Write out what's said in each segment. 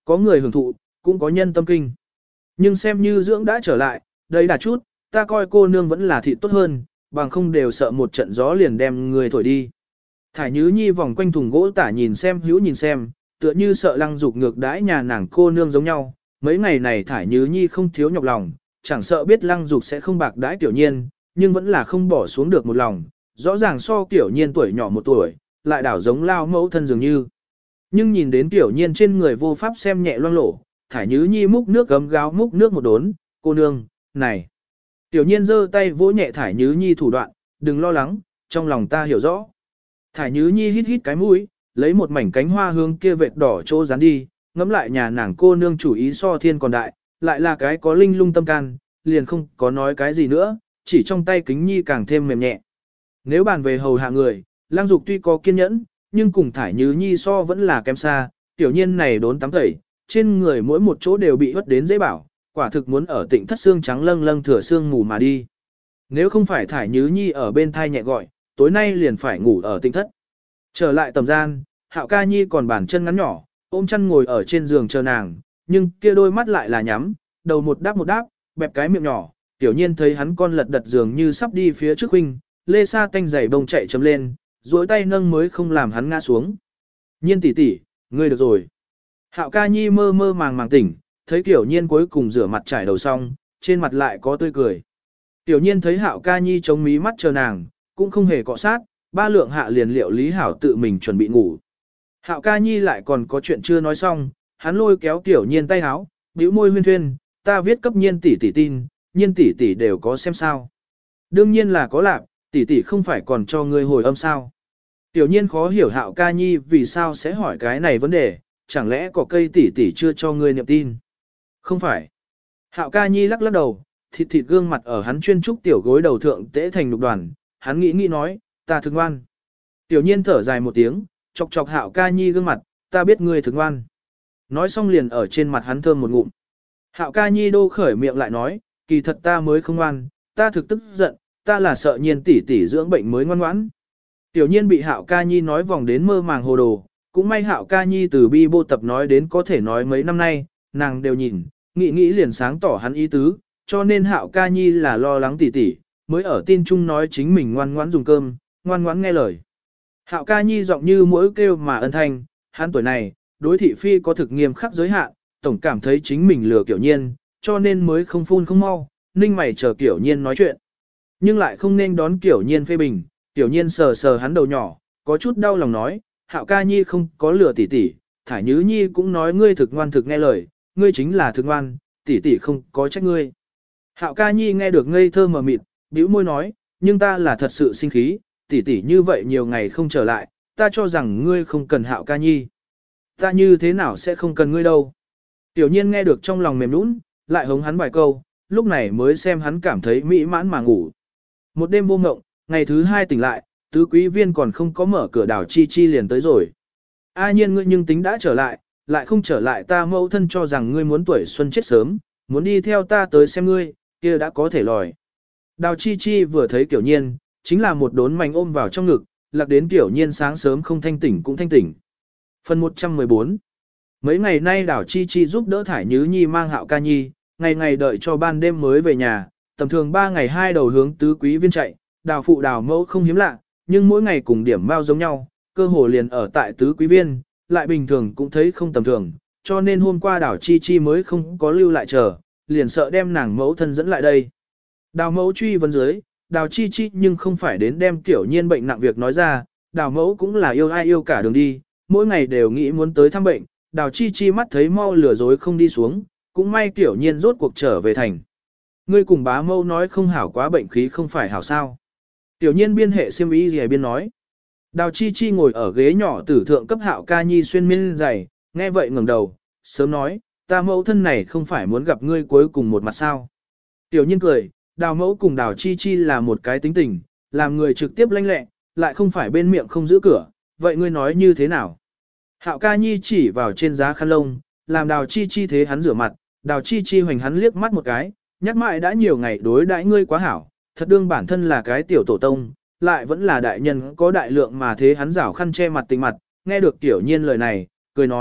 có người hưởng thụ, cũng có nhân tâm kinh. Nhưng xem như dưỡng đã trở lại, đây đã chút, ta coi cô nương vẫn là thị tốt hơn, bằng không đều sợ một trận gió liền đem người thổi đi. Thải Nhứ Nhi vòng quanh thùng gỗ tả nhìn xem hữu nhìn xem, tựa như sợ Lăng Dục ngược đãi nhà nàng cô nương giống nhau. Mấy ngày này Thải Nhứ Nhi không thiếu nhọc lòng, chẳng sợ biết Lăng Dục sẽ không bạc đãi Tiểu Nhiên, nhưng vẫn là không bỏ xuống được một lòng. Rõ ràng so Tiểu Nhiên tuổi nhỏ một tuổi, lại đảo giống lao mẫu thân dường như. Nhưng nhìn đến Tiểu Nhiên trên người vô pháp xem nhẹ loang lổ, Thải Nhứ Nhi múc nước gấm gáo múc nước một đốn, cô nương, này. Tiểu Nhiên giơ tay vỗ nhẹ Thải Nhứ Nhi thủ đoạn, đừng lo lắng, trong lòng ta hiểu rõ. Thải Nhứ Nhi hít hít cái mũi, lấy một mảnh cánh hoa hương kia vệt đỏ chỗ dán đi, ngắm lại nhà nàng cô nương chủ ý so thiên còn đại, lại là cái có linh lung tâm can, liền không có nói cái gì nữa, chỉ trong tay kính nhi càng thêm mềm nhẹ. Nếu bàn về hầu hạ người, Lăng Dục tuy có kiên nhẫn, nhưng cùng Thải Nhứ Nhi so vẫn là kém xa, Tiểu Nhiên này đốn tắm tẩy, trên người mỗi một chỗ đều bị ướt đến dễ bảo, quả thực muốn ở Tịnh Thất xương trắng lâng lâng thừa xương ngủ mà đi. Nếu không phải Thải Nhứ Nhi ở bên thai nhẹ gọi, tối nay liền phải ngủ ở Tịnh Thất. Trở lại tầm gian, Hạo Ca Nhi còn bàn chân ngắn nhỏ, ôm chăn ngồi ở trên giường chờ nàng, nhưng kia đôi mắt lại là nhắm, đầu một đáp, bẹp cái miệng nhỏ. Tiểu Nhiên thấy hắn con lật đật dường như sắp đi phía trước huynh, lê sa tanh giày bông chạy chấm lên, duỗi tay nâng mới không làm hắn ngã xuống. Nhiên tỷ tỷ, ngươi được rồi. Hạo Ca Nhi mơ mơ màng tỉnh, thấy Tiểu Nhiên cuối cùng rửa mặt trải đầu xong, trên mặt lại có tươi cười. Tiểu Nhiên thấy Hạo Ca Nhi chống mí mắt chờ nàng, cũng không hề cọ sát, ba lượng hạ liền liệu Lý Hảo tự mình chuẩn bị ngủ. Hạo Ca Nhi lại còn có chuyện chưa nói xong, hắn lôi kéo Tiểu Nhiên tay háo, bĩu môi huyên thuyên, ta viết cấp Nhiên tỷ tỷ tin, Nhiên tỷ tỷ đều có xem sao. Đương nhiên là có lạc, tỷ tỷ không phải còn cho ngươi hồi âm sao. Tiểu Nhiên khó hiểu Hạo Ca Nhi vì sao sẽ hỏi cái này vấn đề, chẳng lẽ có cây tỷ tỷ chưa cho ngươi niệm tin. Không phải. Hạo Ca Nhi lắc lắc đầu, thịt gương mặt ở hắn chuyên trúc tiểu gối đầu thượng tễ thành lục đoàn, hắn nghĩ nói, ta thương ngoan. Tiểu Nhiên thở dài một tiếng, chọc chọc Hạo Ca Nhi gương mặt, ta biết ngươi thương ngoan. Nói xong liền ở trên mặt hắn thơm một ngụm. Hạo Ca Nhi đô khởi miệng lại nói, kỳ thật ta mới không ngoan, ta thực tức giận, ta là sợ Nhiên tỷ tỷ dưỡng bệnh mới ngoan ngoãn. Tiểu Nhiên bị Hạo Ca Nhi nói vòng đến mơ màng hồ đồ, cũng may Hạo Ca Nhi từ bi bô tập nói đến có thể nói mấy năm nay, nàng đều nhìn, nghĩ liền sáng tỏ hắn ý tứ, cho nên Hạo Ca Nhi là lo lắng tỷ tỷ, mới ở tin chung nói chính mình ngoan ngoãn dùng cơm, ngoan ngoãn nghe lời. Hạo Ca Nhi giọng như mỗi kêu mà ân thanh, hắn tuổi này, đối thị phi có thực nghiêm khắc giới hạn, tổng cảm thấy chính mình lừa Tiểu Nhiên, cho nên mới không phun không mau, ninh mày chờ Tiểu Nhiên nói chuyện. Nhưng lại không nên đón Tiểu Nhiên phê bình, Tiểu Nhiên sờ sờ hắn đầu nhỏ, có chút đau lòng nói, Hạo Ca Nhi không có lừa tỷ tỷ, Thải Nhứ Nhi cũng nói ngươi thực ngoan thực nghe lời, ngươi chính là thực ngoan, tỷ tỷ không có trách ngươi. Hạo Ca Nhi nghe được ngây thơ mờ mịt, bĩu môi nói, nhưng ta là thật sự sinh khí, tỷ tỷ như vậy nhiều ngày không trở lại, ta cho rằng ngươi không cần Hạo Ca Nhi. Ta như thế nào sẽ không cần ngươi đâu. Tiểu Nhiên nghe được trong lòng mềm nũng, lại hống hắn vài câu, lúc này mới xem hắn cảm thấy mỹ mãn mà ngủ. Một đêm vô ngộng, ngày thứ hai tỉnh lại, tứ quý viên còn không có mở cửa đảo Chi Chi liền tới rồi. A Nhiên ngươi nhưng tính đã trở lại không trở lại ta mẫu thân cho rằng ngươi muốn tuổi xuân chết sớm, muốn đi theo ta tới xem ngươi, kia đã có thể lòi. Đào Chi Chi vừa thấy Tiểu Nhiên, chính là một đốn mạnh ôm vào trong ngực, lạc đến Tiểu Nhiên sáng sớm không thanh tỉnh cũng thanh tỉnh. Phần 114. Mấy ngày nay Đào Chi Chi giúp đỡ Thải Nhứ Nhi mang Hạo Ca Nhi, ngày ngày đợi cho ban đêm mới về nhà, tầm thường 3 ngày 2 đầu hướng tứ quý viên chạy, Đào phụ Đào mẫu không hiếm lạ, nhưng mỗi ngày cùng điểm bao giống nhau, cơ hồ liền ở tại tứ quý viên, lại bình thường cũng thấy không tầm thường, cho nên hôm qua Đào Chi Chi mới không có lưu lại chờ, liền sợ đem nàng mẫu thân dẫn lại đây. Đào mẫu truy vấn dưới, Đào Chi Chi nhưng không phải đến đem Tiểu Nhiên bệnh nặng việc nói ra, Đào mẫu cũng là yêu ai yêu cả đường đi, mỗi ngày đều nghĩ muốn tới thăm bệnh, Đào Chi Chi mắt thấy mau lừa dối không đi xuống, cũng may Tiểu Nhiên rốt cuộc trở về thành. Ngươi cùng bá mẫu nói không hảo quá bệnh khí không phải hảo sao. Tiểu Nhiên biên hệ xiêm y gì biên nói. Đào Chi Chi ngồi ở ghế nhỏ tử thượng cấp Hạo Ca Nhi xuyên miên giày, nghe vậy ngẩng đầu, sớm nói, ta mẫu thân này không phải muốn gặp ngươi cuối cùng một mặt sao. Tiểu Nhiên cười, Đào mẫu cùng Đào Chi Chi là một cái tính tình, làm người trực tiếp lanh lẹ, lại không phải bên miệng không giữ cửa, vậy ngươi nói như thế nào? Hạo Ca Nhi chỉ vào trên giá khăn lông, làm Đào Chi Chi thế hắn rửa mặt, Đào Chi Chi hoành hắn liếc mắt một cái, nhắc mãi đã nhiều ngày đối đãi ngươi quá hảo, thật đương bản thân là cái tiểu tổ tông, lại vẫn là đại nhân có đại lượng mà thế hắn rảo khăn che mặt tình mặt, nghe được Tiểu Nhiên lời này, cười nói,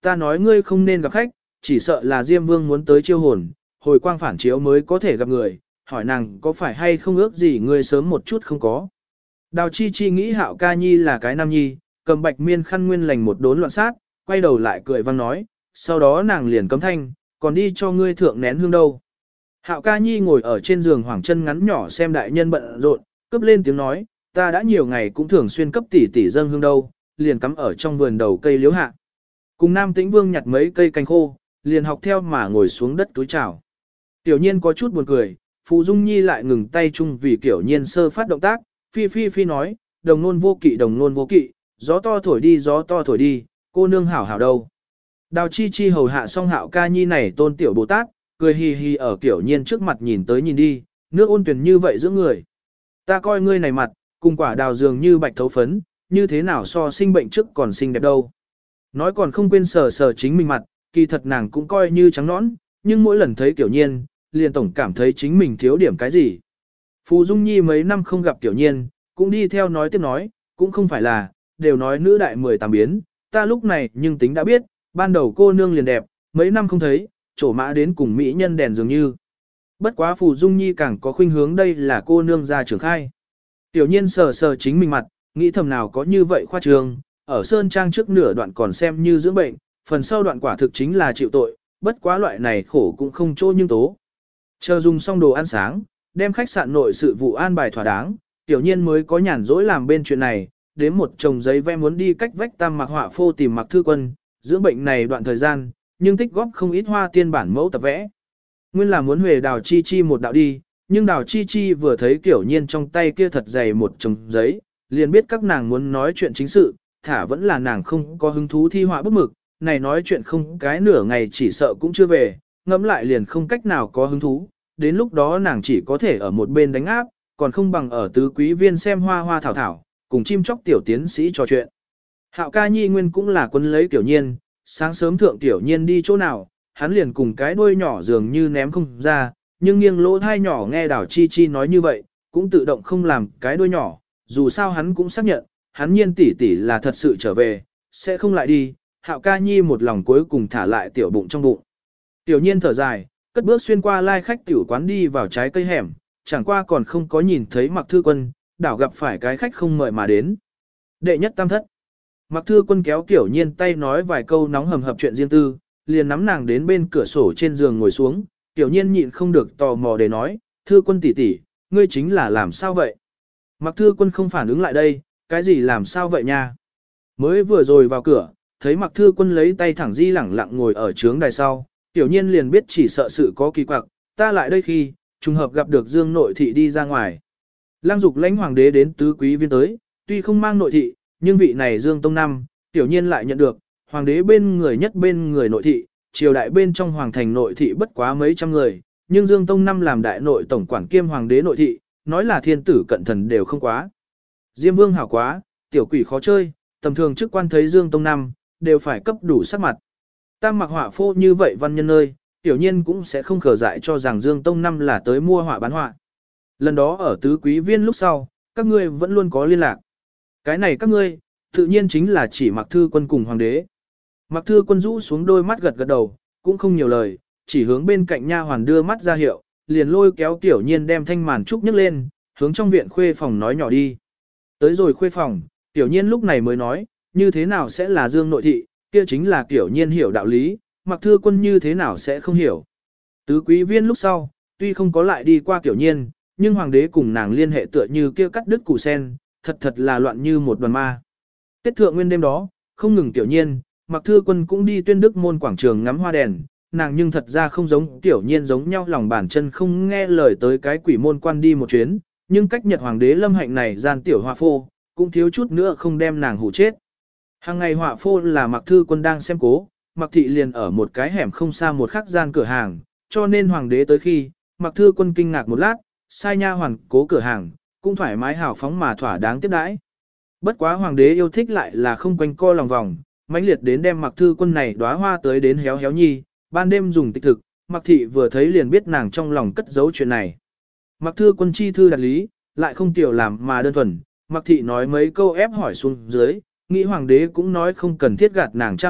ta nói ngươi không nên gặp khách, chỉ sợ là Diêm Vương muốn tới chiêu hồn, hồi quang phản chiếu mới có thể gặp người, hỏi nàng có phải hay không ước gì ngươi sớm một chút không có. Đào Chi Chi nghĩ Hạo Ca Nhi là cái nam nhi, cầm bạch miên khăn nguyên lành một đốn loạn sát, quay đầu lại cười vang nói, sau đó nàng liền cấm thanh, còn đi cho ngươi thượng nén hương đâu. Hạo Ca Nhi ngồi ở trên giường hoảng chân ngắn nhỏ xem đại nhân bận rộn, cướp lên tiếng nói, ta đã nhiều ngày cũng thường xuyên cấp tỷ tỷ dâng hương đâu, liền cắm ở trong vườn đầu cây liễu hạ. Cùng Nam Tĩnh Vương nhặt mấy cây cành khô, liền học theo mà ngồi xuống đất túi chào. Tiểu Nhiên có chút buồn cười, Phù Dung Nhi lại ngừng tay chung vì Tiểu Nhiên sơ phát động tác, phi nói, đồng nôn vô kỵ, gió to thổi đi, cô nương hảo hảo đâu. Đào Chi Chi hầu hạ xong Hạo Ca Nhi này tôn tiểu Bồ Tát, cười hì hì ở Tiểu Nhiên trước mặt nhìn tới nhìn đi, nước ôn tuyển như vậy giữa người. Ta coi ngươi này mặt, cùng quả đào dường như bạch thấu phấn, như thế nào so sinh bệnh trước còn xinh đẹp đâu. Nói còn không quên sờ chính mình mặt, kỳ thật nàng cũng coi như trắng nõn, nhưng mỗi lần thấy Tiểu Nhiên, liền tổng cảm thấy chính mình thiếu điểm cái gì. Phù Dung Nhi mấy năm không gặp Tiểu Nhiên, cũng đi theo nói tiếp nói, cũng không phải là, đều nói nữ đại 18 biến, ta lúc này nhưng tính đã biết, ban đầu cô nương liền đẹp, mấy năm không thấy, trổ mã đến cùng mỹ nhân đèn dường như. Bất quá Phù Dung Nhi càng có khuynh hướng đây là cô nương ra trưởng khai. Tiểu Nhiên sờ chính mình mặt, nghĩ thầm nào có như vậy khoa trương, ở Sơn Trang trước nửa đoạn còn xem như dưỡng bệnh, phần sau đoạn quả thực chính là chịu tội, bất quá loại này khổ cũng không chỗ nhưng tố. Chờ dùng xong đồ ăn sáng, đem khách sạn nội sự vụ an bài thỏa đáng, Tiểu Nhiên mới có nhàn rỗi làm bên chuyện này, đến một chồng giấy vẽ muốn đi cách vách Tam Mạc họa phô tìm Mạc Thư Quân, dưỡng bệnh này đoạn thời gian, nhưng tích góp không ít hoa tiên bản mẫu tập vẽ. Nguyên là muốn huề Đào Chi Chi một đạo đi, nhưng Đào Chi Chi vừa thấy Tiểu Nhiên trong tay kia thật dày một chồng giấy, liền biết các nàng muốn nói chuyện chính sự, thả vẫn là nàng không có hứng thú thi họa bút mực, này nói chuyện không cái nửa ngày chỉ sợ cũng chưa về, ngẫm lại liền không cách nào có hứng thú, đến lúc đó nàng chỉ có thể ở một bên đánh áp, còn không bằng ở tứ quý viên xem hoa hoa thảo thảo, cùng chim chóc tiểu tiến sĩ trò chuyện. Hạo Ca Nhi nguyên cũng là quân lấy Tiểu Nhiên, sáng sớm thượng Tiểu Nhiên đi chỗ nào, hắn liền cùng cái đuôi nhỏ dường như ném không ra, nhưng nghiêng lỗ thai nhỏ nghe Đào Chi Chi nói như vậy, cũng tự động không làm cái đuôi nhỏ, dù sao hắn cũng xác nhận, hắn Nhiên tỷ tỷ là thật sự trở về, sẽ không lại đi. Hạo Ca Nhi một lòng cuối cùng thả lại tiểu bụng trong bụng. Tiểu Nhiên thở dài, cất bước xuyên qua lai khách tiểu quán đi vào trái cây hẻm, chẳng qua còn không có nhìn thấy Mạc Thư Quân, đảo gặp phải cái khách không mời mà đến. Đệ nhất tam thất. Mạc Thư Quân kéo Tiểu Nhiên tay nói vài câu nóng hầm hập chuyện riêng tư, liền nắm nàng đến bên cửa sổ trên giường ngồi xuống, Tiểu Nhiên nhịn không được tò mò để nói, Thư Quân tỷ tỷ, ngươi chính là làm sao vậy? Mạc Thư Quân không phản ứng lại đây, cái gì làm sao vậy nha? Mới vừa rồi vào cửa, thấy Mạc Thư Quân lấy tay thẳng di lẳng lặng ngồi ở trướng đài sau, Tiểu Nhiên liền biết chỉ sợ sự có kỳ quặc, ta lại đây khi, trùng hợp gặp được Dương nội thị đi ra ngoài. Lăng Dục lãnh hoàng đế đến tứ quý viên tới, tuy không mang nội thị, nhưng vị này Dương Tông Năm, Tiểu Nhiên lại nhận được, hoàng đế bên người nhất bên người nội thị, triều đại bên trong hoàng thành nội thị bất quá mấy trăm người, nhưng Dương Tông Năm làm đại nội tổng quản kiêm hoàng đế nội thị, nói là thiên tử cận thần đều không quá. Diêm Vương hảo quá, tiểu quỷ khó chơi, tầm thường chức quan thấy Dương Tông Năm, đều phải cấp đủ sắc mặt. Tam Mạc họa phô như vậy văn nhân nơi, Tiểu Nhiên cũng sẽ không khờ dại cho rằng Dương Tông Năm là tới mua họa bán họa. Lần đó ở tứ quý viên lúc sau, các ngươi vẫn luôn có liên lạc. Cái này các ngươi, tự nhiên chính là chỉ Mạc Thư Quân cùng hoàng đế. Mạc Thư Quân rũ xuống đôi mắt gật gật đầu, cũng không nhiều lời, chỉ hướng bên cạnh nha hoàn đưa mắt ra hiệu, liền lôi kéo Tiểu Nhiên đem thanh màn trúc nhấc lên, hướng trong viện khuê phòng nói nhỏ đi. Tới rồi khuê phòng, Tiểu Nhiên lúc này mới nói, như thế nào sẽ là Dương nội thị, kia chính là Tiểu Nhiên hiểu đạo lý, Mạc Thư Quân như thế nào sẽ không hiểu. Tứ quý viên lúc sau, tuy không có lại đi qua Tiểu Nhiên, nhưng hoàng đế cùng nàng liên hệ tựa như kia cắt đứt củ sen, thật là loạn như một đoàn ma. Tết thượng nguyên đêm đó, không ngừng Tiểu Nhiên, Mạc Thư Quân cũng đi Tuyên Đức môn quảng trường ngắm hoa đèn, nàng nhưng thật ra không giống Tiểu Nhiên giống nhau lòng bàn chân không nghe lời tới cái quỷ môn quan đi một chuyến, nhưng cách Nhật hoàng đế lâm hạnh này gian tiểu hoa phô, cũng thiếu chút nữa không đem nàng hủ chết. Hàng ngày họa phô là Mạc Thư Quân đang xem cố, Mạc Thị liền ở một cái hẻm không xa một khắc gian cửa hàng, cho nên hoàng đế tới khi, Mạc Thư Quân kinh ngạc một lát, sai nha hoàn cố cửa hàng, cũng thoải mái hào phóng mà thỏa đáng tiếp đãi. Bất quá hoàng đế yêu thích lại là không quanh co lòng vòng, mãnh liệt đến đem Mạc Thư Quân này đóa hoa tới đến héo héo nhi, ban đêm dùng tịch thực, Mạc Thị vừa thấy liền biết nàng trong lòng cất giấu chuyện này. Mạc Thư Quân chi thư đặt lý, lại không tiểu làm mà đơn thuần, Mạc Thị nói mấy câu ép hỏi xuống dưới, nghĩ hoàng đế cũng nói không cần thiết gạt nàng cha mẹ,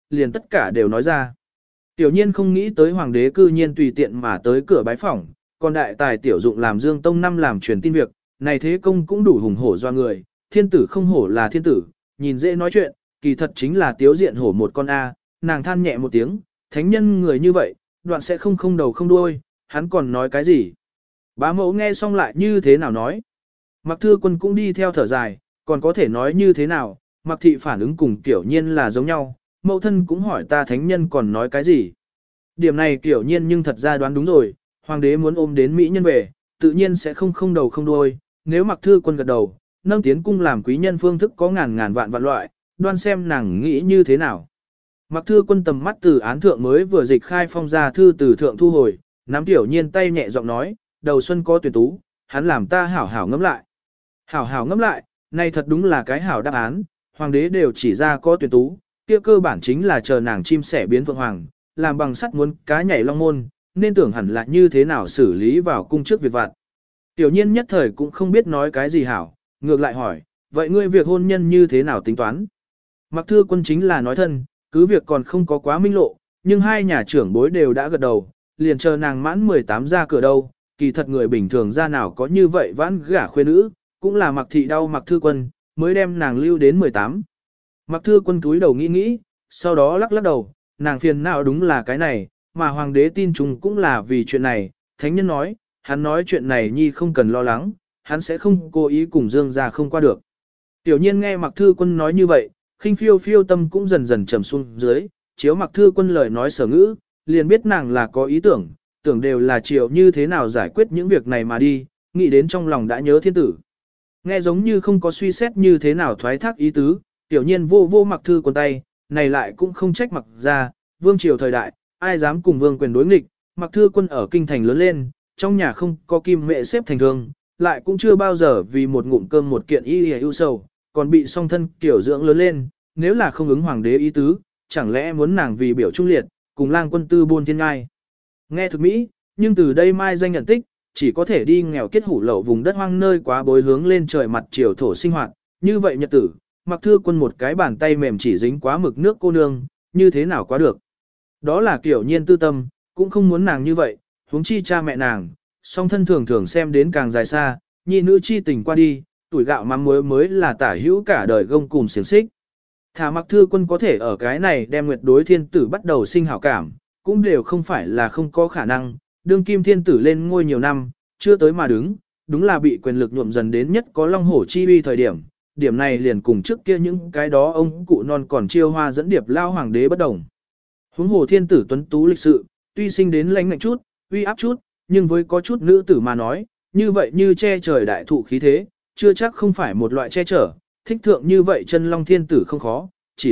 liền tất cả đều nói ra. Tiểu nhiên không nghĩ tới hoàng đế cư nhiên tùy tiện mà tới cửa bái phỏng, còn đại tài tiểu dụng làm Dương Tông năm làm truyền tin việc, này thế công cũng đủ hùng hổ do người, thiên tử không hổ là thiên tử, nhìn dễ nói chuyện, kỳ thật chính là tiếu diện hổ một con A, nàng than nhẹ một tiếng, thánh nhân người như vậy, đoạn sẽ không đầu không đuôi, hắn còn nói cái gì. Bá mẫu nghe xong lại như thế nào nói. Mặc Thư Quân cũng đi theo thở dài, còn có thể nói như thế nào, Mặc thị phản ứng cùng Tiểu Nhiên là giống nhau, mẫu thân cũng hỏi ta thánh nhân còn nói cái gì. Điểm này Tiểu Nhiên nhưng thật ra đoán đúng rồi, hoàng đế muốn ôm đến mỹ nhân về, tự nhiên sẽ không đầu không đuôi, nếu Mặc Thư Quân gật đầu, nâng tiến cung làm quý nhân phương thức có ngàn vạn loại, đoan xem nàng nghĩ như thế nào. Mặc Thư Quân tầm mắt từ án thượng mới vừa dịch khai phong ra thư từ thượng thu hồi, nắm Tiểu Nhiên tay nhẹ giọng nói, đầu xuân có tuyển tú, hắn làm ta hảo hảo ngẫm lại. Hảo hảo ngẫm lại, này thật đúng là cái hảo đáp án, hoàng đế đều chỉ ra có tuyển tú, kia cơ bản chính là chờ nàng chim sẻ biến phượng hoàng, làm bằng sắt muốn cá nhảy long môn, nên tưởng hẳn là như thế nào xử lý vào cung trước việc vặt. Tiểu Nhiên nhất thời cũng không biết nói cái gì hảo, ngược lại hỏi, vậy ngươi việc hôn nhân như thế nào tính toán? Mặc Thư Quân chính là nói thân, cứ việc còn không có quá minh lộ, nhưng hai nhà trưởng bối đều đã gật đầu, liền chờ nàng mãn 18 ra cửa đâu, kỳ thật người bình thường ra nào có như vậy vãn gả khuê nữ, cũng là Mặc thị đau Mặc Thư Quân, mới đem nàng lưu đến 18. Mặc Thư Quân túi đầu nghĩ, sau đó lắc đầu, nàng phiền não đúng là cái này, mà hoàng đế tin chúng cũng là vì chuyện này, thánh nhân nói, hắn nói chuyện này nhi không cần lo lắng, hắn sẽ không cố ý cùng Dương gia không qua được. Tiểu Nhiên nghe Mặc Thư Quân nói như vậy, khinh phiêu phiêu tâm cũng dần dần trầm xuống dưới, chiếu Mặc Thư Quân lời nói sở ngữ, liền biết nàng là có ý tưởng đều là chiều như thế nào giải quyết những việc này mà đi, nghĩ đến trong lòng đã nhớ thiên tử. Nghe giống như không có suy xét như thế nào thoái thác ý tứ, Tiểu Nhiên vô Mặc Thư Quân tay, này lại cũng không trách Mặc ra, vương triều thời đại, ai dám cùng vương quyền đối nghịch, Mặc Thư Quân ở kinh thành lớn lên, trong nhà không có kim mẹ xếp thành thương, lại cũng chưa bao giờ vì một ngụm cơm một kiện y ưu sầu, còn bị song thân kiểu dưỡng lớn lên, nếu là không ứng hoàng đế ý tứ, chẳng lẽ muốn nàng vì biểu trung liệt, cùng lang quân tư buôn thiên ngai. Nghe thực mỹ, nhưng từ đây mai danh nhận tích, chỉ có thể đi nghèo kết hủ lậu vùng đất hoang nơi quá bối hướng lên trời mặt chiều thổ sinh hoạt, như vậy nhật tử, Mặc Thư Quân một cái bàn tay mềm chỉ dính quá mực nước cô nương, như thế nào quá được. Đó là Tiểu Nhiên tư tâm, cũng không muốn nàng như vậy, huống chi cha mẹ nàng, song thân thường xem đến càng dài xa, nhi nữ chi tình qua đi, tuổi gạo mắm muối mới là tả hữu cả đời gông cùm xiềng xích. Thả Mặc Thư Quân có thể ở cái này đem nguyệt đối thiên tử bắt đầu sinh hảo cảm, cũng đều không phải là không có khả năng, đương kim thiên tử lên ngôi nhiều năm, chưa tới mà đứng, đúng là bị quyền lực nhuộm dần đến nhất có long hổ chi uy thời điểm, điểm này liền cùng trước kia những cái đó ông cụ non còn chiêu hoa dẫn điệp lao hoàng đế bất đồng. Huống hồ thiên tử tuấn tú lịch sự, tuy sinh đến lãnh ngạnh chút, uy áp chút, nhưng với có chút nữ tử mà nói, như vậy như che trời đại thụ khí thế, chưa chắc không phải một loại che chở, thích thượng như vậy chân long thiên tử không khó, chỉ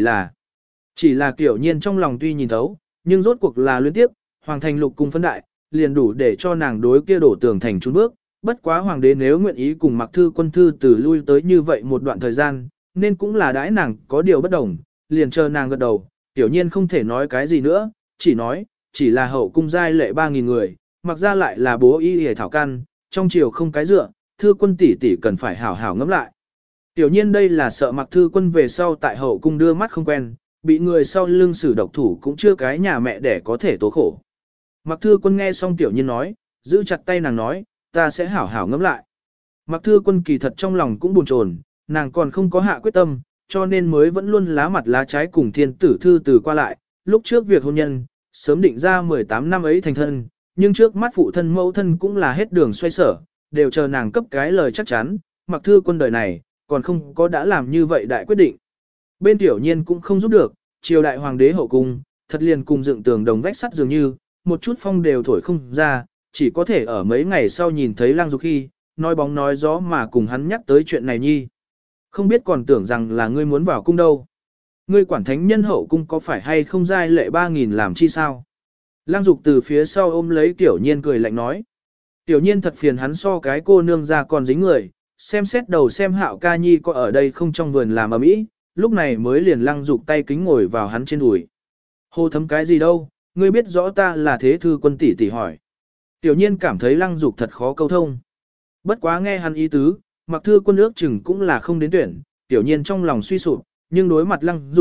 là Tiểu Nhiên trong lòng tuy nhìn thấu, nhưng rốt cuộc là luyến tiếp, hoàng thành lục cung phân đại, liền đủ để cho nàng đối kia đổ tường thành chun bước, bất quá hoàng đế nếu nguyện ý cùng Mặc Thư Quân thư từ lui tới như vậy một đoạn thời gian, nên cũng là đãi nàng có điều bất đồng, liền chờ nàng gật đầu, Tiểu Nhiên không thể nói cái gì nữa, chỉ là hậu cung giai lệ 3.000 người, mặc ra lại là bố y hề thảo căn, trong triều không cái dựa, Thư Quân tỷ tỷ cần phải hảo hảo ngẫm lại. Tiểu Nhiên đây là sợ Mặc Thư Quân về sau tại hậu cung đưa mắt không quen, bị người sau lưng xử độc thủ cũng chưa cái nhà mẹ để có thể tố khổ. Mặc Thư Quân nghe xong Tiểu Nhiên nói, giữ chặt tay nàng nói, ta sẽ hảo hảo ngẫm lại. Mặc Thư Quân kỳ thật trong lòng cũng buồn chồn, nàng còn không có hạ quyết tâm, cho nên mới vẫn luôn lá mặt lá trái cùng thiên tử thư từ qua lại, lúc trước việc hôn nhân, sớm định ra 18 năm ấy thành thân, nhưng trước mắt phụ thân mẫu thân cũng là hết đường xoay sở, đều chờ nàng cấp cái lời chắc chắn, Mặc Thư Quân đời này, còn không có đã làm như vậy đại quyết định. Bên Tiểu Nhiên cũng không giúp được, triều đại hoàng đế hậu cung, thật liền cùng dựng tường đồng vách sắt dường như, một chút phong đều thổi không ra, chỉ có thể ở mấy ngày sau nhìn thấy Lăng Dục khi, nói bóng nói gió mà cùng hắn nhắc tới chuyện này nhi. Không biết còn tưởng rằng là ngươi muốn vào cung đâu. Ngươi quản thánh nhân hậu cung có phải hay không giai lệ 3.000 làm chi sao? Lăng Dục từ phía sau ôm lấy Tiểu Nhiên cười lạnh nói. Tiểu Nhiên thật phiền hắn so cái cô nương ra còn dính người, xem xét đầu xem Hạo ca nhi có ở đây không trong vườn làm ầm ĩ, lúc này mới liền Lăng Dục tay kính ngồi vào hắn trên đùi. Hồ thấm cái gì đâu, ngươi biết rõ ta là thế thư quân tỷ tỷ hỏi. Tiểu Nhiên cảm thấy Lăng Dục thật khó câu thông. Bất quá nghe hắn ý tứ, Mặc Thư Quân ước chừng cũng là không đến tuyển, Tiểu Nhiên trong lòng suy sụp, nhưng đối mặt Lăng Dục,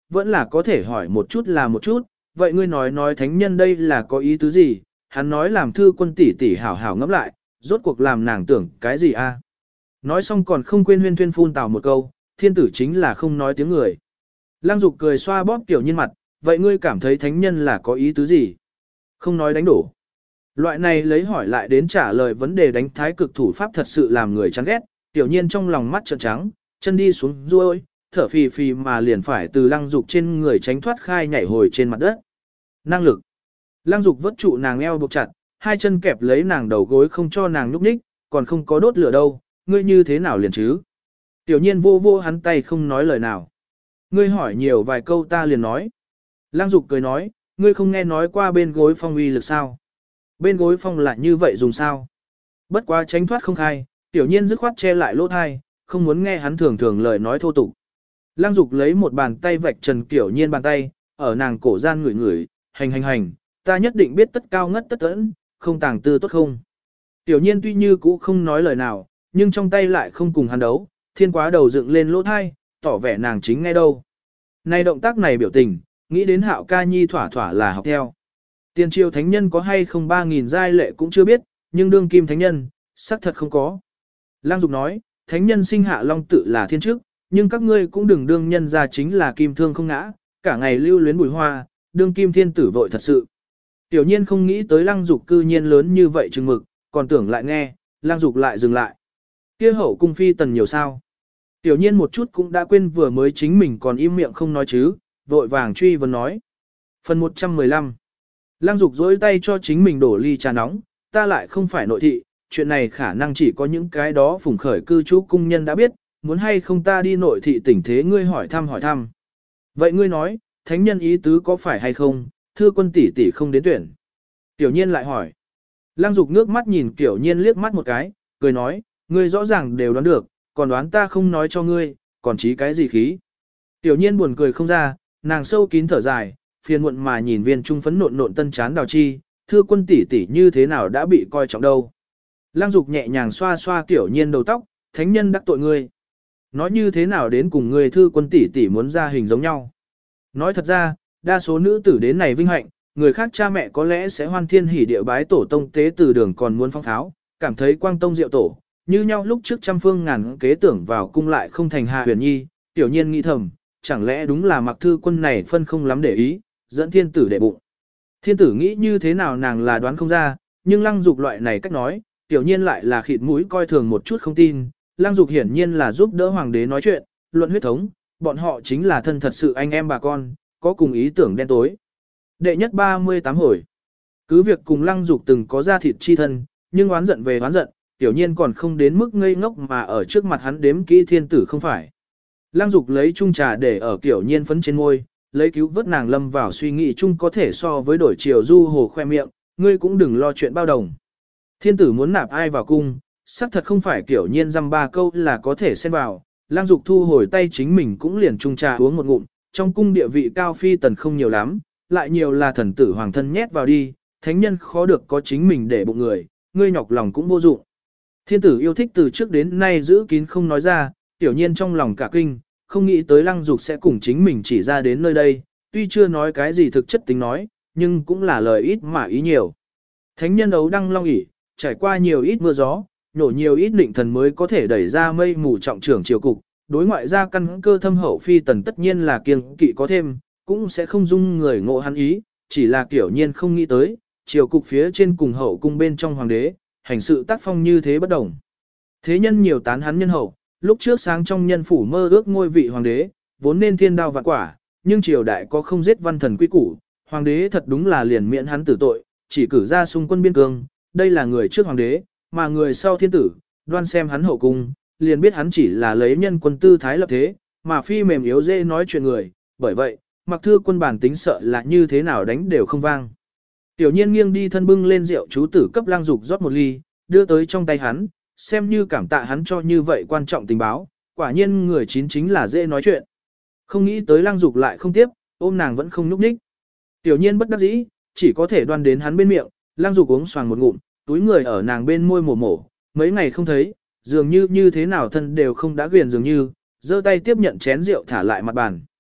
vẫn là có thể hỏi một chút là một chút, vậy ngươi nói thánh nhân đây là có ý tứ gì, hắn nói làm thư quân tỷ tỷ hảo hảo ngẫm lại, rốt cuộc làm nàng tưởng cái gì a? Nói xong còn không quên huyên thuyên phun tào một câu, thiên tử chính là không nói tiếng người. Lăng Dục cười xoa bóp Tiểu Nhiên mặt, vậy ngươi cảm thấy thánh nhân là có ý tứ gì? Không nói đánh đổ. Loại này lấy hỏi lại đến trả lời vấn đề đánh thái cực thủ pháp thật sự làm người chán ghét, Tiểu Nhiên trong lòng mắt trợn trắng, chân đi xuống ruôi, thở phì phì mà liền phải từ Lăng Dục trên người tránh thoát khai nhảy hồi trên mặt đất. Năng lực. Lăng Dục vớt trụ nàng eo buộc chặt, hai chân kẹp lấy nàng đầu gối không cho nàng nhúc nhích, còn không có đốt lửa đâu, ngươi như thế nào liền chứ? Tiểu Nhiên vô vô hắn tay không nói lời nào. Ngươi hỏi nhiều vài câu ta liền nói. Lăng Dục cười nói, ngươi không nghe nói qua bên gối phong uy lực sao? Bên gối phong lại như vậy dùng sao? Bất quá tránh thoát không khai, Tiểu Nhiên dứt khoát che lại lỗ thai, không muốn nghe hắn thường thường lời nói thô tục. Lăng Dục lấy một bàn tay vạch trần Tiểu Nhiên bàn tay, ở nàng cổ gian ngửi ngửi, hành, ta nhất định biết tất cao ngất tất tẫn, không tàng tư tốt không? Tiểu Nhiên tuy như cũ không nói lời nào, nhưng trong tay lại không cùng hắn đấu, thiên quá đầu dựng lên lỗ thai, tỏ vẻ nàng chính nghe đâu. Này động tác này biểu tình, nghĩ đến Hạo ca nhi thỏa thỏa là học theo. Tiền triều thánh nhân có hay không 3.000 giai lệ cũng chưa biết, nhưng đương kim thánh nhân, xác thật không có. Lang Dục nói, thánh nhân sinh hạ long tự là thiên chức, nhưng các ngươi cũng đừng đương nhân ra chính là kim thương không ngã, cả ngày lưu luyến bùi hoa, đương kim thiên tử vội thật sự. Tiểu Nhiên không nghĩ tới Lăng Dục cư nhiên lớn như vậy chừng mực, còn tưởng lại nghe, Lăng Dục lại dừng lại. Kia hậu cung phi tần nhiều sao? Tiểu Nhiên một chút cũng đã quên vừa mới chính mình còn im miệng không nói chứ, vội vàng truy vấn nói. Phần 115. Lăng Dục dỗi tay cho chính mình đổ ly trà nóng, ta lại không phải nội thị, chuyện này khả năng chỉ có những cái đó phùng khởi cư trú cung nhân đã biết, muốn hay không ta đi nội thị tỉnh thế ngươi hỏi thăm. Vậy ngươi nói, thánh nhân ý tứ có phải hay không, thưa quân tỷ tỷ không đến tuyển. Tiểu Nhiên lại hỏi. Lăng Dục nước mắt nhìn Tiểu Nhiên liếc mắt một cái, cười nói, ngươi rõ ràng đều đoán được, còn đoán ta không nói cho ngươi, còn chí cái gì khí. Tiểu Nhiên buồn cười không ra, nàng sâu kín thở dài, phiền muộn mà nhìn viên trung phấn nộn tân chán đào chi, thưa quân tỷ tỷ như thế nào đã bị coi trọng đâu. Lăng Dục nhẹ nhàng xoa xoa Tiểu Nhiên đầu tóc, thánh nhân đắc tội ngươi. Nói như thế nào đến cùng ngươi thư quân tỷ tỷ muốn ra hình giống nhau. Nói thật ra, đa số nữ tử đến này vinh hạnh, người khác cha mẹ có lẽ sẽ hoan thiên hỉ địa bái tổ tông tế từ đường còn muốn phong pháo, cảm thấy quang tông diệu tổ, như nhau lúc trước trăm phương ngàn kế tưởng vào cung lại không thành hạ huyền nhi, Tiểu Nhiên nghĩ thầm, chẳng lẽ đúng là mặc thư quân này phân không lắm để ý, dẫn thiên tử đệ bụng. Thiên tử nghĩ như thế nào nàng là đoán không ra, nhưng Lăng Dục loại này cách nói, Tiểu Nhiên lại là khịt mũi coi thường một chút không tin, Lăng Dục hiển nhiên là giúp đỡ hoàng đế nói chuyện, luận huyết thống, bọn họ chính là thân thật sự anh em bà con, có cùng ý tưởng đen tối. Đệ nhất 38 hồi. Cứ việc cùng Lăng Dục từng có ra thịt chi thân, nhưng oán giận về oán giận, Tiểu Nhiên còn không đến mức ngây ngốc mà ở trước mặt hắn đếm kỹ thiên tử không phải. Lăng Dục lấy chung trà để ở Tiểu Nhiên phấn trên môi, lấy cứu vớt nàng lâm vào suy nghĩ chung có thể so với đổi chiều du hồ khoe miệng, ngươi cũng đừng lo chuyện bao đồng. Thiên tử muốn nạp ai vào cung, xác thật không phải Tiểu Nhiên dăm ba câu là có thể xen vào. Lăng Dục thu hồi tay chính mình cũng liền chung trà uống một ngụm, trong cung địa vị cao phi tần không nhiều lắm, lại nhiều là thần tử hoàng thân nhét vào đi, thánh nhân khó được có chính mình để bụng người, ngươi nhọc lòng cũng vô dụng. Thiên tử yêu thích từ trước đến nay giữ kín không nói ra, Tiểu Nhiên trong lòng cả kinh, không nghĩ tới Lăng Dục sẽ cùng chính mình chỉ ra đến nơi đây, tuy chưa nói cái gì thực chất tính nói, nhưng cũng là lời ít mà ý nhiều. Thánh nhân ấu đăng long ỷ, trải qua nhiều ít mưa gió, nhổ nhiều ít định thần mới có thể đẩy ra mây mù trọng trưởng triều cục, đối ngoại gia căn cơ thâm hậu phi tần tất nhiên là kiêng kỵ có thêm, cũng sẽ không dung người ngộ hắn ý, chỉ là Tiểu Nhiên không nghĩ tới, triều cục phía trên cùng hậu cung bên trong hoàng đế, hành sự tác phong như thế bất đồng. Thế nhân nhiều tán hắn nhân hậu, lúc trước sáng trong nhân phủ mơ ước ngôi vị hoàng đế, vốn nên thiên đao vạn quả, nhưng triều đại có không giết văn thần quy củ, hoàng đế thật đúng là liền miễn hắn tử tội, chỉ cử ra xung quân biên cương, đây là người trước hoàng đế, mà người sau thiên tử, đoan xem hắn hậu cung, liền biết hắn chỉ là lấy nhân quân tư thái lập thế, mà phi mềm yếu dễ nói chuyện người, bởi vậy, mặc thư quân bản tính sợ là như thế nào đánh đều không vang. Tiểu Nhiên nghiêng đi thân bưng lên rượu chú tử cấp Lăng Dục rót một ly, đưa tới trong tay hắn, xem như cảm tạ hắn cho như vậy quan trọng tình báo, quả nhiên người chín chính là dễ nói chuyện. Không nghĩ tới Lăng Dục lại không tiếp, ôm nàng vẫn không nhúc nhích. Tiểu Nhiên bất đắc dĩ, chỉ có thể đoan đến hắn bên miệng, Lăng Dục uống xoàng một ngụm, túi người ở nàng bên môi mổ, mấy ngày không thấy, dường như như thế nào thân đều không đã quyền dường như, giơ tay tiếp nhận chén rượu thả lại mặt bàn.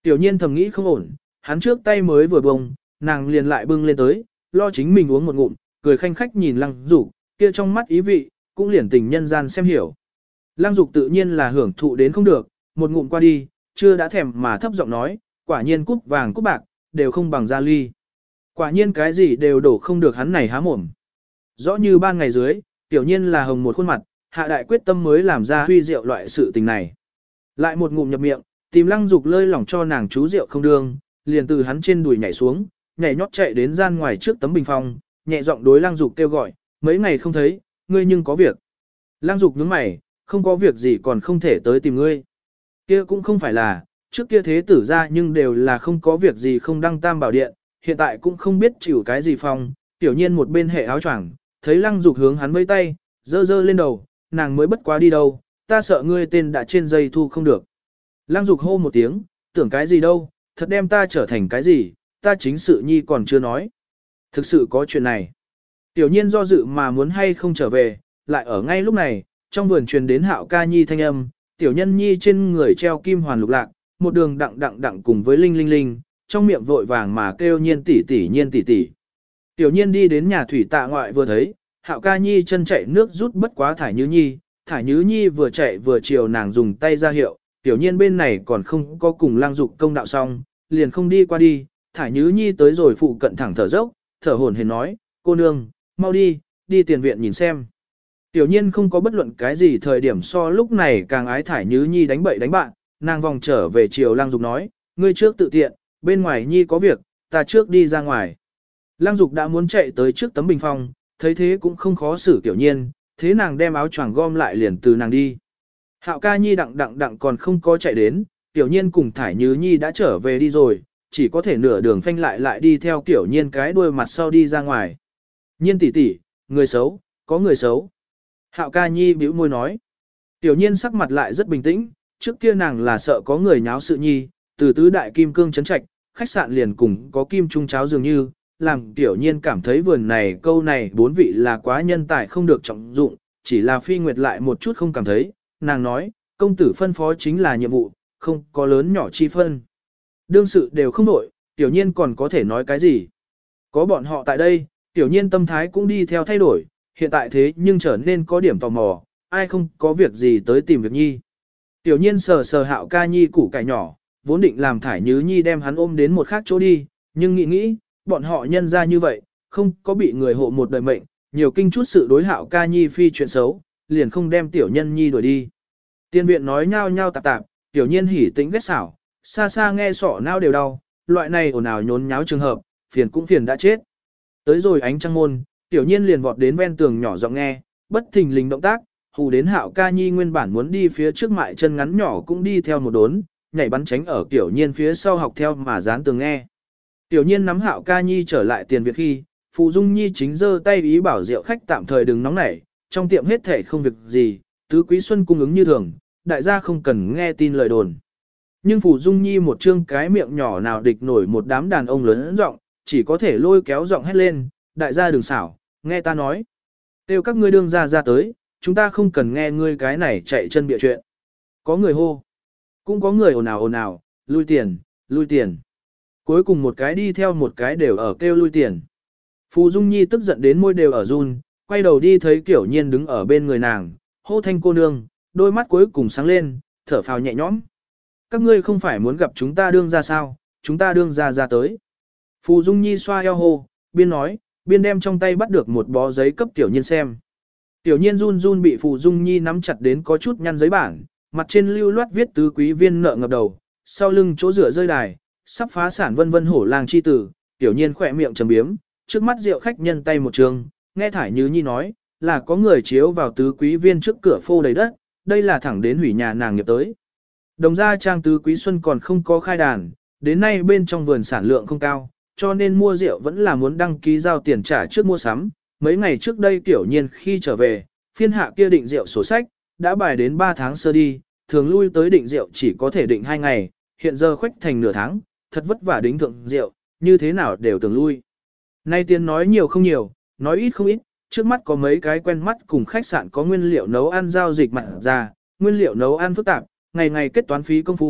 Tiểu nhiên thầm nghĩ không ổn, hắn trước tay mới vừa bông, nàng liền lại bưng lên tới, lo chính mình uống một ngụm, cười khanh khách nhìn Lăng Dục, kia trong mắt ý vị, cũng liền tình nhân gian xem hiểu. Lăng Dục tự nhiên là hưởng thụ đến không được, một ngụm qua đi, chưa đã thèm mà thấp giọng nói, quả nhiên cúp vàng cúp bạc, đều không bằng gia ly. Quả nhiên cái gì đều đổ không được hắn này há mồm. Rõ như ban ngày dưới, tiểu nhiên là hồng một khuôn mặt, hạ đại quyết tâm mới làm ra huy rượu loại sự tình này. Lại một ngụm nhập miệng, tìm Lăng Dục lơi lỏng cho nàng chú rượu không đương, liền từ hắn trên đùi nhảy xuống, nhảy nhót chạy đến gian ngoài trước tấm bình phong, nhẹ giọng đối Lăng Dục kêu gọi, mấy ngày không thấy, ngươi nhưng có việc. Lăng Dục nhướng mày, không có việc gì còn không thể tới tìm ngươi. Kia cũng không phải là, trước kia thế tử ra nhưng đều là không có việc gì không đăng tam bảo điện, hiện tại cũng không biết chịu cái gì phong, tiểu nhiên một bên hệ áo choàng, thấy Lăng Dục hướng hắn vẫy tay, dơ dơ lên đầu, nàng mới bất quá đi đâu, ta sợ ngươi tên đã trên dây thu không được. Lăng Dục hô một tiếng, tưởng cái gì đâu, thật đem ta trở thành cái gì, ta chính sự nhi còn chưa nói. Thực sự có chuyện này. Tiểu nhiên do dự mà muốn hay không trở về, lại ở ngay lúc này, trong vườn truyền đến Hạo ca nhi thanh âm, tiểu nhân nhi trên người treo kim hoàn lục lạc, một đường đặng đặng đặng cùng với linh linh linh, trong miệng vội vàng mà kêu nhiên tỷ tỷ nhiên tỷ tỷ. Tiểu nhiên đi đến nhà thủy tạ ngoại vừa thấy, Hạo ca nhi chân chạy nước rút bất quá Thải Nhứ Nhi vừa chạy vừa chiều nàng dùng tay ra hiệu, tiểu nhiên bên này còn không có cùng Lăng Dục công đạo xong, liền không đi qua đi, Thải Nhứ Nhi tới rồi phụ cận thẳng thở dốc, thở hổn hển nói, cô nương, mau đi, đi tiền viện nhìn xem. Tiểu nhiên không có bất luận cái gì thời điểm so lúc này càng ái Thải Nhứ Nhi đánh bậy đánh bạn, nàng vòng trở về chiều Lăng Dục nói, ngươi trước tự tiện, bên ngoài Nhi có việc, ta trước đi ra ngoài. Lăng Dục đã muốn chạy tới trước tấm bình phong, thấy thế cũng không khó xử tiểu nhiên, thế nàng đem áo choàng gom lại liền từ nàng đi. Hạo ca nhi đặng đặng đặng còn không có chạy đến, tiểu nhiên cùng Thải Nhứ Nhi đã trở về đi rồi, chỉ có thể nửa đường phanh lại đi theo tiểu nhiên cái đuôi mặt sau đi ra ngoài. Nhiên tỷ tỷ, người xấu, có người xấu. Hạo ca nhi bĩu môi nói. Tiểu nhiên sắc mặt lại rất bình tĩnh, trước kia nàng là sợ có người nháo sự nhi, từ tứ đại kim cương chấn trạch, khách sạn liền cùng có kim trung cháo dường như, làm tiểu nhiên cảm thấy vườn này câu này bốn vị là quá nhân tài không được trọng dụng, chỉ là Phi Nguyệt lại một chút không cảm thấy, nàng nói, công tử phân phó chính là nhiệm vụ, không có lớn nhỏ chi phân. Đương sự đều không nổi, tiểu nhiên còn có thể nói cái gì. Có bọn họ tại đây, tiểu nhiên tâm thái cũng đi theo thay đổi, hiện tại thế nhưng trở nên có điểm tò mò, ai không có việc gì tới tìm việc nhi. Tiểu nhiên sờ sờ Hạo ca nhi củ cải nhỏ, vốn định làm Thải Nhứ Nhi đem hắn ôm đến một khác chỗ đi, nhưng nghĩ, bọn họ nhân ra như vậy, không có bị người hộ một đời mệnh, nhiều kinh chút sự đối Hạo ca nhi phi chuyện xấu, liền không đem tiểu nhân nhi đuổi đi. Tiên viện nói nhao nhao tạp tạp, tiểu nhiên hỉ tĩnh ghét xảo, xa xa nghe sọ não đều đau, loại này ồn ào nhốn nháo trường hợp, phiền cũng phiền đã chết. Tới rồi ánh trăng môn, tiểu nhiên liền vọt đến ven tường nhỏ giọng nghe, bất thình lình động tác, hù đến Hạo ca nhi nguyên bản muốn đi phía trước mại chân ngắn nhỏ cũng đi theo một đốn, nhảy bắn tránh ở tiểu nhiên phía sau học theo mà dán tường nghe. Tiểu nhiên nắm Hạo ca nhi trở lại tiền viện khi, Phụ Dung Nhi chính giơ tay ý bảo rượu khách tạm thời đừng nóng nảy, trong tiệm hết thể không việc gì, tứ quý xuân cung ứng như thường, đại gia không cần nghe tin lời đồn. Nhưng Phụ Dung Nhi một trương cái miệng nhỏ nào địch nổi một đám đàn ông lớn giọng, chỉ có thể lôi kéo giọng hét lên, đại gia đừng xảo, nghe ta nói. Tiêu các ngươi đương ra tới, chúng ta không cần nghe ngươi cái này chạy chân bịa chuyện. Có người hô, cũng có người ồn ào, lui tiền, lui tiền. Cuối cùng một cái đi theo một cái đều ở kêu lui tiền. Phù Dung Nhi tức giận đến môi đều ở run, quay đầu đi thấy Kiểu Nhiên đứng ở bên người nàng, hô thanh cô nương, đôi mắt cuối cùng sáng lên, thở phào nhẹ nhõm. Các ngươi không phải muốn gặp chúng ta đương ra sao, chúng ta đương ra tới. Phù Dung Nhi xoa eo hô, biên nói, biên đem trong tay bắt được một bó giấy cấp Tiểu Nhiên xem. Tiểu Nhiên run run bị Phù Dung Nhi nắm chặt đến có chút nhăn giấy bản, mặt trên lưu loát viết tứ quý viên nợ ngập đầu, sau lưng chỗ rửa rơi đài, sắp phá sản vân vân hổ lang chi tử, Tiểu Nhiên khỏe miệng trầm biếm, trước mắt rượu khách nhân tay một trường, nghe Thải Nhứ Nhi nói, là có người chiếu vào tứ quý viên trước cửa phô đầy đất, đây là thẳng đến hủy nhà nàng nghiệp tới. Đồng gia trang tứ quý xuân còn không có khai đàn, đến nay bên trong vườn sản lượng không cao, cho nên mua rượu vẫn là muốn đăng ký giao tiền trả trước mua sắm. Mấy ngày trước đây Tiểu Nhiên khi trở về, phiên hạ kia định rượu sổ sách, đã bài đến 3 tháng sơ đi, thường lui tới định rượu chỉ có thể định 2 ngày, hiện giờ khoách thành nửa tháng, thật vất vả đính thượng rượu, như thế nào đều tưởng lui. Nay tiền nói nhiều không nhiều, nói ít không ít, trước mắt có mấy cái quen mắt cùng khách sạn có nguyên liệu nấu ăn giao dịch mặt ra, nguyên liệu nấu ăn phức tạp, ngày ngày kết toán phí công phu,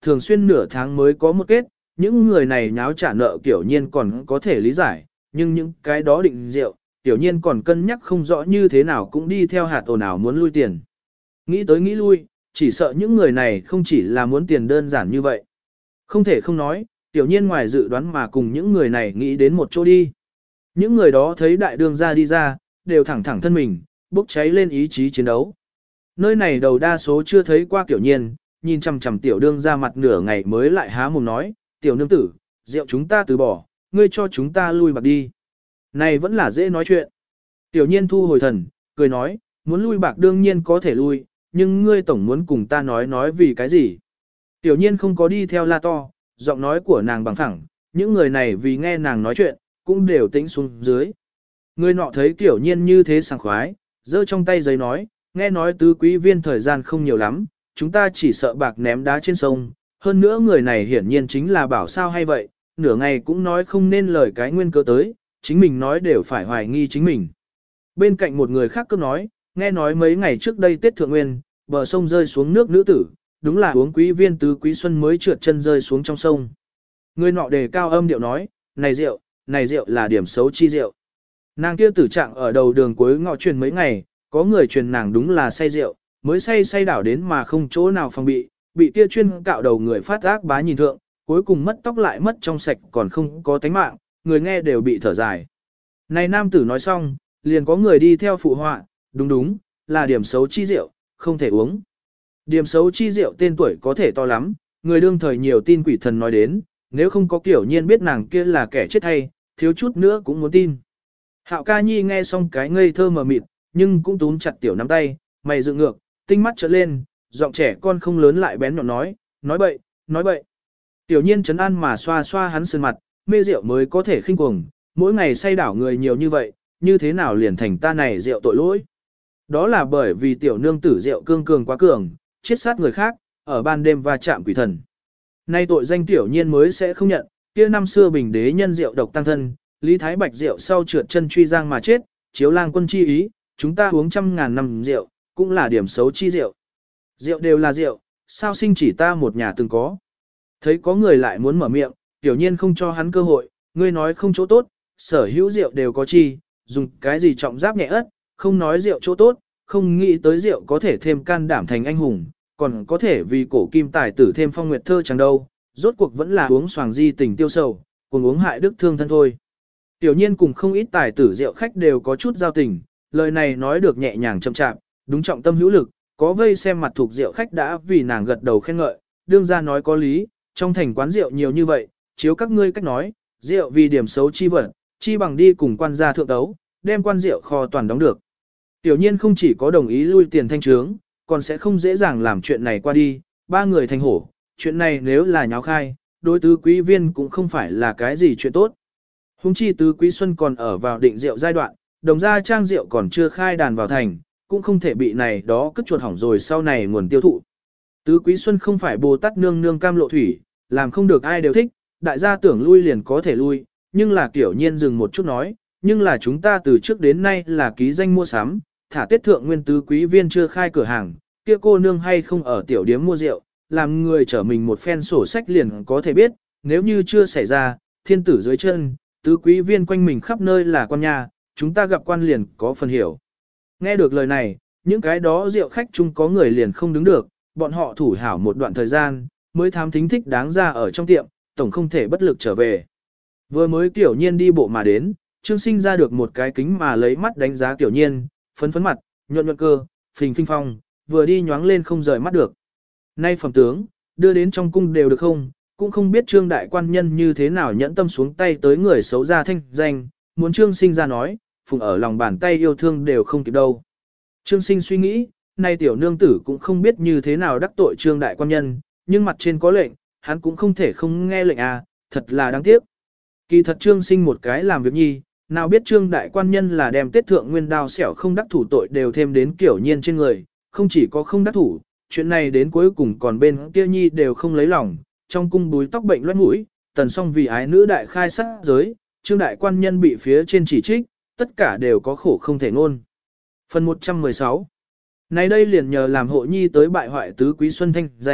thường xuyên nửa tháng mới có một kết, những người này nháo trả nợ kiểu nhiên còn có thể lý giải, nhưng những cái đó định rượu, tiểu nhiên còn cân nhắc không rõ như thế nào cũng đi theo hạt ồn ào muốn lui tiền. Nghĩ tới nghĩ lui, chỉ sợ những người này không chỉ là muốn tiền đơn giản như vậy. Không thể không nói, tiểu nhiên ngoài dự đoán mà cùng những người này nghĩ đến một chỗ đi. Những người đó thấy đại đương gia đi ra, đều thẳng thẳng thân mình, bốc cháy lên ý chí chiến đấu. Nơi này đầu đa số chưa thấy qua tiểu nhiên, nhìn chằm chằm tiểu đương ra mặt nửa ngày mới lại há mồm nói, tiểu nương tử, rượu chúng ta từ bỏ, ngươi cho chúng ta lui bạc đi. Này vẫn là dễ nói chuyện. Tiểu nhiên thu hồi thần, cười nói, muốn lui bạc đương nhiên có thể lui, nhưng ngươi tổng muốn cùng ta nói vì cái gì. Tiểu nhiên không có đi theo la to, giọng nói của nàng bằng phẳng, những người này vì nghe nàng nói chuyện, cũng đều tĩnh xuống dưới. Người nọ thấy tiểu nhiên như thế sảng khoái, giơ trong tay giấy nói, nghe nói tứ quý viên thời gian không nhiều lắm, chúng ta chỉ sợ bạc ném đá trên sông, hơn nữa người này hiển nhiên chính là bảo sao hay vậy, nửa ngày cũng nói không nên lời cái nguyên cơ tới, chính mình nói đều phải hoài nghi chính mình. Bên cạnh một người khác cứ nói, nghe nói mấy ngày trước đây Tết Thượng Nguyên, bờ sông rơi xuống nước nữ tử, đúng là uống quý viên tứ quý xuân mới trượt chân rơi xuống trong sông. Người nọ đề cao âm điệu nói, này rượu là điểm xấu chi rượu. Nàng kia tử trạng ở đầu đường cuối ngọ truyền mấy ngày, có người truyền nàng đúng là say rượu, mới say đảo đến mà không chỗ nào phòng bị kia chuyên cạo đầu người phát ác bá nhìn thượng, cuối cùng mất tóc lại mất trong sạch còn không có tánh mạng, người nghe đều bị thở dài. Này nam tử nói xong, liền có người đi theo phụ họa, đúng, là điểm xấu chi rượu, không thể uống. Điểm xấu chi rượu tên tuổi có thể to lắm, người đương thời nhiều tin quỷ thần nói đến, nếu không có kiểu nhiên biết nàng kia là kẻ chết hay, thiếu chút nữa cũng muốn tin. Hạo ca nhi nghe xong cái ngây thơ mờ mịt, nhưng cũng túm chặt tiểu nắm tay, mày dựng ngược, tinh mắt trợn lên, giọng trẻ con không lớn lại bén nhọn nói bậy. Tiểu nhiên trấn an mà xoa xoa hắn sơn mặt, mê rượu mới có thể khinh cuồng, mỗi ngày say đảo người nhiều như vậy, như thế nào liền thành ta này rượu tội lỗi. Đó là bởi vì tiểu nương tử rượu cương cường quá cường, chết sát người khác, ở ban đêm va chạm quỷ thần. Nay tội danh tiểu nhiên mới sẽ không nhận, kia năm xưa bình đế nhân rượu độc tăng thân, Lý Thái Bạch rượu sau trượt chân truy giang mà chết, chiếu lang quân chi ý, chúng ta uống 100.000 năm rượu, cũng là điểm xấu chi rượu. Rượu đều là rượu, sao sinh chỉ ta một nhà từng có. Thấy có người lại muốn mở miệng, tiểu nhiên không cho hắn cơ hội, ngươi nói không chỗ tốt, sở hữu rượu đều có chi, dùng cái gì trọng giáp nhẹ ớt, không nói rượu chỗ tốt, không nghĩ tới rượu có thể thêm can đảm thành anh hùng, còn có thể vì cổ kim tài tử thêm phong nguyệt thơ chẳng đâu, rốt cuộc vẫn là uống xoàng di tình tiêu sầu, cùng uống hại đức thương thân thôi. Tiểu nhiên cùng không ít tài tử rượu khách đều có chút giao tình, lời này nói được nhẹ nhàng chậm chạp, đúng trọng tâm hữu lực, có vây xem mặt thuộc rượu khách đã vì nàng gật đầu khen ngợi, đương ra nói có lý, trong thành quán rượu nhiều như vậy, chiếu các ngươi cách nói, rượu vì điểm xấu chi vật, chi bằng đi cùng quan gia thượng tấu, đem quan rượu kho toàn đóng được. Tiểu nhiên không chỉ có đồng ý lui tiền thanh trướng, còn sẽ không dễ dàng làm chuyện này qua đi, ba người thành hổ, chuyện này nếu là nháo khai, đối tứ quý viên cũng không phải là cái gì chuyện tốt. Hùng chi tứ quý xuân còn ở vào định rượu giai đoạn, đồng gia trang rượu còn chưa khai đàn vào thành, cũng không thể bị này đó cất chuột hỏng rồi sau này nguồn tiêu thụ. Tứ quý xuân không phải Bồ Tát nương nương cam lộ thủy, làm không được ai đều thích, đại gia tưởng lui liền có thể lui, nhưng là kiểu nhiên dừng một chút nói, nhưng là chúng ta từ trước đến nay là ký danh mua sắm, thả Tết Thượng Nguyên tứ quý viên chưa khai cửa hàng, kia cô nương hay không ở tiểu điếm mua rượu, làm người trở mình một phen sổ sách liền có thể biết, nếu như chưa xảy ra, thiên tử dưới chân, tứ quý viên quanh mình khắp nơi là quan nhà, chúng ta gặp quan liền có phần hiểu. Nghe được lời này, những cái đó rượu khách chung có người liền không đứng được, bọn họ thủ hảo một đoạn thời gian, mới thám thính thích đáng ra ở trong tiệm, tổng không thể bất lực trở về. Vừa mới Tiểu Nhiên đi bộ mà đến, Trương Sinh ra được một cái kính mà lấy mắt đánh giá Tiểu Nhiên, phấn phấn mặt, nhuận nhuận cơ, phình phinh phong, vừa đi nhoáng lên không rời mắt được. Nay phẩm tướng, đưa đến trong cung đều được không, cũng không biết Trương đại quan nhân như thế nào nhẫn tâm xuống tay tới người xấu ra thanh danh, muốn Trương Sinh ra nói, phùng ở lòng bàn tay yêu thương đều không kịp đâu. Trương Sinh suy nghĩ, nay tiểu nương tử cũng không biết như thế nào đắc tội Trương đại quan nhân, nhưng mặt trên có lệnh, hắn cũng không thể không nghe lệnh à, thật là đáng tiếc. Kỳ thật Trương Sinh một cái làm việc nhi, nào biết Trương đại quan nhân là đem Tết Thượng Nguyên đao xẻo không đắc thủ tội đều thêm đến Kiểu Nhiên trên người, không chỉ có không đắc thủ, chuyện này đến cuối cùng còn bên kia nhi đều không lấy lòng, trong cung búi tóc bệnh loét mũi, tần song vì ái nữ đại khai sát giới, Trương đại quan nhân bị phía trên chỉ trích, tất cả đều có khổ không thể ngôn. Phần 116. Này đây liền nhờ làm hộ nhi tới bại hoại tứ quý xuân thanh danh,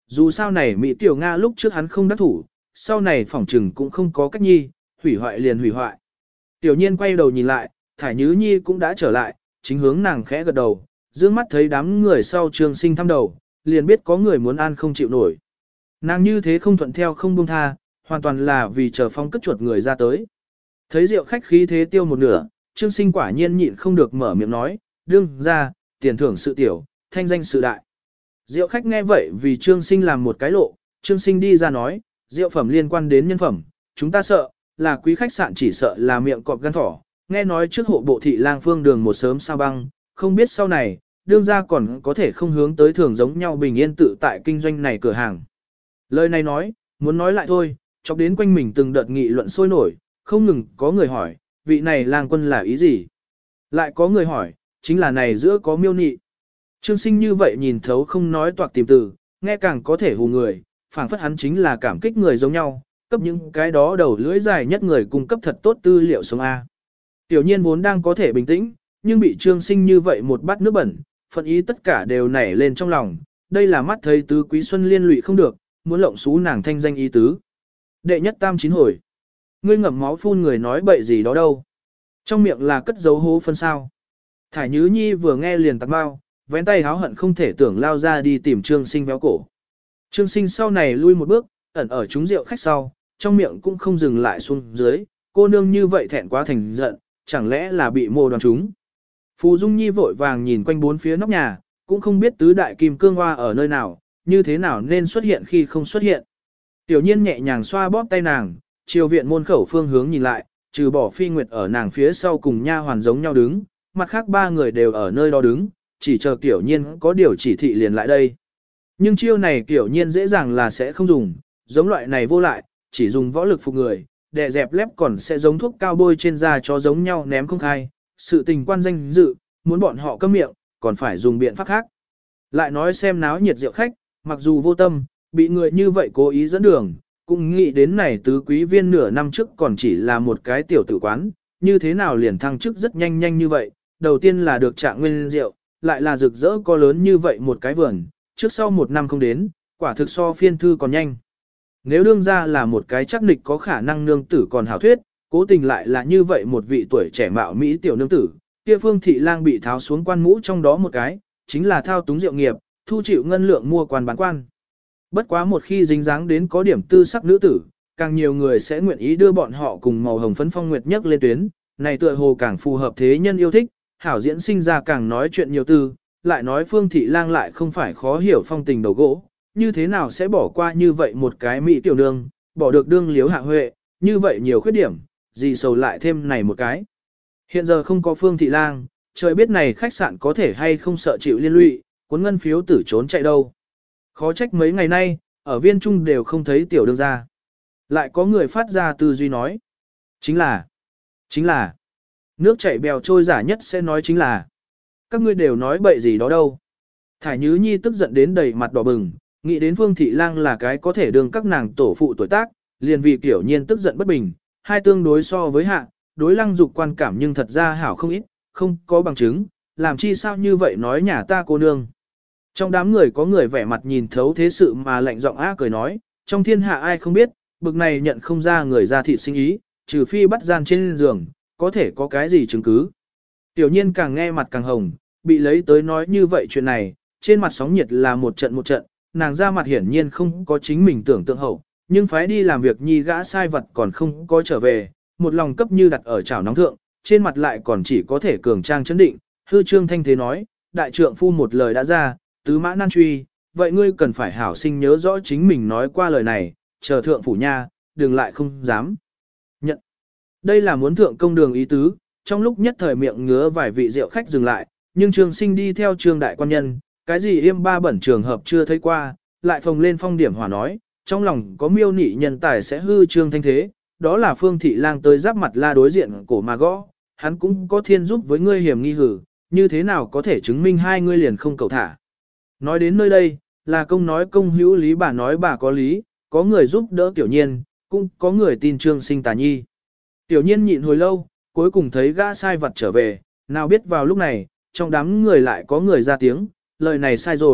dù sao này Mỹ Tiểu Nga lúc trước hắn không đắc thủ, sau này phỏng trừng cũng không có cách nhi, hủy hoại liền hủy hoại. Tiểu nhiên quay đầu nhìn lại, Thải Nhứ Nhi cũng đã trở lại, chính hướng nàng khẽ gật đầu, dương mắt thấy đám người sau Trương Sinh thăm đầu, liền biết có người muốn ăn không chịu nổi. Nàng như thế không thuận theo không buông tha, hoàn toàn là vì chờ phong cất chuột người ra tới. Thấy rượu khách khí thế tiêu một nửa, Trương Sinh quả nhiên nhịn không được mở miệng nói, đương ra, tiền thưởng sự tiểu, thanh danh sự đại. Rượu khách nghe vậy vì Trương Sinh làm một cái lộ, Trương Sinh đi ra nói, rượu phẩm liên quan đến nhân phẩm, chúng ta sợ, là quý khách sạn chỉ sợ là miệng cọp gan thỏ, nghe nói trước hộ bộ thị lang phương đường một sớm sao băng, không biết sau này, đương ra còn có thể không hướng tới thường giống nhau bình yên tự tại kinh doanh này cửa hàng. Lời này nói, muốn nói lại thôi, chọc đến quanh mình từng đợt nghị luận sôi nổi, không ngừng có người hỏi, vị này lang quân là ý gì? Lại có người hỏi, chính là này giữa có miêu nị. Trương Sinh như vậy nhìn thấu không nói toạc tìm từ, nghe càng có thể hù người, phảng phất hắn chính là cảm kích người giống nhau, cấp những cái đó đầu lưỡi dài nhất người cung cấp thật tốt tư liệu sống A. Tiểu nhiên vốn đang có thể bình tĩnh, nhưng bị Trương Sinh như vậy một bát nước bẩn, phận ý tất cả đều nảy lên trong lòng, đây là mắt thấy tứ quý xuân liên lụy không được, muốn lộng xú nàng thanh danh ý tứ. Đệ nhất tam chín hồi. Ngươi ngậm máu phun người nói bậy gì đó đâu. Trong miệng là cất dấu hố phân sao. Thải Nhứ Nhi vừa nghe liền tặc bao, vén tay háo hận không thể tưởng lao ra đi tìm Trương Sinh véo cổ. Trương Sinh sau này lui một bước, ẩn ở chúng rượu khách sau, trong miệng cũng không dừng lại xuống dưới, cô nương như vậy thẹn quá thành giận, chẳng lẽ là bị mô đoàn chúng. Phù Dung Nhi vội vàng nhìn quanh bốn phía nóc nhà, cũng không biết tứ đại kim cương hoa ở nơi nào, như thế nào nên xuất hiện khi không xuất hiện. Tiểu nhiên nhẹ nhàng xoa bóp tay nàng, chiều viện môn khẩu phương hướng nhìn lại, trừ bỏ Phi Nguyệt ở nàng phía sau cùng nha hoàn giống nhau đứng, mặt khác ba người đều ở nơi đó đứng, chỉ chờ Tiểu nhiên có điều chỉ thị liền lại đây. Nhưng chiêu này Tiểu nhiên dễ dàng là sẽ không dùng, giống loại này vô lại, chỉ dùng võ lực phục người, đè dẹp lép còn sẽ giống thuốc cao bôi trên da cho giống nhau ném không khai, sự tình quan danh dự, muốn bọn họ câm miệng, còn phải dùng biện pháp khác. Lại nói xem náo nhiệt rượu khách, mặc dù vô tâm, bị người như vậy cố ý dẫn đường, cũng nghĩ đến này tứ quý viên nửa năm trước còn chỉ là một cái tiểu tử quán, như thế nào liền thăng chức rất nhanh nhanh như vậy, đầu tiên là được trạng nguyên rượu, lại là rực rỡ có lớn như vậy một cái vườn, trước sau một năm không đến, quả thực so phiên thư còn nhanh. Nếu đương ra là một cái chắc nịch có khả năng nương tử còn hảo thuyết, cố tình lại là như vậy một vị tuổi trẻ mạo Mỹ tiểu nương tử, kia Phương Thị Lang bị tháo xuống quan mũ trong đó một cái, chính là thao túng rượu nghiệp, thu chịu ngân lượng mua quan bán quan. Bất quá một khi dính dáng đến có điểm tư sắc nữ tử, càng nhiều người sẽ nguyện ý đưa bọn họ cùng màu hồng phấn phong nguyệt nhất lên tuyến, này tựa hồ càng phù hợp thế nhân yêu thích, hảo diễn sinh ra càng nói chuyện nhiều tư, lại nói Phương Thị Lang lại không phải khó hiểu phong tình đầu gỗ, như thế nào sẽ bỏ qua như vậy một cái mỹ tiểu nương, bỏ được đương liếu hạ huệ, như vậy nhiều khuyết điểm, gì sầu lại thêm này một cái. Hiện giờ không có Phương Thị Lang, trời biết này khách sạn có thể hay không sợ chịu liên lụy, cuốn ngân phiếu tử trốn chạy đâu. Khó trách mấy ngày nay, ở viên trung đều không thấy tiểu đương ra. Lại có người phát ra tư duy nói. Chính là, nước chảy bèo trôi giả nhất sẽ nói chính là. Các ngươi đều nói bậy gì đó đâu. Thải Nhứ Nhi tức giận đến đầy mặt đỏ bừng, nghĩ đến Phương Thị Lang là cái có thể đương các nàng tổ phụ tuổi tác, liền vì tiểu nhiên tức giận bất bình, hai tương đối so với hạ, đối Lăng Dục quan cảm nhưng thật ra hảo không ít, không có bằng chứng, làm chi sao như vậy nói nhà ta cô nương. Trong đám người có người vẻ mặt nhìn thấu thế sự mà lạnh giọng á cười nói, trong thiên hạ ai không biết, bực này nhận không ra người ra thịt sinh ý, trừ phi bắt gian trên giường, có thể có cái gì chứng cứ. Tiểu nhiên càng nghe mặt càng hồng, bị lấy tới nói như vậy chuyện này, trên mặt sóng nhiệt là một trận, nàng ra mặt hiển nhiên không có chính mình tưởng tượng hậu, nhưng phái đi làm việc nhi gã sai vật còn không có trở về, một lòng cấp như đặt ở chảo nóng thượng, trên mặt lại còn chỉ có thể cường trang chấn định, hư trương thanh thế nói, đại trượng phu một lời đã ra, tứ mã nan truy, vậy ngươi cần phải hảo sinh nhớ rõ chính mình nói qua lời này, chờ thượng phủ nha, đừng lại không dám. Nhận. Đây là muốn thượng công đường ý tứ, trong lúc nhất thời miệng ngứa vài vị rượu khách dừng lại, nhưng Trương Sinh đi theo Trương đại quan nhân, cái gì yêm ba bẩn trường hợp chưa thấy qua, lại phồng lên phong điểm hòa nói, trong lòng có miêu nị nhân tài sẽ hư Trương thanh thế, đó là Phương Thị Lang tới giáp mặt la đối diện cổ mà gõ, hắn cũng có thiên giúp với ngươi hiểm nghi hử, như thế nào có thể chứng minh hai ngươi liền không cầu thả. Nói đến nơi đây, là công nói công hữu lý bà nói bà có lý, có người giúp đỡ Tiểu Nhiên, cũng có người tin Trương Sinh tà nhi. Tiểu Nhiên nhịn hồi lâu, cuối cùng thấy gã sai vật trở về, nào biết vào lúc này, trong đám người lại có người ra tiếng, lời này sai rồi,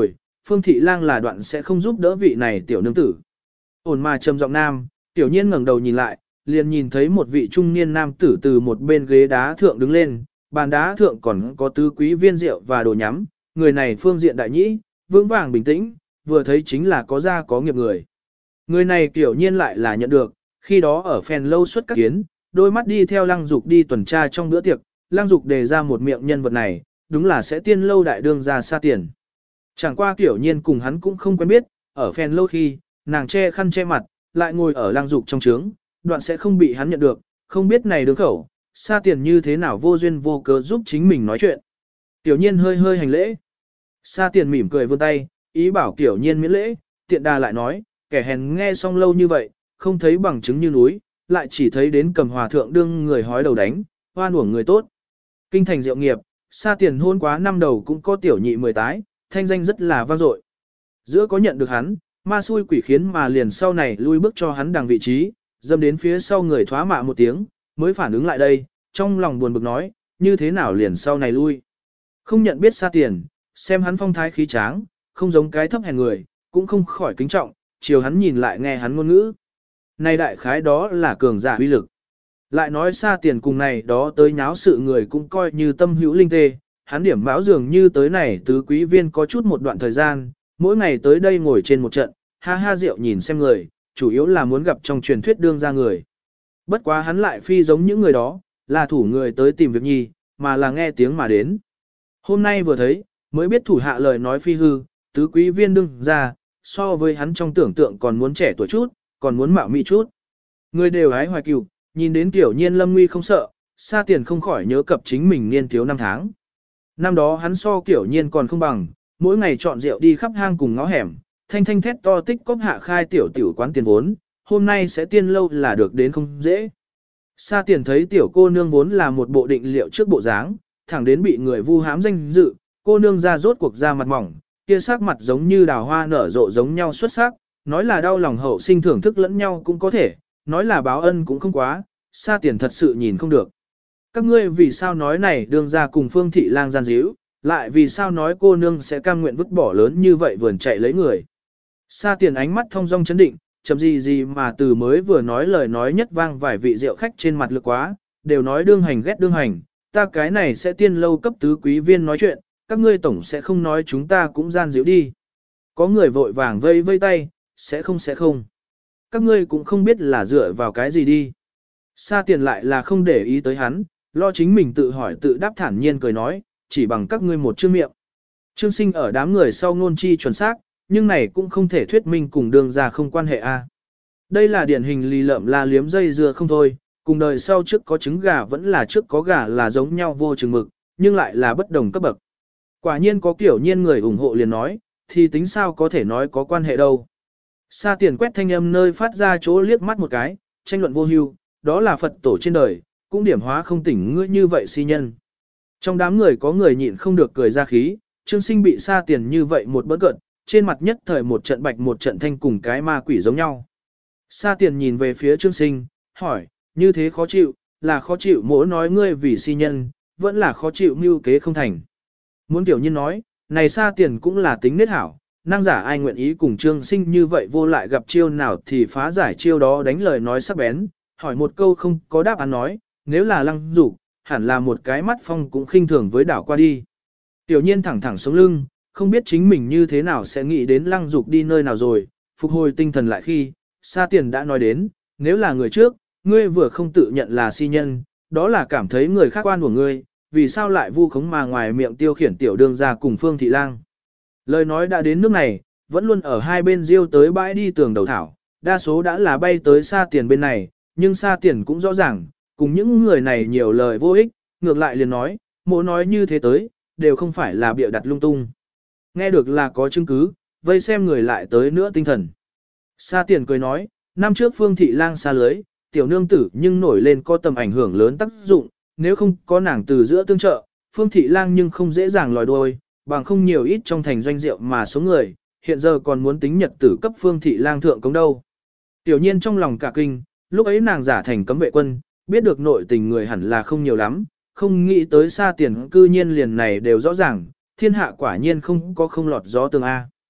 Phương Thị Lang là đoạn sẽ không giúp đỡ vị này tiểu nương tử. Ổn mà trầm giọng nam, tiểu nhiên ngẩng đầu nhìn lại, liền nhìn thấy một vị trung niên nam tử từ một bên ghế đá thượng đứng lên, bàn đá thượng còn có tứ quý viên rượu và đồ nhắm, người này phương diện đại nhĩ, vững vàng bình tĩnh, vừa thấy chính là có gia có nghiệp người. Người này tiểu nhiên lại là nhận được, khi đó ở phèn lâu xuất các kiến, đôi mắt đi theo Lăng Dục đi tuần tra trong bữa tiệc, Lăng Dục đề ra một miệng nhân vật này, đúng là sẽ tiên lâu đại đương ra Sa Tiền. Chẳng qua tiểu nhiên cùng hắn cũng không quen biết, ở phèn lâu khi, nàng che khăn che mặt, lại ngồi ở Lăng Dục trong trướng, đoạn sẽ không bị hắn nhận được, không biết này đứng khẩu, Sa Tiền như thế nào vô duyên vô cớ giúp chính mình nói chuyện. Tiểu nhiên hơi hơi hành lễ. Sa Tiền mỉm cười vươn tay, ý bảo tiểu nhiên miễn lễ, tiện đà lại nói, kẻ hèn nghe xong lâu như vậy, không thấy bằng chứng như núi, lại chỉ thấy đến cầm hòa thượng đương người hói đầu đánh, hoan uổng người tốt. Kinh thành diệu nghiệp, Sa Tiền hôn quá năm đầu cũng có tiểu nhị 10 tái, thanh danh rất là vang dội. Giữa có nhận được hắn, ma xui quỷ khiến mà liền sau này lui bước cho hắn đằng vị trí, dâm đến phía sau người thoá mạ một tiếng, mới phản ứng lại đây, trong lòng buồn bực nói, như thế nào liền sau này lui. Không nhận biết Sa Tiền, xem hắn phong thái khí tráng, không giống cái thấp hèn người, cũng không khỏi kính trọng, chiều hắn nhìn lại nghe hắn ngôn ngữ. Này đại khái đó là cường giả uy lực. Lại nói Sa Tiền cùng này đó tới nháo sự người cũng coi như tâm hữu linh tê, hắn điểm báo dường như tới này tứ quý viên có chút một đoạn thời gian, mỗi ngày tới đây ngồi trên một trận, ha ha rượu nhìn xem người, chủ yếu là muốn gặp trong truyền thuyết đương ra người. Bất quá hắn lại phi giống những người đó, là thủ người tới tìm việc nhi, mà là nghe tiếng mà đến. Hôm nay vừa thấy, mới biết thủ hạ lời nói phi hư, tứ quý viên đương ra, so với hắn trong tưởng tượng còn muốn trẻ tuổi chút, còn muốn mạo mị chút. Người đều hái hoài cừu, nhìn đến tiểu nhiên lâm nguy không sợ, Sa Tiền không khỏi nhớ cập chính mình niên thiếu năm tháng. Năm đó hắn so tiểu nhiên còn không bằng, mỗi ngày chọn rượu đi khắp hang cùng ngõ hẻm, thanh thanh thét to tích cóp hạ khai tiểu quán tiền vốn, hôm nay sẽ tiên lâu là được đến không dễ. Sa Tiền thấy tiểu cô nương vốn là một bộ định liệu trước bộ dáng, thẳng đến bị người vu hãm danh dự, cô nương ra rốt cuộc ra mặt mỏng, kia sắc mặt giống như đào hoa nở rộ giống nhau xuất sắc, nói là đau lòng hậu sinh thưởng thức lẫn nhau cũng có thể, nói là báo ân cũng không quá, Sa Tiền thật sự nhìn không được. Các ngươi vì sao nói này đương ra cùng Phương Thị Lang gian díu, lại vì sao nói cô nương sẽ cam nguyện vứt bỏ lớn như vậy vườn chạy lấy người. Sa Tiền ánh mắt thông dong chấn định, chậm gì mà từ mới vừa nói lời nói nhất vang vài vị rượu khách trên mặt lực quá, đều nói đương hành ghét đương hành, ta cái này sẽ tiên lâu cấp tứ quý viên nói chuyện, các ngươi tổng sẽ không nói chúng ta cũng gian díu đi. Có người vội vàng vây vây tay, sẽ không. Các ngươi cũng không biết là dựa vào cái gì đi. Sa Tiền lại là không để ý tới hắn, lo chính mình tự hỏi tự đáp thản nhiên cười nói, chỉ bằng các ngươi một chữ miệng. Trương Sinh ở đám người sau ngôn chi chuẩn xác, nhưng này cũng không thể thuyết minh cùng đường ra không quan hệ a. Đây là điển hình lì lợm la liếm dây dưa không thôi, cùng đời sau trước có trứng gà vẫn là trước có gà là giống nhau vô chừng mực, nhưng lại là bất đồng cấp bậc. Quả nhiên có kiểu nhiên người ủng hộ liền nói, thì tính sao có thể nói có quan hệ đâu. Sa Tiền quét thanh âm nơi phát ra chỗ liếc mắt một cái, tranh luận vô hưu, đó là Phật tổ trên đời, cũng điểm hóa không tỉnh ngươi như vậy si nhân. Trong đám người có người nhịn không được cười ra khí, Trương Sinh bị Sa Tiền như vậy một bỡn cợt, trên mặt nhất thời một trận bạch một trận thanh cùng cái ma quỷ giống nhau. Sa Tiền nhìn về phía Trương Sinh, hỏi, như thế khó chịu, là khó chịu mỗi nói ngươi vì si nhân, vẫn là khó chịu mưu kế không thành. Muốn tiểu nhiên nói, này Sa Tiền cũng là tính nết hảo, năng giả ai nguyện ý cùng Trương Sinh như vậy vô lại gặp chiêu nào thì phá giải chiêu đó đánh lời nói sắc bén, hỏi một câu không có đáp án nói, nếu là Lăng Dục, hẳn là một cái mắt phong cũng khinh thường với đảo qua đi. Tiểu nhiên thẳng thẳng sống lưng, không biết chính mình như thế nào sẽ nghĩ đến Lăng Dục đi nơi nào rồi, phục hồi tinh thần lại khi, Sa Tiền đã nói đến, nếu là người trước, ngươi vừa không tự nhận là si nhân, đó là cảm thấy người khác oan của ngươi, vì sao lại vu khống mà ngoài miệng tiêu khiển tiểu đương ra cùng Phương Thị Lang. Lời nói đã đến nước này, vẫn luôn ở hai bên riêu tới bãi đi tường đầu thảo, đa số đã là bay tới Sa Tiền bên này, nhưng Sa Tiền cũng rõ ràng, cùng những người này nhiều lời vô ích, ngược lại liền nói, mỗi nói như thế tới, đều không phải là bịa đặt lung tung. Nghe được là có chứng cứ, vây xem người lại tới nữa tinh thần. Sa Tiền cười nói, năm trước Phương Thị Lang xa lưới, tiểu nương tử nhưng nổi lên có tầm ảnh hưởng lớn tác dụng, nếu không có nàng từ giữa tương trợ, Phương Thị Lang nhưng không dễ dàng lòi đuôi, bằng không nhiều ít trong thành doanh rượu mà số người, hiện giờ còn muốn tính nhật tử cấp Phương Thị Lang thượng công đâu. Tiểu nhiên trong lòng cả kinh, lúc ấy nàng giả thành cấm vệ quân, biết được nội tình người hẳn là không nhiều lắm, không nghĩ tới Sa Tiền cư nhiên liền này đều rõ ràng, thiên hạ quả nhiên không có không lọt gió tường A.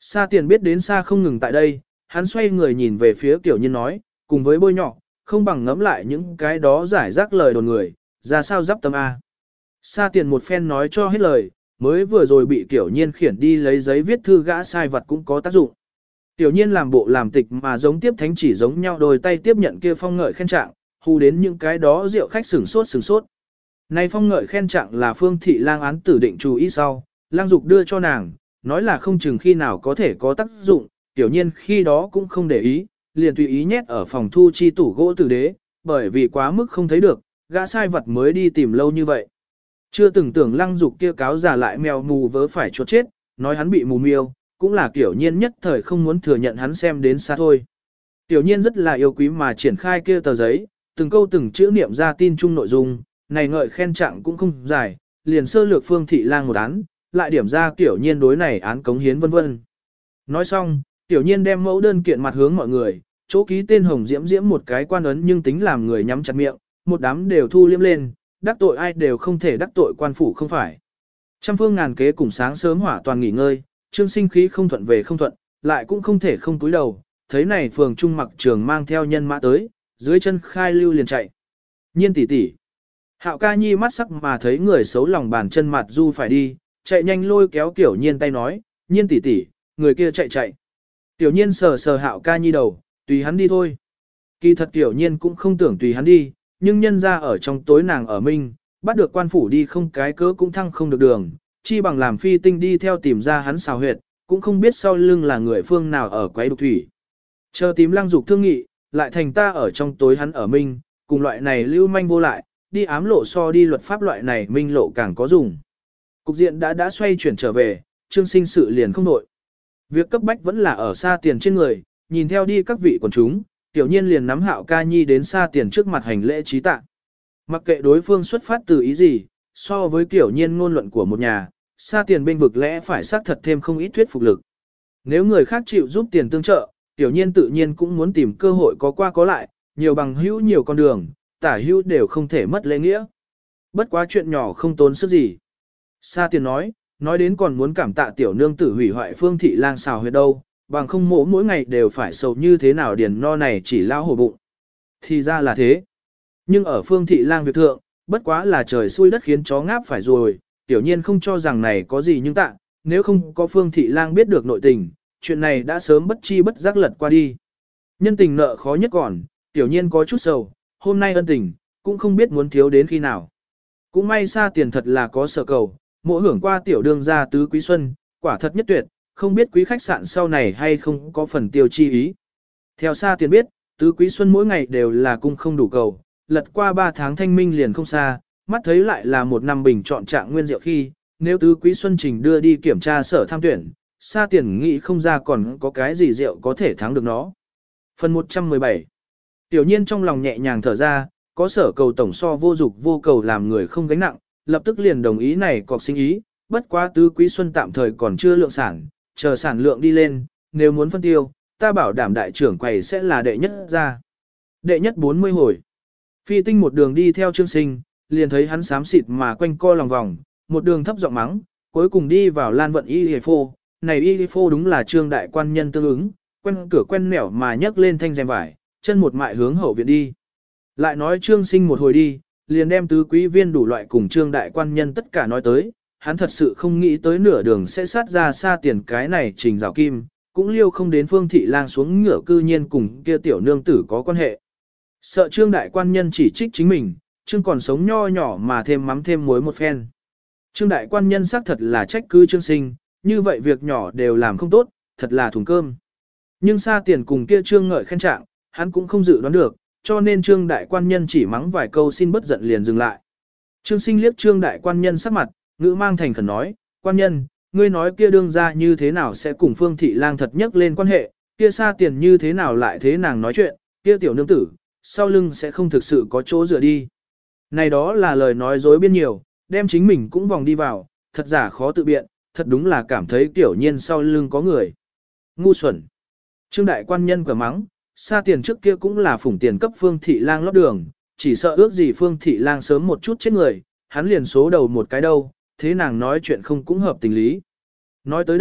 Sa Tiền biết đến Sa không ngừng tại đây, hắn xoay người nhìn về phía Tiểu Nhiên nói, cùng với bôi nhọ, không bằng ngẫm lại những cái đó giải rác lời đồn người, ra sao giáp tâm A. Sa Tiền một phen nói cho hết lời, mới vừa rồi bị Tiểu Nhiên khiển đi lấy giấy viết thư gã sai vật cũng có tác dụng. Tiểu Nhiên làm bộ làm tịch mà giống tiếp thánh chỉ giống nhau đôi tay tiếp nhận kia phong ngợi khen trạng, hù đến những cái đó rượu khách sửng sốt. Này phong ngợi khen trạng là Phương Thị Lang án tử định chú ý sau, Lang Dục đưa cho nàng, nói là không chừng khi nào có thể có tác dụng, Tiểu Nhiên khi đó cũng không để ý, liền tùy ý nhét ở phòng thu chi tủ gỗ tử đế, bởi vì quá mức không thấy được, gã sai vật mới đi tìm lâu như vậy. Chưa từng tưởng Lăng Dục kia cáo giả lại mèo mù vớ phải chuột chết, nói hắn bị mù miêu, cũng là Tiểu Nhiên nhất thời không muốn thừa nhận hắn xem đến xa thôi. Tiểu Nhiên rất là yêu quý mà triển khai kia tờ giấy, từng câu từng chữ niệm ra tin chung nội dung, này ngợi khen trạng cũng không dài, liền sơ lược Phương Thị Lang một án, lại điểm ra Tiểu Nhiên đối này án cống hiến vân vân. Nói xong, Tiểu Nhiên đem mẫu đơn kiện mặt hướng mọi người, chỗ ký tên Hồng Diễm Diễm một cái quan ấn nhưng tính làm người nhắm chặt miệng, một đám đều thu liếm lên, đắc tội ai đều không thể đắc tội quan phủ không phải. Trăm phương ngàn kế cùng sáng sớm hỏa toàn nghỉ ngơi, Trương Sinh khí không thuận về không thuận, lại cũng không thể không túi đầu, thấy này phường trung mặc trường mang theo nhân mã tới, dưới chân khai lưu liền chạy. Nhiên tỷ tỷ. Hạo ca nhi mắt sắc mà thấy người xấu lòng bàn chân mặt du phải đi, chạy nhanh lôi kéo Tiểu Nhiên tay nói, Nhiên tỷ tỷ, người kia chạy. Tiểu Nhiên sờ sờ Hạo ca nhi đầu, tùy hắn đi thôi. Kỳ thật Tiểu Nhiên cũng không tưởng tùy hắn đi, nhưng nhân ra ở trong tối nàng ở minh, bắt được quan phủ đi không cái cớ cũng thăng không được đường, chi bằng làm phi tinh đi theo tìm ra hắn xào huyệt, cũng không biết sau lưng là người phương nào ở quấy đục thủy. Chờ tím Lăng Dục thương nghị, lại thành ta ở trong tối hắn ở minh, cùng loại này lưu manh vô lại, đi ám lộ so đi luật pháp loại này minh lộ càng có dùng. Cục diện đã xoay chuyển trở về, Trương Sinh sự liền không nội. Việc cấp bách vẫn là ở xa tiền trên người, nhìn theo đi các vị quần chúng, Tiểu Nhiên liền nắm Hạo ca nhi đến xa tiền trước mặt hành lễ trí tạ. Mặc kệ đối phương xuất phát từ ý gì, so với Tiểu Nhiên ngôn luận của một nhà, xa tiền bên vực lẽ phải xác thật thêm không ít thuyết phục lực. Nếu người khác chịu giúp tiền tương trợ, Tiểu Nhiên tự nhiên cũng muốn tìm cơ hội có qua có lại, nhiều bằng hữu nhiều con đường, tả hữu đều không thể mất lễ nghĩa. Bất quá chuyện nhỏ không tốn sức gì. Sa tiền nói đến còn muốn cảm tạ tiểu nương tử hủy hoại Phương Thị Lang xào huyệt đâu, bằng không mỗ mỗi ngày đều phải sầu như thế nào điền no này chỉ lao hổ bụng. Thì ra là thế. Nhưng ở Phương Thị Lang việc thượng, bất quá là trời xui đất khiến chó ngáp phải rồi, Tiểu Nhiên không cho rằng này có gì nhưng tạ, nếu không có Phương Thị Lang biết được nội tình, chuyện này đã sớm bất chi bất giác lật qua đi. Nhân tình nợ khó nhất còn, Tiểu Nhiên có chút sầu, hôm nay ân tình, cũng không biết muốn thiếu đến khi nào. Cũng may xa tiền thật là có sở cầu, mỗi hưởng qua tiểu đương gia tứ quý xuân, quả thật nhất tuyệt, không biết quý khách sạn sau này hay không có phần tiêu chi ý. Theo xa tiền biết, tứ quý xuân mỗi ngày đều là cung không đủ cầu, lật qua 3 tháng thanh minh liền không xa, mắt thấy lại là một năm bình chọn trạng nguyên diệu khi, nếu tứ quý xuân trình đưa đi kiểm tra sở tham tuyển, xa tiền nghĩ không ra còn có cái gì rượu có thể thắng được nó. Phần 117. Tiểu Nhiên trong lòng nhẹ nhàng thở ra, có sở cầu tổng so vô dục vô cầu làm người không gánh nặng, lập tức liền đồng ý này cọc sinh ý, bất quá tứ quý xuân tạm thời còn chưa lượng sản, chờ sản lượng đi lên, nếu muốn phân tiêu, ta bảo đảm đại trưởng quầy sẽ là đệ nhất ra. Đệ nhất 40 hồi. Phi tinh một đường đi theo Trương Sinh, liền thấy hắn xám xịt mà quanh co lòng vòng, một đường thấp giọng mắng, cuối cùng đi vào Lan Vận Y Phô, này Y Phô đúng là Trương đại quan nhân tương ứng, quen cửa quen nẻo mà nhấc lên thanh rèm vải, chân một mại hướng hậu viện đi. Lại nói Trương Sinh một hồi đi, liền đem tứ quý viên đủ loại cùng Trương đại quan nhân tất cả nói tới, hắn thật sự không nghĩ tới nửa đường sẽ sát ra xa tiền cái này trình rào kim, cũng liêu không đến Phương Thị Lang xuống ngựa cư nhiên cùng kia tiểu nương tử có quan hệ. Sợ Trương đại quan nhân chỉ trích chính mình, Trương còn sống nho nhỏ mà thêm mắm thêm muối một phen. Trương đại quan nhân xác thật là trách cứ Trương Sinh, như vậy việc nhỏ đều làm không tốt, thật là thùng cơm. Nhưng xa tiền cùng kia Trương ngợi khen trạng, hắn cũng không dự đoán được, cho nên Trương đại quan nhân chỉ mắng vài câu xin bất giận liền dừng lại. Trương Sinh liếc Trương đại quan nhân sắc mặt, ngữ mang thành khẩn nói, quan nhân, ngươi nói kia đương ra như thế nào sẽ cùng Phương Thị Lang thật nhất lên quan hệ, kia xa tiền như thế nào lại thế nàng nói chuyện, kia tiểu nương tử, sau lưng sẽ không thực sự có chỗ dựa đi. Này đó là lời nói dối biên nhiều, đem chính mình cũng vòng đi vào, thật giả khó tự biện, thật đúng là cảm thấy Tiểu Nhiên sau lưng có người. Ngu xuẩn. Trương đại quan nhân quả mắng, xa tiền trước kia cũng là phủng tiền cấp Phương Thị Lang lót đường, chỉ sợ ước gì Phương Thị Lang sớm một chút chết người, hắn liền số đầu một cái đâu, thế nàng nói chuyện không cũng hợp tình lý. Nói tới đây,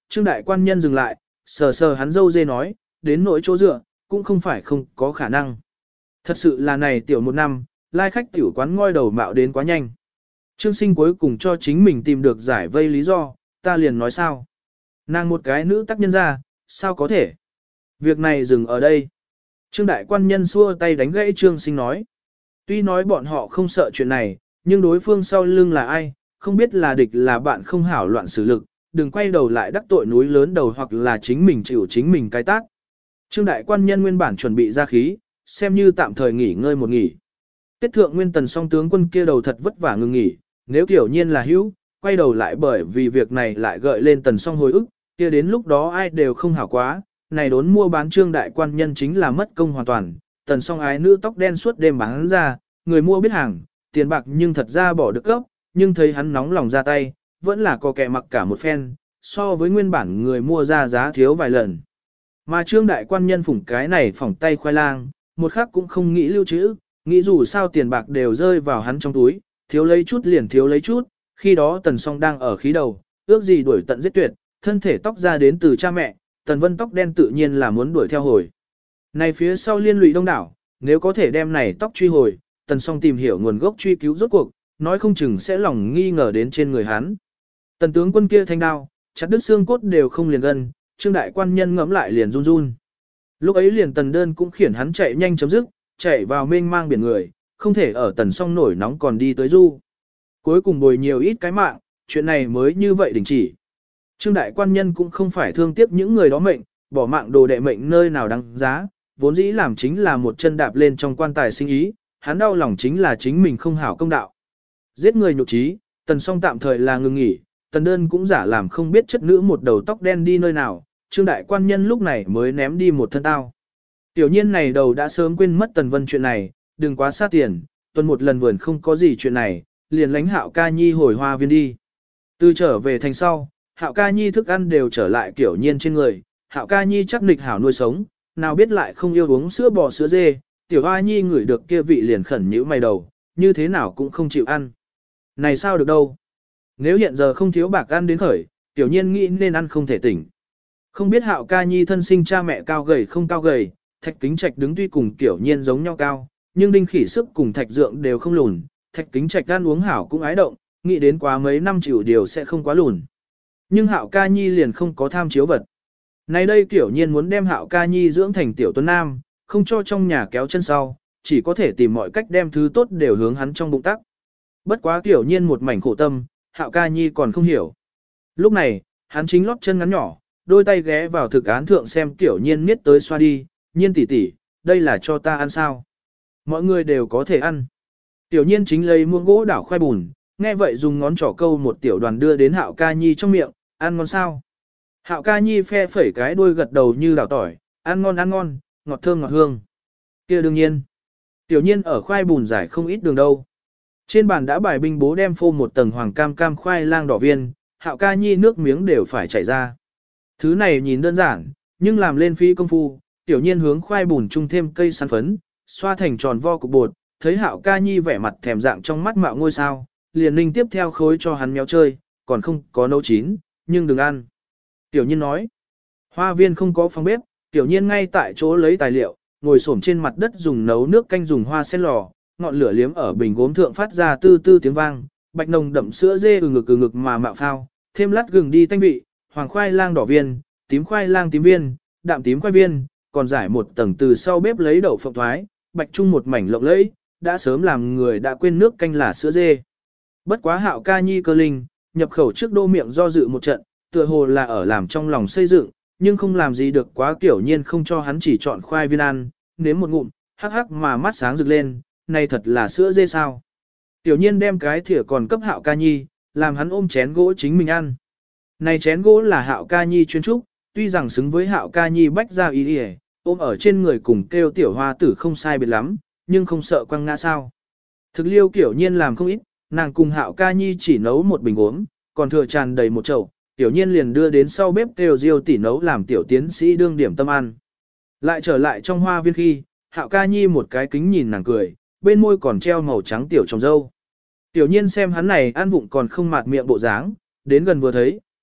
Trương đại quan nhân dừng lại, sờ sờ hắn dâu dê nói, đến nỗi chỗ dựa, cũng không phải không có khả năng. Thật sự là này tiểu một năm, lai khách tiểu quán ngoi đầu mạo đến quá nhanh. Trương Sinh cuối cùng cho chính mình tìm được giải vây lý do, ta liền nói sao. Nàng một cái nữ tác nhân ra, sao có thể. Việc này dừng ở đây. Trương đại quan nhân xua tay đánh gãy Trương Sinh nói. Tuy nói bọn họ không sợ chuyện này, nhưng đối phương sau lưng là ai, không biết là địch là bạn không hảo loạn xử lực, đừng quay đầu lại đắc tội núi lớn đầu hoặc là chính mình chịu chính mình cái tác. Trương đại quan nhân nguyên bản chuẩn bị ra khí, xem như tạm thời nghỉ ngơi một nghỉ. Tiết thượng nguyên tần song tướng quân kia đầu thật vất vả ngừng nghỉ, nếu kiểu nhiên là hữu, quay đầu lại bởi vì việc này lại gợi lên tần song hồi ức, kia đến lúc đó ai đều không hảo quá, này đốn mua bán trương đại quan nhân chính là mất công hoàn toàn, tần song ái nữ tóc đen suốt đêm bán ra, người mua biết hàng, tiền bạc nhưng thật ra bỏ được cấp, nhưng thấy hắn nóng lòng ra tay, vẫn là có kẻ mặc cả một phen, so với nguyên bản người mua ra giá thiếu vài lần. Mà trương đại quan nhân phủng cái này phỏng tay khoai lang, một khắc cũng không nghĩ lưu trữ, nghĩ dù sao tiền bạc đều rơi vào hắn trong túi, thiếu lấy chút liền thiếu lấy chút, khi đó tần song đang ở khí đầu, ước gì đuổi tận giết tuyệt, thân thể tóc ra đến từ cha mẹ, tần vân tóc đen tự nhiên là muốn đuổi theo hồi. Này phía sau liên lụy đông đảo, nếu có thể đem này tóc truy hồi, tần song tìm hiểu nguồn gốc truy cứu rốt cuộc, nói không chừng sẽ lòng nghi ngờ đến trên người hắn. Tần tướng quân kia thanh đao, chặt đứt xương cốt đều không liền gân, trương đại quan nhân ngẫm lại liền run run. Lúc ấy liền tần đơn cũng khiển hắn chạy nhanh chấm dứt, chạy vào mênh mang biển người, không thể ở tần song nổi nóng còn đi tới du. Cuối cùng bồi nhiều ít cái mạng, chuyện này mới như vậy đình chỉ. Trương đại quan nhân cũng không phải thương tiếc những người đó mệnh, bỏ mạng đồ đệ mệnh nơi nào đáng giá, vốn dĩ làm chính là một chân đạp lên trong quan tài sinh ý, hắn đau lòng chính là chính mình không hảo công đạo. Giết người nhục trí, tần song tạm thời là ngừng nghỉ, tần đơn cũng giả làm không biết chất nữ một đầu tóc đen đi nơi nào, trương đại quan nhân lúc này mới ném đi một thân tao. Tiểu nhiên này đầu đã sớm quên mất tần vân chuyện này, đừng quá xa tiền, tuần một lần vườn không có gì chuyện này, liền lánh Hạo Ca Nhi hồi hoa viên đi. Từ trở về thành sau, Hạo Ca Nhi thức ăn đều trở lại Tiểu nhiên trên người, Hạo Ca Nhi chắc nịch hảo nuôi sống, nào biết lại không yêu uống sữa bò sữa dê, Tiểu Hoa Nhi ngửi được kia vị liền khẩn nhíu mày đầu, như thế nào cũng không chịu ăn. Này sao được đâu? Nếu hiện giờ không thiếu bạc ăn đến khởi, Tiểu nhiên nghĩ nên ăn không thể tỉnh. Không biết Hạo Ca Nhi thân sinh cha mẹ cao gầy không cao gầy, Thạch Kính Trạch đứng tuy cùng Tiểu nhiên giống nhau cao, nhưng Đinh Khỉ Sức cùng Thạch Dượng đều không lùn, Thạch Kính Trạch ăn uống hảo cũng ái động, nghĩ đến quá mấy năm chịu điều sẽ không quá lùn. Nhưng Hạo Ca Nhi liền không có tham chiếu vật. Này đây Tiểu nhiên muốn đem Hạo Ca Nhi dưỡng thành tiểu tuấn nam, không cho trong nhà kéo chân sau, chỉ có thể tìm mọi cách đem thứ tốt đều hướng hắn trong bụng tắc. Bất quá Tiểu nhiên một mảnh khổ tâm, Hạo Ca Nhi còn không hiểu. Lúc này, hắn chính lót chân ngắn nhỏ, đôi tay ghé vào thực án thượng xem Tiểu nhiên miết tới xoa đi, nhiên tỷ tỷ, đây là cho ta ăn sao? Mọi người đều có thể ăn. Tiểu nhiên chính lấy muỗng gỗ đảo khoai bùn, nghe vậy dùng ngón trỏ câu một tiểu đoàn đưa đến Hạo Ca Nhi trong miệng, ăn ngon sao? Hạo Ca Nhi phe phẩy cái đuôi gật đầu như đảo tỏi, ăn ngon, ngọt thơm ngọt hương. Kia đương nhiên. Tiểu nhiên ở khoai bùn giải không ít đường đâu. Trên bàn đã bài binh bố đem phô một tầng hoàng cam cam khoai lang đỏ viên, Hạo Ca Nhi nước miếng đều phải chảy ra. Thứ này nhìn đơn giản, nhưng làm lên phí công phu, Tiểu nhiên hướng khoai bùn chung thêm cây sắn phấn, xoa thành tròn vo cục bột, thấy Hạo Ca Nhi vẻ mặt thèm dạng trong mắt mạo ngôi sao, liền ninh tiếp theo khối cho hắn méo chơi, còn không có nấu chín, nhưng đừng ăn. Tiểu nhiên nói, hoa viên không có phòng bếp, Tiểu nhiên ngay tại chỗ lấy tài liệu, ngồi xổm trên mặt đất dùng nấu nước canh dùng hoa sen lò, ngọn lửa liếm ở bình gốm thượng phát ra tư tư tiếng vang, bạch nồng đậm sữa dê ừ ngực mà mạo phao, thêm lát gừng đi tanh vị, hoàng khoai lang đỏ viên, tím khoai lang tím viên, đạm tím khoai viên, còn giải một tầng từ sau bếp lấy đậu phộng thoái, bạch chung một mảnh lộng lẫy, đã sớm làm người đã quên nước canh là sữa dê. Bất quá Hạo Ca Nhi cơ linh, nhập khẩu trước đô miệng do dự một trận, tựa hồ là ở làm trong lòng xây dựng, nhưng không làm gì được quá Tiểu nhiên không cho hắn chỉ chọn khoai viên ăn, nếm một ngụm, hắc hắc mà mắt sáng rực lên, này thật là sữa dê sao. Tiểu nhiên đem cái thìa còn cấp Hạo Ca Nhi, làm hắn ôm chén gỗ chính mình ăn. Này chén gỗ là Hạo Ca Nhi chuyên trúc, tuy rằng xứng với Hạo Ca Nhi bách ra ý ỉa, ôm ở trên người cùng kêu tiểu hoa tử không sai biệt lắm, nhưng không sợ quăng ngã sao. Thực liêu Tiểu nhiên làm không ít, nàng cùng Hạo Ca Nhi chỉ nấu một bình uống, còn thừa tràn đầy một chậu, Tiểu nhiên liền đưa đến sau bếp kêu Diêu tỷ nấu làm tiểu tiến sĩ đương điểm tâm ăn. Lại trở lại trong hoa viên khi, Hạo Ca Nhi một cái kính nhìn nàng cười, bên môi còn treo màu trắng tiểu trồng dâu. Tiểu nhiên xem hắn này ăn vụng còn không mạt miệng bộ dáng, đến gần vừa thấy,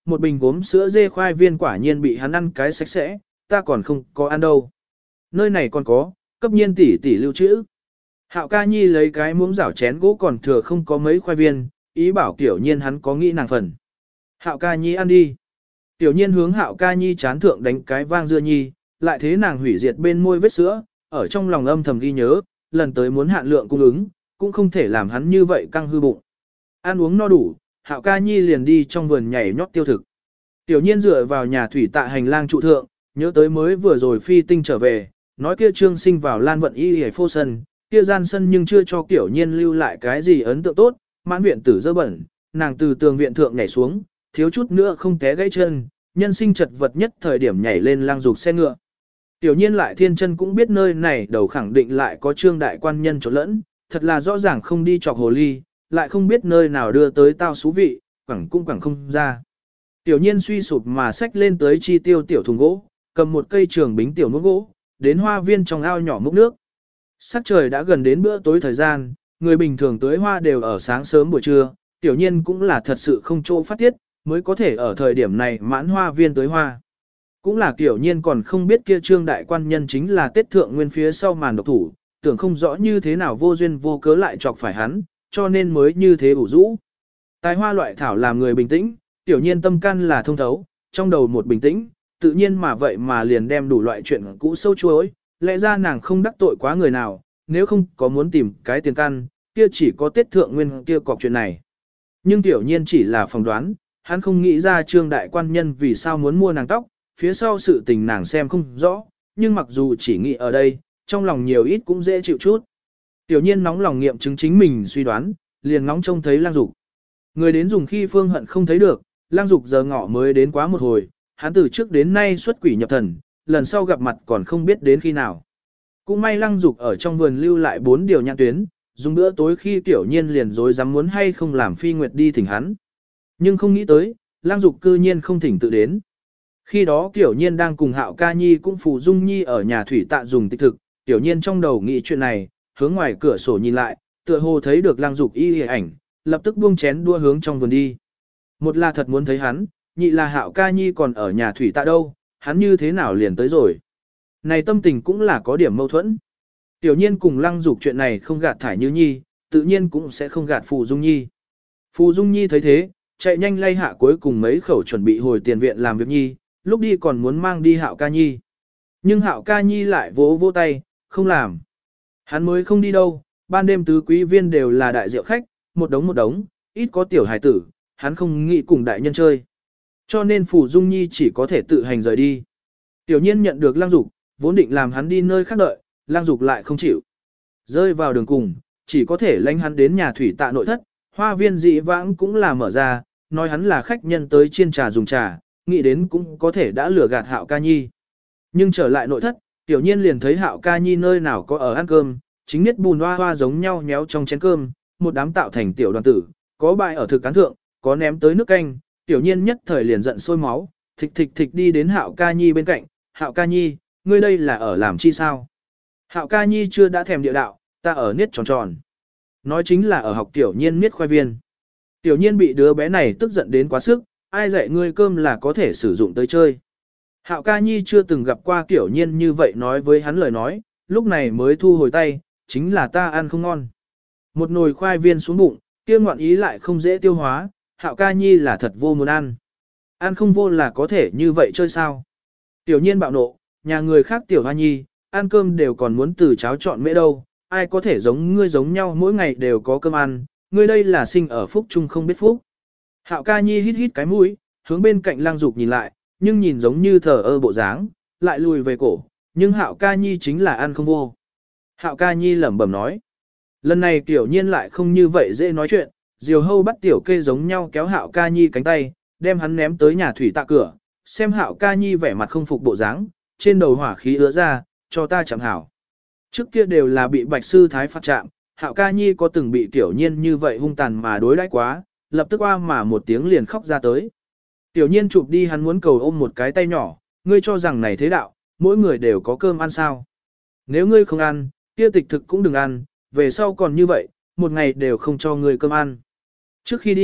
một bình gốm sữa dê khoai viên quả nhiên bị hắn ăn cái sạch sẽ, ta còn không có ăn đâu. Nơi này còn có, cấp nhiên tỷ tỷ lưu trữ. Hạo ca nhi lấy cái muỗng rảo chén gỗ còn thừa không có mấy khoai viên, ý bảo Tiểu Nhiên hắn có nghĩ nàng phần. Hạo ca nhi ăn đi. Tiểu Nhiên hướng Hạo ca nhi chán thượng đánh cái vang dưa nhi, lại thế nàng hủy diệt bên môi vết sữa, ở trong lòng âm thầm ghi nhớ, lần tới muốn hạn lượng cung ứng, cũng không thể làm hắn như vậy căng hư bụng. Ăn uống no đủ, Hạo ca nhi liền đi trong vườn nhảy nhót tiêu thực. Tiểu Nhiên dựa vào nhà thủy tạ hành lang trụ thượng, nhớ tới mới vừa rồi phi tinh trở về, nói kia trương sinh vào lan vận y hề phô sân, kia gian sân nhưng chưa cho Tiểu Nhiên lưu lại cái gì ấn tượng tốt, mãn viện tử dơ bẩn, nàng từ tường viện thượng nhảy xuống, thiếu chút nữa không té gãy chân, nhân sinh chật vật nhất thời điểm nhảy lên lang dục xe ngựa. Tiểu Nhiên lại thiên chân cũng biết nơi này đầu khẳng định lại có trương đại quan nhân trộn lẫn, thật là rõ ràng không đi chọc hồ ly, lại không biết nơi nào đưa tới tao xú vị, quẳng cũng quẳng không ra. Tiểu Nhiên suy sụp mà xách lên tới chi tiêu tiểu thùng gỗ, cầm một cây trường bính tiểu muỗng gỗ, đến hoa viên trong ao nhỏ múc nước. Sắc trời đã gần đến bữa tối thời gian, người bình thường tưới hoa đều ở sáng sớm buổi trưa, Tiểu Nhiên cũng là thật sự không chỗ phát tiết, mới có thể ở thời điểm này mãn hoa viên tưới hoa. Cũng là Tiểu Nhiên còn không biết kia trương đại quan nhân chính là Tết Thượng Nguyên phía sau màn độc thủ, tưởng không rõ như thế nào vô duyên vô cớ lại chọc phải hắn, cho nên mới như thế ủ rũ. Tài hoa loại thảo làm người bình tĩnh, Tiểu Nhiên tâm can là thông thấu, trong đầu một bình tĩnh, tự nhiên mà vậy mà liền đem đủ loại chuyện cũ sâu chuối, lẽ ra nàng không đắc tội quá người nào, nếu không có muốn tìm cái tiền căn, kia chỉ có Tết Thượng Nguyên kia cọc chuyện này. Nhưng Tiểu Nhiên chỉ là phỏng đoán, hắn không nghĩ ra trương đại quan nhân vì sao muốn mua nàng tóc, phía sau sự tình nàng xem không rõ, nhưng mặc dù chỉ nghĩ ở đây, trong lòng nhiều ít cũng dễ chịu chút. Tiểu Nhiên nóng lòng nghiệm chứng chính mình suy đoán, liền ngóng trông thấy Lang Dục. Người đến dùng khi Phương Hận không thấy được, Lang Dục giờ ngọ mới đến quá một hồi, hắn từ trước đến nay xuất quỷ nhập thần, lần sau gặp mặt còn không biết đến khi nào. Cũng may Lang Dục ở trong vườn lưu lại 4 điều nhãn tuyến, dùng bữa tối khi Tiểu Nhiên liền dối dám muốn hay không làm Phi Nguyệt đi thỉnh hắn. Nhưng không nghĩ tới, Lang Dục cư nhiên không thỉnh tự đến. Khi đó Tiểu Nhiên đang cùng Hạo Ca Nhi cũng phụ Dung Nhi ở nhà thủy tạ dùng tịch thực, Tiểu Nhiên trong đầu nghĩ chuyện này, hướng ngoài cửa sổ nhìn lại, tựa hồ thấy được Lang Dục y ảnh, lập tức buông chén đua hướng trong vườn đi. Một là thật muốn thấy hắn, nhị là Hạo Ca Nhi còn ở nhà thủy tạ đâu, hắn như thế nào liền tới rồi. Này tâm tình cũng là có điểm mâu thuẫn. Tiểu Nhiên cùng Lang Dục chuyện này không gạt Thải Như Nhi, tự nhiên cũng sẽ không gạt Phù Dung Nhi. Phù Dung Nhi thấy thế, chạy nhanh lay hạ cuối cùng mấy khẩu chuẩn bị hồi tiền viện làm việc Nhi, lúc đi còn muốn mang đi Hạo Ca Nhi. Nhưng Hạo Ca Nhi lại vỗ vỗ tay, không làm. Hắn mới không đi đâu, ban đêm tứ quý viên đều là đại rượu khách, một đống, ít có tiểu hài tử, hắn không nghĩ cùng đại nhân chơi. Cho nên Phù Dung Nhi chỉ có thể tự hành rời đi. Tiểu Nhiên nhận được Lang Dục, vốn định làm hắn đi nơi khác đợi, Lang Dục lại không chịu. Rơi vào đường cùng, chỉ có thể lánh hắn đến nhà thủy tạ nội thất, hoa viên dị vãng cũng là mở ra, nói hắn là khách nhân tới chiên trà dùng trà, nghĩ đến cũng có thể đã lừa gạt Hạo Ca Nhi. Nhưng trở lại nội thất, Tiểu Nhiên liền thấy Hạo Ca Nhi nơi nào có ở ăn cơm, chính niết bùn hoa hoa giống nhau nhéo trong chén cơm, một đám tạo thành tiểu đoàn tử, có bại ở thực cán thượng, có ném tới nước canh, Tiểu Nhiên nhất thời liền giận sôi máu, thịch đi đến Hạo Ca Nhi bên cạnh, Hạo Ca Nhi, ngươi đây là ở làm chi sao? Hạo Ca Nhi chưa đã thèm địa đạo, ta ở niết tròn tròn. Nói chính là ở học Tiểu Nhiên niết khoai viên. Tiểu Nhiên bị đứa bé này tức giận đến quá sức, ai dạy ngươi cơm là có thể sử dụng tới chơi. Hạo Ca Nhi chưa từng gặp qua Tiểu Nhiên như vậy nói với hắn lời nói, lúc này mới thu hồi tay, chính là ta ăn không ngon. Một nồi khoai viên xuống bụng, kia ngoạn ý lại không dễ tiêu hóa, Hạo Ca Nhi là thật vô muốn ăn. Ăn không vô là có thể như vậy chơi sao? Tiểu Nhiên bạo nộ, nhà người khác Tiểu Hoa Nhi, ăn cơm đều còn muốn từ cháo chọn mễ đâu, ai có thể giống ngươi giống nhau mỗi ngày đều có cơm ăn, ngươi đây là sinh ở phúc chung không biết phúc. Hạo Ca Nhi hít cái mũi, hướng bên cạnh Lang Dục nhìn lại, nhưng nhìn giống như thờ ơ bộ dáng, lại lùi về cổ, nhưng Hạo Ca Nhi chính là ăn không vô. Hạo Ca Nhi lẩm bẩm nói. Lần này Tiểu Nhiên lại không như vậy dễ nói chuyện, diều hâu bắt tiểu kê giống nhau kéo Hạo Ca Nhi cánh tay, đem hắn ném tới nhà thủy tạ cửa, xem Hạo Ca Nhi vẻ mặt không phục bộ dáng, trên đầu hỏa khí ứa ra, cho ta chạm hảo. Trước kia đều là bị Bạch Sư Thái phạt chạm, Hạo Ca Nhi có từng bị Tiểu Nhiên như vậy hung tàn mà đối đãi quá, lập tức oa mà một tiếng liền khóc ra tới. Tiểu Nhiên chụp đi hắn muốn cầu ôm một cái tay nhỏ, ngươi cho rằng này thế đạo, mỗi người đều có cơm ăn sao. Nếu ngươi không ăn, kia tịch thực cũng đừng ăn, về sau còn như vậy, một ngày đều không cho ngươi cơm ăn. Trước khi đi,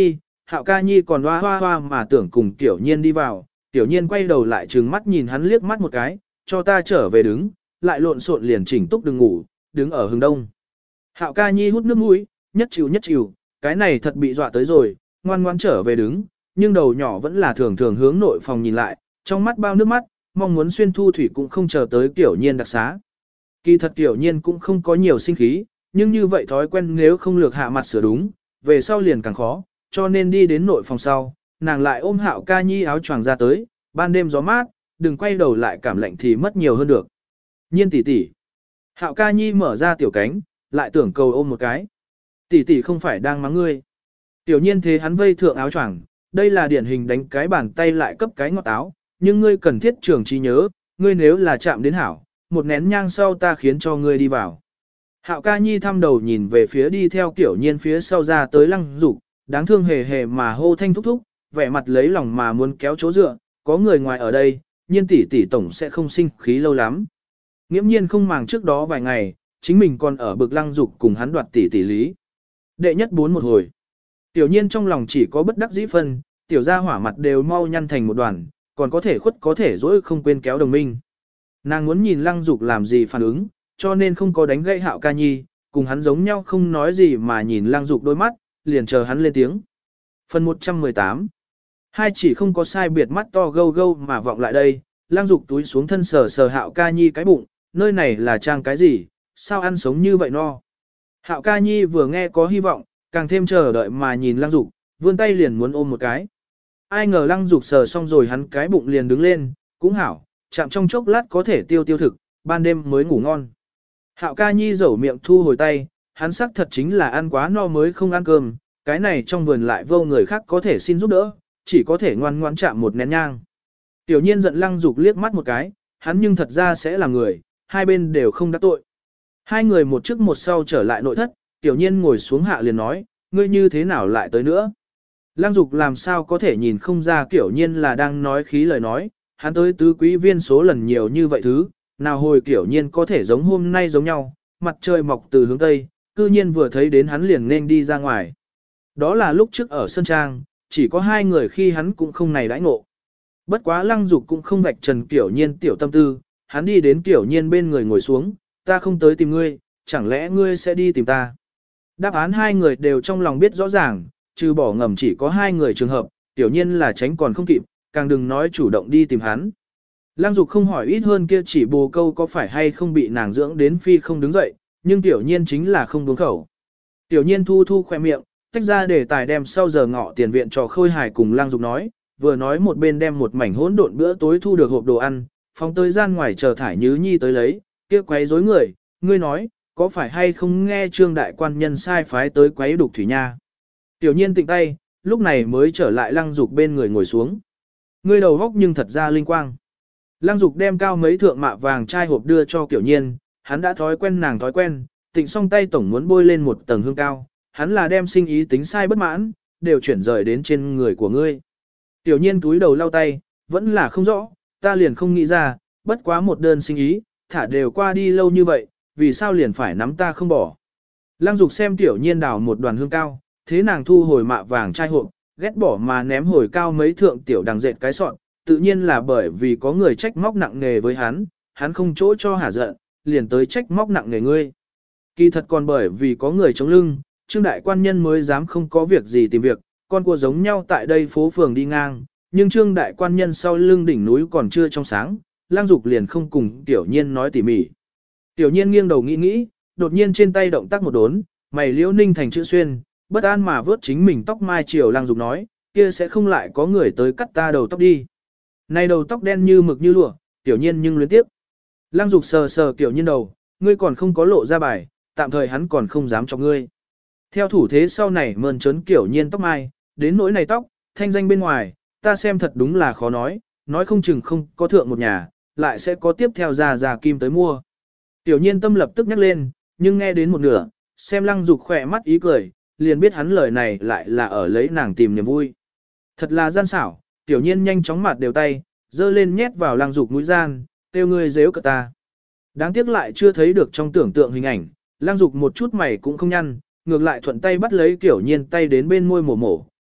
Hạo ca nhi còn hoa hoa hoa mà tưởng cùng Tiểu Nhiên đi vào, Tiểu Nhiên quay đầu lại trừng mắt nhìn hắn liếc mắt một cái, cho ta trở về đứng, lại lộn xộn liền chỉnh túc đừng ngủ, đứng ở hướng đông. Hạo ca nhi hút nước mũi, nhất chịu, cái này thật bị dọa tới rồi, ngoan ngoan trở về đứng, nhưng đầu nhỏ vẫn là thường thường hướng nội phòng nhìn lại, trong mắt bao nước mắt, mong muốn xuyên thu thủy cũng không chờ tới Tiểu Nhiên đặc xá. Kỳ thật Tiểu Nhiên cũng không có nhiều sinh khí, nhưng như vậy thói quen nếu không lược hạ mặt sửa đúng, về sau liền càng khó, cho nên đi đến nội phòng sau, nàng lại ôm Hạo ca nhi áo choàng ra tới, ban đêm gió mát, đừng quay đầu lại cảm lạnh thì mất nhiều hơn được. Nhiên tỷ tỷ. Hạo ca nhi mở ra tiểu cánh, lại tưởng cầu ôm một cái. Tỷ tỷ không phải đang mắng ngươi. Tiểu Nhiên thế hắn vây thượng áo choàng, đây là điển hình đánh cái bàn tay lại cấp cái ngọt áo, nhưng ngươi cần thiết trường trí nhớ, ngươi nếu là chạm đến hảo, một nén nhang sau ta khiến cho ngươi đi vào. Hạo ca nhi thăm đầu nhìn về phía đi theo Tiểu Nhiên phía sau ra tới Lăng Dục, đáng thương hề hề mà hô thanh thúc thúc, vẻ mặt lấy lòng mà muốn kéo chỗ dựa, có người ngoài ở đây, Nhiên tỷ tỷ tổng sẽ không sinh khí lâu lắm. Nghiễm nhiên không màng trước đó vài ngày, chính mình còn ở bực Lăng Dục cùng hắn đoạt tỷ tỷ lý. Đệ nhất 4 một hồi. Tiểu Nhiên trong lòng chỉ có bất đắc dĩ phân, tiểu gia hỏa mặt đều mau nhăn thành một đoàn, còn có thể khuất có thể dỗi không quên kéo đồng minh. Nàng muốn nhìn Lăng Dục làm gì phản ứng, cho nên không có đánh gãy Hạo ca nhi, cùng hắn giống nhau không nói gì mà nhìn Lăng Dục đôi mắt, liền chờ hắn lên tiếng. Phần 118. Hai chỉ không có sai biệt mắt to gâu gâu mà vọng lại đây, Lăng Dục túi xuống thân sờ sờ Hạo ca nhi cái bụng, nơi này là trang cái gì, sao ăn sống như vậy no. Hạo ca nhi vừa nghe có hy vọng, càng thêm chờ đợi mà nhìn Lăng Dục, vươn tay liền muốn ôm một cái. Ai ngờ Lăng Dục sờ xong rồi hắn cái bụng liền đứng lên, cũng hảo, chạm trong chốc lát có thể tiêu thực, ban đêm mới ngủ ngon. Hạo ca nhi dẩu miệng thu hồi tay, hắn xác thật chính là ăn quá no mới không ăn cơm, cái này trong vườn lại vô người khác có thể xin giúp đỡ, chỉ có thể ngoan ngoãn chạm một nén nhang. Tiểu Nhiên giận Lăng Dục liếc mắt một cái, hắn nhưng thật ra sẽ là người, hai bên đều không đắc tội. Hai người một trước một sau trở lại nội thất, Tiểu Nhiên ngồi xuống hạ liền nói, ngươi như thế nào lại tới nữa? Lăng Dục làm sao có thể nhìn không ra Tiểu Nhiên là đang nói khí lời nói, hắn tới tứ quý viên số lần nhiều như vậy thứ, nào hồi Tiểu Nhiên có thể giống hôm nay giống nhau, mặt trời mọc từ hướng Tây, cư nhiên vừa thấy đến hắn liền nên đi ra ngoài. Đó là lúc trước ở Sơn Trang, chỉ có hai người khi hắn cũng không này đãi ngộ. Bất quá Lăng Dục cũng không vạch trần Tiểu Nhiên tiểu tâm tư, hắn đi đến Tiểu Nhiên bên người ngồi xuống, ta không tới tìm ngươi, chẳng lẽ ngươi sẽ đi tìm ta? Đáp án hai người đều trong lòng biết rõ ràng, trừ bỏ ngầm chỉ có hai người trường hợp, Tiểu Nhiên là tránh còn không kịp, càng đừng nói chủ động đi tìm hắn. Lăng Dục không hỏi ít hơn kia chỉ bồ câu có phải hay không bị nàng dưỡng đến phi không đứng dậy, nhưng Tiểu Nhiên chính là không buông khẩu. Tiểu Nhiên thu thu khoe miệng, tách ra để tài đem sau giờ ngọ tiền viện cho Khôi Hài cùng Lăng Dục nói, vừa nói một bên đem một mảnh hỗn độn bữa tối thu được hộp đồ ăn, phóng tới gian ngoài chờ Thải Nhứ Nhi tới lấy, kia quấy rối người, ngươi nói, có phải hay không nghe Trương đại quan nhân sai phái tới quấy đục thủy nha. Tiểu Nhiên tịnh tay, lúc này mới trở lại Lăng Dục bên người ngồi xuống. Ngươi đầu góc nhưng thật ra linh quang. Lăng Dục đem cao mấy thượng mạ vàng chai hộp đưa cho Tiểu Nhiên, hắn đã thói quen nàng thói quen, tịnh xong tay tổng muốn bôi lên một tầng hương cao, hắn là đem sinh ý tính sai bất mãn, đều chuyển rời đến trên người của ngươi. Tiểu Nhiên túi đầu lau tay, vẫn là không rõ, ta liền không nghĩ ra, bất quá một đơn sinh ý, thả đều qua đi lâu như vậy, vì sao liền phải nắm ta không bỏ. Lăng Dục xem Tiểu Nhiên đào một đoàn hương cao, thế nàng thu hồi mạ vàng chai hộp, ghét bỏ mà ném hồi cao mấy thượng tiểu đằng dệt cái sọn, tự nhiên là bởi vì có người trách móc nặng nề với hắn không chỗ cho hả giận, liền tới trách móc nặng nề ngươi. Kỳ thật còn bởi vì có người chống lưng, Trương đại quan nhân mới dám không có việc gì tìm việc, con cua giống nhau tại đây phố phường đi ngang, nhưng Trương đại quan nhân sau lưng đỉnh núi còn chưa trong sáng, Lăng Dục liền không cùng Tiểu Nhiên nói tỉ mỉ. Tiểu Nhiên nghiêng đầu nghĩ nghĩ, đột nhiên trên tay động tác một đốn, mày liễu ninh thành chữ xuyên, bất an mà vớt chính mình tóc mai chiều Lăng Dục nói, kia sẽ không lại có người tới cắt ta đầu tóc đi. Này đầu tóc đen như mực như lụa, Tiểu Nhiên nhưng luyến tiếp. Lăng Dục sờ sờ Tiểu Nhiên đầu, ngươi còn không có lộ ra bài, tạm thời hắn còn không dám cho ngươi. Theo thủ thế sau này mơn trớn Tiểu Nhiên tóc mai, đến nỗi này tóc, thanh danh bên ngoài, ta xem thật đúng là khó nói không chừng không có thượng một nhà, lại sẽ có tiếp theo già kim tới mua. Tiểu Nhiên tâm lập tức nhắc lên, nhưng nghe đến một nửa, xem Lăng Dục khỏe mắt ý cười, liền biết hắn lời này lại là ở lấy nàng tìm niềm vui. Thật là gian xảo, Tiểu Nhiên nhanh chóng mặt đều tay, dơ lên nhét vào Lăng Dục mũi gian, kêu ngươi dếu cợt ta. Đáng tiếc lại chưa thấy được trong tưởng tượng hình ảnh, Lăng Dục một chút mày cũng không nhăn, ngược lại thuận tay bắt lấy Tiểu Nhiên tay đến bên môi mổ mổ,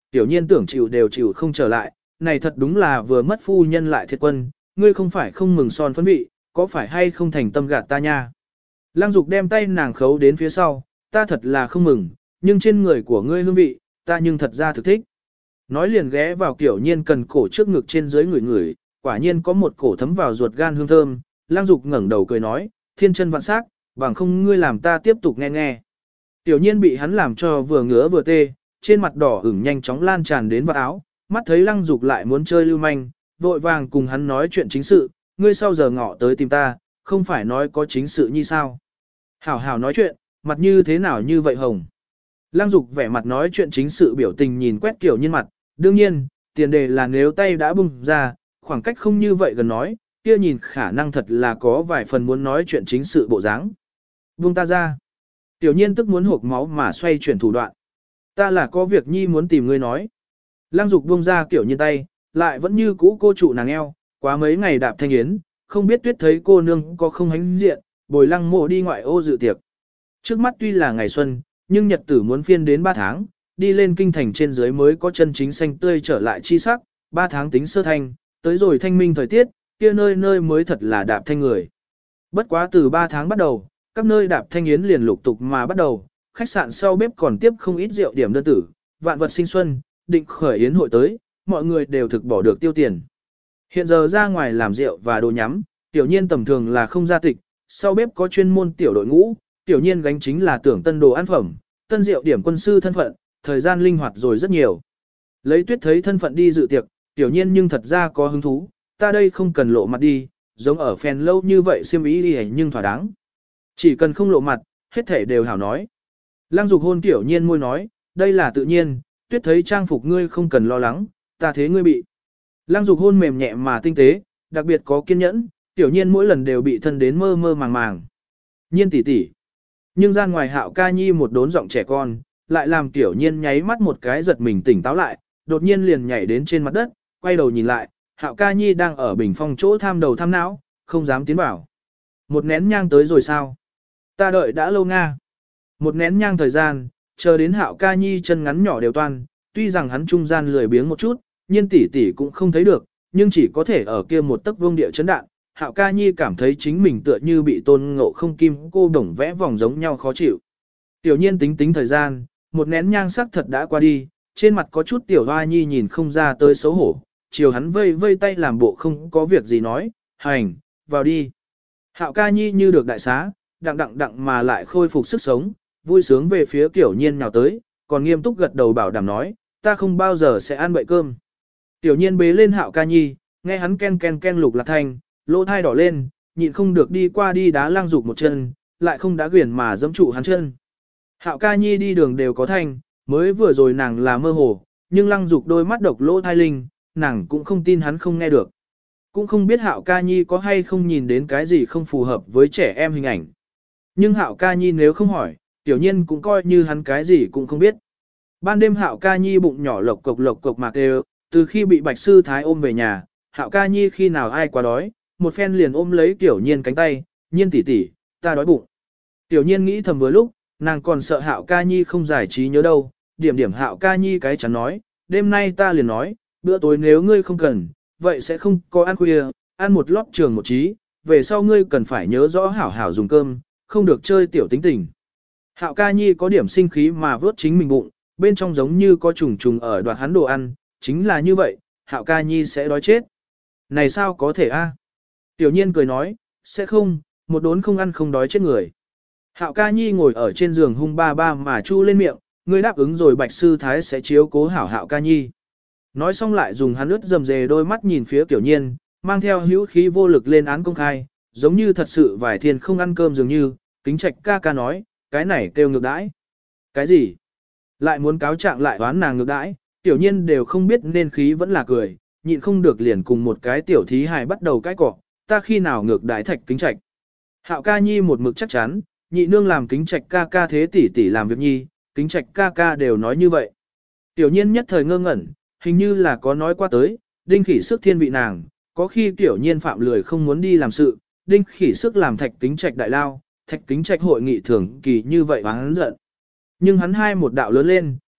Tiểu nhiên tưởng chịu đều chịu không trở lại, này thật đúng là vừa mất phu nhân lại thiệt quân, ngươi không phải không mừng son phấn vị, có phải hay không thành tâm gạt ta nha. Lăng Dục đem tay nàng khấu đến phía sau, ta thật là không mừng, nhưng trên người của ngươi hương vị, ta nhưng thật ra thực thích. Nói liền ghé vào Tiểu nhiên cần cổ trước ngực trên dưới người người, quả nhiên có một cổ thấm vào ruột gan hương thơm. Lăng Dục ngẩng đầu cười nói, thiên chân vạn sắc, bằng không ngươi làm ta tiếp tục nghe nghe. Tiểu nhiên bị hắn làm cho vừa ngứa vừa tê, trên mặt đỏ ửng nhanh chóng lan tràn đến vào áo, mắt thấy Lăng Dục lại muốn chơi lưu manh, vội vàng cùng hắn nói chuyện chính sự, ngươi sau giờ ngọ tới tìm ta, không phải nói có chính sự như sao. Hảo hảo nói chuyện, mặt như thế nào như vậy hồng. Lăng Dục vẻ mặt nói chuyện chính sự biểu tình nhìn quét Tiểu nhiên mặt, đương nhiên, tiền đề là nếu tay đã bung ra, khoảng cách không như vậy gần nói, kia nhìn khả năng thật là có vài phần muốn nói chuyện chính sự bộ dáng. Buông ta ra. Tiểu nhiên tức muốn hộp máu mà xoay chuyển thủ đoạn. Ta là có việc nhi muốn tìm ngươi nói. Lăng Dục buông ra Tiểu nhiên tay, lại vẫn như cũ cô trụ nàng eo, quá mấy ngày đạp thanh yến, không biết tuyết thấy cô nương có không hánh diện, bồi Lăng Mộ đi ngoại ô dự tiệc. Trước mắt tuy là ngày xuân, nhưng nhật tử muốn phiên đến 3 tháng, đi lên kinh thành trên dưới mới có chân chính xanh tươi trở lại chi sắc, 3 tháng tính sơ thanh, tới rồi thanh minh thời tiết, kia nơi nơi mới thật là đạp thanh người. Bất quá từ 3 tháng bắt đầu, các nơi đạp thanh yến liền lục tục mà bắt đầu, khách sạn sau bếp còn tiếp không ít rượu điểm đơn tử, vạn vật sinh xuân, định khởi yến hội tới, mọi người đều thực bỏ được tiêu tiền. Hiện giờ ra ngoài làm rượu và đồ nhắm, tiểu nhiên tầm thường là không ra tịch, sau bếp có chuyên môn tiểu đội ngũ, tiểu nhiên gánh chính là tưởng tân đồ ăn phẩm, tân rượu điểm quân sư thân phận, thời gian linh hoạt rồi rất nhiều. Lấy Tuyết thấy thân phận đi dự tiệc, tiểu nhiên nhưng thật ra có hứng thú, ta đây không cần lộ mặt đi, giống ở phèn lâu như vậy xiêm ý đi nhưng thỏa đáng. Chỉ cần không lộ mặt, hết thể đều hảo nói. Lăng Dục hôn tiểu nhiên môi nói, đây là tự nhiên, Tuyết thấy trang phục ngươi không cần lo lắng, ta thế ngươi bị. Lăng Dục hôn mềm nhẹ mà tinh tế, đặc biệt có kiên nhẫn, tiểu nhiên mỗi lần đều bị thân đến mơ mơ màng màng. Nhiên tỷ tỷ. Nhưng gian ngoài Hạo Ca Nhi một đốn giọng trẻ con, lại làm tiểu nhiên nháy mắt một cái giật mình tỉnh táo lại, đột nhiên liền nhảy đến trên mặt đất, quay đầu nhìn lại, Hạo Ca Nhi đang ở bình phong chỗ tham đầu tham não, không dám tiến vào. Một nén nhang tới rồi sao? Ta đợi đã lâu nga. Một nén nhang thời gian, chờ đến Hạo Ca Nhi chân ngắn nhỏ đều toan, tuy rằng hắn trung gian lười biếng một chút, nhiên tỷ tỷ cũng không thấy được, nhưng chỉ có thể ở kia một tấc vương địa chấn đạn. Hạo Ca Nhi cảm thấy chính mình tựa như bị Tôn Ngộ Không kim cô đồng vẽ vòng giống nhau khó chịu. Tiểu nhiên tính thời gian, một nén nhang sắc thật đã qua đi, trên mặt có chút tiểu hoa nhi nhìn không ra tới xấu hổ, chiều hắn vây vây tay làm bộ không có việc gì nói, hành, vào đi. Hạo Ca Nhi như được đại xá, đặng mà lại khôi phục sức sống, vui sướng về phía Tiểu nhiên nhào tới, còn nghiêm túc gật đầu bảo đảm nói, ta không bao giờ sẽ ăn bậy cơm. Tiểu nhiên bế lên Hạo Ca Nhi, nghe hắn ken lục lạc thanh, lỗ thai đỏ lên, nhịn không được đi qua đi đá Lăng Dục một chân, lại không đá quyển mà dẫm trụ hắn chân. Hạo Ca Nhi đi đường đều có thanh, mới vừa rồi nàng là mơ hồ, nhưng Lăng Dục đôi mắt độc lỗ thai linh, nàng cũng không tin hắn không nghe được. Cũng không biết Hạo Ca Nhi có hay không nhìn đến cái gì không phù hợp với trẻ em hình ảnh. Nhưng Hạo Ca Nhi nếu không hỏi, tiểu nhiên cũng coi như hắn cái gì cũng không biết. Ban đêm Hạo Ca Nhi bụng nhỏ lộc cộc mạc đều, từ khi bị Bạch Sư Thái ôm về nhà, Hạo Ca Nhi khi nào ai quá đói, một phen liền ôm lấy Tiểu Nhiên cánh tay, nhiên tỷ tỷ, ta đói bụng. Tiểu Nhiên nghĩ thầm vừa lúc, nàng còn sợ Hạo Ca Nhi không giải trí nhớ đâu, điểm Hạo Ca Nhi cái chắn nói, đêm nay ta liền nói, bữa tối nếu ngươi không cần, vậy sẽ không có ăn khuya, ăn một lót trường một trí, về sau ngươi cần phải nhớ rõ hảo hảo dùng cơm, không được chơi tiểu tính tình. Hạo Ca Nhi có điểm sinh khí mà vớt chính mình bụng, bên trong giống như có trùng ở đoạt hắn đồ ăn, chính là như vậy, Hạo Ca Nhi sẽ đói chết. Này sao có thể a? Tiểu Nhiên cười nói, sẽ không, một đốn không ăn không đói chết người. Hạo Ca Nhi ngồi ở trên giường hung ba ba mà chu lên miệng, ngươi đáp ứng rồi Bạch Sư Thái sẽ chiếu cố hảo Hạo Ca Nhi. Nói xong lại dùng hắn ướt rầm rề đôi mắt nhìn phía Tiểu Nhiên, mang theo hữu khí vô lực lên án công khai, giống như thật sự vài thiên không ăn cơm dường như, Kính Trạch ca ca nói, cái này kêu ngược đãi. Cái gì? Lại muốn cáo trạng lại đoán nàng ngược đãi, Tiểu Nhiên đều không biết nên khí vẫn là cười, nhịn không được liền cùng một cái tiểu thí hài bắt đầu cãi cọ, ta khi nào ngược đãi Thạch Kính Trạch. Hạo Ca Nhi một mực chắc chắn, nhị nương làm Kính Trạch ca ca thế tỷ tỷ làm việc nhi, Kính Trạch ca ca đều nói như vậy. Tiểu Nhiên nhất thời ngơ ngẩn, hình như là có nói qua tới, Đinh Khỉ Sức thiên vị nàng, có khi Tiểu Nhiên phạm lười không muốn đi làm sự, Đinh Khỉ Sức làm Thạch Kính Trạch đại lao, Thạch Kính Trạch hội nghị thường kỳ như vậy và hắn giận. Nhưng hắn hai một đạo lớn lên,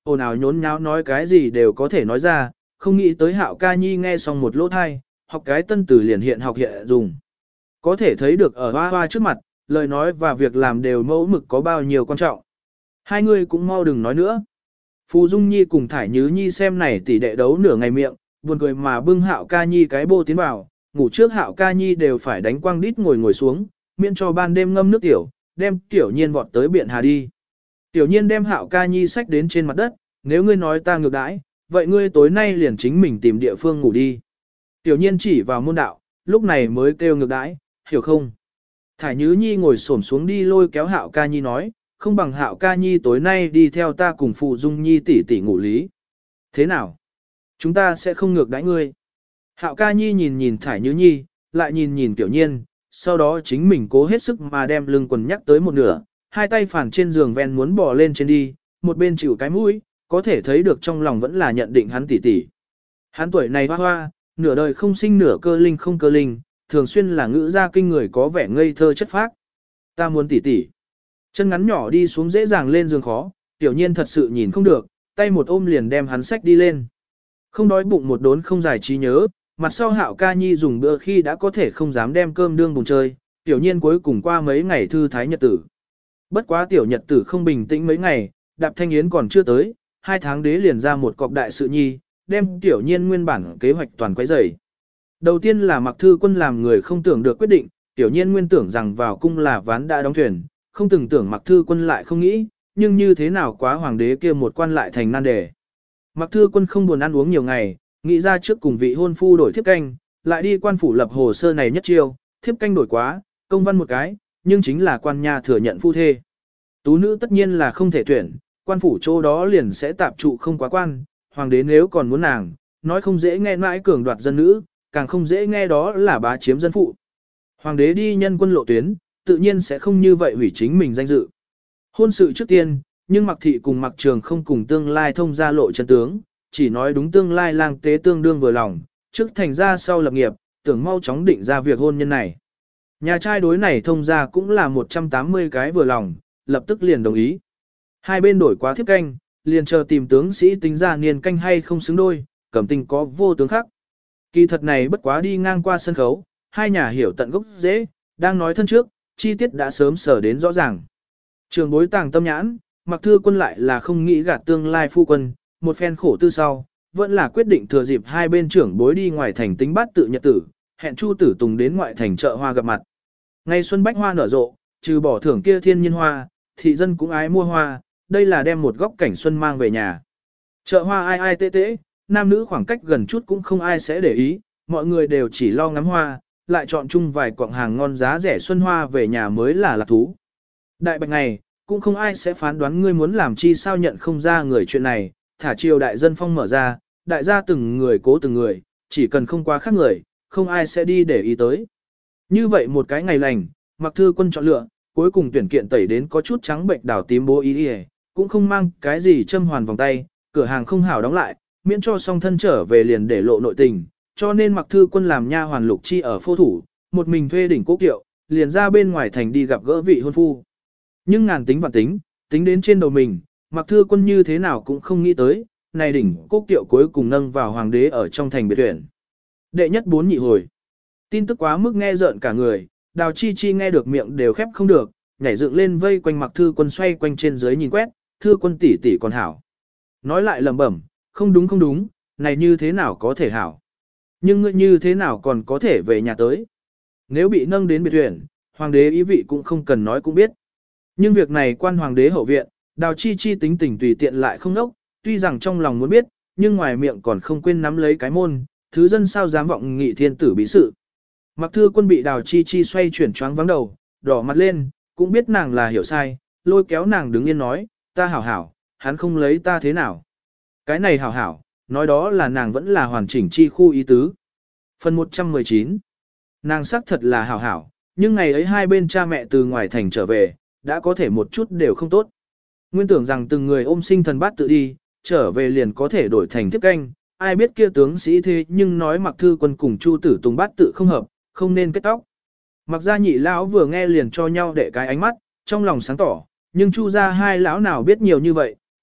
ồn ào nhốn nháo nói cái gì đều có thể nói ra, không nghĩ tới Hạo ca nhi nghe xong một lỗ thai, học cái tân từ liền hiện học hiện dùng. Có thể thấy được ở hoa hoa trước mặt, lời nói và việc làm đều mẫu mực có bao nhiêu quan trọng. Hai người cũng mau đừng nói nữa. Phù Dung Nhi cùng Thải Nhứ Nhi xem này tỷ đệ đấu nửa ngày miệng, buồn cười mà bưng Hạo ca nhi cái bô tiến vào, ngủ trước Hạo ca nhi đều phải đánh quang đít ngồi xuống, miễn cho ban đêm ngâm nước tiểu, đem Tiểu Nhiên vọt tới biển hà đi. Tiểu Nhiên đem Hạo ca nhi xách đến trên mặt đất, nếu ngươi nói ta ngược đãi, vậy ngươi tối nay liền chính mình tìm địa phương ngủ đi. Tiểu Nhiên chỉ vào môn đạo, lúc này mới kêu ngược đãi, hiểu không? Thải Nhứ Nhi ngồi xổm xuống đi lôi kéo Hạo ca nhi nói, không bằng Hạo ca nhi tối nay đi theo ta cùng Phù Dung Nhi tỷ tỷ ngủ lý. Thế nào? Chúng ta sẽ không ngược đãi ngươi. Hạo ca nhi nhìn nhìn Thải Nhứ Nhi, lại nhìn nhìn Tiểu Nhiên, sau đó chính mình cố hết sức mà đem lưng quần nhắc tới một nửa, hai tay phản trên giường ven muốn bò lên trên đi, một bên chịu cái mũi, có thể thấy được trong lòng vẫn là nhận định hắn tỷ tỷ. Hắn tuổi này hoa hoa, nửa đời không sinh nửa cơ linh không cơ linh, thường xuyên là ngữ gia kinh người có vẻ ngây thơ chất phác. Ta muốn tỷ tỷ. Chân ngắn nhỏ đi xuống dễ dàng lên giường khó, Tiểu Nhiên thật sự nhìn không được, tay một ôm liền đem hắn xách đi lên. Không đói bụng một đốn không giải trí nhớ, mặt sau Hạo ca nhi dùng bữa khi đã có thể không dám đem cơm đương bùng chơi, Tiểu Nhiên cuối cùng qua mấy ngày thư thái nhật tử. Bất quá tiểu nhật tử không bình tĩnh mấy ngày, Đạp Thanh Yến còn chưa tới, 2 tháng đế liền ra một cọc đại sự nhi, đem Tiểu Nhiên nguyên bản kế hoạch toàn quấy rầy. Đầu tiên là Mặc Thư Quân làm người không tưởng được quyết định, Tiểu Nhiên nguyên tưởng rằng vào cung là ván đã đóng thuyền, không từng tưởng Mặc Thư Quân lại không nghĩ, nhưng như thế nào quá hoàng đế kia một quan lại thành nan đề. Mặc Thư Quân không buồn ăn uống nhiều ngày, nghĩ ra trước cùng vị hôn phu đổi thiếp canh, lại đi quan phủ lập hồ sơ này nhất chiêu, thiếp canh đổi quá, công văn một cái, nhưng chính là quan nhà thừa nhận phu thê. Tú nữ tất nhiên là không thể tuyển, quan phủ chỗ đó liền sẽ tạp trụ không quá quan, hoàng đế nếu còn muốn nàng, nói không dễ nghe mãi cường đoạt dân nữ, càng không dễ nghe đó là bá chiếm dân phụ. Hoàng đế đi nhân quân lộ tuyến, tự nhiên sẽ không như vậy hủy chính mình danh dự. Hôn sự trước tiên, nhưng Mặc thị cùng Mặc Trường không cùng tương lai thông ra lộ chân tướng, chỉ nói đúng tương lai lang tế tương đương vừa lòng, trước thành ra sau lập nghiệp, tưởng mau chóng định ra việc hôn nhân này. Nhà trai đối này thông ra cũng là 180 cái vừa lòng, lập tức liền đồng ý. Hai bên đổi quá thiếp canh, liền chờ tìm tướng sĩ tính ra niên canh hay không xứng đôi, Cẩm Tinh có vô tướng khác. Kỳ thật này bất quá đi ngang qua sân khấu, hai nhà hiểu tận gốc dễ, đang nói thân trước, chi tiết đã sớm sở đến rõ ràng. Trường bối tàng tâm nhãn, Mặc Thư Quân lại là không nghĩ gạt tương lai phu quân, một phen khổ tư sau, vẫn là quyết định thừa dịp hai bên trưởng bối đi ngoài thành tính bát tự nhật tử, hẹn Chu Tử Tùng đến ngoại thành chợ hoa gặp mặt. Ngày xuân bách hoa nở rộ, trừ bỏ thưởng kia thiên nhiên hoa, thị dân cũng ái mua hoa, đây là đem một góc cảnh xuân mang về nhà. Chợ hoa ai ai tê tê, nam nữ khoảng cách gần chút cũng không ai sẽ để ý, mọi người đều chỉ lo ngắm hoa, lại chọn chung vài quặng hàng ngon giá rẻ xuân hoa về nhà mới là lạc thú. Đại bạch này, cũng không ai sẽ phán đoán ngươi muốn làm chi sao nhận không ra người chuyện này, thả triều đại dân phong mở ra, đại gia từng người cố từng người, chỉ cần không quá khác người, không ai sẽ đi để ý tới. Như vậy một cái ngày lành, Mặc Thư Quân chọn lựa, cuối cùng tuyển kiện tẩy đến có chút trắng bệnh đảo tím bố ý đi, cũng không mang cái gì châm hoàn vòng tay, cửa hàng không hảo đóng lại, miễn cho song thân trở về liền để lộ nội tình, cho nên Mặc Thư Quân làm nha hoàn Lục Chi ở phô thủ, một mình thuê đỉnh cố kiệu, liền ra bên ngoài thành đi gặp gỡ vị hôn phu. Nhưng ngàn tính vạn tính, tính đến trên đầu mình, Mặc Thư Quân như thế nào cũng không nghĩ tới, này đỉnh cố kiệu cuối cùng nâng vào hoàng đế ở trong thành biệt tuyển. Đệ nhất 4 nhị hồi. Tin tức quá mức nghe rợn cả người, Đào Chi Chi nghe được miệng đều khép không được, nhảy dựng lên vây quanh Mặc Thư Quân xoay quanh trên dưới nhìn quét, Thư Quân tỷ tỷ còn hảo. Nói lại lẩm bẩm, không đúng không đúng, này như thế nào có thể hảo. Nhưng ngươi như thế nào còn có thể về nhà tới. Nếu bị nâng đến biệt tuyển, hoàng đế ý vị cũng không cần nói cũng biết. Nhưng việc này quan hoàng đế hậu viện, Đào Chi Chi tính tình tùy tiện lại không nốc, tuy rằng trong lòng muốn biết, nhưng ngoài miệng còn không quên nắm lấy cái môn, thứ dân sao dám vọng nghị thiên tử bí sự. Mặc Thư Quân bị Đào Chi Chi xoay chuyển choáng vắng đầu, đỏ mặt lên, cũng biết nàng là hiểu sai, lôi kéo nàng đứng yên nói, ta hảo hảo, hắn không lấy ta thế nào. Cái này hảo hảo, nói đó là nàng vẫn là hoàn chỉnh chi khu ý tứ. Phần 119. Nàng xác thật là hảo hảo, nhưng ngày ấy hai bên cha mẹ từ ngoài thành trở về, đã có thể một chút đều không tốt. Nguyên tưởng rằng từng người ôm sinh thần bát tự đi, trở về liền có thể đổi thành tiếp canh, ai biết kia tướng sĩ thế nhưng nói Mặc Thư Quân cùng Chu Tử Tùng bát tự không hợp, không nên kết tóc. Mặc gia nhị lão vừa nghe liền cho nhau để cái ánh mắt, trong lòng sáng tỏ, nhưng Chu gia hai lão nào biết nhiều như vậy,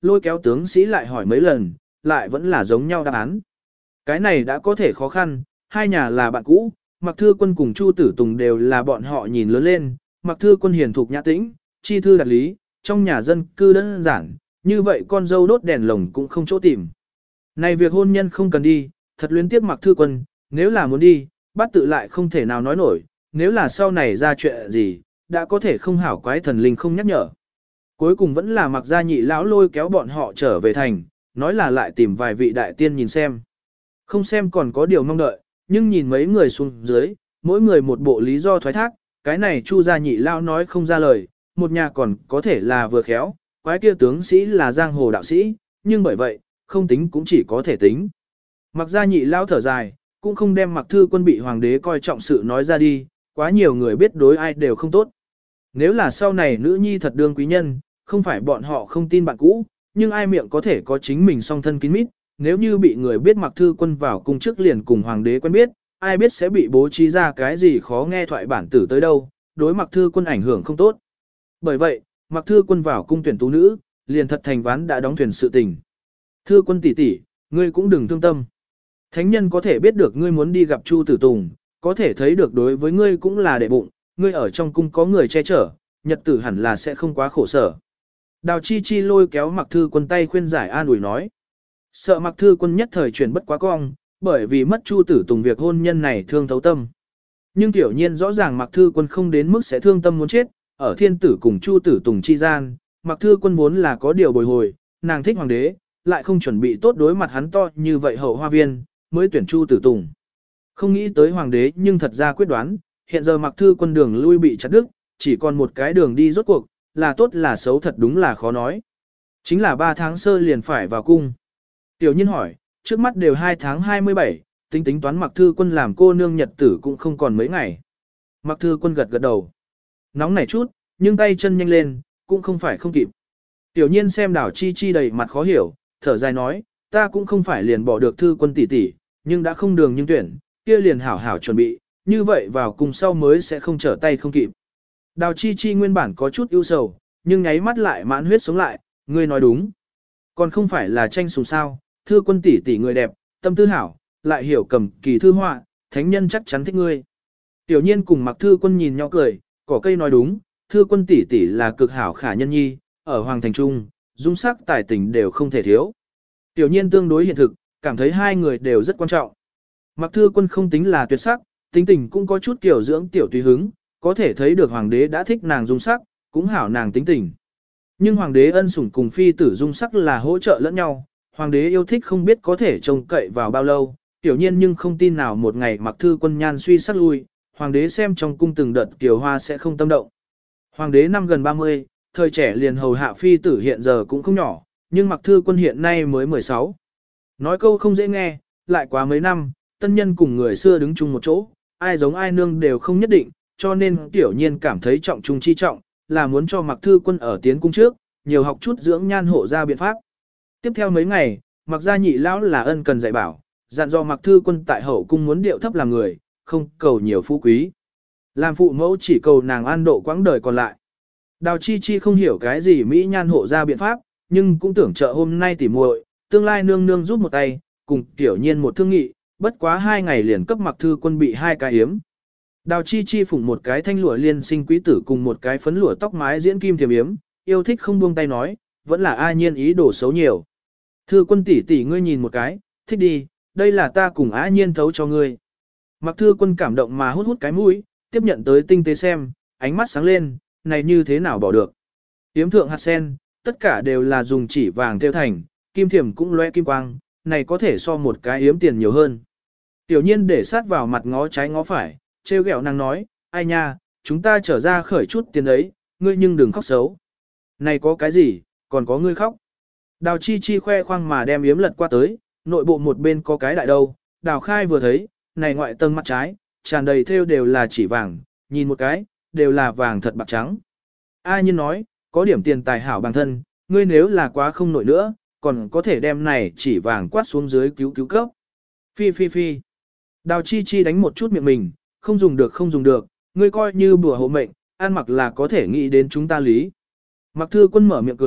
lôi kéo tướng sĩ lại hỏi mấy lần, lại vẫn là giống nhau đáp án. Cái này đã có thể khó khăn, hai nhà là bạn cũ, Mạc Thư Quân cùng Chu Tử Tùng đều là bọn họ nhìn lớn lên, Mạc Thư Quân hiền thục nhã tĩnh, chi thư đạt lý, trong nhà dân cư đơn giản, như vậy con dâu đốt đèn lồng cũng không chỗ tìm. Này việc hôn nhân không cần đi, thật luyến tiếc Mạc Thư Quân, nếu là muốn đi, bát tự lại không thể nào nói nổi, nếu là sau này ra chuyện gì, đã có thể không hảo quái thần linh không nhắc nhở. Cuối cùng vẫn là Mạc gia nhị lão lôi kéo bọn họ trở về thành, nói là lại tìm vài vị đại tiên nhìn xem. Không xem còn có điều mong đợi, nhưng nhìn mấy người xuống dưới, mỗi người một bộ lý do thoái thác, cái này Chu gia nhị lão nói không ra lời, một nhà còn có thể là vừa khéo, quái kia tướng sĩ là giang hồ đạo sĩ, nhưng bởi vậy, không tính cũng chỉ có thể tính. Mạc gia nhị lão thở dài, cũng không đem Mạc Thư Quân bị hoàng đế coi trọng sự nói ra đi, quá nhiều người biết đối ai đều không tốt. Nếu là sau này nữ nhi thật đương quý nhân, không phải bọn họ không tin bạn cũ, nhưng ai miệng có thể có chính mình song thân kín mít, nếu như bị người biết Mạc Thư Quân vào cung trước liền cùng hoàng đế quen biết, ai biết sẽ bị bố trí ra cái gì khó nghe thoại bản tử tới đâu, đối Mạc Thư Quân ảnh hưởng không tốt. Bởi vậy, Mạc Thư Quân vào cung tuyển tú nữ, liền thật thành ván đã đóng thuyền sự tình. Thư Quân tỷ tỷ, ngươi cũng đừng thương tâm. Thánh nhân có thể biết được ngươi muốn đi gặp Chu Tử Tùng, có thể thấy được đối với ngươi cũng là đệ bụng, ngươi ở trong cung có người che chở, nhật tử hẳn là sẽ không quá khổ sở. Đào Chi Chi lôi kéo Mạc Thư Quân tay khuyên giải an ủi nói. Sợ Mạc Thư Quân nhất thời chuyển bất quá cong, bởi vì mất Chu Tử Tùng việc hôn nhân này thương thấu tâm. Nhưng tiểu nhiên rõ ràng Mạc Thư Quân không đến mức sẽ thương tâm muốn chết, ở thiên tử cùng Chu Tử Tùng chi gian, Mạc Thư Quân vốn là có điều bồi hồi, nàng thích hoàng đế, lại không chuẩn bị tốt đối mặt hắn to như vậy hậu hoa viên, mới tuyển Chu Tử Tùng. Không nghĩ tới hoàng đế nhưng thật ra quyết đoán, hiện giờ Mạc Thư Quân đường lui bị chặt đứt, chỉ còn một cái đường đi rốt cuộc, là tốt là xấu thật đúng là khó nói. Chính là 3 tháng sơ liền phải vào cung. Tiểu Nhiên hỏi, trước mắt đều 2 tháng 27, tính tính toán Mạc Thư Quân làm cô nương nhật tử cũng không còn mấy ngày. Mạc Thư Quân gật gật đầu. Nóng nảy chút, nhưng tay chân nhanh lên, cũng không phải không kịp. Tiểu Nhiên xem Đào Chi Chi đầy mặt khó hiểu, thở dài nói, ta cũng không phải liền bỏ được Thư Quân tỷ tỷ, nhưng đã không đường nhưng tuyển, kia liền hảo hảo chuẩn bị, như vậy vào cùng sau mới sẽ không trở tay không kịp. Đào Chi Chi nguyên bản có chút ưu sầu, nhưng nháy mắt lại mãn huyết sống lại, ngươi nói đúng. Còn không phải là tranh sùng sao, Thư Quân tỷ tỷ người đẹp, tâm tư hảo, lại hiểu cầm kỳ thư họa, thánh nhân chắc chắn thích ngươi. Tiểu Nhiên cùng Mạc Thư Quân nhìn nhau cười, cỏ cây nói đúng, Thư Quân tỷ tỷ là cực hảo khả nhân nhi, ở Hoàng Thành Trung, dung sắc tài tình đều không thể thiếu. Tiểu Nhiên tương đối hiện thực, cảm thấy hai người đều rất quan trọng. Mạc Thư Quân không tính là tuyệt sắc, tính tình cũng có chút kiểu dưỡng tiểu tùy hứng, có thể thấy được hoàng đế đã thích nàng dung sắc, cũng hảo nàng tính tình. Nhưng hoàng đế ân sủng cùng phi tử dung sắc là hỗ trợ lẫn nhau, hoàng đế yêu thích không biết có thể trông cậy vào bao lâu, tiểu nhiên nhưng không tin nào một ngày Mạc Thư Quân nhan suy sắc lui, hoàng đế xem trong cung từng đợt kiều hoa sẽ không tâm động. Hoàng đế năm gần 30, thời trẻ liền hầu hạ phi tử hiện giờ cũng không nhỏ, nhưng Mạc Thư Quân hiện nay mới 16. Nói câu không dễ nghe, lại quá mấy năm, tân nhân cùng người xưa đứng chung một chỗ, ai giống ai nương đều không nhất định, cho nên tiểu nhiên cảm thấy trọng trung chi trọng, là muốn cho Mạc Thư Quân ở tiến cung trước, nhiều học chút dưỡng nhan hộ ra biện pháp. Tiếp theo mấy ngày, Mạc gia nhị lão là ân cần dạy bảo, dặn dò Mạc Thư Quân tại hậu cung muốn điệu thấp làm người, không cầu nhiều phú quý. Làm phụ mẫu chỉ cầu nàng an độ quãng đời còn lại. Đào Chi Chi không hiểu cái gì mỹ nhan hộ ra biện pháp, nhưng cũng tưởng trợ hôm nay tỉ muội, tương lai nương nương giúp một tay, cùng tiểu nhiên một thương nghị, bất quá 2 ngày liền cấp Mạc Thư Quân bị 2 cái yếm. Đào Chi Chi phụng một cái thanh lụa liên sinh quý tử cùng một cái phấn lụa tóc mái diễn kim thiềm yếm, yêu thích không buông tay nói, vẫn là A Nhiên ý đồ xấu nhiều. Thư Quân tỷ tỷ ngươi nhìn một cái, thích đi, đây là ta cùng A Nhiên thấu cho ngươi. Mạc Thư Quân cảm động mà hút hút cái mũi, tiếp nhận tới tinh tế xem, ánh mắt sáng lên, này như thế nào bỏ được. Yếm thượng hạt sen, tất cả đều là dùng chỉ vàng thêu thành, kim thiềm cũng loe kim quang, này có thể so một cái yếm tiền nhiều hơn. Tiểu nhiên để sát vào mặt ngó trái ngó phải, trêu ghẹo nàng nói, ai nha, chúng ta trở ra khởi chút tiền ấy, ngươi nhưng đừng khóc xấu. Này có cái gì, còn có ngươi khóc. Đào Chi Chi khoe khoang mà đem yếm lật qua tới, nội bộ một bên có cái đại đâu, Đào Khai vừa thấy, này ngoại tầng mặt trái, tràn đầy thêu đều là chỉ vàng, nhìn một cái, đều là vàng thật bạc trắng. A Nhiên nói, có điểm tiền tài hảo bằng thân, ngươi nếu là quá không nổi nữa, còn có thể đem này chỉ vàng quát xuống dưới cứu cứu cấp. Phi phi phi. Đào Chi Chi đánh một chút miệng mình, không dùng được không dùng được, ngươi coi như bùa hộ mệnh, ăn mặc là có thể nghĩ đến chúng ta lý. Mạc Thư Quân mở miệng cười,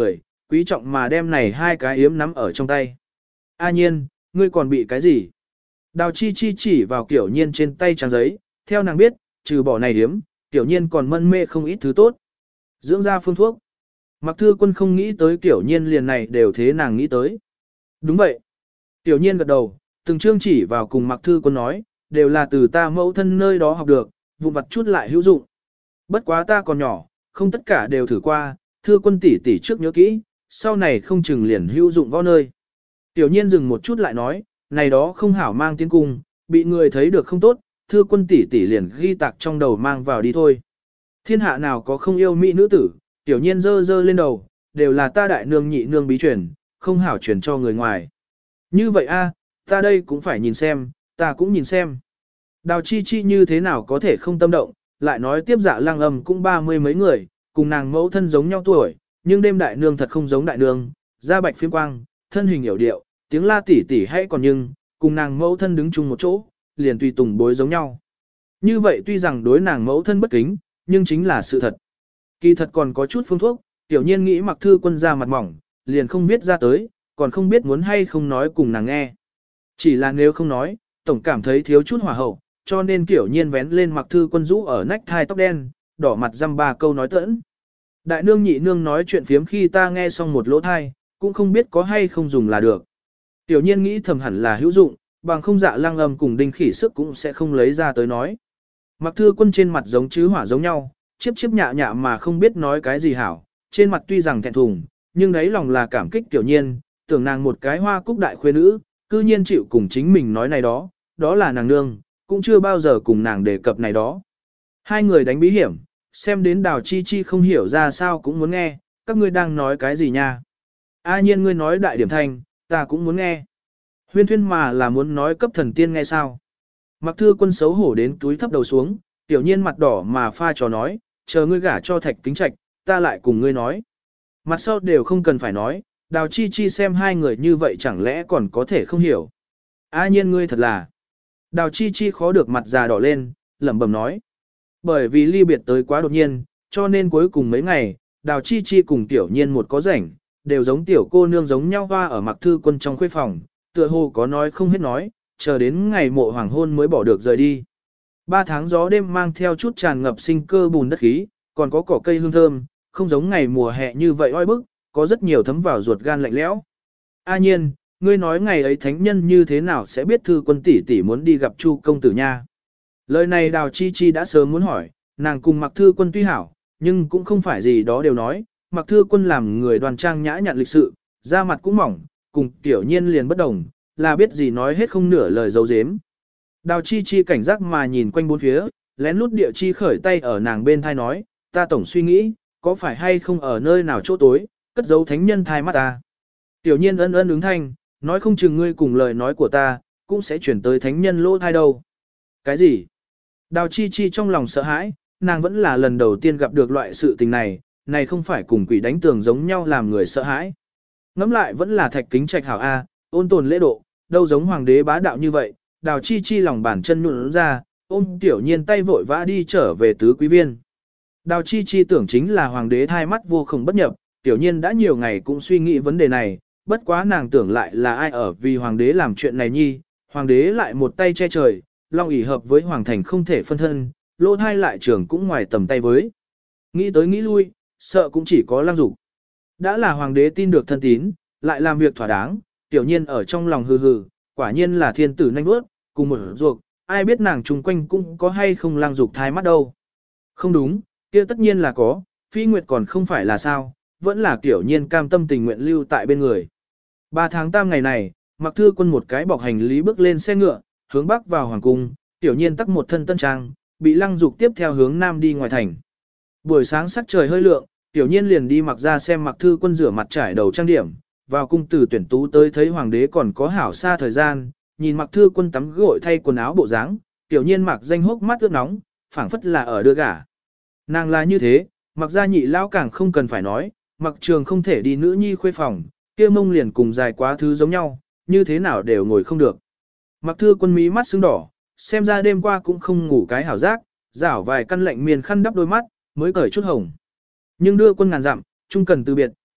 quý trọng mà đem này hai cái yếm nắm ở trong tay. A nhiên, ngươi còn bị cái gì? Đào chi chi chỉ vào Tiểu Nhiên trên tay trang giấy, theo nàng biết, trừ bỏ này yếm, Tiểu Nhiên còn mân mê không ít thứ tốt. Dưỡng ra phương thuốc. Mặc Thư Quân không nghĩ tới Tiểu Nhiên liền này đều thế nàng nghĩ tới. Đúng vậy. Tiểu Nhiên gật đầu, từng chương chỉ vào cùng Mặc Thư Quân nói, đều là từ ta mẫu thân nơi đó học được, vụn vặt chút lại hữu dụng. Bất quá ta còn nhỏ, không tất cả đều thử qua, Thư Quân tỷ tỷ trước nhớ kỹ, sau này không chừng liền hữu dụng vào nơi. Tiểu Nhiên dừng một chút lại nói, này đó không hảo mang tiến cung, bị người thấy được không tốt, Thư Quân tỷ tỷ liền ghi tạc trong đầu mang vào đi thôi. Thiên hạ nào có không yêu mỹ nữ tử, Tiểu Nhiên dơ dơ lên đầu, đều là ta đại nương nhị nương bí truyền, không hảo truyền cho người ngoài. Như vậy a, ta đây cũng phải nhìn xem, ta cũng nhìn xem. Đào chi chi như thế nào có thể không tâm động, lại nói tiếp Dạ Lăng Âm cũng 30 mấy người, cùng nàng mẫu thân giống nhau tuổi, nhưng đêm đại nương thật không giống đại nương, da bạch phiếm quang, thân hình hiểu điệu, tiếng la tỉ tỉ hay còn nhưng, cùng nàng mẫu thân đứng chung một chỗ, liền tùy tùng bối giống nhau. Như vậy tuy rằng đối nàng mẫu thân bất kính, nhưng chính là sự thật. Kỳ thật còn có chút phương thuốc, Tiểu Nhiên nghĩ Mặc Thư Quân ra mặt mỏng, liền không biết ra tới, còn không biết muốn hay không nói cùng nàng nghe. Chỉ là nếu không nói, tổng cảm thấy thiếu chút hòa hậu, cho nên Tiểu Nhiên vén lên Mặc Thư Quân rũ ở nách thai tóc đen, đỏ mặt dăm ba câu nói tẫn. Đại nương nhị nương nói chuyện phiếm khi ta nghe xong một lỗ thai, cũng không biết có hay không dùng là được. Tiểu Nhiên nghĩ thầm hẳn là hữu dụng, bằng không Dạ Lăng Âm cùng Đinh Khỉ Sức cũng sẽ không lấy ra tới nói. Mặc Thư Quân trên mặt giống chứ hỏa giống nhau, chiếp chiếp nhạ nhạ mà không biết nói cái gì hảo, trên mặt tuy rằng thẹn thùng, nhưng đấy lòng là cảm kích Tiểu Nhiên, tưởng nàng một cái hoa cúc đại khuê nữ, cư nhiên chịu cùng chính mình nói này đó, đó là nàng nương, cũng chưa bao giờ cùng nàng đề cập này đó. Hai người đánh bí hiểm, xem đến Đào Chi Chi không hiểu ra sao cũng muốn nghe, các ngươi đang nói cái gì nha. A Nhiên ngươi nói đại điểm thanh, ta cũng muốn nghe. Huyên thuyên mà là muốn nói cấp thần tiên nghe sao. Mặc Thư Quân xấu hổ đến túi thấp đầu xuống, Tiểu Nhiên mặt đỏ mà pha trò nói, chờ ngươi gả cho Thạch Kính Trạch, ta lại cùng ngươi nói. Mặt sau đều không cần phải nói, Đào Chi Chi xem hai người như vậy chẳng lẽ còn có thể không hiểu. A Nhiên ngươi thật là. Đào Chi Chi khó được mặt già đỏ lên, lẩm bẩm nói. Bởi vì ly biệt tới quá đột nhiên, cho nên cuối cùng mấy ngày, Đào Chi Chi cùng Tiểu Nhiên một có rảnh, đều giống tiểu cô nương giống nhau hoa ở Mặc Thư Quân trong khuê phòng, tựa hồ có nói không hết nói, chờ đến ngày mộ hoàng hôn mới bỏ được rời đi. 3 tháng gió đêm mang theo chút tràn ngập sinh cơ bùn đất khí, còn có cỏ cây hương thơm, không giống ngày mùa hè như vậy oi bức, có rất nhiều thấm vào ruột gan lạnh lẽo. A Nhiên, ngươi nói ngày ấy thánh nhân như thế nào sẽ biết Thư Quân tỷ tỷ muốn đi gặp Chu công tử nha? Lời này Đào Chi Chi đã sớm muốn hỏi, nàng cùng Mặc Thư Quân tuy hảo, nhưng cũng không phải gì đó đều nói, Mặc Thư Quân làm người đoan trang nhã nhặn lịch sự, da mặt cũng mỏng, cùng Tiểu Nhiên liền bất đồng, là biết gì nói hết không nửa lời giấu giếm. Đào Chi Chi cảnh giác mà nhìn quanh bốn phía, lén lút địa chi khởi tay ở nàng bên thai nói, ta tổng suy nghĩ, có phải hay không ở nơi nào chỗ tối, cất giấu thánh nhân thai mắt ta. Tiểu Nhiên ân ân ứng thanh, nói không chừng ngươi cùng lời nói của ta, cũng sẽ chuyển tới thánh nhân lỗ thai đâu. Cái gì? Đào Chi Chi trong lòng sợ hãi, nàng vẫn là lần đầu tiên gặp được loại sự tình này, này không phải cùng quỷ đánh tường giống nhau làm người sợ hãi. Ngắm lại vẫn là Thạch Kính Trạch hảo A, ôn tồn lễ độ, đâu giống hoàng đế bá đạo như vậy, Đào Chi Chi lòng bàn chân nhũn ra, ôm Tiểu Nhiên tay vội vã đi trở về tứ quý viên. Đào Chi Chi tưởng chính là hoàng đế thai mắt vô cùng bất nhập, Tiểu Nhiên đã nhiều ngày cũng suy nghĩ vấn đề này, bất quá nàng tưởng lại là ai ở vì hoàng đế làm chuyện này nhi, hoàng đế lại một tay che trời, long ỷ hợp với hoàng thành không thể phân thân, lỗ thai lại trưởng cũng ngoài tầm tay với. Nghĩ tới nghĩ lui, sợ cũng chỉ có Lăng Dục. Đã là hoàng đế tin được thân tín, lại làm việc thỏa đáng, Tiểu Nhiên ở trong lòng hừ hừ, quả nhiên là thiên tử nhanh bước, cùng một ruột, ai biết nàng chung quanh cũng có hay không Lăng Dục thai mắt đâu. Không đúng, kia tất nhiên là có, Phi Nguyệt còn không phải là sao, vẫn là Tiểu Nhiên cam tâm tình nguyện lưu tại bên người. 3 tháng tam ngày này, Mặc Thư Quân một cái bọc hành lý bước lên xe ngựa, hướng bắc vào hoàng cung, Tiểu Nhiên tắc một thân tân trang, bị Lăng Dục tiếp theo hướng nam đi ngoài thành. Buổi sáng sắc trời hơi lượng, Tiểu Nhiên liền đi mặc ra xem Mặc Thư Quân rửa mặt trải đầu trang điểm, vào cung từ tuyển tú tới thấy hoàng đế còn có hảo xa thời gian, nhìn Mặc Thư Quân tắm gội thay quần áo bộ dáng, Tiểu Nhiên mặc danh hốc mắt ướt nóng, phảng phất là ở đưa gả. Nàng là như thế, Mặc gia nhị lão càng không cần phải nói, Mặc Trường không thể đi nữ nhi khuê phòng, kia mông liền cùng dài quá thứ giống nhau, như thế nào đều ngồi không được. Mặc Thư Quân mí mắt sưng đỏ, xem ra đêm qua cũng không ngủ cái hảo giác, rảo vài căn lạnh miền khăn đắp đôi mắt, mới cởi chút hồng. Nhưng đưa quân ngàn dặm, chung cần từ biệt,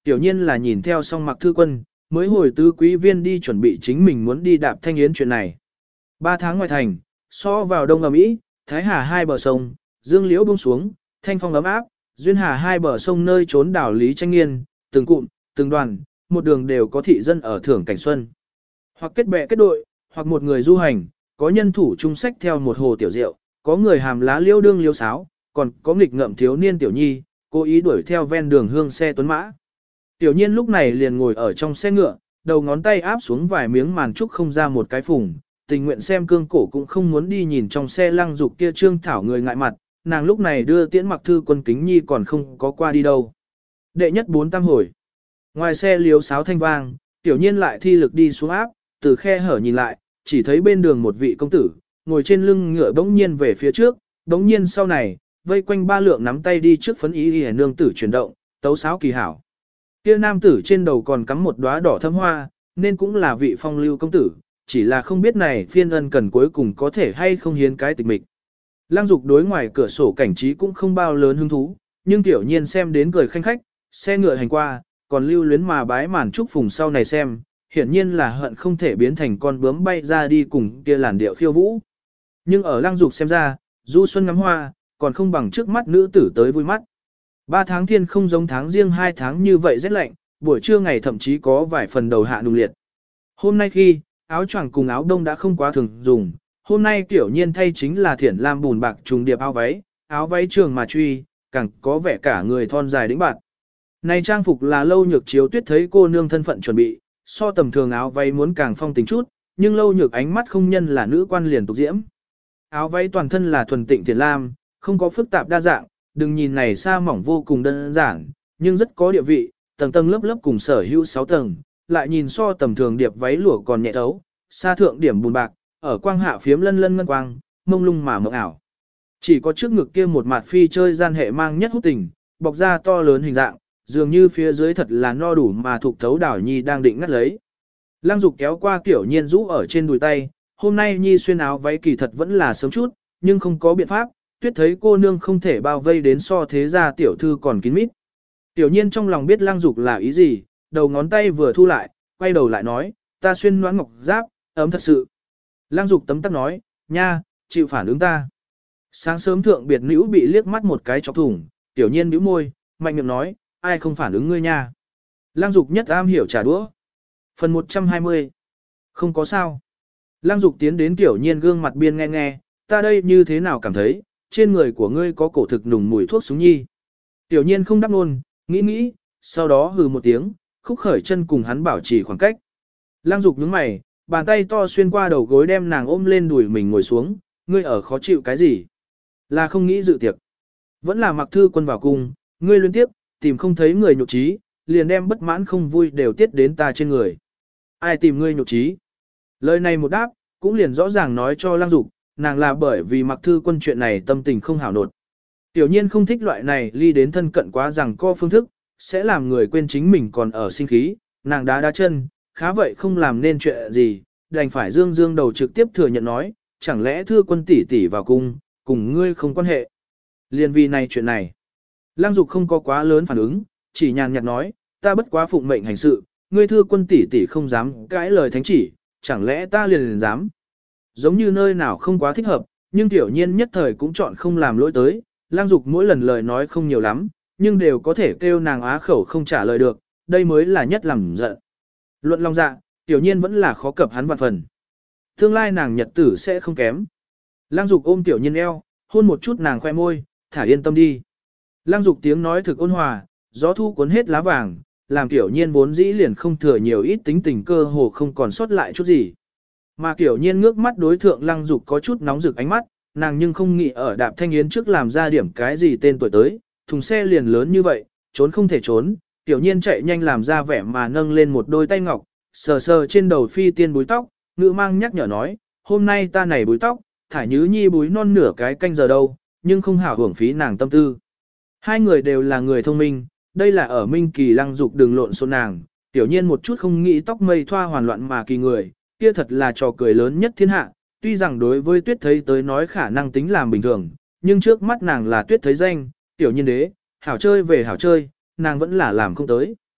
tiểu nhiên là nhìn theo xong Mặc Thư Quân, mới hồi tứ quý viên đi chuẩn bị chính mình muốn đi đạp thanh yến chuyện này. 3 tháng ngoài thành, so vào đông ẩm ý, Thái Hà hai bờ sông, dương liễu buông xuống, thanh phong ấm áp, duyên hà hai bờ sông nơi trốn đảo Lý Tranh Nghiên, từng cụm, từng đoàn, một đường đều có thị dân ở thưởng cảnh xuân. Hoặc kết bè kết đội, hoặc một người du hành, có nhân thủ chung sách theo một hồ tiểu rượu, có người hàm lá liêu đương liêu sáo, còn có nghịch ngợm thiếu niên tiểu nhi, cố ý đuổi theo ven đường hương xe tuấn mã. Tiểu nhiên lúc này liền ngồi ở trong xe ngựa, đầu ngón tay áp xuống vài miếng màn trúc không ra một cái phùng, tình nguyện xem cương cổ cũng không muốn đi nhìn trong xe Lăng Dục kia trương thảo người ngại mặt, nàng lúc này đưa tiễn Mặc Thư Quân kính nhi còn không có qua đi đâu. Đệ nhất 4 tam hồi. Ngoài xe liếu sáo thanh vang, tiểu nhiên lại thi lực đi xuống áp, từ khe hở nhìn lại, chỉ thấy bên đường một vị công tử, ngồi trên lưng ngựa bỗng nhiên về phía trước, bỗng nhiên sau này, vây quanh ba lượng nắm tay đi trước phấn ý y nương tử chuyển động, tấu sáo kỳ hảo. Kia nam tử trên đầu còn cắm một đóa đỏ thâm hoa, nên cũng là vị phong lưu công tử, chỉ là không biết này phiên ân cần cuối cùng có thể hay không hiến cái tịch mịch. Lăng Dục đối ngoài cửa sổ cảnh trí cũng không bao lớn hứng thú, nhưng tiểu nhiên xem đến cười khanh khách, xe ngựa hành qua, còn lưu luyến mà bái màn trúc phùng sau này xem, hiển nhiên là hận không thể biến thành con bướm bay ra đi cùng kia làn điệu khiêu vũ. Nhưng ở Lăng Dục xem ra, du xuân ngắm hoa, còn không bằng trước mắt nữ tử tới vui mắt. 3 tháng thiên không giống tháng riêng 2 tháng như vậy rét lạnh, buổi trưa ngày thậm chí có vài phần đầu hạ nung liệt. Hôm nay khi, áo choàng cùng áo đông đã không quá thường dùng, hôm nay tiểu nhiên thay chính là thiển lam bùn bạc trùng điệp áo váy trường mà truy, càng có vẻ cả người thon dài đĩnh bạt. Này trang phục là Lâu Nhược Chiếu Tuyết thấy cô nương thân phận chuẩn bị, so tầm thường áo váy muốn càng phong tình chút, nhưng Lâu Nhược ánh mắt không nhân là nữ quan liền tục diễm. Áo váy toàn thân là thuần tịnh thiển lam, không có phức tạp đa dạng, đừng nhìn này sa mỏng vô cùng đơn giản, nhưng rất có địa vị, tầng tầng lớp lớp cùng sở hữu 6 tầng, lại nhìn so tầm thường điệp váy lụa còn nhẹ thấu, sa thượng điểm bùn bạc, ở quang hạ phiếm lân lân ngân quang, mông lung mà mộng ảo. Chỉ có trước ngực kia một mặt phi chơi gian hệ mang nhất hút tình, bọc ra to lớn hình dạng, dường như phía dưới thật là no đủ mà thuộc thấu đảo nhi đang định ngắt lấy. Lăng Dục kéo qua Tiểu Nhiên rũ ở trên đùi tay, hôm nay nhi xuyên áo váy kỳ thật vẫn là sớm chút, nhưng không có biện pháp, Tuyết thấy cô nương không thể bao vây đến so thế ra tiểu thư còn kín mít. Tiểu Nhiên trong lòng biết Lăng Dục là ý gì, đầu ngón tay vừa thu lại, quay đầu lại nói, ta xuyên noãn ngọc giáp, ấm thật sự. Lăng Dục tấm tắc nói, nha, chịu phản ứng ta. Sáng sớm thượng biệt nữ bị liếc mắt một cái chọc thủng, Tiểu Nhiên bĩu môi, mạnh miệng nói, ai không phản ứng ngươi nha. Lăng Dục nhất am hiểu trả đũa. Phần 120. Không có sao. Lăng Dục tiến đến Tiểu Nhiên gương mặt biên nghe nghe, ta đây như thế nào cảm thấy, trên người của ngươi có cổ thực nùng mùi thuốc súng nhi. Tiểu Nhiên không đáp luôn, nghĩ, sau đó hừ một tiếng, khúc khởi chân cùng hắn bảo trì khoảng cách. Lăng Dục nhướng mày, bàn tay to xuyên qua đầu gối đem nàng ôm lên đùi mình ngồi xuống, ngươi ở khó chịu cái gì? Là không nghĩ dự tiệc. Vẫn là Mặc Thư Quân vào cung, ngươi liên tiếp, tìm không thấy người nhục trí, liền đem bất mãn không vui đều tiết đến ta trên người. Ai tìm ngươi nhục trí? Lời này một đáp, cũng liền rõ ràng nói cho Lăng Dục, nàng là bởi vì Mặc Thư Quân chuyện này tâm tình không hảo nột. Tiểu Nhiên không thích loại này ly đến thân cận quá rằng co phương thức, sẽ làm người quên chính mình còn ở sinh khí, nàng đá chân, khá vậy không làm nên chuyện gì, đành phải dương đầu trực tiếp thừa nhận nói, chẳng lẽ Thư Quân tỷ tỷ vào cung, cùng ngươi không quan hệ. Liên vì này chuyện này. Lăng Dục không có quá lớn phản ứng, chỉ nhàn nhạt nói, ta bất quá phụng mệnh hành sự, ngươi Thư Quân tỷ tỷ không dám cãi lời thánh chỉ, chẳng lẽ ta liền dám. Giống như nơi nào không quá thích hợp, nhưng Tiểu Nhiên nhất thời cũng chọn không làm lỗi tới, Lăng Dục mỗi lần lời nói không nhiều lắm, nhưng đều có thể kêu nàng á khẩu không trả lời được, đây mới là nhất làm giận. Luận lòng dạ, Tiểu Nhiên vẫn là khó cập hắn vạn phần. Tương lai nàng nhật tử sẽ không kém. Lăng Dục ôm Tiểu Nhiên eo, hôn một chút nàng khoe môi, thả yên tâm đi. Lăng Dục tiếng nói thực ôn hòa, gió thu cuốn hết lá vàng, làm Tiểu Nhiên vốn dĩ liền không thừa nhiều ít tính tình cơ hồ không còn sót lại chút gì. Mà Tiểu Nhiên ngước mắt đối thượng Lăng Dục có chút nóng rực ánh mắt, nàng nhưng không nghĩ ở Đạp Thanh Yến trước làm ra điểm cái gì tên tuổi tới, thùng xe liền lớn như vậy, trốn không thể trốn, Tiểu Nhiên chạy nhanh làm ra vẻ mà nâng lên một đôi tay ngọc, sờ sờ trên đầu phi tiên búi tóc, ngữ mang nhắc nhở nói, hôm nay ta này búi tóc, thả nhứ nhi búi non nửa cái canh giờ đâu, nhưng không hảo hưởng phí nàng tâm tư. Hai người đều là người thông minh, đây là ở Minh Kỳ Lăng Dục đừng lộn xộn nàng, Tiểu Nhiên một chút không nghĩ tóc mây thoa hoàn loạn mà kỳ người, kia thật là trò cười lớn nhất thiên hạ, tuy rằng đối với Tuyết thấy tới nói khả năng tính làm bình thường, nhưng trước mắt nàng là Tuyết thấy danh, Tiểu Nhiên đế, hảo chơi về hảo chơi, nàng vẫn là làm không tới.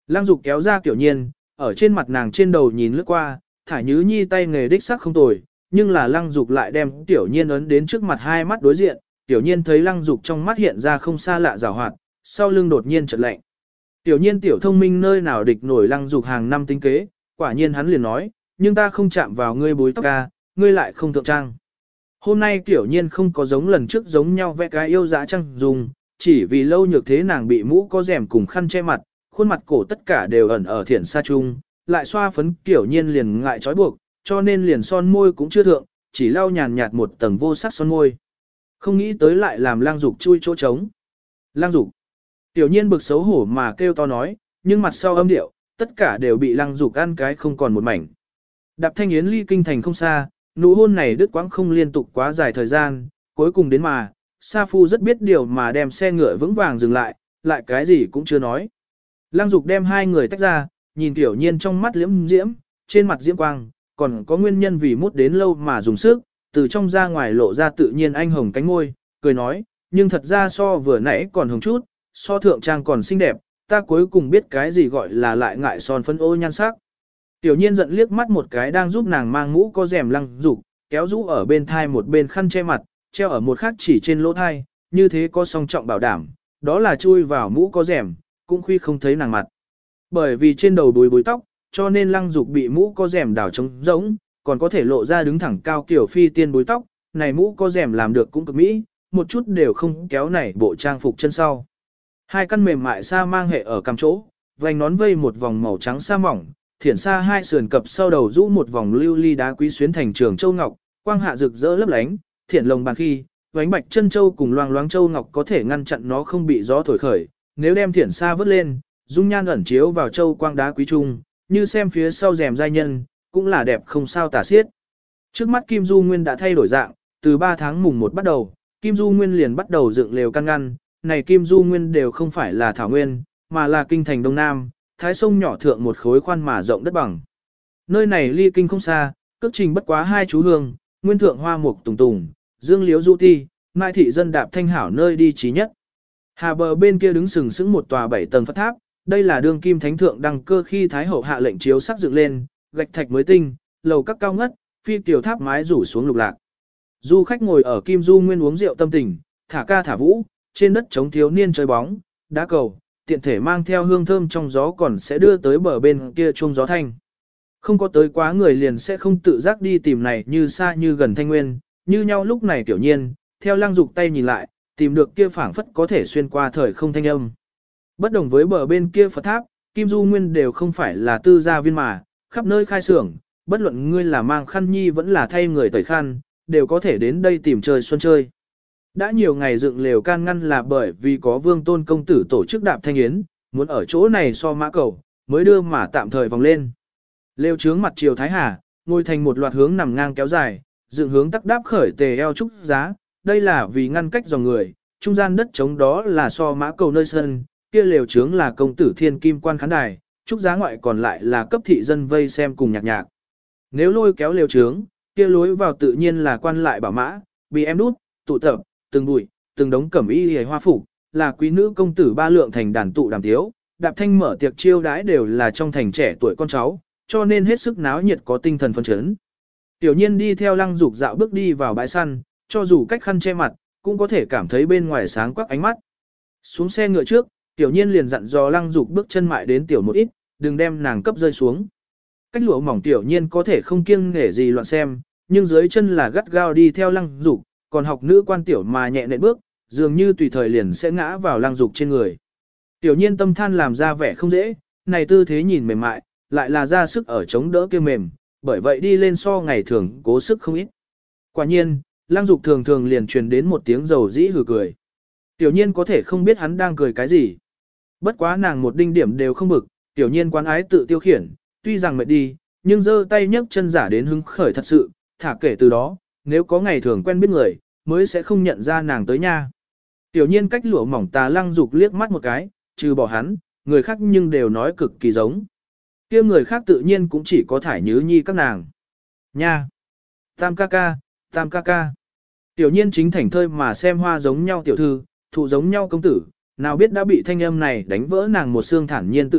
Lăng Dục kéo ra Tiểu Nhiên, ở trên mặt nàng trên đầu nhìn lướt qua, Thải Nhứ Nhi tay nghề đích sắc không tồi, nhưng là Lăng Dục lại đem Tiểu Nhiên ấn đến trước mặt hai mắt đối diện, Tiểu Nhiên thấy Lăng Dục trong mắt hiện ra không xa lạ giảo hoạt, sau lưng đột nhiên chợt lạnh. Tiểu Nhiên tiểu thông minh nơi nào địch nổi Lăng Dục hàng năm tính kế, quả nhiên hắn liền nói, nhưng ta không chạm vào ngươi bối tóc ca, ngươi lại không thượng trang. Hôm nay Tiểu Nhiên không có giống lần trước giống nhau vẽ cái yêu dã trăng dùng, chỉ vì lâu nhược thế nàng bị mũ có rèm cùng khăn che mặt, khuôn mặt cổ tất cả đều ẩn ở thiển sa chung, lại xoa phấn Tiểu Nhiên liền ngại trói buộc, cho nên liền son môi cũng chưa thượng, chỉ lau nhàn nhạt một tầng vô sắc son môi. Không nghĩ tới lại làm Lăng Dục chui chỗ trống. Lăng Dục. Tiểu Nhiên bực xấu hổ mà kêu to nói, nhưng mặt sau âm điệu, tất cả đều bị Lăng Dục ăn cái không còn một mảnh. Đạp Thanh Yến ly kinh thành không xa, nụ hôn này đứt quãng không liên tục quá dài thời gian, cuối cùng đến mà, Sa Phu rất biết điều mà đem xe ngựa vững vàng dừng lại cái gì cũng chưa nói. Lăng Dục đem hai người tách ra, nhìn Tiểu Nhiên trong mắt liễm diễm, trên mặt diễm quang, còn có nguyên nhân vì mút đến lâu mà dùng sức, từ trong ra ngoài lộ ra tự nhiên anh hồng cánh môi, cười nói, nhưng thật ra so vừa nãy còn hồng chút, so thượng trang còn xinh đẹp, ta cuối cùng biết cái gì gọi là lại ngại son phấn ô nhan sắc. Tiểu Nhiên giận liếc mắt một cái đang giúp nàng mang mũ có rèm Lăng Dục, kéo rũ ở bên thai một bên khăn che mặt, treo ở một khắc chỉ trên lỗ thai, như thế có song trọng bảo đảm, đó là chui vào mũ có rèm, cũng khuy không thấy nàng mặt. Bởi vì trên đầu búi tóc, cho nên Lăng Dục bị mũ có rèm đảo trống rỗng, còn có thể lộ ra đứng thẳng cao kiểu phi tiên búi tóc, này mũ có rèm làm được cũng cực mỹ, một chút đều không kéo nảy bộ trang phục chân sau. Hai căn mềm mại sa mang hệ ở cằm chỗ, vành nón vây một vòng màu trắng sa mỏng, thiển sa hai sườn cập sau đầu rũ một vòng lưu ly đá quý xuyến thành trường châu ngọc, quang hạ rực rỡ lấp lánh, thiển lồng bàn khi, vánh bạch chân châu cùng loang loáng châu ngọc có thể ngăn chặn nó không bị gió thổi khởi, nếu đem thiển sa vớt lên, dung nhan ẩn chiếu vào châu quang đá quý trung, như xem phía sau rèm giai nhân, cũng là đẹp không sao tả xiết. Trước mắt Kim Du Nguyên đã thay đổi dạng, từ 3 tháng mùng 1 bắt đầu, Kim Du Nguyên liền bắt đầu dựng lều căn ngăn, này Kim Du Nguyên đều không phải là thảo nguyên, mà là kinh thành Đông Nam, thái sông nhỏ thượng một khối khoan mà rộng đất bằng. Nơi này ly kinh không xa, cước trình bất quá 2 chú hương, nguyên thượng hoa mục tùng tùng, dương liếu du ti, mai thị dân đạp thanh hảo nơi đi trí nhất. Hà bờ bên kia đứng sừng sững một tòa 7 tầng Phật tháp, đây là đương kim thánh thượng đăng cơ khi thái hậu hạ lệnh chiếu sắc dựng lên, gạch thạch mới tinh, lầu các cao ngất, phi tiểu tháp mái rủ xuống lục lạc. Du khách ngồi ở Kim Du Nguyên uống rượu tâm tình, thả ca thả vũ, trên đất trống thiếu niên chơi bóng, đá cầu, tiện thể mang theo hương thơm trong gió còn sẽ đưa tới bờ bên kia chuông gió thanh. Không có tới quá người liền sẽ không tự giác đi tìm này như xa như gần thanh nguyên, như nhau lúc này Tiểu Nhiên, theo Lăng Dục tay nhìn lại, tìm được kia phảng phất có thể xuyên qua thời không thanh âm. Bất đồng với bờ bên kia Phật tháp, Kim Du Nguyên đều không phải là tư gia viên mà, khắp nơi khai xưởng, bất luận ngươi là mang khăn nhi vẫn là thay người tẩy khăn, đều có thể đến đây tìm chơi xuân chơi. Đã nhiều ngày dựng lều can ngăn là bởi vì có Vương Tôn công tử tổ chức đạp thanh yến, muốn ở chỗ này so mã cầu, mới đưa mà tạm thời vòng lên. Lều trướng mặt chiều Thái Hà, ngồi thành một loạt hướng nằm ngang kéo dài, dựng hướng tắc đáp khởi tề eo trúc giá, đây là vì ngăn cách dòng người, trung gian đất trống đó là so mã cầu nơi sân, kia lều trướng là công tử thiên kim quan khán đài, trúc giá ngoại còn lại là cấp thị dân vây xem cùng nhạc nhạc. Nếu lôi kéo lều trướng, kia lối vào tự nhiên là quan lại bảo mã, bị em đút, tụ tập, từng bụi, từng đống cẩm y hề hoa phục, là quý nữ công tử ba lượng thành đàn tụ đàm tiếu, đạp thanh mở tiệc chiêu đãi đều là trong thành trẻ tuổi con cháu, cho nên hết sức náo nhiệt có tinh thần phấn chấn. Tiểu Nhiên đi theo Lăng Dục dạo bước đi vào bãi săn, cho dù cách khăn che mặt, cũng có thể cảm thấy bên ngoài sáng quắc ánh mắt. Xuống xe ngựa trước, Tiểu Nhiên liền dặn dò Lăng Dục bước chân mại đến tiểu một ít, đừng đem nàng cấp rơi xuống. Cách lụa mỏng Tiểu Nhiên có thể không kiêng nể gì loạn xem, nhưng dưới chân là gắt gao đi theo Lăng Dục, còn học nữ quan tiểu mà nhẹ nện bước, dường như tùy thời liền sẽ ngã vào Lăng Dục trên người. Tiểu Nhiên tâm than làm ra vẻ không dễ, này tư thế nhìn mềm mại, lại là ra sức ở chống đỡ kia mềm, bởi vậy đi lên so ngày thường cố sức không ít. Quả nhiên, Lăng Dục thường thường liền truyền đến một tiếng dầu dĩ hừ cười. Tiểu Nhiên có thể không biết hắn đang cười cái gì. Bất quá nàng một đinh điểm đều không bực, Tiểu Nhiên quán ái tự tiêu khiển, tuy rằng mệt đi, nhưng giơ tay nhấc chân giả đến hứng khởi thật sự, thả kể từ đó, nếu có ngày thường quen biết người, mới sẽ không nhận ra nàng tới nha. Tiểu Nhiên cách lụa mỏng tà Lăng Dục liếc mắt một cái, trừ bỏ hắn, người khác nhưng đều nói cực kỳ giống. Kia người khác tự nhiên cũng chỉ có Thải Nhứ Nhi các nàng. Nha! Tam ca ca, tam ca ca. Tiểu Nhiên chính thảnh thơi mà xem hoa giống nhau tiểu thư, thụ giống nhau công tử, nào biết đã bị thanh âm này đánh vỡ nàng một xương thản nhiên tự đắc,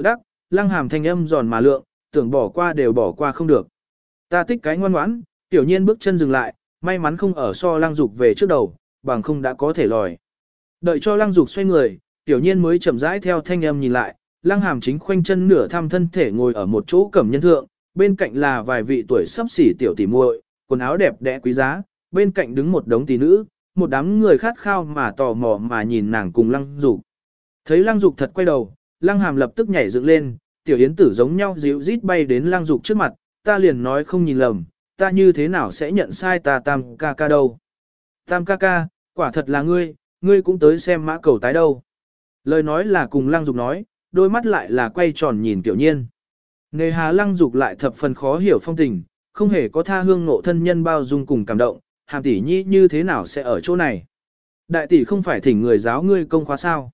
Lăng Hàm thanh âm giòn mà lượng, tưởng bỏ qua đều bỏ qua không được. Ta thích cái ngoan ngoãn, Tiểu Nhiên bước chân dừng lại, may mắn không ở so Lăng Dục về trước đầu, bằng không đã có thể lòi. Đợi cho Lăng Dục xoay người, Tiểu Nhiên mới chậm rãi theo thanh âm nhìn lại, Lăng Hàm chính khoanh chân nửa thăm thân thể ngồi ở một chỗ cẩm nhân thượng, bên cạnh là vài vị tuổi sắp xỉ tiểu tỷ muội, quần áo đẹp đẽ quý giá, bên cạnh đứng một đống tỷ nữ, một đám người khát khao mà tò mò mà nhìn nàng cùng Lăng Dục. Thấy Lăng Dục thật quay đầu, Lăng Hàm lập tức nhảy dựng lên, Tiểu Yến Tử giống nhau dịu rít bay đến Lăng Dục trước mặt, ta liền nói không nhìn lầm, ta như thế nào sẽ nhận sai ta Tam ca ca đâu. Tam ca ca, quả thật là ngươi cũng tới xem mã cầu tái đâu. Lời nói là cùng Lăng Dục nói, đôi mắt lại là quay tròn nhìn Tiểu Nhiên. Nề hà Lăng Dục lại thập phần khó hiểu phong tình, không hề có tha hương nộ thân nhân bao dung cùng cảm động, Hàm tỷ nhi như thế nào sẽ ở chỗ này. Đại tỷ không phải thỉnh người giáo ngươi công khóa sao.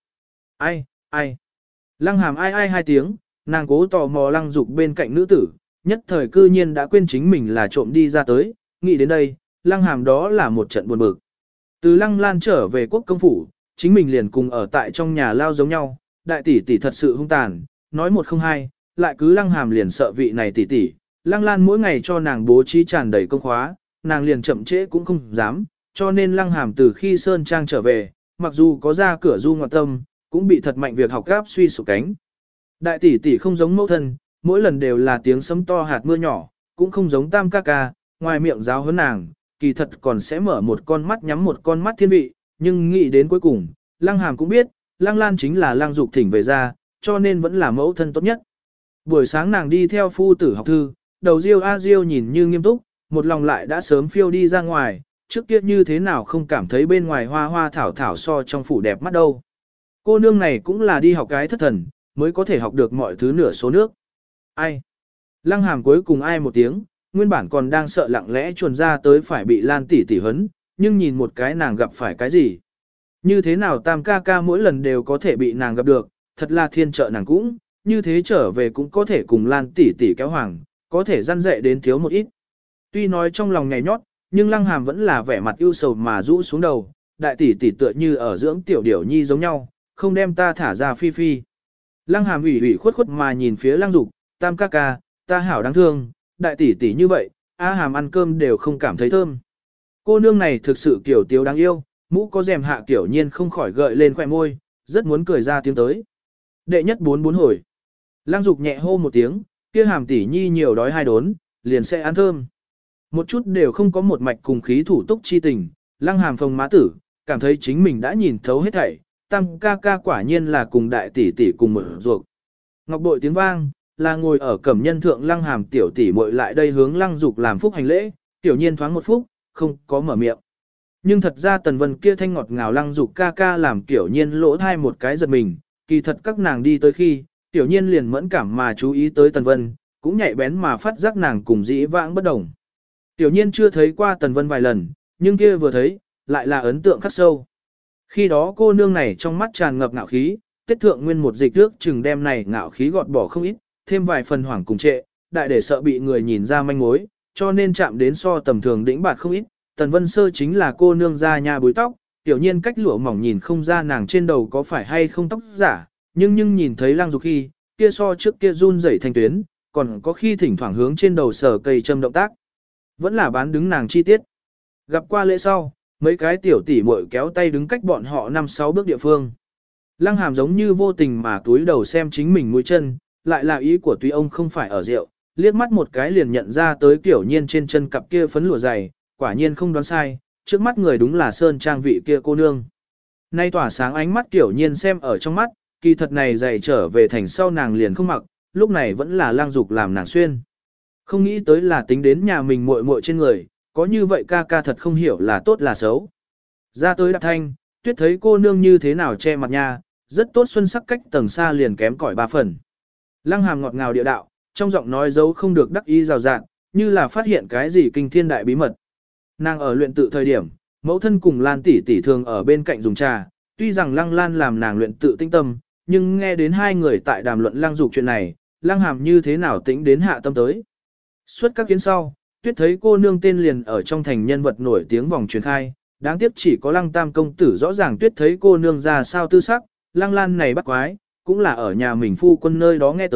Ai. Lăng Hàm ai hai tiếng, nàng cố tò mò Lăng Dục bên cạnh nữ tử, nhất thời cư nhiên đã quên chính mình là trộm đi ra tới, nghĩ đến đây, Lăng Hàm đó là một trận buồn bực. Từ Lăng Lan trở về quốc công phủ, chính mình liền cùng ở tại trong nhà lao giống nhau, đại tỷ tỷ thật sự hung tàn, nói một không hai, lại cứ Lăng Hàm liền sợ vị này tỷ tỷ, Lăng Lan mỗi ngày cho nàng bố trí tràn đầy công khóa, nàng liền chậm trễ cũng không dám, cho nên Lăng Hàm từ khi Sơn Trang trở về, mặc dù có ra cửa du ngoại tâm, cũng bị thật mạnh việc học gáp suy sụp cánh. Đại tỷ tỷ không giống mẫu thân, mỗi lần đều là tiếng sấm to hạt mưa nhỏ, cũng không giống Tam ca ca, ngoài miệng giáo huấn nàng, kỳ thật còn sẽ mở một con mắt nhắm một con mắt thiên vị, nhưng nghĩ đến cuối cùng, Lăng Hàm cũng biết, Lăng Lan chính là Lăng Dục thỉnh về ra, cho nên vẫn là mẫu thân tốt nhất. Buổi sáng nàng đi theo phu tử học thư, đầu Diêu A Diêu nhìn như nghiêm túc, một lòng lại đã sớm phiêu đi ra ngoài, trước kia như thế nào không cảm thấy bên ngoài hoa hoa thảo thảo so trong phủ đẹp mắt đâu. Cô nương này cũng là đi học cái thất thần, mới có thể học được mọi thứ nửa số nước. Ai? Lăng Hàm cuối cùng ai một tiếng, nguyên bản còn đang sợ lặng lẽ chuồn ra tới phải bị Lan tỷ tỷ hấn, nhưng nhìn một cái nàng gặp phải cái gì. Như thế nào Tam ca ca mỗi lần đều có thể bị nàng gặp được, thật là thiên trợ nàng cũng, như thế trở về cũng có thể cùng Lan tỷ tỷ kéo hoàng, có thể răn dạy đến thiếu một ít. Tuy nói trong lòng nhảy nhót, nhưng Lăng Hàm vẫn là vẻ mặt ưu sầu mà rũ xuống đầu, đại tỷ tỷ tựa như ở dưỡng tiểu điểu nhi giống nhau, không đem ta thả ra phi phi. Lăng Hàm ủy khuất khuất mà nhìn phía Lăng Dục, Tam ca ca, ta hảo đáng thương, đại tỷ tỷ như vậy, A Hàm ăn cơm đều không cảm thấy thơm. Cô nương này thực sự kiểu tiếu đáng yêu, mũ có rèm hạ kiểu nhiên không khỏi gợi lên khóe môi, rất muốn cười ra tiếng tới. Đệ nhất 44 hồi. Lăng Dục nhẹ hô một tiếng, kia Hàm tỷ nhi nhiều đói hai đốn, liền sẽ ăn thơm. Một chút đều không có một mạch cùng khí thủ túc chi tình, Lăng Hàm phồng má tử, cảm thấy chính mình đã nhìn thấu hết thảy, Tam ca ca quả nhiên là cùng đại tỷ tỷ cùng một ruột. Ngọc bội tiếng vang, là ngồi ở cẩm nhân thượng Lăng Hàm tiểu tỷ muội lại đây hướng Lăng Dục làm phúc hành lễ, tiểu nhiên thoáng một phút, không có mở miệng. Nhưng thật ra Tần Vân kia thanh ngọt ngào Lăng Dục ca ca làm tiểu nhiên lỗ thai một cái giật mình, kỳ thật các nàng đi tới khi, tiểu nhiên liền mẫn cảm mà chú ý tới Tần Vân, cũng nhạy bén mà phát giác nàng cùng dĩ vãng bất đồng. Tiểu nhiên chưa thấy qua Tần Vân vài lần, nhưng kia vừa thấy, lại là ấn tượng khắc sâu. Khi đó cô nương này trong mắt tràn ngập ngạo khí, tiết thượng nguyên một dịch nước chừng đem này ngạo khí gọt bỏ không ít, thêm vài phần hoảng cùng trệ, đại để sợ bị người nhìn ra manh mối, cho nên chạm đến so tầm thường đĩnh bạt không ít. Tần Vân Sơ chính là cô nương da nha búi tóc, tiểu nhiên cách lụa mỏng nhìn không ra nàng trên đầu có phải hay không tóc giả, nhưng nhìn thấy Lăng Dục khi, kia so trước kia run rẩy thành tuyến, còn có khi thỉnh thoảng hướng trên đầu sở cây châm động tác. Vẫn là bán đứng nàng chi tiết. Gặp qua lễ sau, mấy cái tiểu tỷ muội kéo tay đứng cách bọn họ 5-6 bước địa phương. Lăng Hàm giống như vô tình mà túi đầu xem chính mình mũi chân, lại là ý của tuy ông không phải ở rượu, liếc mắt một cái liền nhận ra tới Tiểu Nhiên trên chân cặp kia phấn lụa dày, quả nhiên không đoán sai, trước mắt người đúng là Sơn Trang vị kia cô nương. Nay tỏa sáng ánh mắt Tiểu Nhiên xem ở trong mắt, kỳ thật này dày trở về thành sau nàng liền không mặc, lúc này vẫn là Lăng Dục làm nàng xuyên. Không nghĩ tới là tính đến nhà mình muội muội trên người, có như vậy ca ca thật không hiểu là tốt là xấu. Ra tới Đạp Thanh, Tuyết thấy cô nương như thế nào che mặt nha, rất tốt xuân sắc cách tầng xa liền kém cỏi 3 phần. Lăng Hàm ngọt ngào địa đạo, trong giọng nói dấu không được đắc ý rào rạng, như là phát hiện cái gì kinh thiên đại bí mật. Nàng ở luyện tự thời điểm, mẫu thân cùng Lan tỷ tỷ thường ở bên cạnh dùng trà, tuy rằng Lăng Lan làm nàng luyện tự tinh tâm, nhưng nghe đến hai người tại đàm luận Lăng Dục chuyện này, Lăng Hàm như thế nào tĩnh đến hạ tâm tới. Suốt các kiến sau, Tuyết thấy cô nương tên liền ở trong thành nhân vật nổi tiếng vòng truyền khai, đáng tiếc chỉ có Lăng Tam công tử rõ ràng Tuyết thấy cô nương ra sao tư sắc, Lăng Lan này bắt quái, cũng là ở nhà mình phu quân nơi đó nghe tới,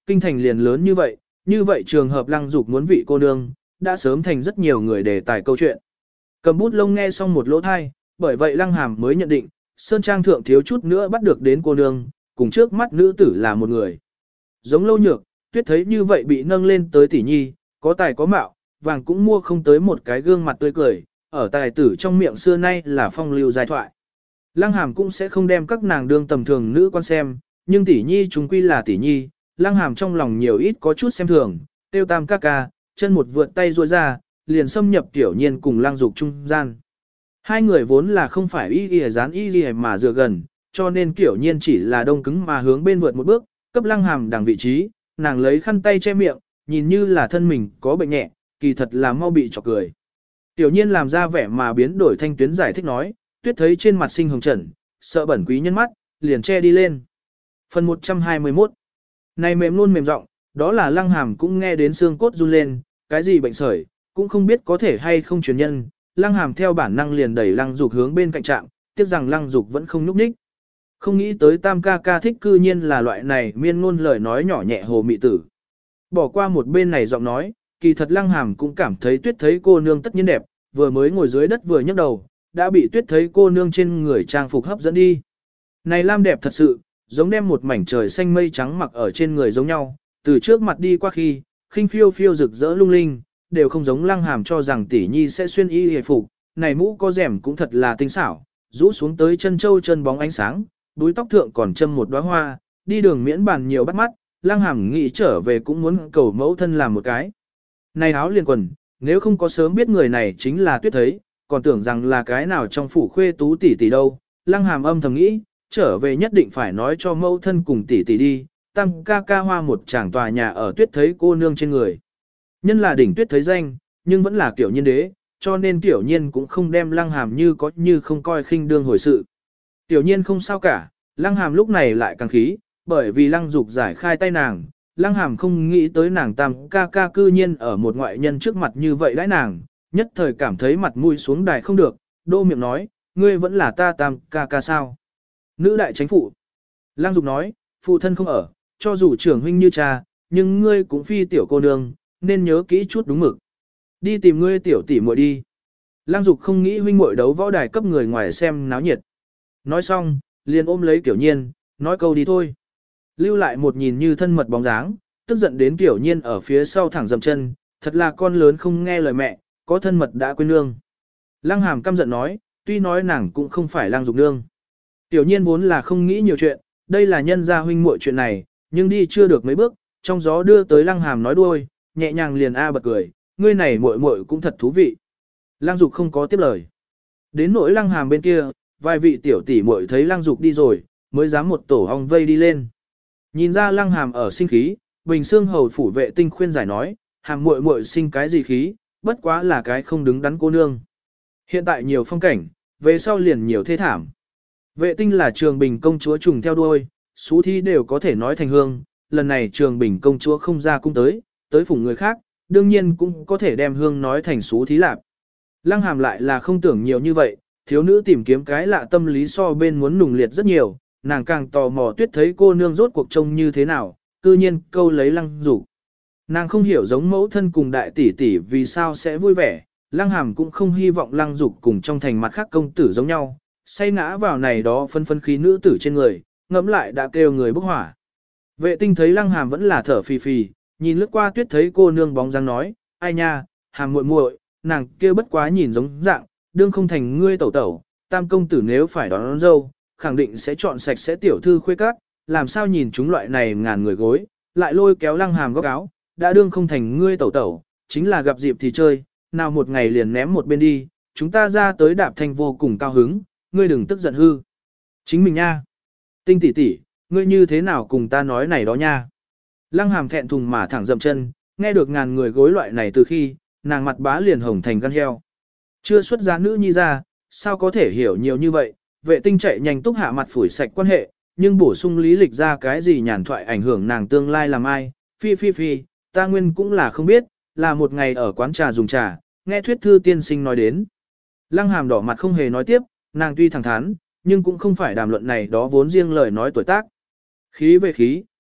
kinh thành liền lớn như vậy trường hợp Lăng Dục muốn vị cô nương, đã sớm thành rất nhiều người đề tài câu chuyện. Cầm bút lông nghe xong một lỗ thai, bởi vậy Lăng Hàm mới nhận định, Sơn Trang thượng thiếu chút nữa bắt được đến cô nương, cùng trước mắt nữ tử là một người. Giống Lâu Nhược, Tuyết thấy như vậy bị nâng lên tới tỷ nhi, có tài có mạo, vàng cũng mua không tới một cái gương mặt tươi cười, ở tài tử trong miệng xưa nay là phong lưu giai thoại. Lăng Hàm cũng sẽ không đem các nàng đương tầm thường nữ quan xem, nhưng tỷ nhi chúng quy là tỷ nhi, Lăng Hàm trong lòng nhiều ít có chút xem thường, tiêu tam ca ca, chân một vượt tay ruôi ra, liền xâm nhập Tiểu Nhiên cùng Lăng Dục trung gian. Hai người vốn là không phải y y dán y y mà dựa gần, cho nên Tiểu Nhiên chỉ là đông cứng mà hướng bên vượt một bước, cấp Lăng Hàm đằng vị trí, nàng lấy khăn tay che miệng, nhìn như là thân mình có bệnh nhẹ, kỳ thật là mau bị chọc cười. Tiểu Nhiên làm ra vẻ mà biến đổi thanh tuyến giải thích nói, Tuyết thấy trên mặt sinh hồng trần, sợ bẩn quý nhân mắt, liền che đi lên. Phần 121. Này mềm luôn mềm giọng, đó là Lăng Hàm cũng nghe đến xương cốt run lên, cái gì bệnh sởi, cũng không biết có thể hay không truyền nhân. Lăng Hàm theo bản năng liền đẩy Lăng Dục hướng bên cạnh trạm, tiếc rằng Lăng Dục vẫn không nhúc nhích. Không nghĩ tới Tam ca ca thích cư nhiên là loại này miên ngôn lời nói nhỏ nhẹ hồ mị tử. Bỏ qua một bên này giọng nói, kỳ thật Lăng Hàm cũng cảm thấy Tuyết thấy cô nương tất nhiên đẹp, vừa mới ngồi dưới đất vừa nhấc đầu, đã bị Tuyết thấy cô nương trên người trang phục hấp dẫn đi. Này lam đẹp thật sự, giống đem một mảnh trời xanh mây trắng mặc ở trên người giống nhau, từ trước mặt đi qua khi, khinh phiêu phiêu rực rỡ lung linh, đều không giống Lăng Hàm cho rằng tỷ nhi sẽ xuyên y hề phục, này mũ có rèm cũng thật là tinh xảo, rũ xuống tới chân châu chân bóng ánh sáng, đuôi tóc thượng còn châm một đóa hoa, đi đường miễn bàn nhiều bắt mắt, Lăng Hàm nghĩ trở về cũng muốn cầu mẫu thân làm một cái. Này áo liền quần, nếu không có sớm biết người này chính là Tuyết thấy, còn tưởng rằng là cái nào trong phủ khuê tú tỷ tỷ đâu, Lăng Hàm âm thầm nghĩ, trở về nhất định phải nói cho mẫu thân cùng tỷ tỷ đi, Tam ca ca hoa một tràng tòa nhà ở Tuyết thấy cô nương trên người. Nhân là đỉnh Tuyết thấy danh, nhưng vẫn là Tiểu Nhiên đế, cho nên Tiểu Nhiên cũng không đem Lăng Hàm như không coi khinh đương hồi sự. Tiểu Nhiên không sao cả, Lăng Hàm lúc này lại càng khí, bởi vì Lăng Dục giải khai tay nàng, Lăng Hàm không nghĩ tới nàng Tam ca ca cư nhiên ở một ngoại nhân trước mặt như vậy đãi nàng, nhất thời cảm thấy mặt mũi xuống đài không được, đô miệng nói, ngươi vẫn là ta Tam ca ca sao? Nữ đại chánh phụ. Lăng Dục nói, phụ thân không ở, cho dù trưởng huynh như cha, nhưng ngươi cũng phi tiểu cô nương, nên nhớ kỹ chút đúng mực. Đi tìm ngươi tiểu tỷ muội đi. Lăng Dục không nghĩ huynh muội đấu võ đài cấp người ngoài xem náo nhiệt. Nói xong, liền ôm lấy Tiểu Nhiên, nói câu đi thôi. Lưu lại một nhìn như thân mật bóng dáng, tức giận đến Tiểu Nhiên ở phía sau thẳng dậm chân, thật là con lớn không nghe lời mẹ, có thân mật đã quên nương. Lăng Hàm căm giận nói, tuy nói nàng cũng không phải Lăng Dục nương. Tiểu Nhiên vốn là không nghĩ nhiều chuyện, đây là nhân gia huynh muội chuyện này, nhưng đi chưa được mấy bước, trong gió đưa tới Lăng Hàm nói đuôi, nhẹ nhàng liền bật cười, ngươi này muội muội cũng thật thú vị. Lăng Dục không có tiếp lời. Đến nỗi Lăng Hàm bên kia, vài vị tiểu tỷ muội thấy Lăng Dục đi rồi, mới dám một tổ ong vây đi lên. Nhìn ra Lăng Hàm ở sinh khí, Bình Xương hầu phủ vệ tinh khuyên giải nói, Hàm muội muội sinh cái gì khí, bất quá là cái không đứng đắn cô nương. Hiện tại nhiều phong cảnh, về sau liền nhiều thê thảm. Vệ tinh là Trường Bình công chúa trùng theo đuôi, xú thi đều có thể nói thành hương, lần này Trường Bình công chúa không ra cung tới phụng người khác, đương nhiên cũng có thể đem hương nói thành xú thí lạp. Lăng Hàm lại là không tưởng nhiều như vậy, thiếu nữ tìm kiếm cái lạ tâm lý so bên muốn nùng liệt rất nhiều, nàng càng tò mò Tuyết thấy cô nương rốt cuộc trông như thế nào, cư nhiên câu lấy Lăng Dục. Nàng không hiểu giống mẫu thân cùng đại tỷ tỷ vì sao sẽ vui vẻ, Lăng Hàm cũng không hy vọng Lăng Dục cùng trong thành mặt khác công tử giống nhau, say ngã vào này đó phân khí nữ tử trên người, ngẫm lại đã kêu người bốc hỏa. Vệ tinh thấy Lăng Hàm vẫn là thở phì phì, nhìn lướt qua Tuyết thấy cô nương bóng dáng nói, ai nha, Hàm muội muội, nàng kia bất quá nhìn giống dạng, đương không thành ngươi tẩu tẩu, Tam công tử nếu phải đón dâu, khẳng định sẽ chọn sạch sẽ tiểu thư khuê các, làm sao nhìn chúng loại này ngàn người gối, lại lôi kéo Lăng Hàm góc áo, đã đương không thành ngươi tẩu tẩu, chính là gặp dịp thì chơi, nào một ngày liền ném một bên đi, chúng ta ra tới đạp thanh vô cùng cao hứng, ngươi đừng tức giận hư. Chính mình nha. Tinh tỷ tỷ, ngươi như thế nào cùng ta nói này đó nha. Lăng Hàm thẹn thùng mà thẳng dậm chân, nghe được ngàn người gối loại này từ khi, nàng mặt bá liền hồng thành gan heo. Chưa xuất giá nữ nhi ra, sao có thể hiểu nhiều như vậy, vệ tinh chạy nhanh túc hạ mặt phủi sạch quan hệ, nhưng bổ sung lý lịch ra cái gì nhàn thoại ảnh hưởng nàng tương lai làm ai, phi, ta nguyên cũng là không biết, là một ngày ở quán trà dùng trà, nghe thuyết thư tiên sinh nói đến. Lăng Hàm đỏ mặt không hề nói tiếp, nàng tuy thẳng thắn, nhưng cũng không phải đàm luận này đó vốn riêng lời nói tuổi tác. Khí về khí,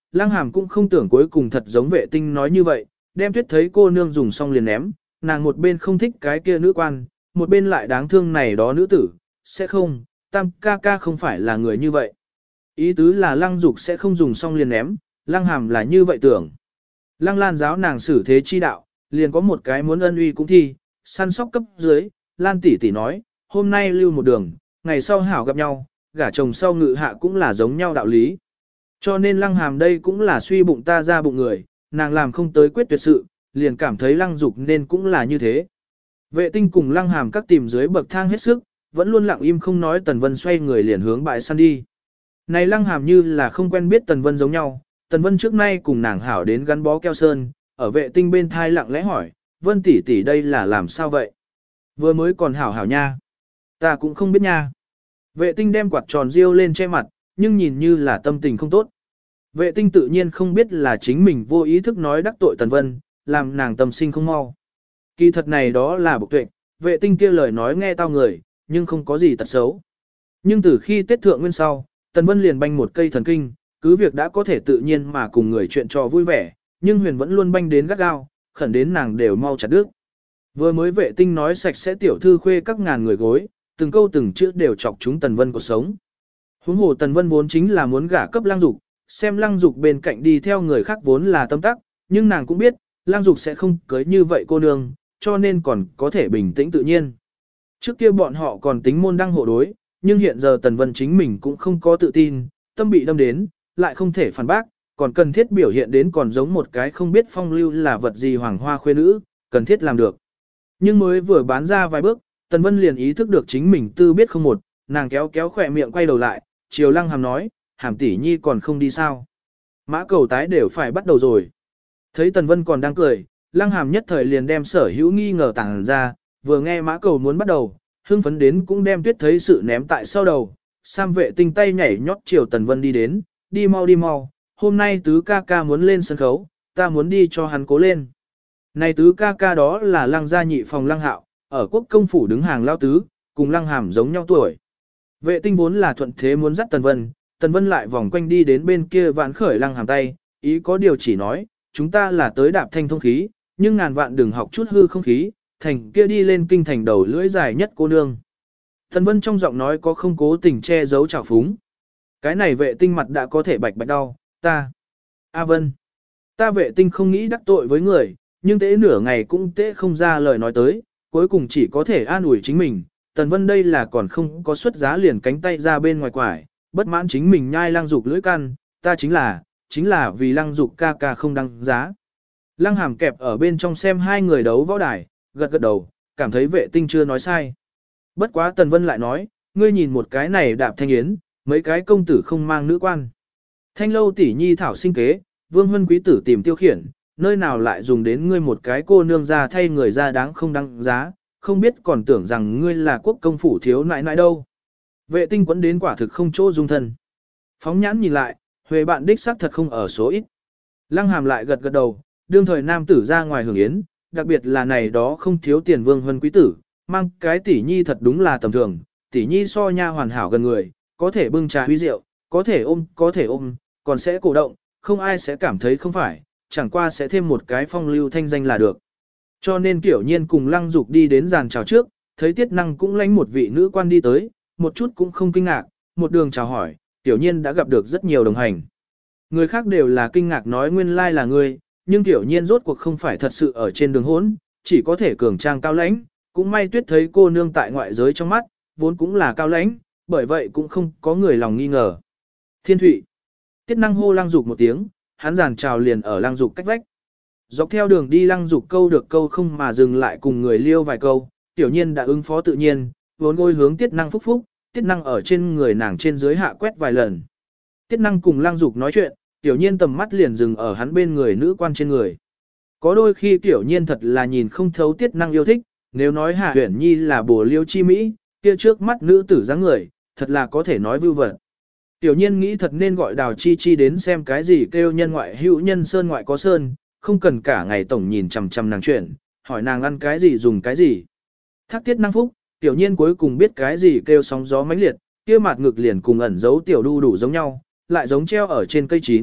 Lăng Hàm cũng không tưởng cuối cùng thật giống Vệ Tinh nói như vậy, đem Tuyết thấy cô nương dùng xong liền ném, nàng một bên không thích cái kia nữ quan, một bên lại đáng thương này đó nữ tử, sẽ không, Tam ca ca không phải là người như vậy. Ý tứ là Lăng Dục sẽ không dùng xong liền ném, Lăng Hàm là như vậy tưởng. Lăng Lan giáo nàng xử thế chi đạo, liền có một cái muốn ân uy cũng thi, săn sóc cấp dưới, Lan tỷ tỷ nói, hôm nay lưu một đường, ngày sau hảo gặp nhau, gả chồng sau ngự hạ cũng là giống nhau đạo lý. Cho nên Lăng Hàm đây cũng là suy bụng ta ra bụng người, nàng làm không tới quyết tuyệt sự, liền cảm thấy Lăng Dục nên cũng là như thế. Vệ Tinh cùng Lăng Hàm các tìm dưới bậc thang hết sức, vẫn luôn lặng im không nói. Tần Vân xoay người liền hướng bãi săn đi. Này Lăng Hàm như là không quen biết Tần Vân giống nhau, Tần Vân trước nay cùng nàng hảo đến gắn bó keo sơn, ở Vệ Tinh bên thai lặng lẽ hỏi, Vân tỷ tỷ đây là làm sao vậy? Vừa mới còn hảo hảo nha. Ta cũng không biết nha. Vệ Tinh đem quạt tròn riêu lên che mặt, nhưng nhìn như là tâm tình không tốt. Vệ Tinh tự nhiên không biết là chính mình vô ý thức nói đắc tội Tần Vân, làm nàng tâm sinh không mau. Kỳ thật này đó là bộc tuệ, Vệ Tinh kia lời nói nghe tao người, nhưng không có gì tật xấu. Nhưng từ khi Tết Thượng Nguyên sau, Tần Vân liền banh một cây thần kinh, cứ việc đã có thể tự nhiên mà cùng người chuyện trò vui vẻ, nhưng Huyền vẫn luôn banh đến gắt gao, khẩn đến nàng đều mau chặt đứt. Vừa mới Vệ Tinh nói sạch sẽ tiểu thư khuê các ngàn người gối, từng câu từng chữ đều chọc chúng Tần Vân cuộc sống. Huống hồ Tần Vân vốn chính là muốn gả cấp Lăng Dục, xem Lăng Dục bên cạnh đi theo người khác vốn là tâm tắc, nhưng nàng cũng biết, Lăng Dục sẽ không cưới như vậy cô nương, cho nên còn có thể bình tĩnh tự nhiên. Trước kia bọn họ còn tính môn đăng hộ đối, nhưng hiện giờ Tần Vân chính mình cũng không có tự tin, tâm bị đâm đến, lại không thể phản bác, còn cần thiết biểu hiện đến còn giống một cái không biết phong lưu là vật gì hoàng hoa khuê nữ, cần thiết làm được. Nhưng mới vừa bán ra vài bước, Tần Vân liền ý thức được chính mình tư biết không một, nàng kéo kéo khỏe miệng quay đầu lại, chiều Lăng Hàm nói, Hàm tỷ nhi còn không đi sao. Mã cầu tái đều phải bắt đầu rồi. Thấy Tần Vân còn đang cười, Lăng Hàm nhất thời liền đem sở hữu nghi ngờ tàng ra, vừa nghe mã cầu muốn bắt đầu, hưng phấn đến cũng đem Tuyết thấy sự ném tại sau đầu. Sam Vệ Tinh tay nhảy nhót chiều Tần Vân đi đến, đi mau, hôm nay tứ ca ca muốn lên sân khấu, ta muốn đi cho hắn cố lên. Này tứ ca ca đó là Lăng gia nhị phòng Lăng Hạo, ở quốc công phủ đứng hàng lao tứ, cùng Lăng Hàm giống nhau tuổi. Vệ Tinh vốn là thuận thế muốn dắt Tần Vân lại vòng quanh đi đến bên kia vạn khởi Lăng Hàm tay, ý có điều chỉ nói, chúng ta là tới đạp thanh thông khí, nhưng ngàn vạn đừng học chút hư không khí, thành kia đi lên kinh thành đầu lưỡi dài nhất cô nương. Tần Vân trong giọng nói có không cố tình che giấu trào phúng. Cái này Vệ Tinh mặt đã có thể bạch đau, ta. A Vân. Ta Vệ Tinh không nghĩ đắc tội với người, nhưng tễ nửa ngày cũng tễ không ra lời nói tới, cuối cùng chỉ có thể an ủi chính mình. Tần Vân đây là còn không có xuất giá liền cánh tay ra bên ngoài quải, bất mãn chính mình nhai Lăng Dục lưỡi căn, ta chính là vì Lăng Dục ca ca không đăng giá. Lăng Hàm kẹp ở bên trong xem hai người đấu võ đài, gật gật đầu, cảm thấy Vệ Tinh chưa nói sai. Bất quá Tần Vân lại nói, ngươi nhìn một cái này đạp thanh yến, mấy cái công tử không mang nữ quan. Thanh lâu tỷ nhi thảo sinh kế, vương huân quý tử tìm tiêu khiển, nơi nào lại dùng đến ngươi một cái cô nương ra thay người ra đáng không đăng giá, không biết còn tưởng rằng ngươi là quốc công phủ thiếu nãi nãi đâu. Vệ Tinh quấn đến quả thực không chỗ dung thân. Phóng nhãn nhìn lại, Huệ bạn đích xác thật không ở số ít. Lăng Hàm lại gật gật đầu, đương thời nam tử ra ngoài hưởng yến, đặc biệt là này đó không thiếu tiền vương huân quý tử, mang cái tỷ nhi thật đúng là tầm thường, tỷ nhi so nha hoàn hảo gần người, có thể bưng trà huy rượu, có thể ôm, còn sẽ cổ động, không ai sẽ cảm thấy không phải, chẳng qua sẽ thêm một cái phong lưu thanh danh là được. Cho nên Tiểu Nhiên cùng Lăng Dục đi đến giàn chào trước, thấy Tiết Năng cũng lánh một vị nữ quan đi tới, một chút cũng không kinh ngạc, một đường chào hỏi, Tiểu Nhiên đã gặp được rất nhiều đồng hành. Người khác đều là kinh ngạc nói nguyên lai là ngươi, nhưng Tiểu Nhiên rốt cuộc không phải thật sự ở trên đường hỗn, chỉ có thể cường trang cao lãnh, cũng may Tuyết thấy cô nương tại ngoại giới trong mắt, vốn cũng là cao lãnh, bởi vậy cũng không có người lòng nghi ngờ. Thiên Thụy. Tiết Năng hô Lăng Dục một tiếng, hắn giàn chào liền ở Lăng Dục cách vách. Dọc theo đường đi Lăng Dục câu được câu không mà dừng lại cùng người liêu vài câu, Tiểu Nhiên đã ứng phó tự nhiên, vốn ngôi hướng Tiết Năng phúc phúc, Tiết Năng ở trên người nàng trên dưới hạ quét vài lần. Tiết Năng cùng Lăng Dục nói chuyện, Tiểu Nhiên tầm mắt liền dừng ở hắn bên người nữ quan trên người. Có đôi khi Tiểu Nhiên thật là nhìn không thấu Tiết Năng yêu thích, nếu nói Hạ Uyển Nhi là bổ liêu chi mỹ, kia trước mắt nữ tử dáng người, thật là có thể nói vưu vật. Tiểu Nhiên nghĩ thật nên gọi Đào Chi Chi đến xem cái gì kêu nhân ngoại hữu nhân sơn ngoại có sơn, không cần cả ngày tổng nhìn chằm chằm nàng chuyện, hỏi nàng ăn cái gì dùng cái gì. Thác Tiết Năng phúc, Tiểu Nhiên cuối cùng biết cái gì kêu sóng gió mãnh liệt, kia mặt ngực liền cùng ẩn giấu tiểu đu đủ giống nhau, lại giống treo ở trên cây chín,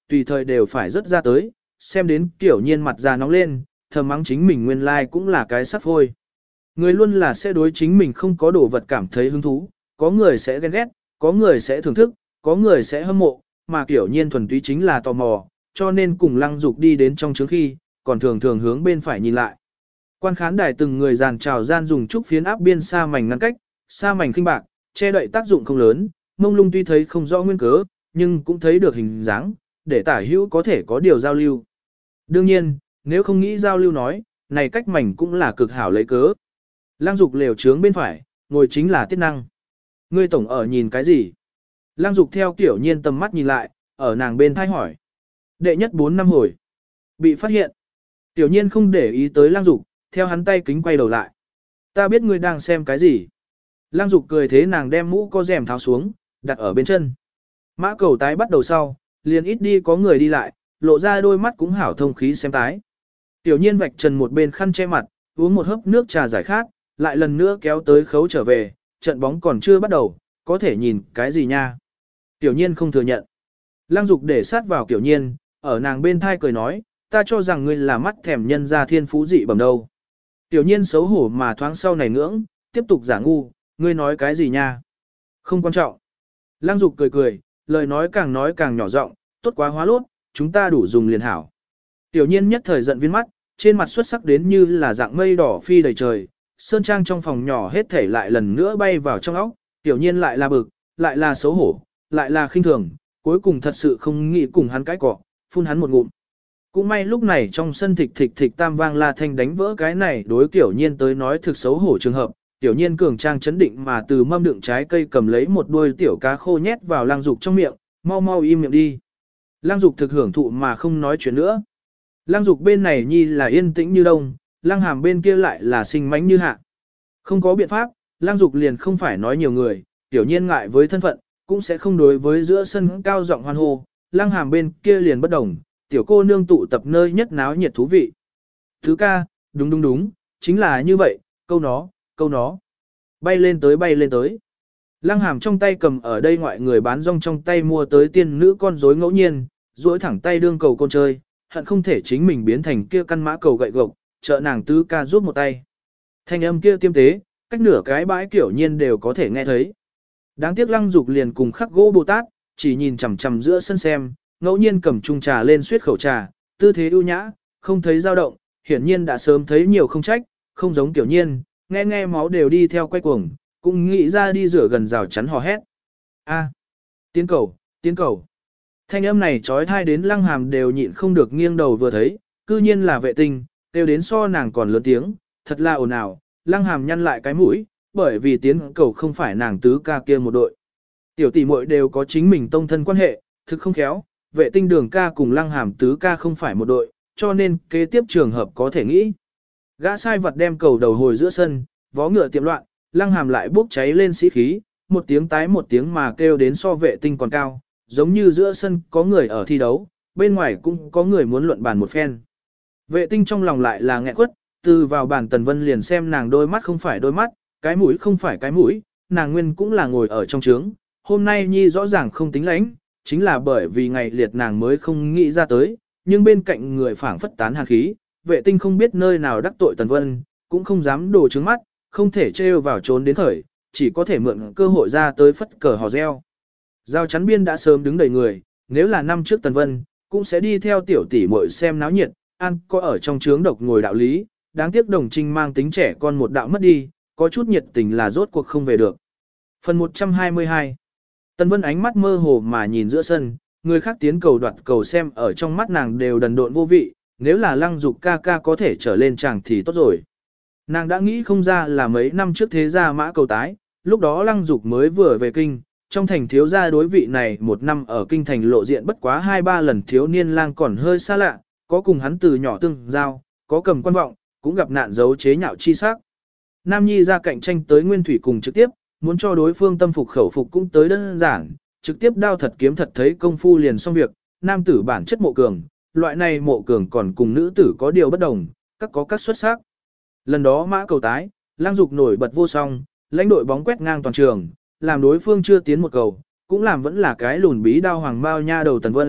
tùy thời đều phải rớt ra tới, xem đến Tiểu Nhiên mặt già nóng lên, thầm mắng chính mình nguyên lai cũng là cái sắp phôi. Người luôn là sẽ đối chính mình không có đồ vật cảm thấy hứng thú, có người sẽ ghen ghét, có người sẽ thưởng thức, có người sẽ hâm mộ, mà Tiểu Nhiên thuần túy chính là tò mò, cho nên cùng Lăng Dục đi đến trong trướng khi, còn thường thường hướng bên phải nhìn lại. Quan khán đài từng người dàn trào gian dùng trúc phiến áp biên sa mảnh ngăn cách, sa mảnh khinh bạc, che đậy tác dụng không lớn, mông lung tuy thấy không rõ nguyên cớ, nhưng cũng thấy được hình dáng, để tả hữu có thể có điều giao lưu. Đương nhiên, nếu không nghĩ giao lưu nói, này cách mảnh cũng là cực hảo lấy cớ. Lăng Dục lều trướng bên phải, ngồi chính là Tiết Năng. Ngươi tổng ở nhìn cái gì? Lăng Dục theo Tiểu Nhiên tầm mắt nhìn lại, ở nàng bên thay hỏi. Đệ nhất 4 năm hồi. Bị phát hiện. Tiểu Nhiên không để ý tới Lăng Dục, theo hắn tay kính quay đầu lại. Ta biết ngươi đang xem cái gì. Lăng Dục cười thế nàng đem mũ có rèm tháo xuống, đặt ở bên chân. Mã cầu tái bắt đầu sau, liền ít đi có người đi lại, lộ ra đôi mắt cũng hảo thông khí xem tái. Tiểu Nhiên vạch trần một bên khăn che mặt, uống một hớp nước trà giải khát, lại lần nữa kéo tới khấu trở về, trận bóng còn chưa bắt đầu, có thể nhìn cái gì nha. Tiểu Nhiên không thừa nhận. Lăng Dục để sát vào Tiểu Nhiên, ở nàng bên thai cười nói, ta cho rằng ngươi là mắt thèm nhân gia thiên phú dị bẩm đâu. Tiểu Nhiên xấu hổ mà thoáng sau này ngưỡng, tiếp tục giả ngu, ngươi nói cái gì nha? Không quan trọng. Lăng Dục cười cười, lời nói càng nhỏ giọng, tốt quá hóa lốt, chúng ta đủ dùng liền hảo. Tiểu Nhiên nhất thời giận viên mắt, trên mặt xuất sắc đến như là dạng mây đỏ phi đầy trời, sơn trang trong phòng nhỏ hết thể lại lần nữa bay vào trong óc, Tiểu Nhiên lại là bực, lại là xấu hổ, lại là khinh thường, cuối cùng thật sự không nghĩ cùng hắn cái cọ, phun hắn một ngụm. Cũng may lúc này trong sân thịch thịch thịch tam vang la thanh đánh vỡ cái này đối Tiểu Nhiên tới nói thực xấu hổ trường hợp. Tiểu Nhiên cường trang chấn định mà từ mâm đựng trái cây cầm lấy một đuôi tiểu cá khô nhét vào Lăng Dục trong miệng, mau mau im miệng đi. Lăng Dục thực hưởng thụ mà không nói chuyện nữa. Lăng Dục bên này nhi là yên tĩnh như đông, Lăng Hàm bên kia lại là sinh mánh như hạ. Không có biện pháp, Lăng Dục liền không phải nói nhiều người, Tiểu Nhiên ngại với thân phận, cũng sẽ không đối với giữa sân cao giọng hoan hô, Lăng Hàm bên kia liền bất đồng, tiểu cô nương tụ tập nơi nhất náo nhiệt thú vị. Thứ ca, đúng, chính là như vậy, câu nó. Bay lên tới. Lăng Hàm trong tay cầm ở đây ngoại người bán rong trong tay mua tới tiên nữ con rối ngẫu nhiên, duỗi thẳng tay đương cầu con chơi, hận không thể chính mình biến thành kia căn mã cầu gậy gộc, trợ nàng tứ ca giúp một tay. Thanh âm kia tiêm tế, cách nửa cái bãi Tiểu Nhiên đều có thể nghe thấy. Đáng tiếc Lăng Dục liền cùng khắc gỗ Bồ Tát, chỉ nhìn chằm chằm giữa sân xem, ngẫu nhiên cầm chung trà lên suýt khẩu trà, tư thế ưu nhã, không thấy dao động, hiển nhiên đã sớm thấy nhiều không trách, không giống Tiểu Nhiên, nghe máu đều đi theo quay cuồng, cũng nghĩ ra đi rửa gần rào chắn hò hét. A, tiến cầu. Thanh âm này trói thai đến Lăng Hàm đều nhịn không được nghiêng đầu vừa thấy, cư nhiên là Vệ Tinh, kêu đến so nàng còn lớn tiếng, thật là ồn ào. Lăng Hàm nhăn lại cái mũi, bởi vì tiến cầu không phải nàng tứ ca kia một đội. Tiểu tỷ muội đều có chính mình tông thân quan hệ, thực không khéo, Vệ Tinh Đường ca cùng Lăng Hàm tứ ca không phải một đội, cho nên kế tiếp trường hợp có thể nghĩ. Gã sai vật đem cầu đầu hồi giữa sân, vó ngựa tiệm loạn, Lăng Hàm lại bốc cháy lên sĩ khí, một tiếng tái một tiếng mà kêu đến so Vệ Tinh còn cao, giống như giữa sân có người ở thi đấu, bên ngoài cũng có người muốn luận bàn một phen. Vệ Tinh trong lòng lại là nghẹn quất, từ vào bàn Tần Vân liền xem nàng đôi mắt không phải đôi mắt, cái mũi không phải cái mũi, nàng nguyên cũng là ngồi ở trong trướng, hôm nay nhi rõ ràng không tính lãnh, chính là bởi vì ngày liệt nàng mới không nghĩ ra tới, nhưng bên cạnh người phảng phất tán hàn khí, Vệ Tinh không biết nơi nào đắc tội Tần Vân, cũng không dám đổ trứng mắt, không thể trêu vào trốn đến khởi, chỉ có thể mượn cơ hội ra tới phất cờ hò reo. Giao chắn biên đã sớm đứng đầy người, nếu là năm trước Tần Vân, cũng sẽ đi theo tiểu tỷ muội xem náo nhiệt, ăn có ở trong trướng độc ngồi đạo lý, đáng tiếc Đồng Trinh mang tính trẻ con một đạo mất đi, có chút nhiệt tình là rốt cuộc không về được. Phần 122. Tần Vân ánh mắt mơ hồ mà nhìn giữa sân, người khác tiến cầu đoạt cầu xem ở trong mắt nàng đều đần độn vô vị, nếu là Lăng Dục ca ca có thể trở lên chàng thì tốt rồi. Nàng đã nghĩ không ra là mấy năm trước thế gia mã cầu tái, lúc đó Lăng Dục mới vừa về kinh, trong thành thiếu gia đối vị này một năm ở kinh thành lộ diện bất quá 2-3 lần thiếu niên lang còn hơi xa lạ, có cùng hắn từ nhỏ tương giao, có cầm quan vọng, cũng gặp nạn dấu chế nhạo chi sắc. Nam Nhi ra cạnh tranh tới Nguyên Thủy cùng trực tiếp, muốn cho đối phương tâm phục khẩu phục cũng tới đơn giản, trực tiếp đao thật kiếm thật thấy công phu liền xong việc, nam tử bản chất mộ cường, loại này mộ cường còn cùng nữ tử có điều bất đồng, các có các xuất sắc. Lần đó mã cầu tái, Lăng Dục nổi bật vô song, lãnh đội bóng quét ngang toàn trường, làm đối phương chưa tiến một cầu, cũng làm vẫn là cái lùn bí đao hoàng mao nha đầu Tần Vân,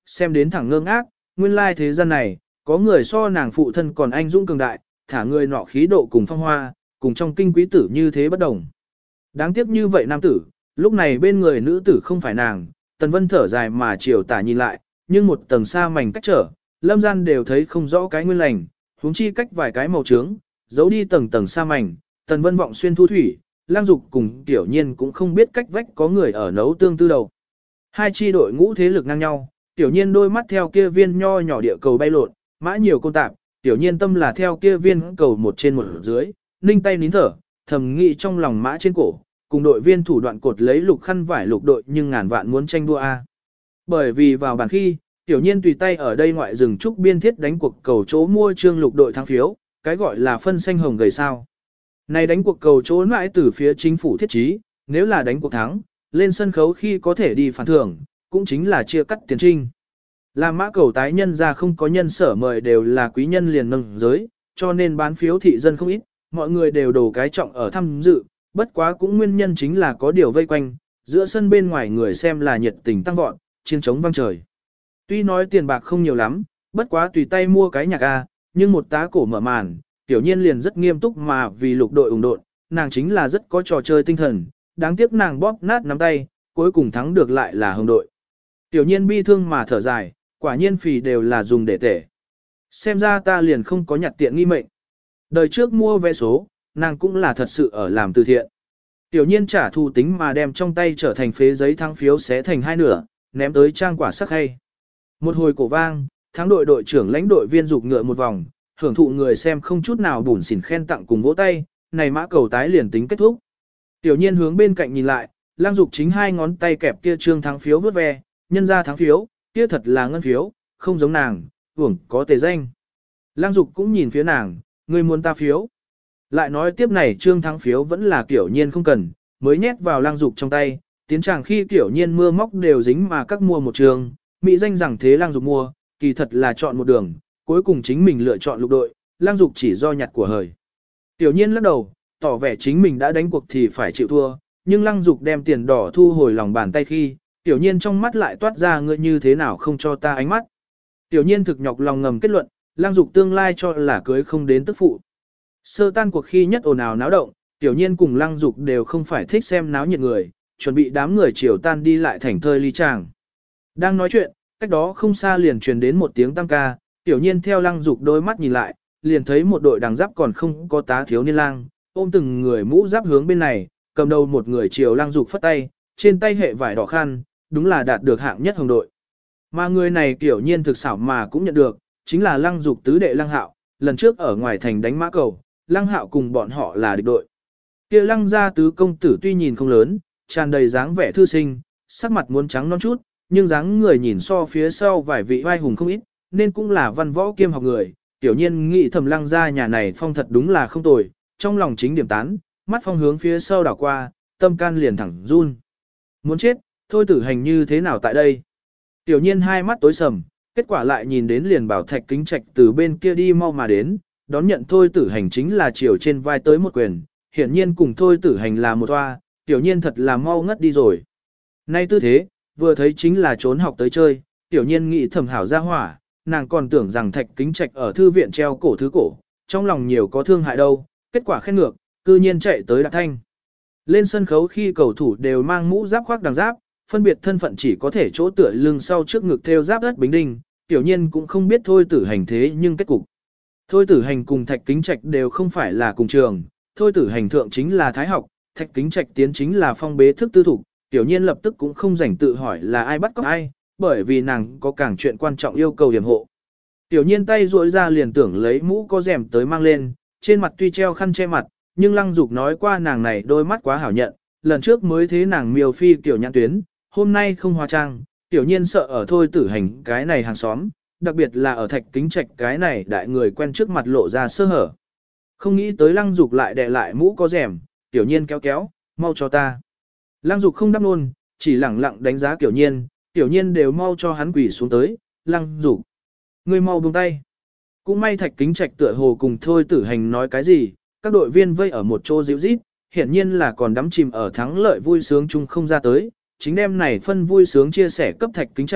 xem đến thẳng ngơ ngác, nguyên lai thế gian này, có người so nàng phụ thân còn anh dũng cường đại, thả người nọ khí độ cùng phong hoa, cùng trong kinh quý tử như thế bất đồng. Đáng tiếc như vậy nam tử, lúc này bên người nữ tử không phải nàng, Tần Vân thở dài mà chiều tả nhìn lại, nhưng một tầng xa mảnh cách trở, lâm gian đều thấy không rõ cái nguyên lành, huống chi cách vài cái màu trướng, giấu đi tầng tầng xa mảnh, Tần Vân vọng xuyên thu thủy, lang dục cùng tiểu nhiên cũng không biết cách vách có người ở nấu tương tư đầu. Hai chi đội ngũ thế lực ngang nhau, tiểu nhiên đôi mắt theo kia viên nho nhỏ địa cầu bay lộn, mã nhiều côn tạp, tiểu nhiên tâm là theo kia viên cầu một trên một dưới, ninh tay nín thở, thầm nghĩ trong lòng mã trên cổ, cùng đội viên thủ đoạn cột lấy lục khăn vải lục đội nhưng ngàn vạn muốn tranh đua a. Bởi vì vào bàn khi, tiểu nhiên tùy tay ở đây ngoại rừng trúc biên thiết đánh cuộc cầu chỗ mua trương lục đội thắng phiếu, cái gọi là phân xanh hồng gầy sao. Này đánh cuộc cầu chỗ mãi từ phía chính phủ thiết trí, nếu là đánh cuộc thắng, lên sân khấu khi có thể đi phản thưởng, cũng chính là chia cắt tiền trinh. Làm mã cầu tái nhân ra không có nhân sở mời đều là quý nhân liền nâng giới, cho nên bán phiếu thị dân không ít, mọi người đều đổ cái trọng ở tham dự, bất quá cũng nguyên nhân chính là có điều vây quanh, giữa sân bên ngoài người xem là nhiệt tình tăng vọt, chiến trống vang trời. Tuy nói tiền bạc không nhiều lắm, bất quá tùy tay mua cái nhạc A, nhưng một tá cổ mở màn, tiểu nhiên liền rất nghiêm túc mà vì lục đội ủng độn, nàng chính là rất có trò chơi tinh thần, đáng tiếc nàng bóp nát nắm tay, cuối cùng thắng được lại là hồng đội. Tiểu nhiên bi thương mà thở dài, quả nhiên phì đều là dùng để tể. Xem ra ta liền không có nhặt tiện nghi mệnh. Đời trước mua vé số, nàng cũng là thật sự ở làm từ thiện. Tiểu nhiên trả thù tính mà đem trong tay trở thành phế giấy thắng phiếu xé thành hai nửa, ném tới trang quả sắc hay. Một hồi cổ vang, thắng đội đội trưởng lãnh đội viên dục ngựa một vòng, hưởng thụ người xem không chút nào bủn xỉn khen tặng cùng vỗ tay, này mã cầu tái liền tính kết thúc. Tiểu nhiên hướng bên cạnh nhìn lại, lang dục chính hai ngón tay kẹp kia trương thắng phiếu vớt ve, nhân ra thắng phiếu, kia thật là ngân phiếu, không giống nàng, hưởng có tề danh. Lang dục cũng nhìn phía nàng, ngươi muốn ta phiếu. Lại nói tiếp này trương thắng phiếu vẫn là kiểu nhiên không cần, mới nhét vào lang dục trong tay, tiến tràng khi kiểu nhiên mưa móc đều dính mà các mua một trường, mỹ danh rằng thế lang dục mua, kỳ thật là chọn một đường, cuối cùng chính mình lựa chọn lục đội, lang dục chỉ do nhặt của hời. Tiểu nhiên lắc đầu, tỏ vẻ chính mình đã đánh cuộc thì phải chịu thua, nhưng lang dục đem tiền đỏ thu hồi lòng bàn tay khi, tiểu nhiên trong mắt lại toát ra ngươi như thế nào không cho ta ánh mắt. Tiểu nhiên thực nhọc lòng ngầm kết luận, lang dục tương lai cho là cưới không đến tức phụ. Sơ tan cuộc khi nhất ồn ào náo động, tiểu nhiên cùng lang dục đều không phải thích xem náo nhiệt người, chuẩn bị đám người chiều tan đi lại thành thơi ly tràng. Đang nói chuyện, cách đó không xa liền truyền đến một tiếng tăng ca, tiểu nhiên theo lang dục đôi mắt nhìn lại, liền thấy một đội đằng giáp còn không có tá thiếu niên lang, ôm từng người mũ giáp hướng bên này, cầm đầu một người chiều lang dục phất tay, trên tay hệ vải đỏ khăn, đúng là đạt được hạng nhất hồng đội. Mà người này tiểu nhiên thực xảo mà cũng nhận được, chính là lang dục tứ đệ lang hạo, lần trước ở ngoài thành đánh mã cầu, lang hạo cùng bọn họ là địch đội. Kia lang gia tứ công tử tuy nhìn không lớn, tràn đầy dáng vẻ thư sinh, sắc mặt muốn trắng non chút, nhưng dáng người nhìn so phía sau vài vị vai hùng không ít, nên cũng là văn võ kiêm học người. Tiểu nhiên nghĩ thầm lang gia nhà này phong thật đúng là không tồi, trong lòng chính điểm tán, mắt phong hướng phía sau đảo qua, tâm can liền thẳng run. Muốn chết, thôi tử hành như thế nào tại đây? Tiểu nhiên hai mắt tối sầm, kết quả lại nhìn đến liền bảo thạch kính trạch từ bên kia đi mau mà đến, đón nhận thôi tử hành chính là chiều trên vai tới một quyền, hiển nhiên cùng thôi tử hành là một toa, tiểu nhiên thật là mau ngất đi rồi. Nay tư thế, vừa thấy chính là trốn học tới chơi, tiểu nhiên nghĩ thầm hảo ra hỏa, nàng còn tưởng rằng thạch kính trạch ở thư viện treo cổ thứ cổ, trong lòng nhiều có thương hại đâu, kết quả khen ngược, cư nhiên chạy tới Đạp Thanh. Lên sân khấu khi cầu thủ đều mang mũ giáp khoác đằng giáp, phân biệt thân phận chỉ có thể chỗ tựa lưng sau trước ngực theo giáp đất bính đinh, tiểu nhiên cũng không biết thôi tử hành thế nhưng kết cục. Thôi tử hành cùng thạch kính trạch đều không phải là cùng trường, thôi tử hành thượng chính là thái học, thạch kính trạch tiến chính là phong bế thức tư thục, tiểu nhiên lập tức cũng không rảnh tự hỏi là ai bắt cóc ai, bởi vì nàng có càng chuyện quan trọng yêu cầu điểm hộ. Tiểu nhiên tay duỗi ra liền tưởng lấy mũ có rèm tới mang lên, trên mặt tuy treo khăn che mặt, nhưng lăng dục nói qua nàng này đôi mắt quá hảo nhận, lần trước mới thế nàng miêu phi tiểu nhãn tuyến, hôm nay không hóa trang, tiểu nhiên sợ ở thôi tử hành cái này hàng xóm, đặc biệt là ở thạch kính trạch cái này đại người quen trước mặt lộ ra sơ hở. Không nghĩ tới lăng dục lại đè lại mũ có rèm, tiểu nhiên kéo kéo, mau cho ta. Lăng dục không đáp luôn, chỉ lẳng lặng đánh giá tiểu nhiên đều mau cho hắn quỳ xuống tới, lăng dục, ngươi mau buông tay. Cũng may thạch kính trạch tựa hồ cùng thôi tử hành nói cái gì, các đội viên vây ở một chỗ dịu rít, hiển nhiên là còn đắm chìm ở thắng lợi vui sướng chung không ra tới, chính đêm này phân vui sướng chia sẻ cấp thạch kính trạch,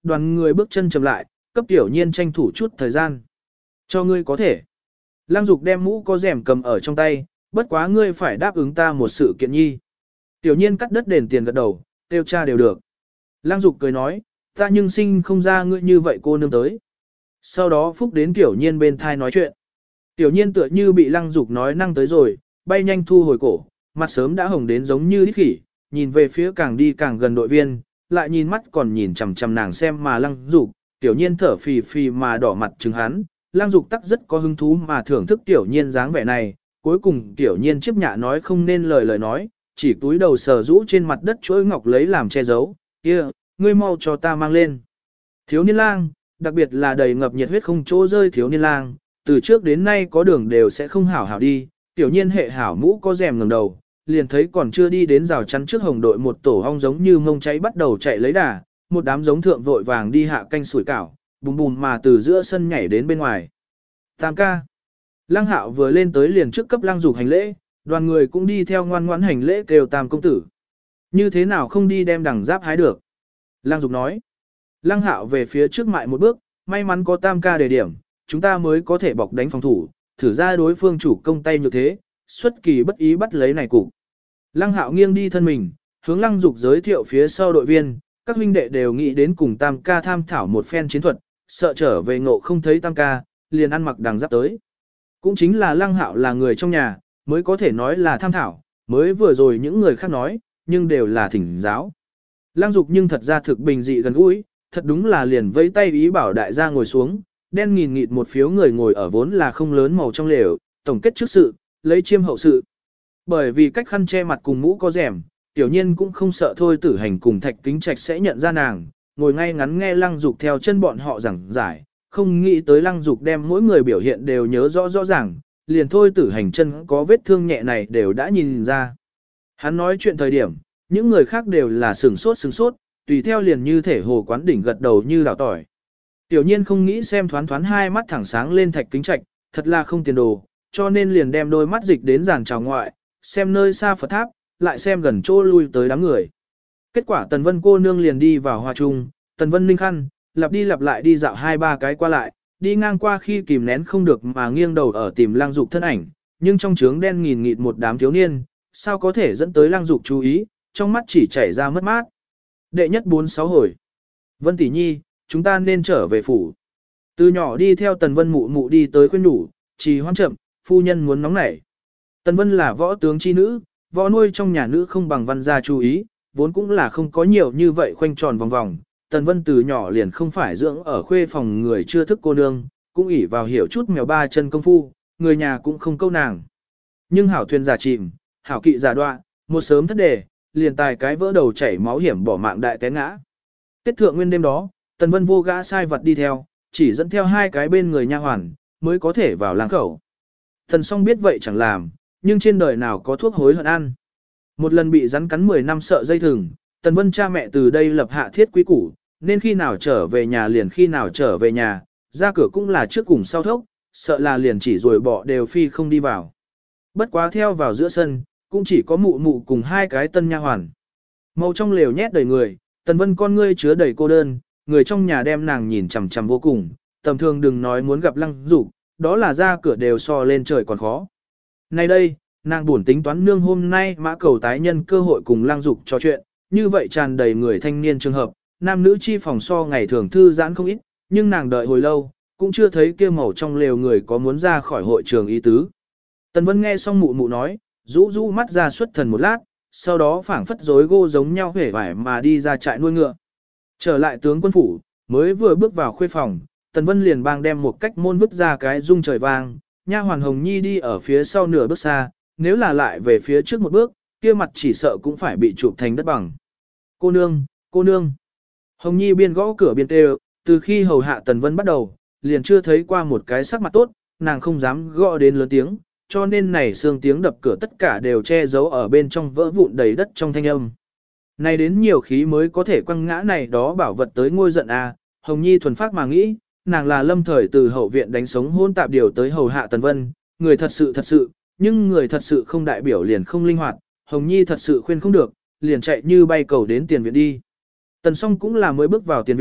đoàn người bước chân chậm lại, cấp Tiểu Nhiên tranh thủ chút thời gian. Cho ngươi có thể. Lăng Dục đem mũ có rèm cầm ở trong tay, bất quá ngươi phải đáp ứng ta một sự kiện nhi. Tiểu Nhiên cắt đất đền tiền gật đầu, tiêu cha đều được. Lăng Dục cười nói, ta nhưng sinh không ra ngươi như vậy cô nương tới. Sau đó Phúc đến Tiểu Nhiên bên thai nói chuyện. Tiểu Nhiên tựa như bị Lăng Dục nói năng tới rồi, bay nhanh thu hồi cổ, mặt sớm đã hồng đến giống như đít khỉ, nhìn về phía càng đi càng gần đội viên, lại nhìn mắt còn nhìn chằm chằm nàng xem mà Lăng Dục, Tiểu Nhiên thở phì phì mà đỏ mặt trừng hắn. Lăng Dục tắc rất có hứng thú mà thưởng thức Tiểu Nhiên dáng vẻ này, cuối cùng Tiểu Nhiên chiếp nhạ nói không nên lời nói, chỉ túi đầu sờ rũ trên mặt đất chuỗi ngọc lấy làm che giấu, kia, ngươi mau cho ta mang lên. Thiếu niên lang, đặc biệt là đầy ngập nhiệt huyết không chỗ rơi thiếu niên lang, từ trước đến nay có đường đều sẽ không hảo hảo đi, Tiểu Nhiên hệ hảo mũ có rèm ngẩng đầu, liền thấy còn chưa đi đến rào chắn trước hồng đội một tổ ong giống như mông cháy bắt đầu chạy lấy đà, một đám giống thượng vội vàng đi hạ canh sủi cảo, bùm bùm mà từ giữa sân nhảy đến bên ngoài. Tam ca. Lăng Hạo vừa lên tới liền trước cấp Lăng Dục hành lễ, đoàn người cũng đi theo ngoan ngoãn hành lễ kêu Tam công tử. Như thế nào không đi đem đằng giáp hái được? Lăng Dục nói. Lăng Hạo về phía trước mại một bước, may mắn có Tam ca đề điểm, chúng ta mới có thể bọc đánh phòng thủ, thử ra đối phương chủ công tay như thế, xuất kỳ bất ý bắt lấy này cục. Lăng Hạo nghiêng đi thân mình, hướng Lăng Dục giới thiệu phía sau đội viên, các huynh đệ đều nghĩ đến cùng Tam ca tham thảo một phen chiến thuật, sợ trở về ngộ không thấy Tam ca, liền ăn mặc đằng giáp tới. Cũng chính là Lăng Hạo là người trong nhà, mới có thể nói là tham thảo, mới vừa rồi những người khác nói, nhưng đều là thỉnh giáo. Lăng Dục nhưng thật ra thực bình dị gần gũi, thật đúng là liền vẫy tay ý bảo đại gia ngồi xuống, đen nghìn nghịt một phiếu người ngồi ở vốn là không lớn màu trong lều, tổng kết trước sự, lấy chiêm hậu sự. Bởi vì cách khăn che mặt cùng mũ có rèm, Tiểu Nhiên cũng không sợ thôi Tử Hành cùng Thạch Kính Trạch sẽ nhận ra nàng, ngồi ngay ngắn nghe Lăng Dục theo chân bọn họ giảng giải, không nghĩ tới Lăng Dục đem mỗi người biểu hiện đều nhớ rõ rõ ràng, liền thôi Tử Hành chân có vết thương nhẹ này đều đã nhìn ra. Hắn nói chuyện thời điểm, những người khác đều là sửng sốt, tùy theo liền như thể hồ quán đỉnh gật đầu như đào tỏi. Tiểu Nhiên không nghĩ xem thoáng thoáng hai mắt thẳng sáng lên Thạch Kính Trạch, thật là không tiền đồ, cho nên liền đem đôi mắt dịch đến giàn chào ngoại, xem nơi xa Phật tháp, lại xem gần chỗ lui tới đám người. Kết quả Tần Vân cô nương liền đi vào hoa trung, Tần Vân ninh khăn, lặp đi lặp lại đi dạo hai ba cái qua lại, đi ngang qua khi kìm nén không được mà nghiêng đầu ở tìm Lăng Dục thân ảnh, nhưng trong trướng đen nghìn nghịt một đám thiếu niên, sao có thể dẫn tới Lăng Dục chú ý, trong mắt chỉ chảy ra mất mát. Đệ nhất 4-6 hồi. Vân tỷ nhi, chúng ta nên trở về phủ. Từ nhỏ đi theo Tần Vân mụ mụ đi tới khuyên nhủ, trì hoãn chậm, phu nhân muốn nóng nảy. Tần Vân là võ tướng chi nữ, võ nuôi trong nhà nữ không bằng văn gia chú ý, vốn cũng là không có nhiều như vậy khoanh tròn vòng vòng. Tần Vân từ nhỏ liền không phải dưỡng ở khuê phòng người chưa thức cô nương, cũng ỷ vào hiểu chút mèo ba chân công phu, người nhà cũng không câu nàng. Nhưng hảo thuyền giả chìm, hảo kỵ giả đoạ, một sớm thất đề, liền tài cái vỡ đầu chảy máu hiểm bỏ mạng đại té ngã. Tiết thượng nguyên đêm đó, Tần Vân vô gã sai vật đi theo, chỉ dẫn theo hai cái bên người nha hoàn, mới có thể vào làng khẩu. Thần song biết vậy chẳng làm, nhưng trên đời nào có thuốc hối hận ăn. Một lần bị rắn cắn 10 năm sợ dây thừng, Tần Vân cha mẹ từ đây lập hạ thiết quý củ, nên khi nào trở về nhà liền khi nào trở về nhà, ra cửa cũng là trước cùng sau thốc, sợ là liền chỉ rồi bỏ đều phi không đi vào. Bất quá theo vào giữa sân, cũng chỉ có mụ mụ cùng hai cái tân nha hoàn. Màu trong lều nhét đầy người, Tần Vân con ngươi chứa đầy cô đơn, người trong nhà đem nàng nhìn chằm chằm vô cùng, tầm thường đừng nói muốn gặp Lăng Dục, đó là ra cửa đều so lên trời còn khó. Nay đây, nàng buồn tính toán nương hôm nay mã cầu tái nhân cơ hội cùng Lăng Dục trò chuyện, như vậy tràn đầy người thanh niên trường hợp, nam nữ chi phòng so ngày thường thư giãn không ít, nhưng nàng đợi hồi lâu, cũng chưa thấy kia màu trong lều người có muốn ra khỏi hội trường ý tứ. Tần Vân nghe xong mụ mụ nói, rũ rũ mắt ra xuất thần một lát, sau đó phảng phất rối gô giống nhau hể vải mà đi ra trại nuôi ngựa. Trở lại tướng quân phủ, mới vừa bước vào khuê phòng, Tần Vân liền bang đem một cách môn vứt ra cái rung trời vang, nha hoàn Hồng Nhi đi ở phía sau nửa bước xa, nếu là lại về phía trước một bước, kia mặt chỉ sợ cũng phải bị chụp thành đất bằng. Cô nương, cô nương. Hồng Nhi biên gõ cửa biên kêu, từ khi hầu hạ Tần Vân bắt đầu, liền chưa thấy qua một cái sắc mặt tốt, nàng không dám gõ đến lớn tiếng, cho nên này xương tiếng đập cửa tất cả đều che giấu ở bên trong vỡ vụn đầy đất trong thanh âm. Này đến nhiều khí mới có thể quăng ngã này đó bảo vật tới ngôi giận à, Hồng Nhi thuần phát mà nghĩ, nàng là lâm thời từ hậu viện đánh sống hôn tạp điều tới hầu hạ Tần Vân, người thật sự, nhưng người thật sự không đại biểu liền không linh hoạt, Hồng Nhi thật sự khuyên không được, liền chạy như bay cầu đến tiền viện đi. Tần Song cũng là mới bước vào tiền viện,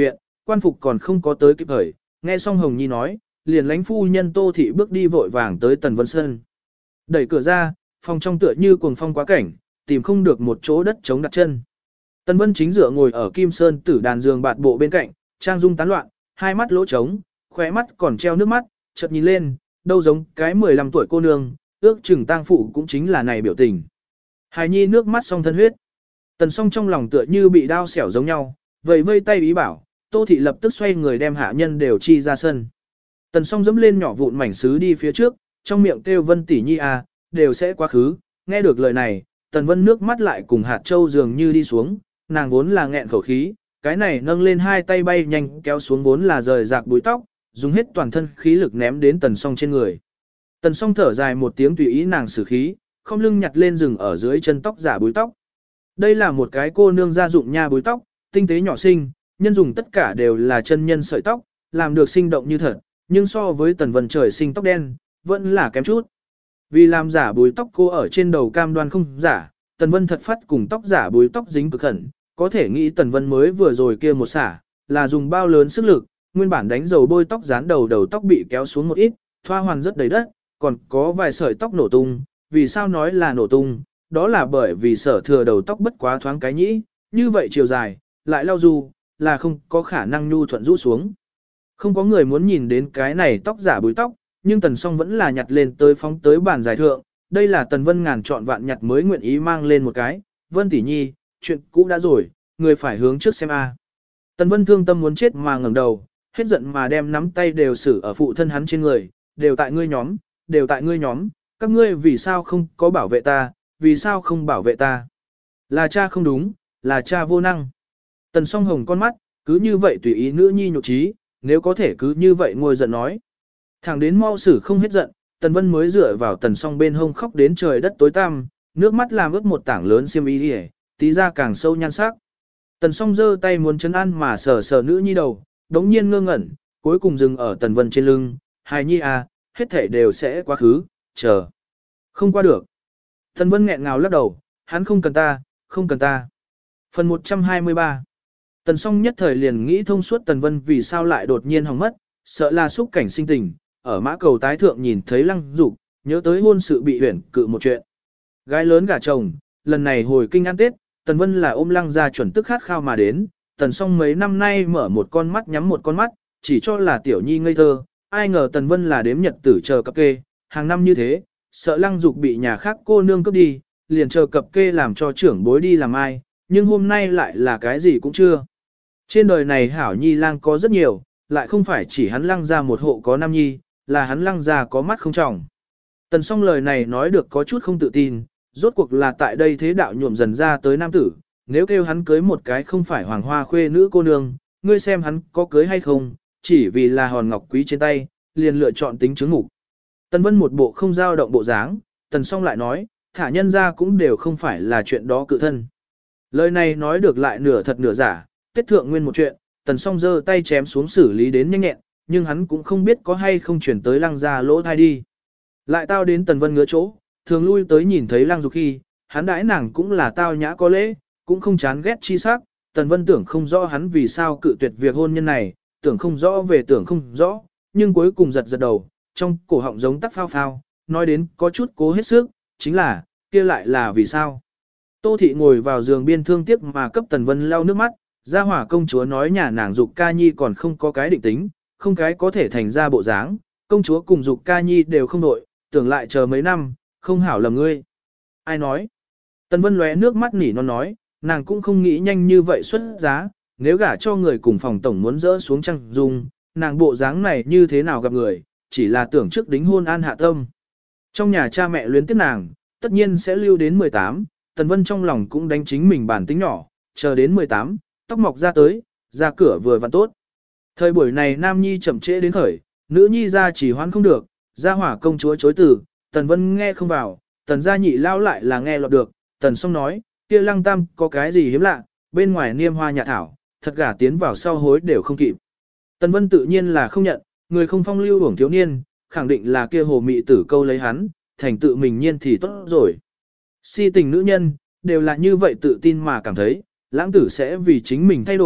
quan phục còn không có tới kịp thời, nghe xong Hồng Nhi nói, liền lãnh phu nhân Tô Thị bước đi vội vàng tới Tần Vân Sơn. Đẩy cửa ra, phòng trong tựa như cuồng phong quá cảnh, tìm không được một chỗ đất chống đặt chân. Tần Vân chính dựa ngồi ở Kim Sơn tử đàn giường bạt bộ bên cạnh, trang dung tán loạn, hai mắt lỗ trống, khóe mắt còn treo nước mắt, chợt nhìn lên, đâu giống cái 15 tuổi cô nương, ước chừng tang phụ cũng chính là này biểu tình. Hài nhi nước mắt song thân huyết. Tần song trong lòng tựa như bị đao xẻo giống nhau, vẫy vây tay ý bảo, Tô Thị lập tức xoay người đem hạ nhân đều chi ra sân. Tần song dẫm lên nhỏ vụn mảnh sứ đi phía trước, trong miệng kêu Vân tỷ nhi à, đều sẽ quá khứ, nghe được lời này, Tần Vân nước mắt lại cùng hạt châu dường như đi xuống, nàng vốn là nghẹn khẩu khí, cái này nâng lên hai tay bay nhanh kéo xuống vốn là rời rạc búi tóc, dùng hết toàn thân khí lực ném đến Tần song trên người. Tần song thở dài một tiếng tùy ý nàng xử khí, không lưng nhặt lên rừng ở dưới chân tóc giả búi tóc. Đây là một cái cô nương gia dụng nha búi tóc, tinh tế nhỏ xinh, nhân dùng tất cả đều là chân nhân sợi tóc, làm được sinh động như thật, nhưng so với Tần Vân trời sinh tóc đen, vẫn là kém chút. Vì làm giả búi tóc cô ở trên đầu cam đoan không giả, Tần Vân thật phát cùng tóc giả búi tóc dính cực khẩn, có thể nghĩ Tần Vân mới vừa rồi kia một xả, là dùng bao lớn sức lực, nguyên bản đánh dầu bôi tóc dán đầu tóc bị kéo xuống một ít, thoa hoàn rất đầy đất, còn có vài sợi tóc nổ tung, vì sao nói là nổ tung, đó là bởi vì sở thừa đầu tóc bất quá thoáng cái nhĩ, như vậy chiều dài, lại lau du, là không có khả năng nhu thuận rũ xuống. Không có người muốn nhìn đến cái này tóc giả búi tóc, nhưng Tần Song vẫn là nhặt lên tới phóng tới bàn giải thượng, đây là Tần Vân ngàn chọn vạn nhặt mới nguyện ý mang lên một cái, Vân tỷ nhi, chuyện cũ đã rồi, người phải hướng trước xem a. Tần Vân thương tâm muốn chết mà ngẩng đầu, hết giận mà đem nắm tay đều xử ở phụ thân hắn trên người, đều tại ngươi nhóm, đều tại ngươi nhóm, các ngươi vì sao không có bảo vệ ta, vì sao không bảo vệ ta. Là cha không đúng, là cha vô năng. Tần Song hồng con mắt, cứ như vậy tùy ý nữ nhi nhục trí, nếu có thể cứ như vậy ngồi giận nói. Thẳng đến mau xử không hết giận, Tần Vân mới dựa vào Tần Song bên hông khóc đến trời đất tối tăm, nước mắt làm ướt một tảng lớn xiêm y đi, tí ra càng sâu nhan sắc. Tần Song giơ tay muốn chấn an mà sờ sờ nữ nhi đầu, đống nhiên ngơ ngẩn, cuối cùng dừng ở Tần Vân trên lưng, hài nhi à, hết thể đều sẽ quá khứ, chờ. Không qua được. Tần Vân nghẹn ngào lắc đầu, hắn không cần ta, không cần ta. Phần 123. Tần Song nhất thời liền nghĩ thông suốt Tần Vân vì sao lại đột nhiên hỏng mất, sợ là xúc cảnh sinh tình, ở mã cầu tái thượng nhìn thấy Lăng Dục, nhớ tới hôn sự bị huyển cự một chuyện. Gái lớn gả chồng, lần này hồi kinh ăn Tết, Tần Vân là ôm Lăng ra chuẩn tức khát khao mà đến, Tần Song mấy năm nay mở một con mắt nhắm một con mắt, chỉ cho là tiểu nhi ngây thơ, ai ngờ Tần Vân là đếm nhật tử chờ cập kê, hàng năm như thế, sợ Lăng Dục bị nhà khác cô nương cướp đi, liền chờ cập kê làm cho trưởng bối đi làm ai, nhưng hôm nay lại là cái gì cũng chưa. Trên đời này hảo nhi lang có rất nhiều, lại không phải chỉ hắn Lăng ra một hộ có nam nhi, là hắn Lăng ra có mắt không trọng. Tần Song lời này nói được có chút không tự tin, rốt cuộc là tại đây thế đạo nhuộm dần ra tới nam tử, nếu kêu hắn cưới một cái không phải hoàng hoa khuê nữ cô nương, ngươi xem hắn có cưới hay không, chỉ vì là hòn ngọc quý trên tay, liền lựa chọn tính chứng mục. Tần Vân một bộ không dao động bộ dáng, Tần Song lại nói, thả nhân ra cũng đều không phải là chuyện đó cự thân. Lời này nói được lại nửa thật nửa giả, Tết thượng nguyên một chuyện, Tần Song giơ tay chém xuống xử lý đến nhanh nhẹn, nhưng hắn cũng không biết có hay không chuyển tới Lăng ra lỗ thai đi. Lại tao đến Tần Vân ngứa chỗ, thường lui tới nhìn thấy Lăng Dục khi, hắn đãi nàng cũng là tao nhã có lễ, cũng không chán ghét chi sắc. Tần Vân tưởng không rõ hắn vì sao cự tuyệt việc hôn nhân này, tưởng không rõ về tưởng không rõ, nhưng cuối cùng giật giật đầu, trong cổ họng giống tắc phao phao, nói đến có chút cố hết sức, chính là, kia lại là vì sao. Tô Thị ngồi vào giường biên thương tiếc mà cấp Tần Vân lau nước mắt, gia hỏa công chúa nói nhà nàng Dục Ca Nhi còn không có cái định tính, không cái có thể thành ra bộ dáng, công chúa cùng Dục Ca Nhi đều không đội, tưởng lại chờ mấy năm, không hảo lầm ngươi. Ai nói? Tần Vân lóe nước mắt nỉ non nói, nàng cũng không nghĩ nhanh như vậy xuất giá, nếu gả cho người cùng phòng tổng muốn dỡ xuống trăng dung, nàng bộ dáng này như thế nào gặp người, chỉ là tưởng trước đính hôn an hạ tâm. Trong nhà cha mẹ luyến tiếp nàng, tất nhiên sẽ lưu đến 18, Tần Vân trong lòng cũng đánh chính mình bản tính nhỏ, chờ đến 18, tóc mọc ra tới, ra cửa vừa vặn tốt. Thời buổi này nam nhi chậm trễ đến khởi, nữ nhi ra chỉ hoan không được, gia hỏa công chúa chối từ, Tần Vân nghe không vào, Tần gia nhị lao lại là nghe lọt được, Tần Song nói, kia Lăng Tam có cái gì hiếm lạ, bên ngoài niêm hoa nhà thảo, thật gả tiến vào sau hối đều không kịp. Tần Vân tự nhiên là không nhận, người không phong lưu hưởng thiếu niên, khẳng định là kia hồ mị tử câu lấy hắn, thành tự mình nhiên thì tốt rồi. Si tình nữ nhân, đều là như vậy tự tin mà cảm thấy, lãng tử sẽ vì chính mình thay đổi,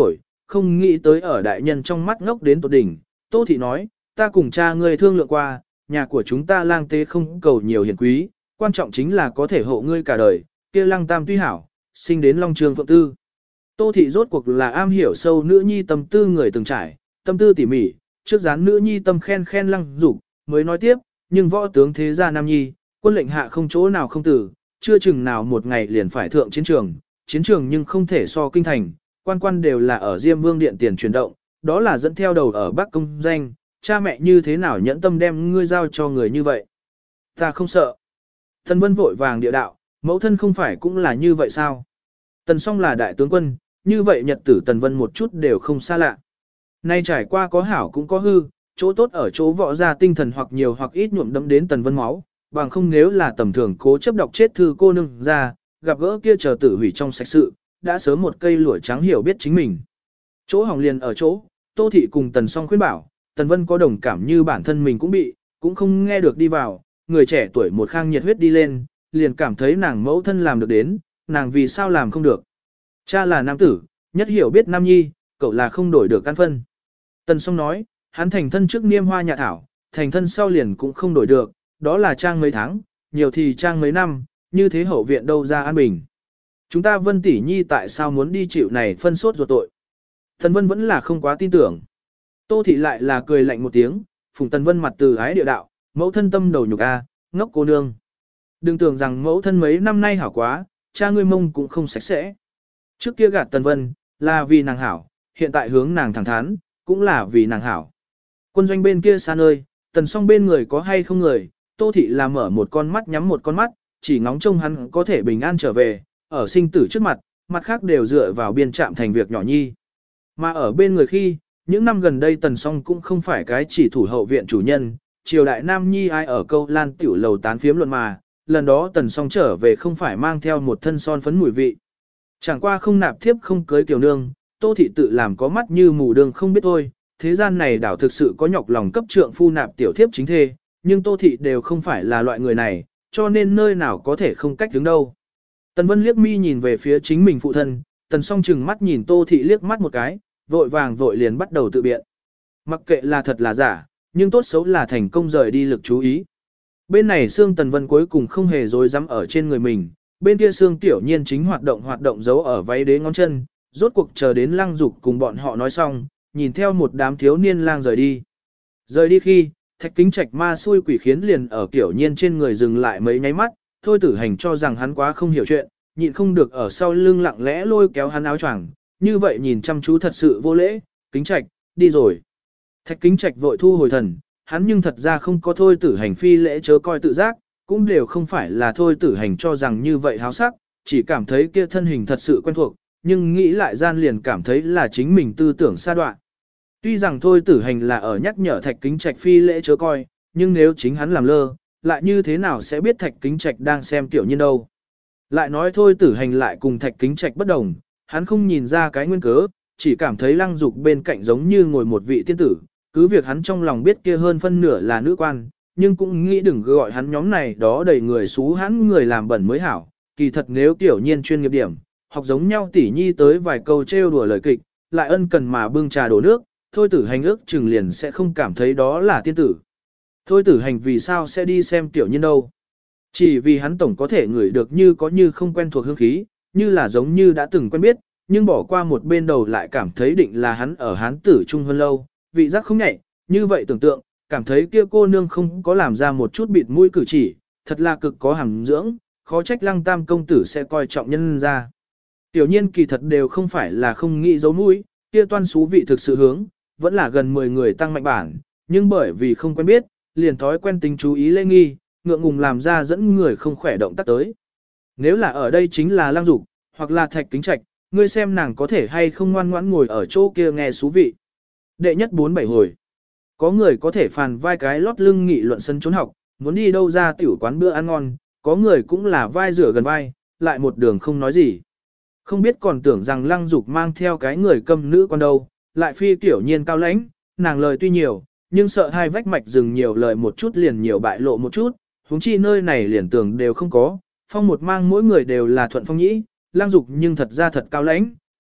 không nghĩ tới ở đại nhân trong mắt ngốc đến tột đỉnh. Tô thị nói, ta cùng cha ngươi thương lượng qua, nhà của chúng ta lang tế không cầu nhiều hiền quý, quan trọng chính là có thể hộ ngươi cả đời, kia lăng tam tuy hảo, sinh đến long trường phượng tư. Tô thị rốt cuộc là am hiểu sâu nữ nhi tâm tư người từng trải, tâm tư tỉ mỉ, trước dán nữ nhi tâm khen khen lăng dục, mới nói tiếp, nhưng võ tướng thế gia nam nhi, quân lệnh hạ không chỗ nào không tử, chưa chừng nào một ngày liền phải thượng chiến trường nhưng không thể so kinh thành, quan quan đều là ở Diêm Vương điện tiền chuyển động, đó là dẫn theo đầu ở Bắc công danh, cha mẹ như thế nào nhẫn tâm đem ngươi giao cho người như vậy. Ta không sợ. Tần Vân vội vàng địa đạo, mẫu thân không phải cũng là như vậy sao? Tần Song là đại tướng quân, như vậy nhật tử Tần Vân một chút đều không xa lạ. Nay trải qua có hảo cũng có hư, chỗ tốt ở chỗ võ ra tinh thần hoặc nhiều hoặc ít nhuộm đẫm đến Tần Vân máu, bằng không nếu là tầm thường cố chấp đọc chết thư cô nương ra, gặp gỡ kia chờ tử hủy trong sạch sự, đã sớm một cây lụa trắng hiểu biết chính mình. Chỗ hỏng liền ở chỗ, Tô thị cùng Tần Song khuyên bảo, Tần Vân có đồng cảm như bản thân mình cũng bị, cũng không nghe được đi vào, người trẻ tuổi một khang nhiệt huyết đi lên, liền cảm thấy nàng mẫu thân làm được đến, nàng vì sao làm không được. Cha là nam tử, nhất hiểu biết nam nhi, cậu là không đổi được căn phân. Tần Song nói, hắn thành thân trước niêm hoa nhà thảo, thành thân sau liền cũng không đổi được, đó là trang mấy tháng, nhiều thì trang mấy năm, như thế hậu viện đâu ra an bình. Chúng ta Vân tỷ nhi tại sao muốn đi chịu này phân sốt ruột tội. Tần Vân vẫn là không quá tin tưởng. Tô thị lại là cười lạnh một tiếng, phùng Tần Vân mặt từ ái địa đạo, mẫu thân tâm đầu nhục a, ngốc cô nương. Đừng tưởng rằng mẫu thân mấy năm nay hảo quá, cha ngươi mông cũng không sạch sẽ. Trước kia gạt Tần Vân, là vì nàng hảo, hiện tại hướng nàng thẳng thắn, cũng là vì nàng hảo. Quân doanh bên kia xa nơi, Tần Song bên người có hay không người, Tô thị là mở một con mắt nhắm một con mắt, chỉ ngóng trông hắn có thể bình an trở về, ở sinh tử trước mặt, mặt khác đều dựa vào biên trạm thành việc nhỏ nhi. Mà ở bên người khi, những năm gần đây Tần Song cũng không phải cái chỉ thủ hậu viện chủ nhân, triều đại nam nhi ai ở câu lan tiểu lầu tán phiếm luận mà, lần đó Tần Song trở về không phải mang theo một thân son phấn mùi vị. Chẳng qua không nạp thiếp không cưới kiều nương, Tô thị tự làm có mắt như mù đường không biết thôi, thế gian này đảo thực sự có nhọc lòng cấp trượng phu nạp tiểu thiếp chính thê, nhưng Tô thị đều không phải là loại người này, cho nên nơi nào có thể không cách đứng đâu. Tần Vân liếc mi nhìn về phía chính mình phụ thân, Tần Song chừng mắt nhìn Tô thị liếc mắt một cái, vội vàng vội liền bắt đầu tự biện. Mặc kệ là thật là giả, nhưng tốt xấu là thành công rời đi lực chú ý. Bên này Sương Tần Vân cuối cùng không hề dối dám ở trên người mình, bên kia Sương Tiểu Nhiên chính hoạt động giấu ở váy đế ngón chân, rốt cuộc chờ đến Lăng Dục cùng bọn họ nói xong, nhìn theo một đám thiếu niên lang rời đi. Rời đi khi, Thạch Kính Trạch ma xui quỷ khiến liền ở Tiểu Nhiên trên người dừng lại mấy nháy mắt, Thôi Tử Hành cho rằng hắn quá không hiểu chuyện, nhịn không được ở sau lưng lặng lẽ lôi kéo hắn áo choàng, như vậy nhìn chăm chú thật sự vô lễ, Kính Trạch, đi rồi. Thạch Kính Trạch vội thu hồi thần, hắn nhưng thật ra không có Thôi Tử Hành phi lễ chớ coi tự giác, cũng đều không phải là Thôi Tử Hành cho rằng như vậy háo sắc, chỉ cảm thấy kia thân hình thật sự quen thuộc, nhưng nghĩ lại gian liền cảm thấy là chính mình tư tưởng xa đoạn. Tuy rằng Thôi Tử Hành là ở nhắc nhở Thạch Kính Trạch phi lễ chớ coi, nhưng nếu chính hắn làm lơ, lại như thế nào sẽ biết Thạch Kính Trạch đang xem Tiểu Nhiên đâu. Lại nói Thôi Tử Hành lại cùng Thạch Kính Trạch bất đồng, hắn không nhìn ra cái nguyên cớ, chỉ cảm thấy Lăng Dục bên cạnh giống như ngồi một vị tiên tử, cứ việc hắn trong lòng biết kia hơn phân nửa là nữ quan, nhưng cũng nghĩ đừng gọi hắn nhóm này đó đầy người xú hãn người làm bẩn mới hảo, kỳ thật nếu Tiểu Nhiên chuyên nghiệp điểm, học giống nhau tỉ nhi tới vài câu trêu đùa lời kịch, lại ân cần mà bưng trà đổ nước, Thôi Tử Hành ước chừng liền sẽ không cảm thấy đó là tiên tử. Thôi Tử Hành vì sao sẽ đi xem Tiểu Nhiên đâu? Chỉ vì hắn tổng có thể ngửi được như có như không quen thuộc hương khí, như là giống như đã từng quen biết, nhưng bỏ qua một bên đầu lại cảm thấy định là hắn ở hán tử trung hơn lâu, vị giác không nhạy, như vậy tưởng tượng, cảm thấy kia cô nương không có làm ra một chút bịt mũi cử chỉ, thật là cực có hàm dưỡng, khó trách Lăng Tam công tử sẽ coi trọng nhân ra. Tiểu Nhiên kỳ thật đều không phải là không nghĩ giấu mũi, kia toan xú vị thực sự hướng, vẫn là gần 10 người tăng mạnh bản, nhưng bởi vì không quen biết, liền thói quen tính chú ý lễ nghi, ngượng ngùng làm ra dẫn người không khỏe động tác tới. Nếu là ở đây chính là Lăng Dục, hoặc là Thạch Kính Trạch, ngươi xem nàng có thể hay không ngoan ngoãn ngồi ở chỗ kia nghe xú vị. Đệ nhất 4-7 hồi. Có người có thể phàn vai cái lót lưng nghị luận sân trốn học, muốn đi đâu ra tiểu quán bữa ăn ngon, có người cũng là vai rửa gần vai, lại một đường không nói gì. Không biết còn tưởng rằng Lăng Dục mang theo cái người câm nữ con đâu, lại phi Tiểu Nhiên cao lãnh, nàng lời tuy nhiều, nhưng sợ hai vách mạch dừng nhiều lời một chút liền nhiều bại lộ một chút, huống chi nơi này liền tưởng đều không có, phong một mang mỗi người đều là thuận phong nhĩ, Lăng Dục nhưng thật ra thật cao lãnh,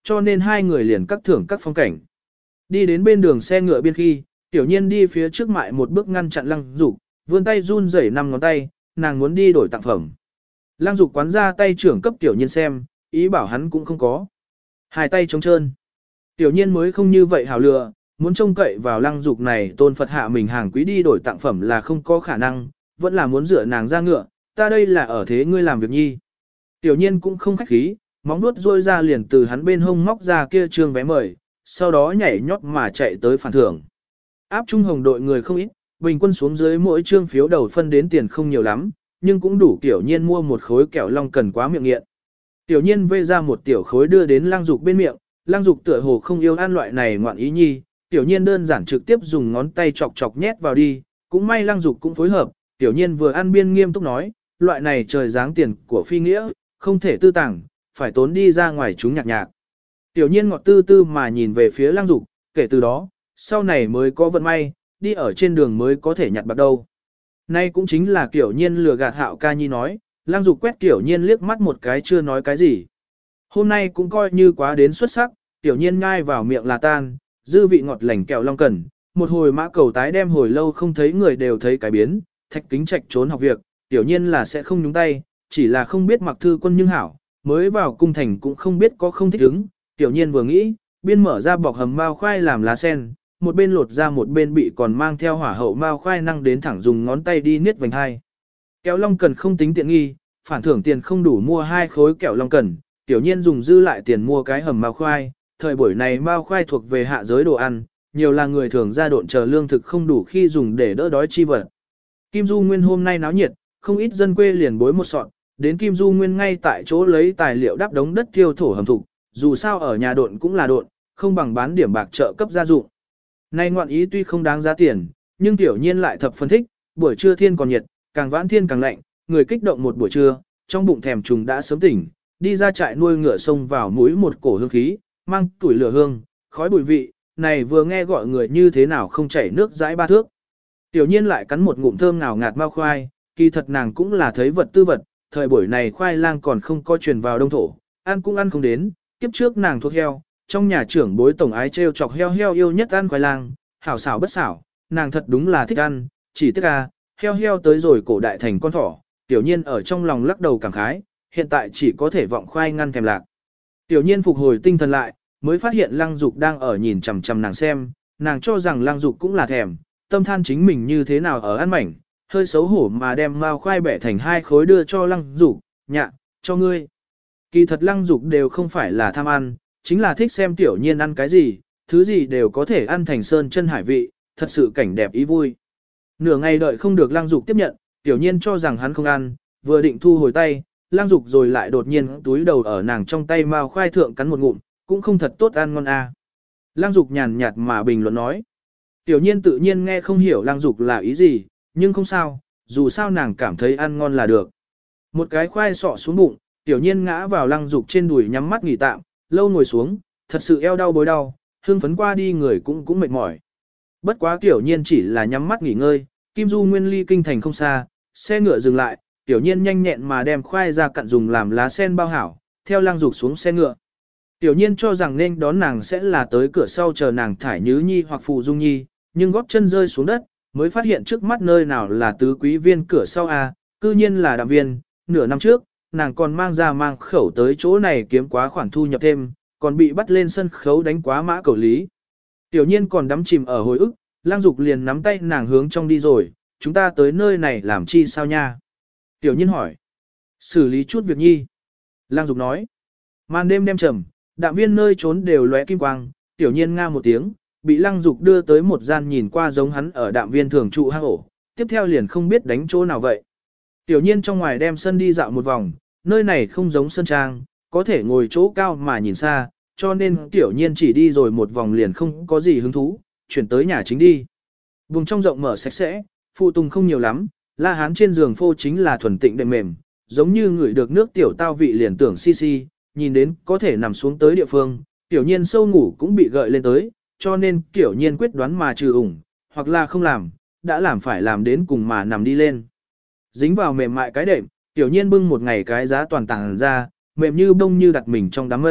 cho nên hai người liền cắt thưởng các phong cảnh. Đi đến bên đường xe ngựa biên khi, Tiểu Nhiên đi phía trước mại một bước ngăn chặn Lăng Dục, vươn tay run rẩy 5 ngón tay, nàng muốn đi đổi tặng phẩm. Lăng Dục quán ra tay trưởng cấp Tiểu Nhiên xem, ý bảo hắn cũng không có. Hai tay trống trơn. Tiểu Nhiên mới không như vậy hảo lựa, muốn trông cậy vào Lăng Dục này tôn Phật hạ mình hàng quý đi đổi tặng phẩm là không có khả năng, vẫn là muốn dựa nàng ra ngựa, ta đây là ở thế ngươi làm việc nhi. Tiểu Nhiên cũng không khách khí, móng vuốt rôi ra liền từ hắn bên hông móc ra kia trương vé mời, sau đó nhảy nhót mà chạy tới phản thưởng. Áp trung hồng đội người không ít, bình quân xuống dưới mỗi trương phiếu đầu phân đến tiền không nhiều lắm, nhưng cũng đủ Tiểu Nhiên mua một khối kẹo long cần quá miệng nghiện. Tiểu Nhiên vê ra một tiểu khối đưa đến Lăng Dục bên miệng, Lăng Dục tựa hồ không yêu ăn loại này ngoạn ý nhi, Tiểu Nhiên đơn giản trực tiếp dùng ngón tay chọc chọc nhét vào đi, cũng may Lăng Dục cũng phối hợp, Tiểu Nhiên vừa ăn biên nghiêm túc nói, loại này trời giáng tiền của phi nghĩa, không thể tư tàng, phải tốn đi ra ngoài chúng nhạc nhạc. Tiểu Nhiên ngọt tư tư mà nhìn về phía Lăng Dục, kể từ đó, sau này mới có vận may, đi ở trên đường mới có thể nhặt bạc đâu. Nay cũng chính là Tiểu Nhiên lừa gạt Hạo ca nhi nói, Lăng Dục quét Tiểu Nhiên liếc mắt một cái chưa nói cái gì. Hôm nay cũng coi như quá đến xuất sắc, Tiểu Nhiên nhai vào miệng là tan, dư vị ngọt lành kẹo long cần, một hồi mã cầu tái đem hồi lâu không thấy người đều thấy cái biến, Thạch Kính Trạch trốn học việc, Tiểu Nhiên là sẽ không nhúng tay, chỉ là không biết Mặc Thư Quân nhưng hảo, mới vào cung thành cũng không biết có không thích ứng, Tiểu Nhiên vừa nghĩ, biên mở ra bọc hầm mao khoai làm lá sen, một bên lột ra một bên bị còn mang theo hỏa hậu mao khoai năng đến thẳng dùng ngón tay đi niết vành hai. Kẹo long cần không tính tiện nghi, phản thưởng tiền không đủ mua 2 khối kẹo long cần, Tiểu Nhiên dùng dư lại tiền mua cái hầm mao khoai, thời buổi này mao khoai thuộc về hạ giới đồ ăn, nhiều là người thường ra độn chờ lương thực không đủ khi dùng để đỡ đói chi vật. Kim Du Nguyên hôm nay náo nhiệt, không ít dân quê liền bối một sọt, đến Kim Du Nguyên ngay tại chỗ lấy tài liệu đắp đống đất thiêu thổ hầm thục, dù sao ở nhà độn cũng là độn, không bằng bán điểm bạc trợ cấp gia dụng. Nay ngoạn ý tuy không đáng giá tiền, nhưng Tiểu Nhiên lại thập phân thích, buổi trưa thiên còn nhiệt, càng vãn thiên càng lạnh, người kích động một buổi trưa, trong bụng thèm trùng đã sớm tỉnh, đi ra trại nuôi ngựa xông vào mũi một cổ hương khí, mang tuổi lửa hương, khói bụi vị, này vừa nghe gọi người như thế nào không chảy nước dãi 3 thước. Tiểu Nhiên lại cắn một ngụm thơm ngào ngạt mao khoai, kỳ thật nàng cũng là thấy vật tư vật, thời buổi này khoai lang còn không có truyền vào đông thổ, ăn cũng ăn không đến, kiếp trước nàng thuộc heo, trong nhà trưởng bối tổng ái trêu chọc heo heo yêu nhất ăn khoai lang, hảo xảo bất xảo, nàng thật đúng là thích ăn, chỉ tiếc heo heo tới rồi cổ đại thành con thỏ, Tiểu Nhiên ở trong lòng lắc đầu cảm khái, hiện tại chỉ có thể vọng khoai ngăn thèm lạc. Tiểu Nhiên phục hồi tinh thần lại, mới phát hiện Lăng Dục đang ở nhìn chằm chằm nàng xem, nàng cho rằng Lăng Dục cũng là thèm, tâm than chính mình như thế nào ở ăn mảnh, hơi xấu hổ mà đem mao khoai bẻ thành 2 khối đưa cho Lăng Dục, nhạ, cho ngươi. Kỳ thật Lăng Dục đều không phải là tham ăn, chính là thích xem Tiểu Nhiên ăn cái gì, thứ gì đều có thể ăn thành sơn chân hải vị, thật sự cảnh đẹp ý vui. Nửa ngày đợi không được Lăng Dục tiếp nhận, Tiểu Nhiên cho rằng hắn không ăn, vừa định thu hồi tay, Lăng Dục rồi lại đột nhiên túi đầu ở nàng trong tay mao khoai thượng cắn một ngụm, cũng không thật tốt ăn ngon à. Lăng Dục nhàn nhạt mà bình luận nói. Tiểu Nhiên tự nhiên nghe không hiểu Lăng Dục là ý gì, nhưng không sao, dù sao nàng cảm thấy ăn ngon là được. Một cái khoai sọ xuống bụng, Tiểu Nhiên ngã vào Lăng Dục trên đùi nhắm mắt nghỉ tạm, lâu ngồi xuống, thật sự eo đau bối đau, hương phấn qua đi người cũng mệt mỏi. Bất quá Tiểu Nhiên chỉ là nhắm mắt nghỉ ngơi, Kim Du Nguyên ly kinh thành không xa, xe ngựa dừng lại, Tiểu Nhiên nhanh nhẹn mà đem khoai ra cặn dùng làm lá sen bao hảo, theo Lăng Dục xuống xe ngựa. Tiểu Nhiên cho rằng nên đón nàng sẽ là tới cửa sau chờ nàng thải Nhứ Nhi hoặc Phù Dung Nhi, nhưng gót chân rơi xuống đất, mới phát hiện trước mắt nơi nào là tứ quý viên cửa sau cư nhiên là Đạm Viên. Nửa năm trước, nàng còn mang khẩu tới chỗ này kiếm quá khoản thu nhập thêm, còn bị bắt lên sân khấu đánh quá mã cầu lý. Tiểu Nhiên còn đắm chìm ở hồi ức, Lăng Dục liền nắm tay nàng hướng trong đi rồi, chúng ta tới nơi này làm chi sao nha? Tiểu Nhiên hỏi. Xử lý chút việc nhi. Lăng Dục nói. Màn đêm đêm trầm, Đạm Viên nơi trốn đều lóe kim quang, Tiểu Nhiên nga một tiếng, bị Lăng Dục đưa tới một gian nhìn qua giống hắn ở Đạm Viên thường trụ hang ổ, tiếp theo liền không biết đánh chỗ nào vậy. Tiểu Nhiên trong ngoài đem sân đi dạo một vòng, nơi này không giống sân trang, có thể ngồi chỗ cao mà nhìn xa, cho nên Tiểu Nhiên chỉ đi rồi một vòng liền không có gì hứng thú, chuyển tới nhà chính đi. Vùng trong rộng mở sạch sẽ, phụ tùng không nhiều lắm, La Hán trên giường phô chính là thuần tịnh đệm mềm, giống như người được nước tiểu tao vị liền tưởng si, nhìn đến có thể nằm xuống tới địa phương, Tiểu Nhiên sâu ngủ cũng bị gợi lên tới, cho nên Tiểu Nhiên quyết đoán mà trừ ủng, hoặc là không làm, đã làm phải làm đến cùng mà nằm đi lên. Dính vào mềm mại cái đệm, Tiểu Nhiên bưng một ngày cái giá toàn tàng ra, mềm như bông như đặt mình trong đám mây,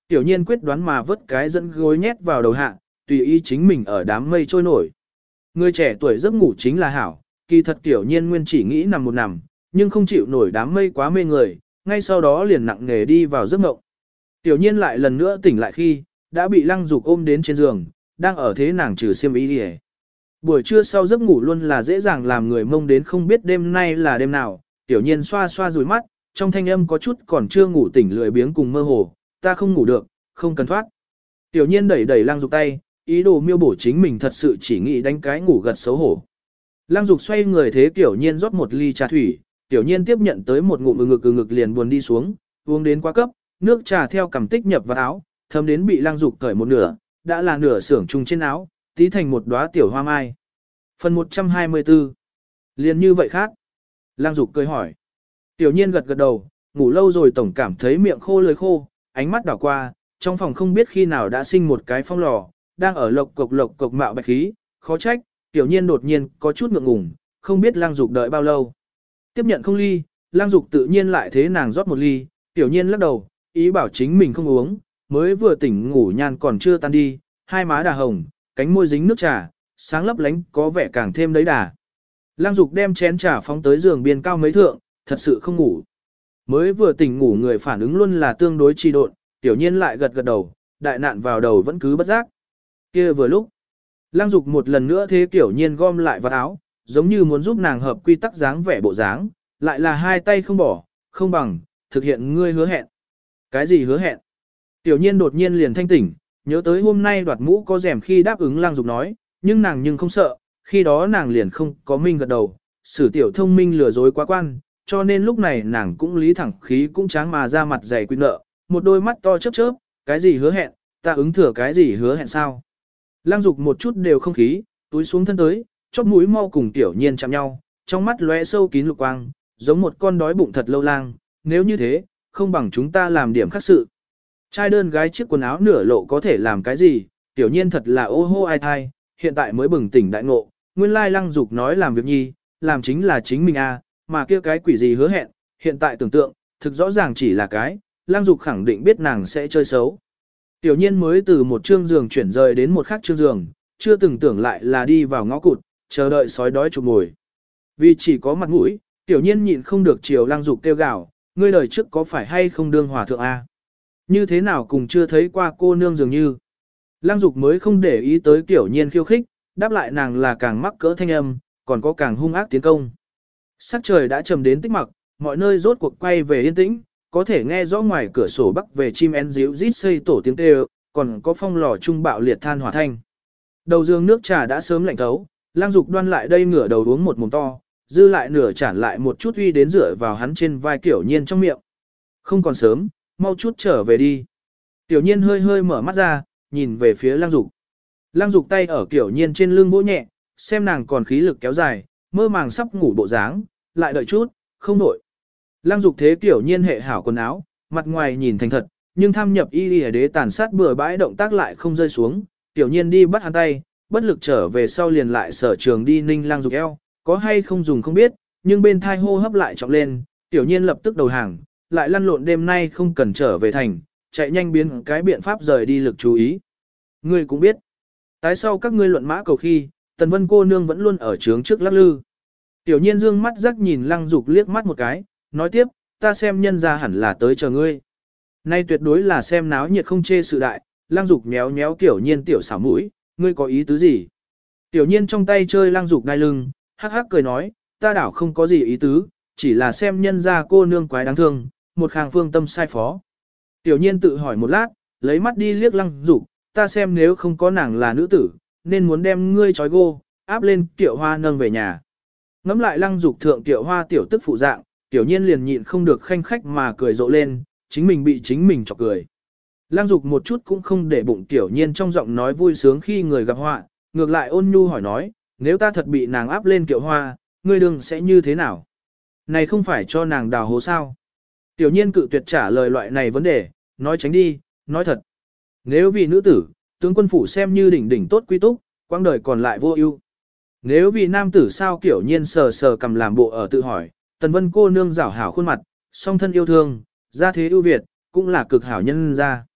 Tiểu nhiên quyết đoán mà vớt cái dẫn gối nhét vào đầu hạ, tùy ý chính mình ở đám mây trôi nổi. Người trẻ tuổi giấc ngủ chính là hảo, kỳ thật tiểu nhiên nguyên chỉ nghĩ nằm một nằm, nhưng không chịu nổi đám mây quá mê người, ngay sau đó liền nặng nề đi vào giấc mộng. Tiểu nhiên lại lần nữa tỉnh lại khi, đã bị Lăng Dục ôm đến trên giường, đang ở thế nàng trừ xiêm y đi. Buổi trưa sau giấc ngủ luôn là dễ dàng làm người mông đến không biết đêm nay là đêm nào, tiểu nhiên xoa xoa rủi mắt, trong thanh âm có chút còn chưa ngủ tỉnh lười biếng cùng mơ hồ, ta không ngủ được, không cần thoát. Tiểu nhiên đẩy đẩy Lăng Dục tay, ý đồ miêu bổ chính mình thật sự chỉ nghĩ đánh cái ngủ gật xấu hổ. Lăng Dục xoay người thế tiểu nhiên rót một ly trà thủy, tiểu nhiên tiếp nhận tới một ngụm ngực liền buồn đi xuống, uống đến quá cấp, nước trà theo cầm tích nhập vào áo, thấm đến bị Lăng Dục cởi một nửa, đã là nửa xưởng trùng trên áo, tí thành một đóa tiểu hoa mai. Phần 124. Liền như vậy khác. Lăng Dục cười hỏi. Tiểu nhiên gật gật đầu, ngủ lâu rồi tổng cảm thấy miệng khô lưỡi khô, ánh mắt đảo qua, trong phòng không biết khi nào đã sinh một cái phong lò, đang ở lộc cộc mạo bạch khí, khó trách, tiểu nhiên đột nhiên có chút ngượng ngùng, không biết Lăng Dục đợi bao lâu. Tiếp nhận không ly, Lăng Dục tự nhiên lại thế nàng rót một ly, tiểu nhiên lắc đầu, ý bảo chính mình không uống, mới vừa tỉnh ngủ nhan còn chưa tan đi, hai má đà hồng, cánh môi dính nước trà, sáng lấp lánh có vẻ càng thêm đấy đà. Lăng Dục đem chén trà phóng tới giường biên cao mấy thượng, thật sự không ngủ. Mới vừa tỉnh ngủ người phản ứng luôn là tương đối trì độn, tiểu nhiên lại gật gật đầu, đại nạn vào đầu vẫn cứ bất giác. Kia vừa lúc, Lăng Dục một lần nữa thế tiểu nhiên gom lại vào áo, giống như muốn giúp nàng hợp quy tắc dáng vẻ bộ dáng, lại là hai tay không bỏ, không bằng, thực hiện ngươi hứa hẹn. Cái gì hứa hẹn? Tiểu nhiên đột nhiên liền thanh tỉnh, nhớ tới hôm nay đoạt mũ có rèm khi đáp ứng Lăng Dục nói, nhưng nàng nhưng không sợ, khi đó nàng liền không có minh gật đầu, sử tiểu thông minh lừa dối quá quan, cho nên lúc này nàng cũng lý thẳng khí cũng tráng mà ra mặt dày quy nợ, một đôi mắt to chớp chớp, cái gì hứa hẹn, ta ứng thừa cái gì hứa hẹn sao? Lăng Dục một chút đều không khí, túi xuống thân tới, chóp mũi mau cùng tiểu nhiên chạm nhau, trong mắt lóe sâu kín lục quang, giống một con đói bụng thật lâu lang, nếu như thế, không bằng chúng ta làm điểm khác sự. Trai đơn gái chiếc quần áo nửa lộ có thể làm cái gì, tiểu nhiên thật là ô hô ai thai, hiện tại mới bừng tỉnh đại ngộ, nguyên lai Lăng Dục nói làm việc nhi, làm chính là chính mình a, mà kia cái quỷ gì hứa hẹn, hiện tại tưởng tượng, thực rõ ràng chỉ là cái, Lăng Dục khẳng định biết nàng sẽ chơi xấu. Tiểu nhiên mới từ một trương giường chuyển rời đến một khác trương giường, chưa từng tưởng lại là đi vào ngõ cụt, chờ đợi sói đói chụp ngồi. Vì chỉ có mặt mũi, tiểu nhiên nhịn không được chiều Lăng Dục kêu gào, ngươi đời trước có phải hay không đương hòa thượng a? Như thế nào cùng chưa thấy qua cô nương dường như. Lăng Dục mới không để ý tới tiểu nhiên khiêu khích, đáp lại nàng là càng mắc cỡ thanh âm, còn có càng hung ác tiến công. Sắc trời đã trầm đến tích mặc, mọi nơi rốt cuộc quay về yên tĩnh, có thể nghe rõ ngoài cửa sổ bắc về chim én díu rít xây tổ tiếng kêu, còn có phong lò trung bạo liệt than hỏa thanh. Đầu giường nước trà đã sớm lạnh thấu, Lăng Dục đoan lại đây ngửa đầu uống một mồm to, dư lại nửa chản lại một chút uy đến rửa vào hắn trên vai Tiểu Nhiên trong miệng. Không còn sớm, mau chút trở về đi. Tiểu Nhiên hơi hơi mở mắt ra, nhìn về phía Lăng Dục. Lăng Dục tay ở Tiểu Nhiên trên lưng vỗ nhẹ, xem nàng còn khí lực kéo dài, mơ màng sắp ngủ bộ dáng, lại đợi chút, không nổi. Lăng Dục thế Tiểu Nhiên hệ hảo quần áo, mặt ngoài nhìn thành thật, nhưng tham nhập y y đế tàn sát bừa bãi động tác lại không rơi xuống. Tiểu Nhiên đi bắt hắn tay, bất lực trở về sau liền lại sở trường đi ninh Lăng Dục eo, có hay không dùng không biết, nhưng bên thai hô hấp lại trọng lên, Tiểu Nhiên lập tức đầu hàng, lại lăn lộn đêm nay không cần trở về thành, chạy nhanh biến cái biện pháp rời đi lực chú ý. Ngươi cũng biết, tái sau các ngươi luận mã cầu khi, Tần Vân cô nương vẫn luôn ở trướng trước lắc lư. Tiểu Nhiên dương mắt rắc nhìn Lăng Dục liếc mắt một cái, nói tiếp, ta xem nhân ra hẳn là tới chờ ngươi. Nay tuyệt đối là xem náo nhiệt không chê sự đại, Lăng Dục méo méo Tiểu Nhiên tiểu xảo mũi, ngươi có ý tứ gì? Tiểu Nhiên trong tay chơi Lăng Dục đai lưng, hắc hắc cười nói, ta đảo không có gì ý tứ, chỉ là xem nhân ra cô nương quái đáng thương, một khang phương tâm sai phó. Tiểu Nhiên tự hỏi một lát, lấy mắt đi liếc Lăng Dục, ta xem nếu không có nàng là nữ tử, nên muốn đem ngươi trói gô, áp lên Tiểu Hoa nâng về nhà. Ngắm lại Lăng Dục thượng Tiểu Hoa tiểu tức phụ dạng, Tiểu Nhiên liền nhịn không được khanh khách mà cười rộ lên, chính mình bị chính mình chọc cười. Lăng Dục một chút cũng không để bụng Tiểu Nhiên trong giọng nói vui sướng khi người gặp họa, ngược lại ôn nhu hỏi nói, nếu ta thật bị nàng áp lên Tiểu Hoa, ngươi đừng sẽ như thế nào? Này không phải cho nàng đào hố sao? Tiểu Nhiên cự tuyệt trả lời loại này vấn đề, nói tránh đi, nói thật. Nếu vì nữ tử, tướng quân phủ xem như đỉnh đỉnh tốt quy túc, quãng đời còn lại vô ưu. Nếu vì nam tử sao Tiểu Nhiên sờ sờ cầm làm bộ ở tự hỏi, Tần Vân cô nương rảo hảo khuôn mặt, song thân yêu thương, gia thế ưu việt, cũng là cực hảo nhân gia.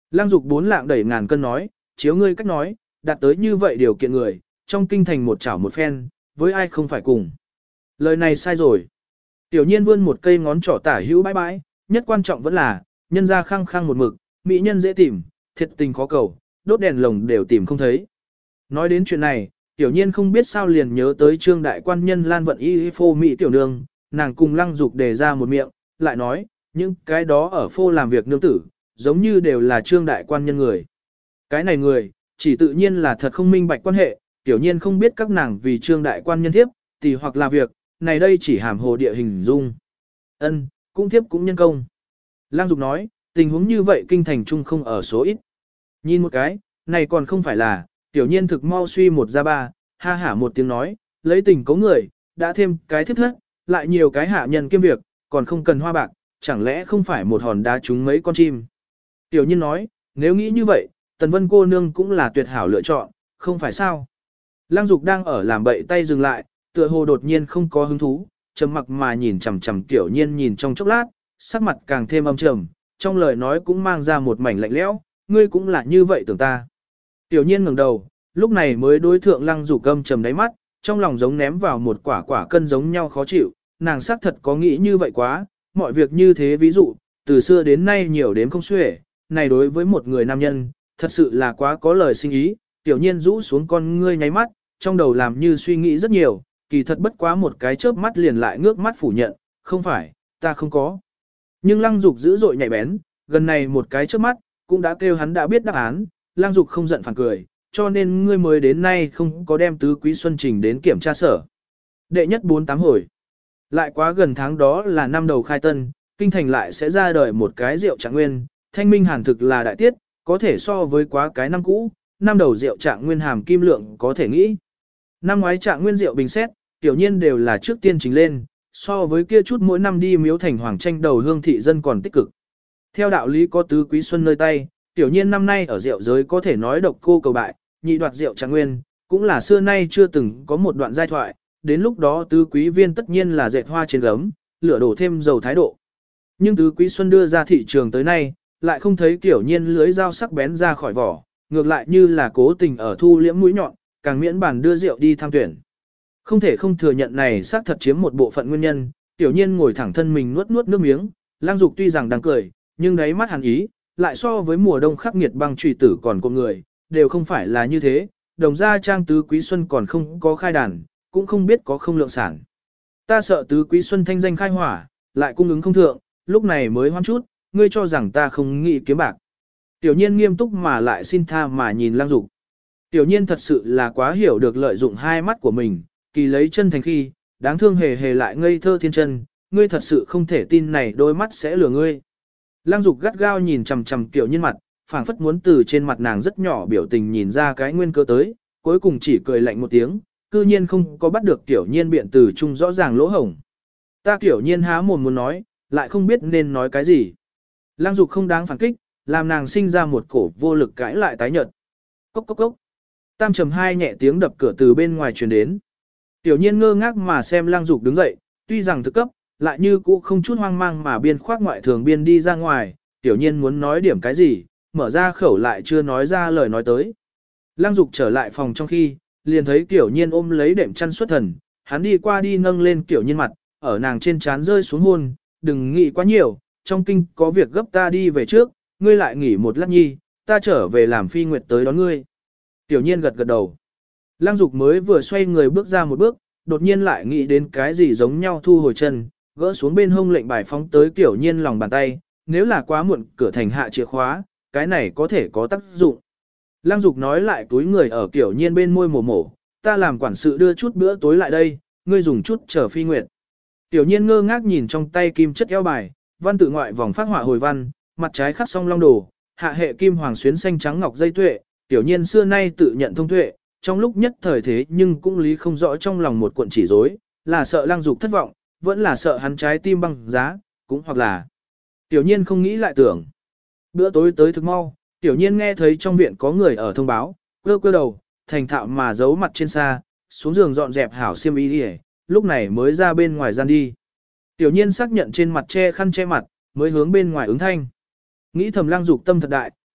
Lăng Dục bốn lạng đẩy ngàn cân nói, chiếu ngươi cách nói, đạt tới như vậy điều kiện người, trong kinh thành một chảo một phen, với ai không phải cùng. Lời này sai rồi. Tiểu nhiên vươn một cây ngón trỏ tả hữu bãi bãi, nhất quan trọng vẫn là, nhân ra khăng khăng một mực, mỹ nhân dễ tìm, thiệt tình khó cầu, đốt đèn lồng đều tìm không thấy. Nói đến chuyện này, tiểu nhiên không biết sao liền nhớ tới trương đại quan nhân Lan Vận Y phô mỹ tiểu nương, nàng cùng Lăng Dục đề ra một miệng, lại nói, những cái đó ở phô làm việc nương tử, giống như đều là trương đại quan nhân người. Cái này người, chỉ tự nhiên là thật không minh bạch quan hệ, tiểu nhiên không biết các nàng vì trương đại quan nhân thiếp, thì hoặc là việc, này đây chỉ hàm hồ địa hình dung. Ân, cũng thiếp cũng nhân công. Lăng Dục nói, tình huống như vậy kinh thành trung không ở số ít. Nhìn một cái, này còn không phải là, tiểu nhiên thực mau suy một ra ba, ha hả một tiếng nói, lấy tình có người, đã thêm cái thiếp thất, lại nhiều cái hạ nhân kiêm việc, còn không cần hoa bạc, chẳng lẽ không phải một hòn đá trúng mấy con chim. Tiểu nhiên nói, nếu nghĩ như vậy, Tần Vân cô nương cũng là tuyệt hảo lựa chọn, không phải sao. Lăng Dục đang ở làm bậy tay dừng lại, tựa hồ đột nhiên không có hứng thú, trầm mặc mà nhìn chằm chằm Tiểu nhiên nhìn trong chốc lát, sắc mặt càng thêm âm trầm, trong lời nói cũng mang ra một mảnh lạnh lẽo, ngươi cũng là như vậy tưởng ta. Tiểu nhiên ngẩng đầu, lúc này mới đối thượng Lăng Dục âm trầm đáy mắt, trong lòng giống ném vào một quả quả cân giống nhau khó chịu, nàng xác thật có nghĩ như vậy quá, mọi việc như thế ví dụ, từ xưa đến nay nhiều đến không xuể, này đối với một người nam nhân, thật sự là quá có lời sinh ý, tiểu nhiên rũ xuống con ngươi nháy mắt, trong đầu làm như suy nghĩ rất nhiều, kỳ thật bất quá một cái chớp mắt liền lại ngước mắt phủ nhận, không phải, ta không có. Nhưng Lăng Dục dữ dội nhạy bén, gần này một cái chớp mắt, cũng đã kêu hắn đã biết đáp án, Lăng Dục không giận phản cười, cho nên ngươi mới đến nay không có đem tứ quý xuân trình đến kiểm tra sở. Đệ nhất 48 hồi. Lại quá gần tháng đó là năm đầu khai tân, kinh thành lại sẽ ra đời một cái rượu trạng nguyên, thanh minh hàn thực là đại tiết, có thể so với quá cái năm cũ, năm đầu rượu trạng nguyên hàm kim lượng có thể nghĩ. Năm ngoái trạng nguyên rượu bình xét, tiểu nhiên đều là trước tiên trình lên, so với kia chút mỗi năm đi miếu thành hoàng tranh đầu hương thị dân còn tích cực. Theo đạo lý có tứ quý xuân nơi tay, tiểu nhiên năm nay ở rượu giới có thể nói độc cô cầu bại, nhị đoạt rượu trạng nguyên, cũng là xưa nay chưa từng có một đoạn giai thoại, đến lúc đó tứ quý viên tất nhiên là dệt hoa trên gấm, lửa đổ thêm dầu thái độ. Nhưng tứ quý xuân đưa ra thị trường tới nay, lại không thấy tiểu nhiên lưới dao sắc bén ra khỏi vỏ, ngược lại như là cố tình ở thu liễm mũi nhọn, càng miễn bàn đưa rượu đi tham tuyển. Không thể không thừa nhận này xác thật chiếm một bộ phận nguyên nhân, tiểu nhiên ngồi thẳng thân mình nuốt nuốt nước miếng, Lăng Dục tuy rằng đang cười, nhưng đáy mắt hàn ý, lại so với mùa đông khắc nghiệt băng trùy tử còn con người, đều không phải là như thế, đồng gia trang tứ quý xuân còn không có khai đàn, cũng không biết có không lượng sản. Ta sợ tứ quý xuân thanh danh khai hỏa, lại cung ứng không thượng, lúc này mới hoan chút, ngươi cho rằng ta không nghĩ kiếm bạc. Tiểu nhiên nghiêm túc mà lại xin tha mà nhìn Lăng Dục. Tiểu nhiên thật sự là quá hiểu được lợi dụng hai mắt của mình, kỳ lấy chân thành khi, đáng thương hề hề lại ngây thơ thiên chân, ngươi thật sự không thể tin này đôi mắt sẽ lừa ngươi. Lăng Dục gắt gao nhìn chằm chằm Tiểu nhiên mặt, phảng phất muốn từ trên mặt nàng rất nhỏ biểu tình nhìn ra cái nguyên cơ tới, cuối cùng chỉ cười lạnh một tiếng, cư nhiên không có bắt được Tiểu nhiên biện từ chung rõ ràng lỗ hổng. Ta Tiểu nhiên há mồm muốn nói, lại không biết nên nói cái gì. Lăng Dục không đáng phản kích, làm nàng sinh ra một cổ vô lực cãi lại tái nhợt. Cốc cốc cốc. Tam trầm hai nhẹ tiếng đập cửa từ bên ngoài truyền đến. Tiểu nhiên ngơ ngác mà xem Lăng Dục đứng dậy, tuy rằng thực cấp, lại như cũ không chút hoang mang mà biên khoác ngoại thường biên đi ra ngoài, tiểu nhiên muốn nói điểm cái gì, mở ra khẩu lại chưa nói ra lời nói tới. Lăng Dục trở lại phòng trong khi, liền thấy tiểu nhiên ôm lấy đệm chăn xuất thần, hắn đi qua đi nâng lên tiểu nhiên mặt, ở nàng trên trán rơi xuống hôn, đừng nghĩ quá nhiều, trong kinh có việc gấp ta đi về trước, ngươi lại nghỉ một lát nhi, ta trở về làm phi nguyệt tới đón ngươi. Tiểu nhiên gật gật đầu. Lăng Dục mới vừa xoay người bước ra một bước, đột nhiên lại nghĩ đến cái gì giống nhau thu hồi chân, gỡ xuống bên hông lệnh bài phóng tới tiểu nhiên lòng bàn tay, nếu là quá muộn cửa thành hạ chìa khóa, cái này có thể có tác dụng. Lăng Dục nói lại túi người ở tiểu nhiên bên môi mổ mổ, ta làm quản sự đưa chút bữa tối lại đây, ngươi dùng chút chờ phi nguyệt. Tiểu nhiên ngơ ngác nhìn trong tay kim chất eo bài, văn tự ngoại vòng phát họa hồi văn, mặt trái khắc song long đồ, hạ hệ kim hoàng xuyến xanh trắng ngọc dây tuệ, tiểu nhiên xưa nay tự nhận thông tuệ, trong lúc nhất thời thế nhưng cũng lý không rõ trong lòng một cuộn chỉ rối, là sợ Lăng Dục thất vọng, vẫn là sợ hắn trái tim băng giá, cũng hoặc là tiểu nhiên không nghĩ lại tưởng. Bữa tối tới thực mau, tiểu nhiên nghe thấy trong viện có người ở thông báo, cơ đầu, thành thạo mà giấu mặt trên xa, xuống giường dọn dẹp hảo xiêm y đi, lúc này mới ra bên ngoài gian đi. Tiểu nhiên xác nhận trên mặt che khăn che mặt, mới hướng bên ngoài ứng thanh. Nghĩ thầm Lăng Dục tâm thật đại,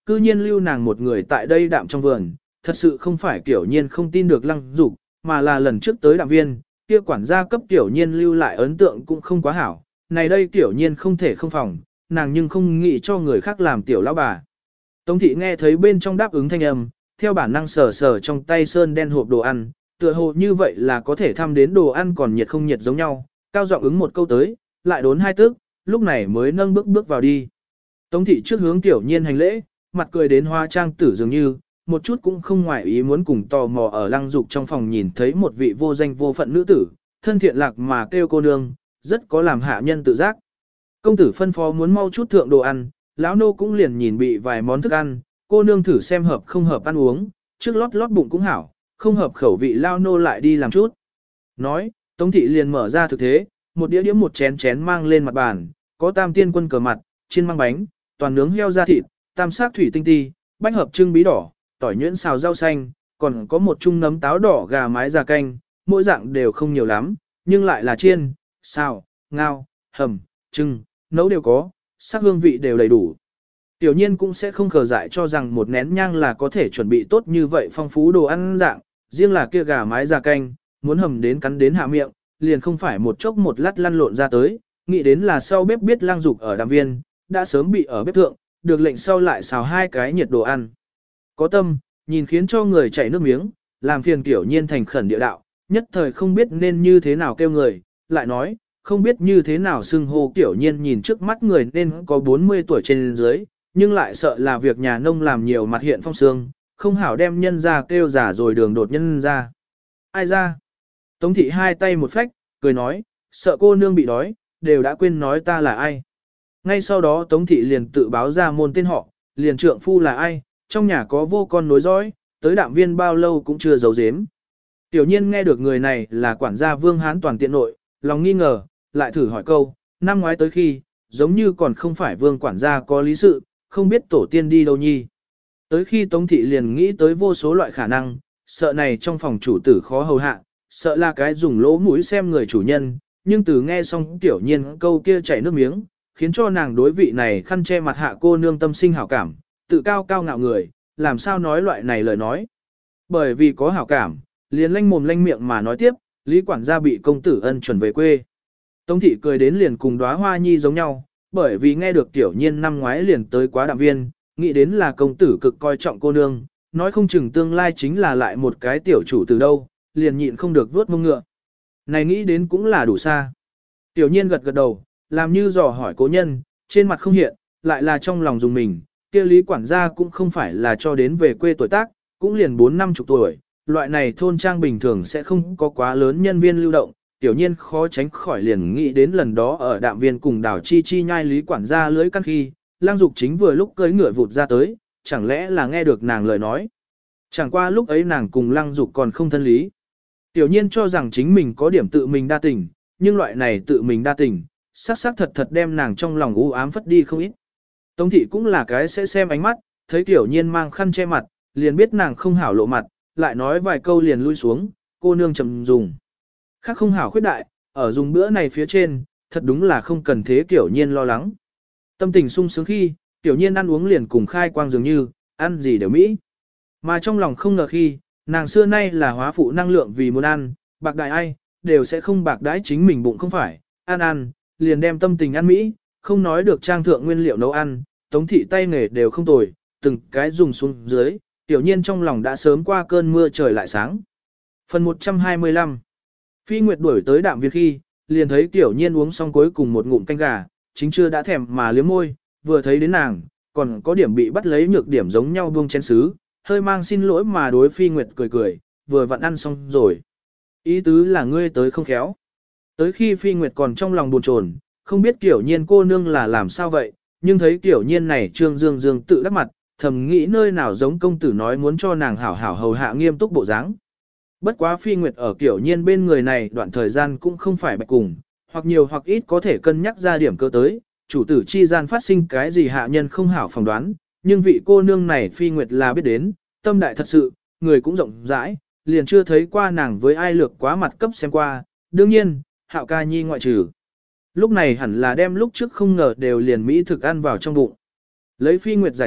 cư nhiên lưu nàng một người tại đây đạm trong vườn, thật sự không phải Tiểu Nhiên không tin được Lăng Dục, mà là lần trước tới đạm viên, kia quản gia cấp Tiểu Nhiên lưu lại ấn tượng cũng không quá hảo, này đây Tiểu Nhiên không thể không phòng, nàng nhưng không nghĩ cho người khác làm tiểu lão bà. Tống thị nghe thấy bên trong đáp ứng thanh âm, theo bản năng sờ sờ trong tay sơn đen hộp đồ ăn, tựa hồ như vậy là có thể thăm đến đồ ăn còn nhiệt không nhiệt giống nhau, cao giọng ứng một câu tới, lại đốn hai tức, lúc này mới nâng bước vào đi. Tống thị trước hướng Tiểu Nhiên hành lễ, mặt cười đến hoa trang tử dường như, một chút cũng không ngoại ý muốn cùng tò mò ở Lăng Dục trong phòng nhìn thấy một vị vô danh vô phận nữ tử, thân thiện lạc mà kêu cô nương, rất có làm hạ nhân tự giác. Công tử phân phó muốn mau chút thượng đồ ăn, lão nô cũng liền nhìn bị vài món thức ăn, cô nương thử xem hợp không hợp ăn uống, trước lót bụng cũng hảo, không hợp khẩu vị lao nô lại đi làm chút. Nói, Tống thị liền mở ra thực thế, một đĩa một chén mang lên mặt bàn, có tam tiên quân cờ mặt, chiên măng bánh, toàn nướng heo da thịt, tam sắc thủy tinh ti, bánh hợp trưng bí đỏ, tỏi nhuyễn xào rau xanh, còn có một chung nấm táo đỏ gà mái già canh, mỗi dạng đều không nhiều lắm, nhưng lại là chiên, xào, ngao, hầm, trưng, nấu đều có, sắc hương vị đều đầy đủ. Tiểu Nhiên cũng sẽ không khờ dại cho rằng một nén nhang là có thể chuẩn bị tốt như vậy phong phú đồ ăn dạng, riêng là kia gà mái già canh, muốn hầm đến cắn đến hạ miệng, liền không phải một chốc một lát lăn lộn ra tới, nghĩ đến là sau bếp biết Lăng Dục ở đàm viên, đã sớm bị ở bếp thượng, được lệnh sau lại xào hai cái nhiệt đồ ăn. Có tâm, nhìn khiến cho người chảy nước miếng, làm phiền Tiểu Nhiên thành khẩn địa đạo, nhất thời không biết nên như thế nào kêu người, lại nói, không biết như thế nào xưng hô Tiểu Nhiên nhìn trước mắt người nên có 40 tuổi trên dưới, nhưng lại sợ là việc nhà nông làm nhiều mặt hiện phong sương, không hảo đem nhân ra kêu giả rồi đường đột nhân ra. Ai ra? Tống thị hai tay một phách, cười nói, sợ cô nương bị đói, đều đã quên nói ta là ai. Ngay sau đó Tống thị liền tự báo ra môn tên họ, liền trượng phu là ai, trong nhà có vô con nối dõi, tới đạm viên bao lâu cũng chưa giấu giếm. Tiểu Nhiên nghe được người này là quản gia Vương Hán toàn tiện nội, lòng nghi ngờ, lại thử hỏi câu, năm ngoái tới khi, giống như còn không phải Vương quản gia có lý sự, không biết tổ tiên đi đâu nhi. Tới khi Tống thị liền nghĩ tới vô số loại khả năng, sợ này trong phòng chủ tử khó hầu hạ, sợ là cái dùng lỗ mũi xem người chủ nhân, nhưng từ nghe xong Tiểu Nhiên câu kia chảy nước miếng, khiến cho nàng đối vị này khăn che mặt hạ cô nương tâm sinh hảo cảm, tự cao cao ngạo người, làm sao nói loại này lời nói. Bởi vì có hảo cảm, liền lanh mồm lanh miệng mà nói tiếp, Lý quản gia bị công tử ân chuẩn về quê. Tống thị cười đến liền cùng đóa hoa nhi giống nhau, bởi vì nghe được Tiểu Nhiên năm ngoái liền tới quá đạm viên, nghĩ đến là công tử cực coi trọng cô nương, nói không chừng tương lai chính là lại một cái tiểu chủ từ đâu, liền nhịn không được vuốt mông ngựa. Này nghĩ đến cũng là đủ xa. Tiểu Nhiên gật gật đầu, làm như dò hỏi cố nhân, trên mặt không hiện, lại là trong lòng dùng mình, kia Lý quản gia cũng không phải là cho đến về quê tuổi tác, cũng liền 4-50 tuổi, loại này thôn trang bình thường sẽ không có quá lớn nhân viên lưu động, Tiểu Nhiên khó tránh khỏi liền nghĩ đến lần đó ở đạm viên cùng đảo chi chi nhai Lý quản gia lưới căn khi, Lăng Dục chính vừa lúc cưỡi ngựa vụt ra tới, chẳng lẽ là nghe được nàng lời nói. Chẳng qua lúc ấy nàng cùng Lăng Dục còn không thân lý. Tiểu Nhiên cho rằng chính mình có điểm tự mình đa tình, nhưng loại này tự mình đa tình, xác thật thật đem nàng trong lòng u ám phất đi không ít. Tống thị cũng là cái sẽ xem ánh mắt, thấy Tiểu Nhiên mang khăn che mặt, liền biết nàng không hảo lộ mặt, lại nói vài câu liền lui xuống, cô nương chậm dùng. Khác không hảo khuyết đại, ở dùng bữa này phía trên, thật đúng là không cần thế Tiểu Nhiên lo lắng. Tâm tình sung sướng khi, Tiểu Nhiên ăn uống liền cùng khai quang dường như, ăn gì đều mỹ. Mà trong lòng không ngờ khi, nàng xưa nay là hóa phụ năng lượng vì muốn ăn, bạc đại ai, đều sẽ không bạc đãi chính mình bụng không phải, ăn, liền đem tâm tình ăn mỹ, không nói được trang thượng nguyên liệu nấu ăn, Tống thị tay nghề đều không tồi, từng cái dùng xuống dưới, Tiểu Nhiên trong lòng đã sớm qua cơn mưa trời lại sáng. Phần 125 Phi Nguyệt đuổi tới đạm viên khi, liền thấy Tiểu Nhiên uống xong cuối cùng một ngụm canh gà, chính chưa đã thèm mà liếm môi, vừa thấy đến nàng, còn có điểm bị bắt lấy nhược điểm giống nhau buông chén sứ, hơi mang xin lỗi mà đối Phi Nguyệt cười, vừa vặn ăn xong rồi. Ý tứ là ngươi tới không khéo. Tới khi Phi Nguyệt còn trong lòng buồn chồn, không biết Tiểu Nhiên cô nương là làm sao vậy, nhưng thấy Tiểu Nhiên này trương dương tự đắc mặt, thầm nghĩ nơi nào giống công tử nói muốn cho nàng hảo hảo hầu hạ nghiêm túc bộ dáng. Bất quá Phi Nguyệt ở Tiểu Nhiên bên người này đoạn thời gian cũng không phải bạch cùng, hoặc nhiều hoặc ít có thể cân nhắc ra điểm cơ tới, chủ tử chi gian phát sinh cái gì hạ nhân không hảo phỏng đoán, nhưng vị cô nương này Phi Nguyệt là biết đến, tâm đại thật sự, người cũng rộng rãi, liền chưa thấy qua nàng với ai lược quá mặt cấp xem qua, đương nhiên, Hạo ca nhi ngoại trừ. Lúc này hẳn là đem lúc trước không ngờ đều liền mỹ thực ăn vào trong bụng. Lấy Phi Nguyệt giải thích,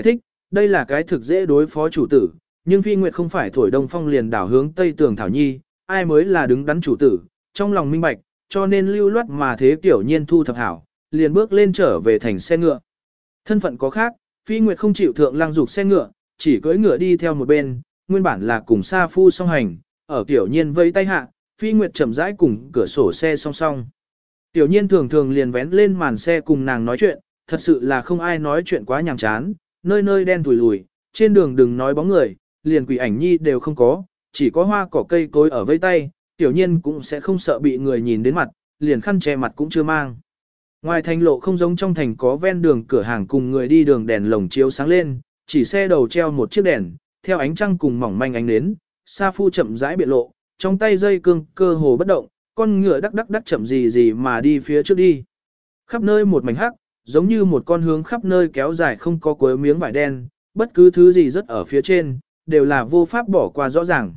đây là cái thực dễ đối phó chủ tử, nhưng Phi Nguyệt không phải thổi đông phong liền đảo hướng tây tường Thảo Nhi, ai mới là đứng đắn chủ tử, trong lòng minh bạch, cho nên lưu loát mà thế Tiểu Nhiên thu thập hảo, liền bước lên trở về thành xe ngựa. Thân phận có khác, Phi Nguyệt không chịu thượng Lăng Dục xe ngựa, chỉ cưỡi ngựa đi theo một bên, nguyên bản là cùng Sa Phu song hành, ở Tiểu Nhiên vây tay hạ, Phi Nguyệt chậm rãi cùng cửa sổ xe song song. Tiểu Nhiên thường thường liền vén lên màn xe cùng nàng nói chuyện, thật sự là không ai nói chuyện quá nhàm chán, nơi nơi đen thùi lùi, trên đường đừng nói bóng người, liền quỷ ảnh nhi đều không có, chỉ có hoa cỏ cây cối ở vây tay, Tiểu Nhiên cũng sẽ không sợ bị người nhìn đến mặt, liền khăn che mặt cũng chưa mang. Ngoài thành lộ không giống trong thành có ven đường cửa hàng cùng người đi đường đèn lồng chiếu sáng lên, chỉ xe đầu treo một chiếc đèn, theo ánh trăng cùng mỏng manh ánh nến, Sa Phu chậm rãi biện lộ, trong tay dây cương cơ hồ bất động, con ngựa đắc đắc đắc chậm gì gì mà đi phía trước đi. Khắp nơi một mảnh hắc, giống như một con hướng khắp nơi kéo dài không có cuối miếng vải đen, bất cứ thứ gì rất ở phía trên, đều là vô pháp bỏ qua rõ ràng.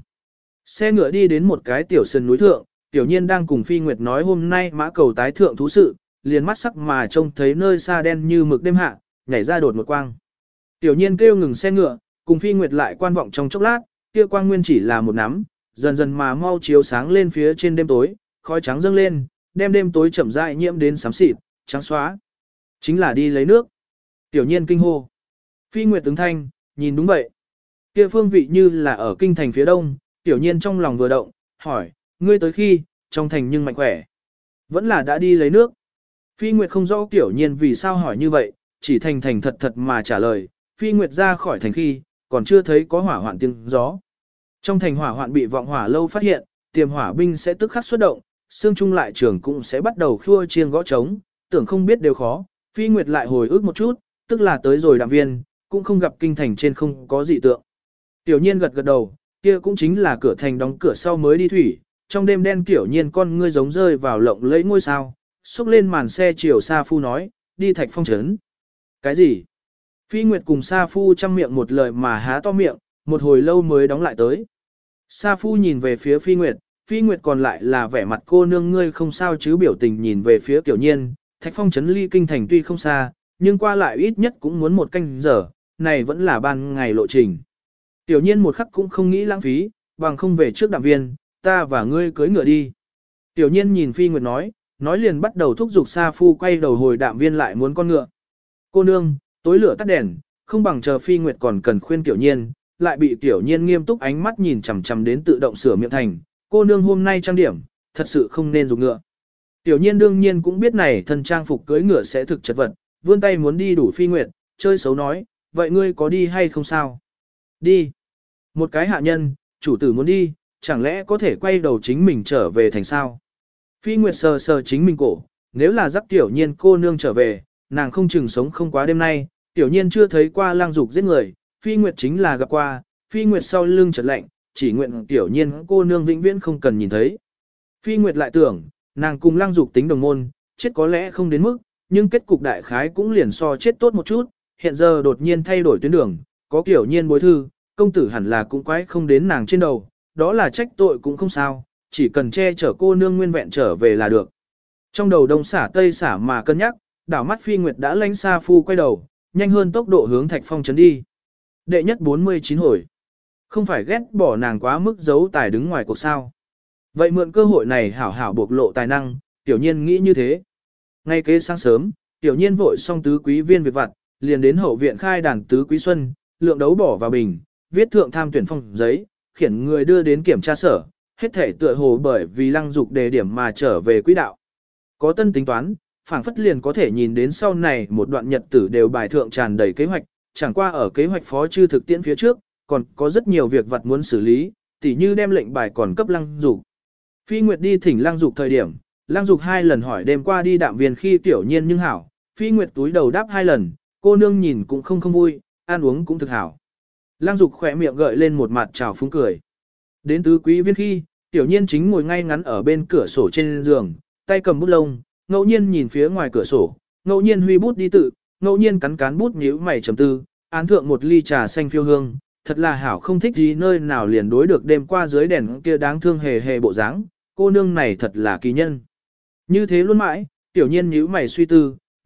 Xe ngựa đi đến một cái tiểu sườn núi thượng, Tiểu Nhiên đang cùng Phi Nguyệt nói hôm nay mã cầu tái thượng thú sự, liền mắt sắc mà trông thấy nơi xa đen như mực đêm hạ, nhảy ra đột một quang. Tiểu Nhiên kêu ngừng xe ngựa, cùng Phi Nguyệt lại quan vọng trong chốc lát, kia quang nguyên chỉ là một nắm, dần dần mà mau chiếu sáng lên phía trên đêm tối, khói trắng dâng lên, đem đêm tối chậm rãi nhiễm đến xám xịt, trắng xóa. Chính là đi lấy nước. Tiểu Nhiên kinh hô. Phi Nguyệt ứng thanh, nhìn đúng vậy. Kia phương vị như là ở kinh thành phía đông, Tiểu Nhiên trong lòng vừa động, hỏi, ngươi tới khi, trong thành nhưng mạnh khỏe. Vẫn là đã đi lấy nước. Phi Nguyệt không rõ Tiểu Nhiên vì sao hỏi như vậy, chỉ thành thành thật thật mà trả lời, Phi Nguyệt ra khỏi thành khi, còn chưa thấy có hỏa hoạn tiếng gió. Trong thành hỏa hoạn bị vọng hỏa lâu phát hiện, tiềm hỏa binh sẽ tức khắc xuất động, xương trung lại trường cũng sẽ bắt đầu khua chiêng gõ trống, tưởng không biết đều khó. Phi Nguyệt lại hồi ức một chút, tức là tới rồi đạm viên, cũng không gặp kinh thành trên không có dị tượng. Tiểu Nhiên gật gật đầu, kia cũng chính là cửa thành đóng cửa sau mới đi thủy, trong đêm đen Tiểu Nhiên con ngươi giống rơi vào lộng lẫy ngôi sao, xúc lên màn xe chiều Sa Phu nói, đi Thạch Phong trấn. Cái gì? Phi Nguyệt cùng Sa Phu chăm miệng một lời mà há to miệng, một hồi lâu mới đóng lại tới. Sa Phu nhìn về phía Phi Nguyệt còn lại là vẻ mặt cô nương ngươi không sao chứ biểu tình nhìn về phía Tiểu Nhiên, Thạch Phong trấn ly kinh thành tuy không xa, nhưng qua lại ít nhất cũng muốn một canh giờ, này vẫn là ban ngày lộ trình. Tiểu Nhiên một khắc cũng không nghĩ lãng phí, bằng không về trước đạm viên, ta và ngươi cưới ngựa đi. Tiểu Nhiên nhìn Phi Nguyệt nói liền bắt đầu thúc giục Sa Phu quay đầu hồi đạm viên lại muốn con ngựa. Cô nương, tối lửa tắt đèn, không bằng chờ Phi Nguyệt còn cần khuyên Tiểu Nhiên, lại bị Tiểu Nhiên nghiêm túc ánh mắt nhìn chằm chằm đến tự động sửa miệng thành, cô nương hôm nay trang điểm, thật sự không nên dùng ngựa. Tiểu Nhiên đương nhiên cũng biết này thân trang phục cưới ngựa sẽ thực chật vật, vươn tay muốn đi đủ Phi Nguyệt, chơi xấu nói, vậy ngươi có đi hay không sao? Đi. Một cái hạ nhân, chủ tử muốn đi, chẳng lẽ có thể quay đầu chính mình trở về thành sao? Phi Nguyệt sờ sờ chính mình cổ, nếu là dắt Tiểu Nhiên cô nương trở về, nàng không chừng sống không quá đêm nay, Tiểu Nhiên chưa thấy qua Lang Dục giết người, Phi Nguyệt chính là gặp qua, Phi Nguyệt sau lưng chợt lạnh, chỉ nguyện Tiểu Nhiên cô nương vĩnh viễn không cần nhìn thấy. Phi Nguyệt lại tưởng, nàng cùng Lang Dục tính đồng môn, chết có lẽ không đến mức, nhưng kết cục đại khái cũng liền so chết tốt một chút, hiện giờ đột nhiên thay đổi tuyến đường, có Tiểu Nhiên bối thư, công tử hẳn là cũng quái không đến nàng trên đầu, đó là trách tội cũng không sao, chỉ cần che chở cô nương nguyên vẹn trở về là được. Trong đầu đông xả tây xả mà cân nhắc, đảo mắt Phi Nguyệt đã lánh Sa Phu quay đầu, nhanh hơn tốc độ hướng Thạch Phong trấn đi. Đệ nhất 49 hồi. Không phải ghét bỏ nàng quá mức giấu tài đứng ngoài cuộc sao. Vậy mượn cơ hội này hảo hảo bộc lộ tài năng, Tiểu Nhiên nghĩ như thế. Ngay kế sáng sớm, Tiểu Nhiên vội xong tứ quý viên việc vặt, liền đến hậu viện khai đàn tứ quý xuân, lượng đấu bỏ vào bình, viết thượng tham tuyển phong giấy, khiển người đưa đến kiểm tra sở, hết thể tựa hồ bởi vì Lăng Dục đề điểm mà trở về quỹ đạo. Có tân tính toán, phảng phất liền có thể nhìn đến sau này một đoạn nhật tử đều bài thượng tràn đầy kế hoạch, chẳng qua ở kế hoạch phó chư thực tiễn phía trước, còn có rất nhiều việc vặt muốn xử lý, tỉ như đem lệnh bài còn cấp Lăng Dục. Phi Nguyệt đi thỉnh Lăng Dục thời điểm, Lăng Dục 2 lần hỏi đêm qua đi đạm viên khi Tiểu Nhiên nhưng hảo, Phi Nguyệt túi đầu đáp 2 lần, cô nương nhìn cũng không vui, ăn uống cũng thực hảo. Lăng Dục khỏe miệng gợi lên một mặt trào phúng cười. Đến tứ quý viên khi, Tiểu Nhiên chính ngồi ngay ngắn ở bên cửa sổ trên giường, tay cầm bút lông, ngẫu nhiên nhìn phía ngoài cửa sổ, ngẫu nhiên huy bút đi tự, ngẫu nhiên cắn bút nhíu mày trầm tư, án thượng một ly trà xanh phiêu hương, thật là hảo không thích gì nơi nào liền đối được đêm qua dưới đèn kia đáng thương hề hề bộ dáng, cô nương này thật là kỳ nhân. Như thế luôn mãi, Tiểu Nhiên nhíu mày suy tư,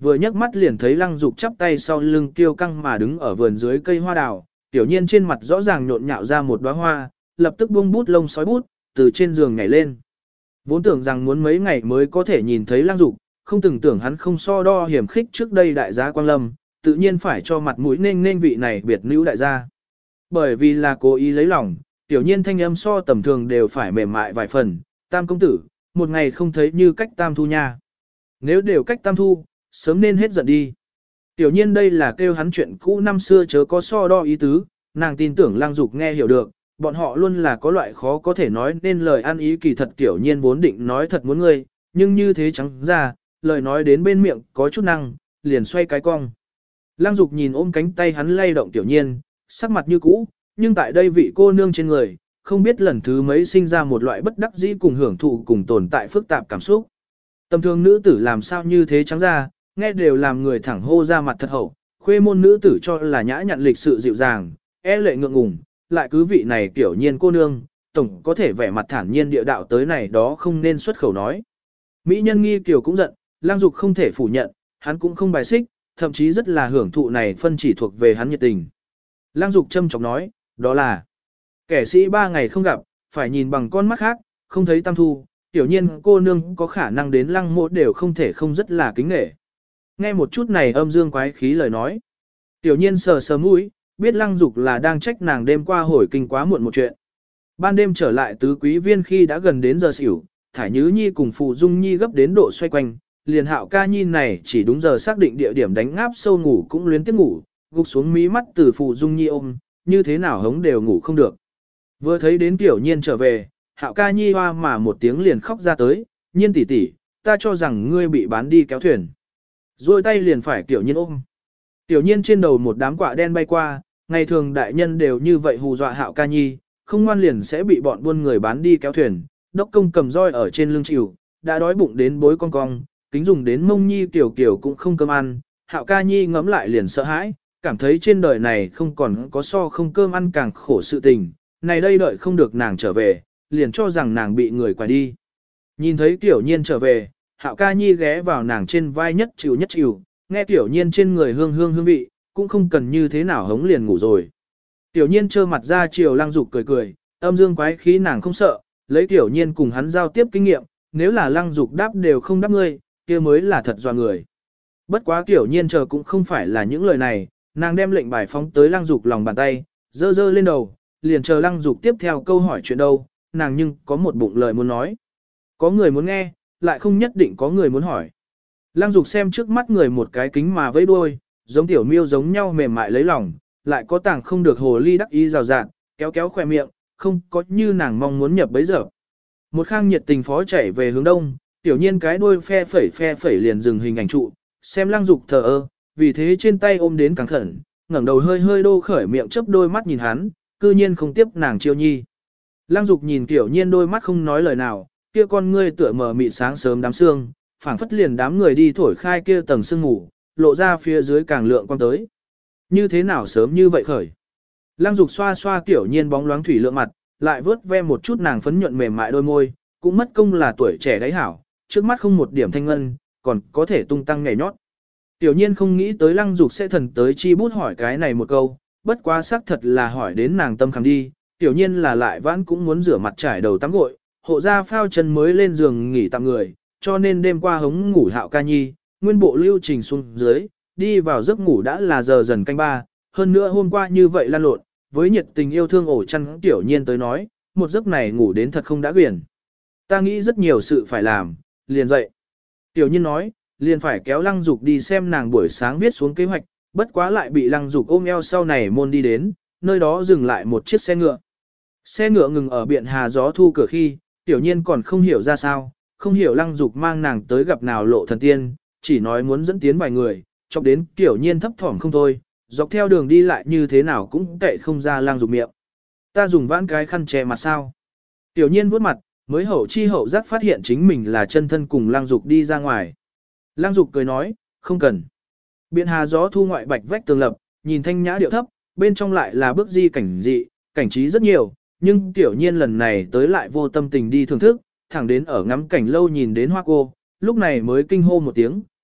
vừa nhấc mắt liền thấy Lăng Dục chắp tay sau lưng kiêu căng mà đứng ở vườn dưới cây hoa đào, Tiểu Nhiên trên mặt rõ ràng nhộn nhạo ra một đóa hoa, lập tức buông bút lông sói bút, từ trên giường nhảy lên. Vốn tưởng rằng muốn mấy ngày mới có thể nhìn thấy Lăng Dục, không từng tưởng hắn không so đo hiểm khích trước đây đại gia Quang Lâm, tự nhiên phải cho mặt mũi nên vị này biệt nữ đại gia. Bởi vì là cố ý lấy lòng, Tiểu Nhiên thanh âm so tầm thường đều phải mềm mại vài phần, Tam công tử, một ngày không thấy như cách Tam thu nha. Nếu đều cách Tam thu, sớm nên hết giận đi. Tiểu Nhiên đây là kêu hắn chuyện cũ năm xưa chớ có so đo ý tứ, nàng tin tưởng Lăng Dục nghe hiểu được, bọn họ luôn là có loại khó có thể nói nên lời ăn ý kỳ thật. Tiểu Nhiên vốn định nói thật muốn ngươi, nhưng như thế trắng ra, lời nói đến bên miệng có chút năng, liền xoay cái cong. Lăng Dục nhìn ôm cánh tay hắn lay động Tiểu Nhiên, sắc mặt như cũ, nhưng tại đây vị cô nương trên người, không biết lần thứ mấy sinh ra một loại bất đắc dĩ cùng hưởng thụ cùng tồn tại phức tạp cảm xúc. Tầm thường nữ tử làm sao như thế trắng ra, nghe đều làm người thẳng hô ra mặt thật hậu, khuê môn nữ tử cho là nhã nhặn lịch sự dịu dàng, e lệ ngượng ngùng, lại cứ vị này Tiểu Nhiên cô nương, tổng có thể vẻ mặt thản nhiên địa đạo tới này đó không nên xuất khẩu nói. Mỹ nhân nghi kiều cũng giận, Lăng Dục không thể phủ nhận, hắn cũng không bài xích, thậm chí rất là hưởng thụ này phân chỉ thuộc về hắn nhiệt tình. Lăng Dục châm chọc nói, đó là kẻ sĩ 3 ngày không gặp, phải nhìn bằng con mắt khác, không thấy Tam thu, Tiểu Nhiên cô nương có khả năng đến Lăng mộ đều không thể không rất là kính nể. Nghe một chút này âm dương quái khí lời nói. Tiểu Nhiên sờ sờ mũi, biết Lăng Dục là đang trách nàng đêm qua hồi kinh quá muộn một chuyện. Ban đêm trở lại tứ quý viên khi đã gần đến giờ xỉu, Thải Nhứ Nhi cùng Phụ Dung Nhi gấp đến độ xoay quanh, liền Hạo Ca Nhi này chỉ đúng giờ xác định địa điểm đánh ngáp sâu ngủ cũng luyến tiếp ngủ, gục xuống mí mắt từ Phụ Dung Nhi ôm, như thế nào hống đều ngủ không được. Vừa thấy đến Tiểu Nhiên trở về, Hạo Ca Nhi hoa mà một tiếng liền khóc ra tới, Nhiên tỷ tỷ, ta cho rằng ngươi bị bán đi kéo thuyền. Rồi tay liền phải Tiểu Nhiên ôm. Tiểu Nhiên trên đầu một đám quạ đen bay qua, ngày thường đại nhân đều như vậy hù dọa Hạo Ca Nhi, không ngoan liền sẽ bị bọn buôn người bán đi kéo thuyền. Đốc công cầm roi ở trên lưng chịu, đã đói bụng đến bối con cong, kính dùng đến mông nhi tiểu kiểu cũng không cơm ăn. Hạo Ca Nhi ngẫm lại liền sợ hãi, cảm thấy trên đời này không còn có so không cơm ăn càng khổ sự tình. Này đây đợi không được nàng trở về, liền cho rằng nàng bị người quải đi. Nhìn thấy Tiểu Nhiên trở về, Hạo Ca Nhi ghé vào nàng trên vai nhất chịu, nghe Tiểu Nhiên trên người hương vị, cũng không cần như thế nào hống liền ngủ rồi. Tiểu Nhiên trơ mặt ra chiều Lăng Dục cười, âm dương quái khí nàng không sợ, lấy Tiểu Nhiên cùng hắn giao tiếp kinh nghiệm, nếu là Lăng Dục đáp đều không đáp ngươi, kia mới là thật dọa người. Bất quá Tiểu Nhiên chờ cũng không phải là những lời này, nàng đem lệnh bài phóng tới Lăng Dục lòng bàn tay, dơ lên đầu, liền chờ Lăng Dục tiếp theo câu hỏi chuyện đâu, nàng nhưng có một bụng lời muốn nói. Có người muốn nghe, lại không nhất định có người muốn hỏi. Lăng Dục xem trước mắt người một cái kính mà vẫy đuôi, giống tiểu miêu giống nhau mềm mại lấy lòng, lại có tàng không được hồ ly đắc ý rào rạt, kéo khỏe miệng, không có như nàng mong muốn nhập bấy giờ. Một khang nhiệt tình phó chảy về hướng đông, Tiểu Nhiên cái đuôi phe phẩy liền dừng hình ảnh trụ, xem Lăng Dục thờ ơ, vì thế trên tay ôm đến càng khẩn, ngẩng đầu hơi đô khởi miệng chớp đôi mắt nhìn hắn, cư nhiên không tiếp nàng chiêu nhi. Lăng Dục nhìn Tiểu Nhiên đôi mắt không nói lời nào, kia con ngươi tựa mờ mịt sáng sớm đám sương, phảng phất liền đám người đi thổi khai kia tầng sương ngủ, lộ ra phía dưới càng lượng quang tới. Như thế nào sớm như vậy khởi? Lăng Dục xoa xoa Tiểu Nhiên bóng loáng thủy lượng mặt, lại vớt ve một chút nàng phấn nhuận mềm mại đôi môi, cũng mất công là tuổi trẻ đáy hảo, trước mắt không một điểm thanh ngân, còn có thể tung tăng nhảy nhót. Tiểu Nhiên không nghĩ tới Lăng Dục sẽ thần tới chi bút hỏi cái này một câu, bất quá xác thật là hỏi đến nàng tâm khảm đi. Tiểu Nhiên là lại vãn cũng muốn rửa mặt trải đầu tắm gội, hộ ra phao chân mới lên giường nghỉ tạm người, cho nên đêm qua hống ngủ Hạo Ca Nhi, nguyên bộ lưu trình xuống dưới, đi vào giấc ngủ đã là giờ dần canh ba, hơn nữa hôm qua như vậy lan lộn, với nhiệt tình yêu thương ổ chăn Tiểu Nhiên tới nói, một giấc này ngủ đến thật không đã quyển. Ta nghĩ rất nhiều sự phải làm, liền dậy. Tiểu Nhiên nói, liền phải kéo Lăng Dục đi xem nàng buổi sáng viết xuống kế hoạch, bất quá lại bị Lăng Dục ôm eo sau này môn đi đến, nơi đó dừng lại một chiếc xe ngựa. Xe ngựa ngừng ở Biện Hà gió thu cửa khi, Tiểu Nhiên còn không hiểu ra sao, không hiểu Lăng Dục mang nàng tới gặp nào lộ thần tiên, chỉ nói muốn dẫn tiến vài người, chọc đến Tiểu Nhiên thấp thỏm không thôi, dọc theo đường đi lại như thế nào cũng cậy không ra Lăng Dục miệng. Ta dùng vãn cái khăn che mặt sao? Tiểu Nhiên vuốt mặt, mới hậu chi hậu giác phát hiện chính mình là chân thân cùng Lăng Dục đi ra ngoài. Lăng Dục cười nói, không cần. Biện Hà gió thu ngoại bạch vách tường lập, nhìn thanh nhã điệu thấp, bên trong lại là bước di cảnh dị, cảnh trí rất nhiều, nhưng Tiểu Nhiên lần này tới lại vô tâm tình đi thưởng thức, thẳng đến ở ngắm cảnh lâu nhìn đến hoa cô, lúc này mới kinh hô một tiếng,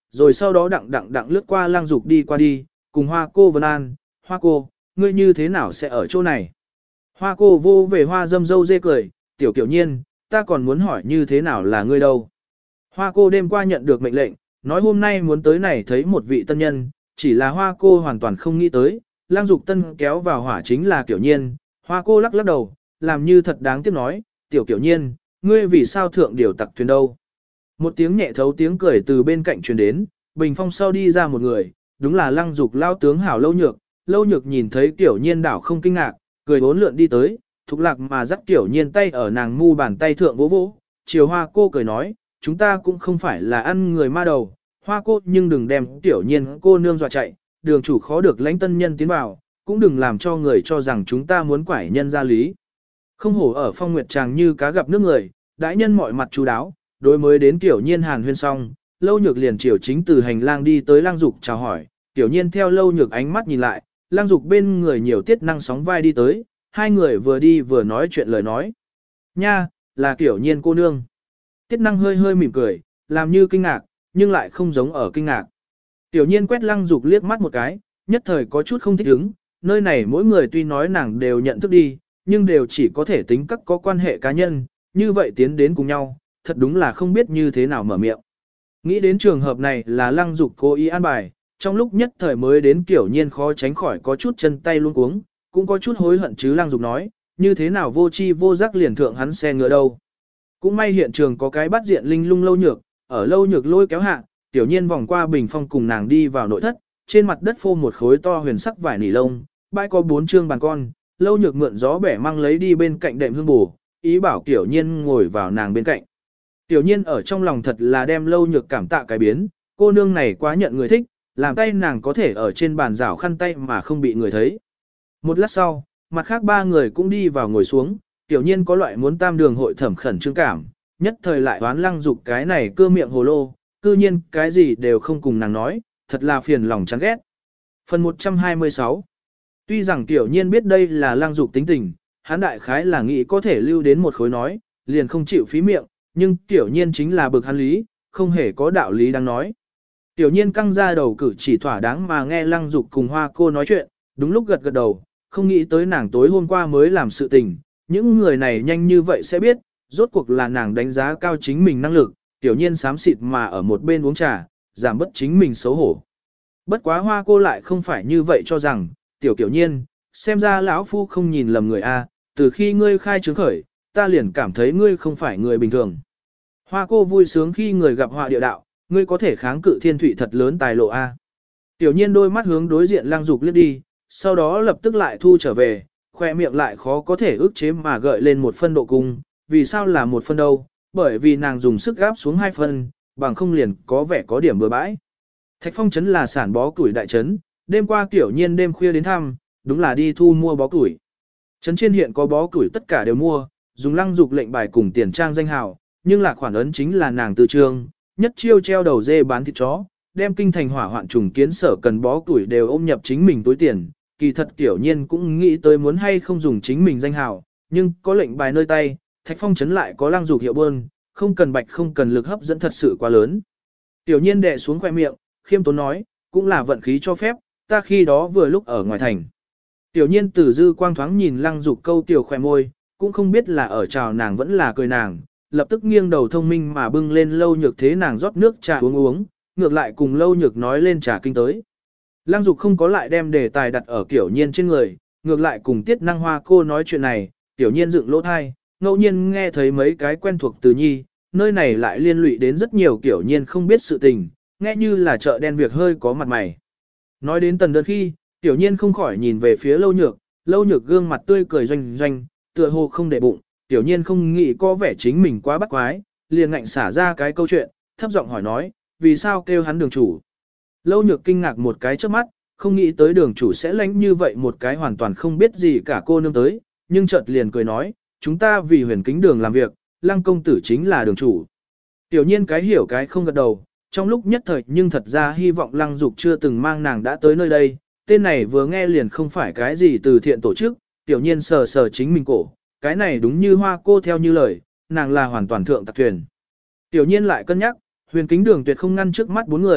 rồi sau đó đặng lướt qua Lăng Dục đi qua đi, cùng Hoa cô Vân An, Hoa cô, ngươi như thế nào sẽ ở chỗ này? Hoa cô vô về Hoa dâm dâu dê cười, tiểu kiểu nhiên, ta còn muốn hỏi như thế nào là ngươi đâu? Hoa cô đêm qua nhận được mệnh lệnh, nói hôm nay muốn tới này thấy một vị tân nhân, chỉ là Hoa cô hoàn toàn không nghĩ tới, Lăng Dục tân kéo vào hỏa chính là kiểu nhiên. Hoa cô lắc lắc đầu, làm như thật đáng tiếc nói, tiểu kiểu nhiên, ngươi vì sao thượng điều tặc thuyền đâu? Một tiếng nhẹ thấu tiếng cười từ bên cạnh truyền đến, bình phong sau đi ra một người, đúng là Lăng Dục lao tướng hảo Lâu Nhược nhìn thấy kiểu nhiên đảo không kinh ngạc, cười bốn lượn đi tới, thục lạc mà dắt kiểu nhiên tay ở nàng mu bàn tay thượng vỗ vỗ, chiều Hoa cô cười nói, chúng ta cũng không phải là ăn người ma đầu, Hoa cô nhưng đừng đem kiểu nhiên cô nương dọa chạy, đường chủ khó được lãnh tân nhân tiến vào, cũng đừng làm cho người cho rằng chúng ta muốn quải nhân ra lý. Không hổ ở Phong Nguyệt Tràng như cá gặp nước người, đãi nhân mọi mặt chú đáo, đối mới đến kiểu nhiên hàn huyên xong, Lâu Nhược liền chiều chính từ hành lang đi tới Lăng Dục chào hỏi, tiểu nhiên theo Lâu Nhược ánh mắt nhìn lại, Lăng Dục bên người nhiều tiết năng sóng vai đi tới, hai người vừa đi vừa nói chuyện lời nói. Nha, là kiểu nhiên cô nương. Tiết năng hơi hơi mỉm cười, làm như kinh ngạc, nhưng lại không giống ở kinh ngạc. Tiểu nhiên quét Lăng Dục liếc mắt một cái, nhất thời có chút không thích ứng, nơi này mỗi người tuy nói nàng đều nhận thức đi, nhưng đều chỉ có thể tính các có quan hệ cá nhân, như vậy tiến đến cùng nhau, thật đúng là không biết như thế nào mở miệng. Nghĩ đến trường hợp này là Lăng Dục cố ý an bài, trong lúc nhất thời mới đến kiểu nhiên khó tránh khỏi có chút chân tay luống cuống, cũng có chút hối hận chứ Lăng Dục nói, như thế nào vô chi vô giác liền thượng hắn xe ngựa đâu. Cũng may hiện trường có cái bắt diện linh lung Lâu Nhược, ở Lâu Nhược lôi kéo hạ, tiểu nhiên vòng qua bình phong cùng nàng đi vào nội thất, trên mặt đất phô một khối to huyền sắc vải nỉ lông, bãi có 4 trương bàn con, Lâu Nhược mượn gió bẻ mang lấy đi bên cạnh đệm hương bù, ý bảo Tiểu Nhiên ngồi vào nàng bên cạnh. Tiểu Nhiên ở trong lòng thật là đem Lâu Nhược cảm tạ cái biến, cô nương này quá nhận người thích, làm tay nàng có thể ở trên bàn rảo khăn tay mà không bị người thấy. Một lát sau, mặt khác ba người cũng đi vào ngồi xuống, Tiểu Nhiên có loại muốn tam đường hội thẩm khẩn trương cảm, nhất thời lại đoán Lăng Dục cái này cưa miệng hồ lô, cư nhiên cái gì đều không cùng nàng nói, thật là phiền lòng chán ghét. Phần 126. Tuy rằng Tiểu Nhiên biết đây là Lăng Dục tính tình, hắn đại khái là nghĩ có thể lưu đến một khối nói, liền không chịu phí miệng, nhưng Tiểu Nhiên chính là bực hắn lý, không hề có đạo lý đang nói. Tiểu Nhiên căng ra đầu cử chỉ thỏa đáng mà nghe Lăng Dục cùng Hoa cô nói chuyện, đúng lúc gật gật đầu, không nghĩ tới nàng tối hôm qua mới làm sự tình, những người này nhanh như vậy sẽ biết, rốt cuộc là nàng đánh giá cao chính mình năng lực, Tiểu Nhiên xám xịt mà ở một bên uống trà, giảm bớt chính mình xấu hổ. Bất quá Hoa cô lại không phải như vậy cho rằng, Tiểu Nhiên, xem ra lão phu không nhìn lầm người a, từ khi ngươi khai trướng khởi, ta liền cảm thấy ngươi không phải người bình thường. Hoa cô vui sướng khi người gặp họa địa đạo, ngươi có thể kháng cự thiên thủy thật lớn tài lộ a. Tiểu Nhiên đôi mắt hướng đối diện Lăng Dục liếc đi, sau đó lập tức lại thu trở về, khoe miệng lại khó có thể ức chế mà gợi lên một phân độ cung, vì sao là một phân đâu, bởi vì nàng dùng sức gáp xuống 2 phân, bằng không liền có vẻ có điểm bừa bãi. Thạch Phong trấn là sản bó củi đại trấn, đêm qua Tiểu Nhiên đêm khuya đến thăm, đúng là đi thu mua bó củi. Trấn trên hiện có bó củi tất cả đều mua, dùng Lăng Dục lệnh bài cùng tiền trang danh hào, nhưng là khoản ấn chính là nàng tư trương, nhất chiêu treo đầu dê bán thịt chó, đem kinh thành hỏa hoạn trùng kiến sở cần bó củi đều ôm nhập chính mình túi tiền. Kỳ thật Tiểu Nhiên cũng nghĩ tới muốn hay không dùng chính mình danh hào, nhưng có lệnh bài nơi tay, Thạch Phong trấn lại có Lăng Dục hiệu bơn, không cần bạch không cần lực hấp dẫn thật sự quá lớn. Tiểu Nhiên đè xuống khoe miệng, khiêm tốn nói, cũng là vận khí cho phép, ta khi đó vừa lúc ở ngoài thành. Tiểu Nhiên từ dư quang thoáng nhìn Lăng Dục câu tiểu khoe môi, cũng không biết là ở chào nàng vẫn là cười nàng, lập tức nghiêng đầu thông minh mà bưng lên Lâu Nhược thế nàng rót nước trà uống, ngược lại cùng Lâu Nhược nói lên trà kinh tới. Lăng Dục không có lại đem đề tài đặt ở Tiểu Nhiên trên người, ngược lại cùng Tiết Năng Hoa cô nói chuyện này, Tiểu Nhiên dựng lỗ thai, ngẫu nhiên nghe thấy mấy cái quen thuộc từ nhi, nơi này lại liên lụy đến rất nhiều Tiểu Nhiên không biết sự tình, nghe như là chợ đen việc hơi có mặt mày. Nói đến tần đơn khi, Tiểu Nhiên không khỏi nhìn về phía Lâu Nhược gương mặt tươi cười doanh doanh, tựa hồ không để bụng, Tiểu Nhiên không nghĩ có vẻ chính mình quá bắt quái, liền ngạnh xả ra cái câu chuyện, thấp giọng hỏi nói, vì sao kêu hắn đường chủ. Lâu Nhược kinh ngạc một cái trước mắt, không nghĩ tới đường chủ sẽ lánh như vậy một cái hoàn toàn không biết gì cả cô nương tới, nhưng chợt liền cười nói, chúng ta vì Huyền Kính Đường làm việc, Lăng công tử chính là đường chủ. Tiểu Nhiên cái hiểu cái không gật đầu, trong lúc nhất thời nhưng thật ra hy vọng Lăng Dục chưa từng mang nàng đã tới nơi đây, tên này vừa nghe liền không phải cái gì từ thiện tổ chức, Tiểu Nhiên sờ sờ chính mình cổ, cái này đúng như Hoa cô theo như lời, nàng là hoàn toàn thượng tặc thuyền. Tiểu Nhiên lại cân nhắc, Huyền Kính Đường tuyệt không ngăn trước mắt 4 người,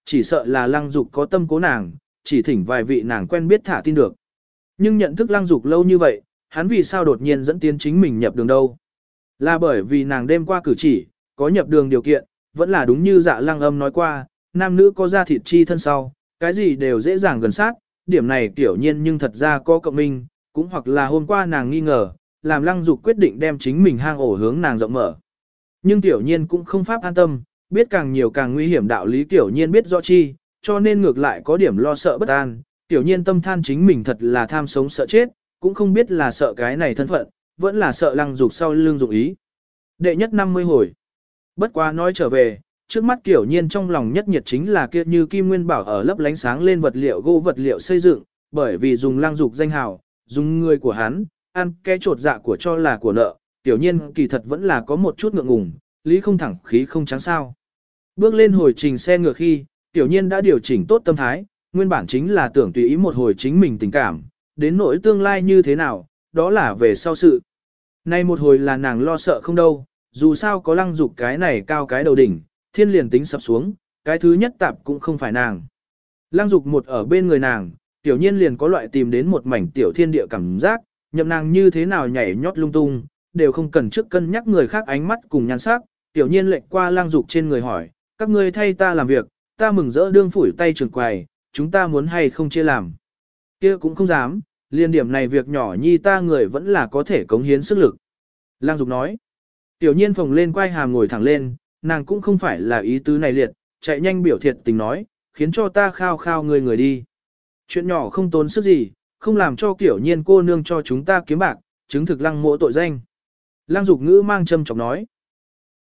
chỉ sợ là lăng dục có tâm cố nàng, chỉ thỉnh vài vị nàng quen biết thả tin được. Nhưng nhận thức lăng dục lâu như vậy, hắn vì sao đột nhiên dẫn tiến chính mình nhập đường đâu? Là bởi vì nàng đêm qua cử chỉ, có nhập đường điều kiện, vẫn là đúng như Dạ Lăng Âm nói qua, nam nữ có da thịt chi thân sau, cái gì đều dễ dàng gần sát, điểm này tiểu nhiên nhưng thật ra có cộng minh, cũng hoặc là hôm qua nàng nghi ngờ, làm lăng dục quyết định đem chính mình hang ổ hướng nàng rộng mở. Nhưng tiểu nhiên cũng không pháp an tâm, biết càng nhiều càng nguy hiểm đạo lý tiểu nhiên biết rõ chi, cho nên ngược lại có điểm lo sợ bất an, tiểu nhiên tâm than chính mình thật là tham sống sợ chết, cũng không biết là sợ cái này thân phận, vẫn là sợ lăng dục sau lưng dụng ý. Đệ nhất 50 hồi. Bất quá nói trở về, trước mắt tiểu nhiên trong lòng nhất nhiệt chính là kia như kim nguyên bảo ở lấp lánh sáng lên vật liệu gỗ vật liệu xây dựng, bởi vì dùng lăng dục danh hào, dùng người của hắn, ăn cái trột dạ của cho là của nợ, tiểu nhiên kỳ thật vẫn là có một chút ngượng ngùng, lý không thẳng khí không trắng sao. Bước lên hồi trình xe ngựa khi, tiểu nhiên đã điều chỉnh tốt tâm thái, nguyên bản chính là tưởng tùy ý một hồi chính mình tình cảm, đến nỗi tương lai như thế nào, đó là về sau sự. Nay một hồi là nàng lo sợ không đâu, dù sao có lăng dục cái này cao cái đầu đỉnh, thiên liền tính sập xuống, cái thứ nhất tạp cũng không phải nàng. Lăng dục một ở bên người nàng, tiểu nhiên liền có loại tìm đến một mảnh tiểu thiên địa cảm giác, nhậm nàng như thế nào nhảy nhót lung tung, đều không cần trước cân nhắc người khác ánh mắt cùng nhan sắc, tiểu nhiên lệnh qua lăng dục trên người hỏi, các ngươi thay ta làm việc, ta mừng rỡ đương phủi tay trường quầy, chúng ta muốn hay không chia làm. Kia cũng không dám, liên điểm này việc nhỏ nhi ta người vẫn là có thể cống hiến sức lực. Lăng dục nói, tiểu nhiên phồng lên quay hàm ngồi thẳng lên, nàng cũng không phải là ý tứ này liệt, chạy nhanh biểu thiệt tình nói, khiến cho ta khao khao người đi. Chuyện nhỏ không tốn sức gì, không làm cho tiểu nhiên cô nương cho chúng ta kiếm bạc, chứng thực lăng mộ tội danh. Lăng dục ngữ mang châm chọc nói,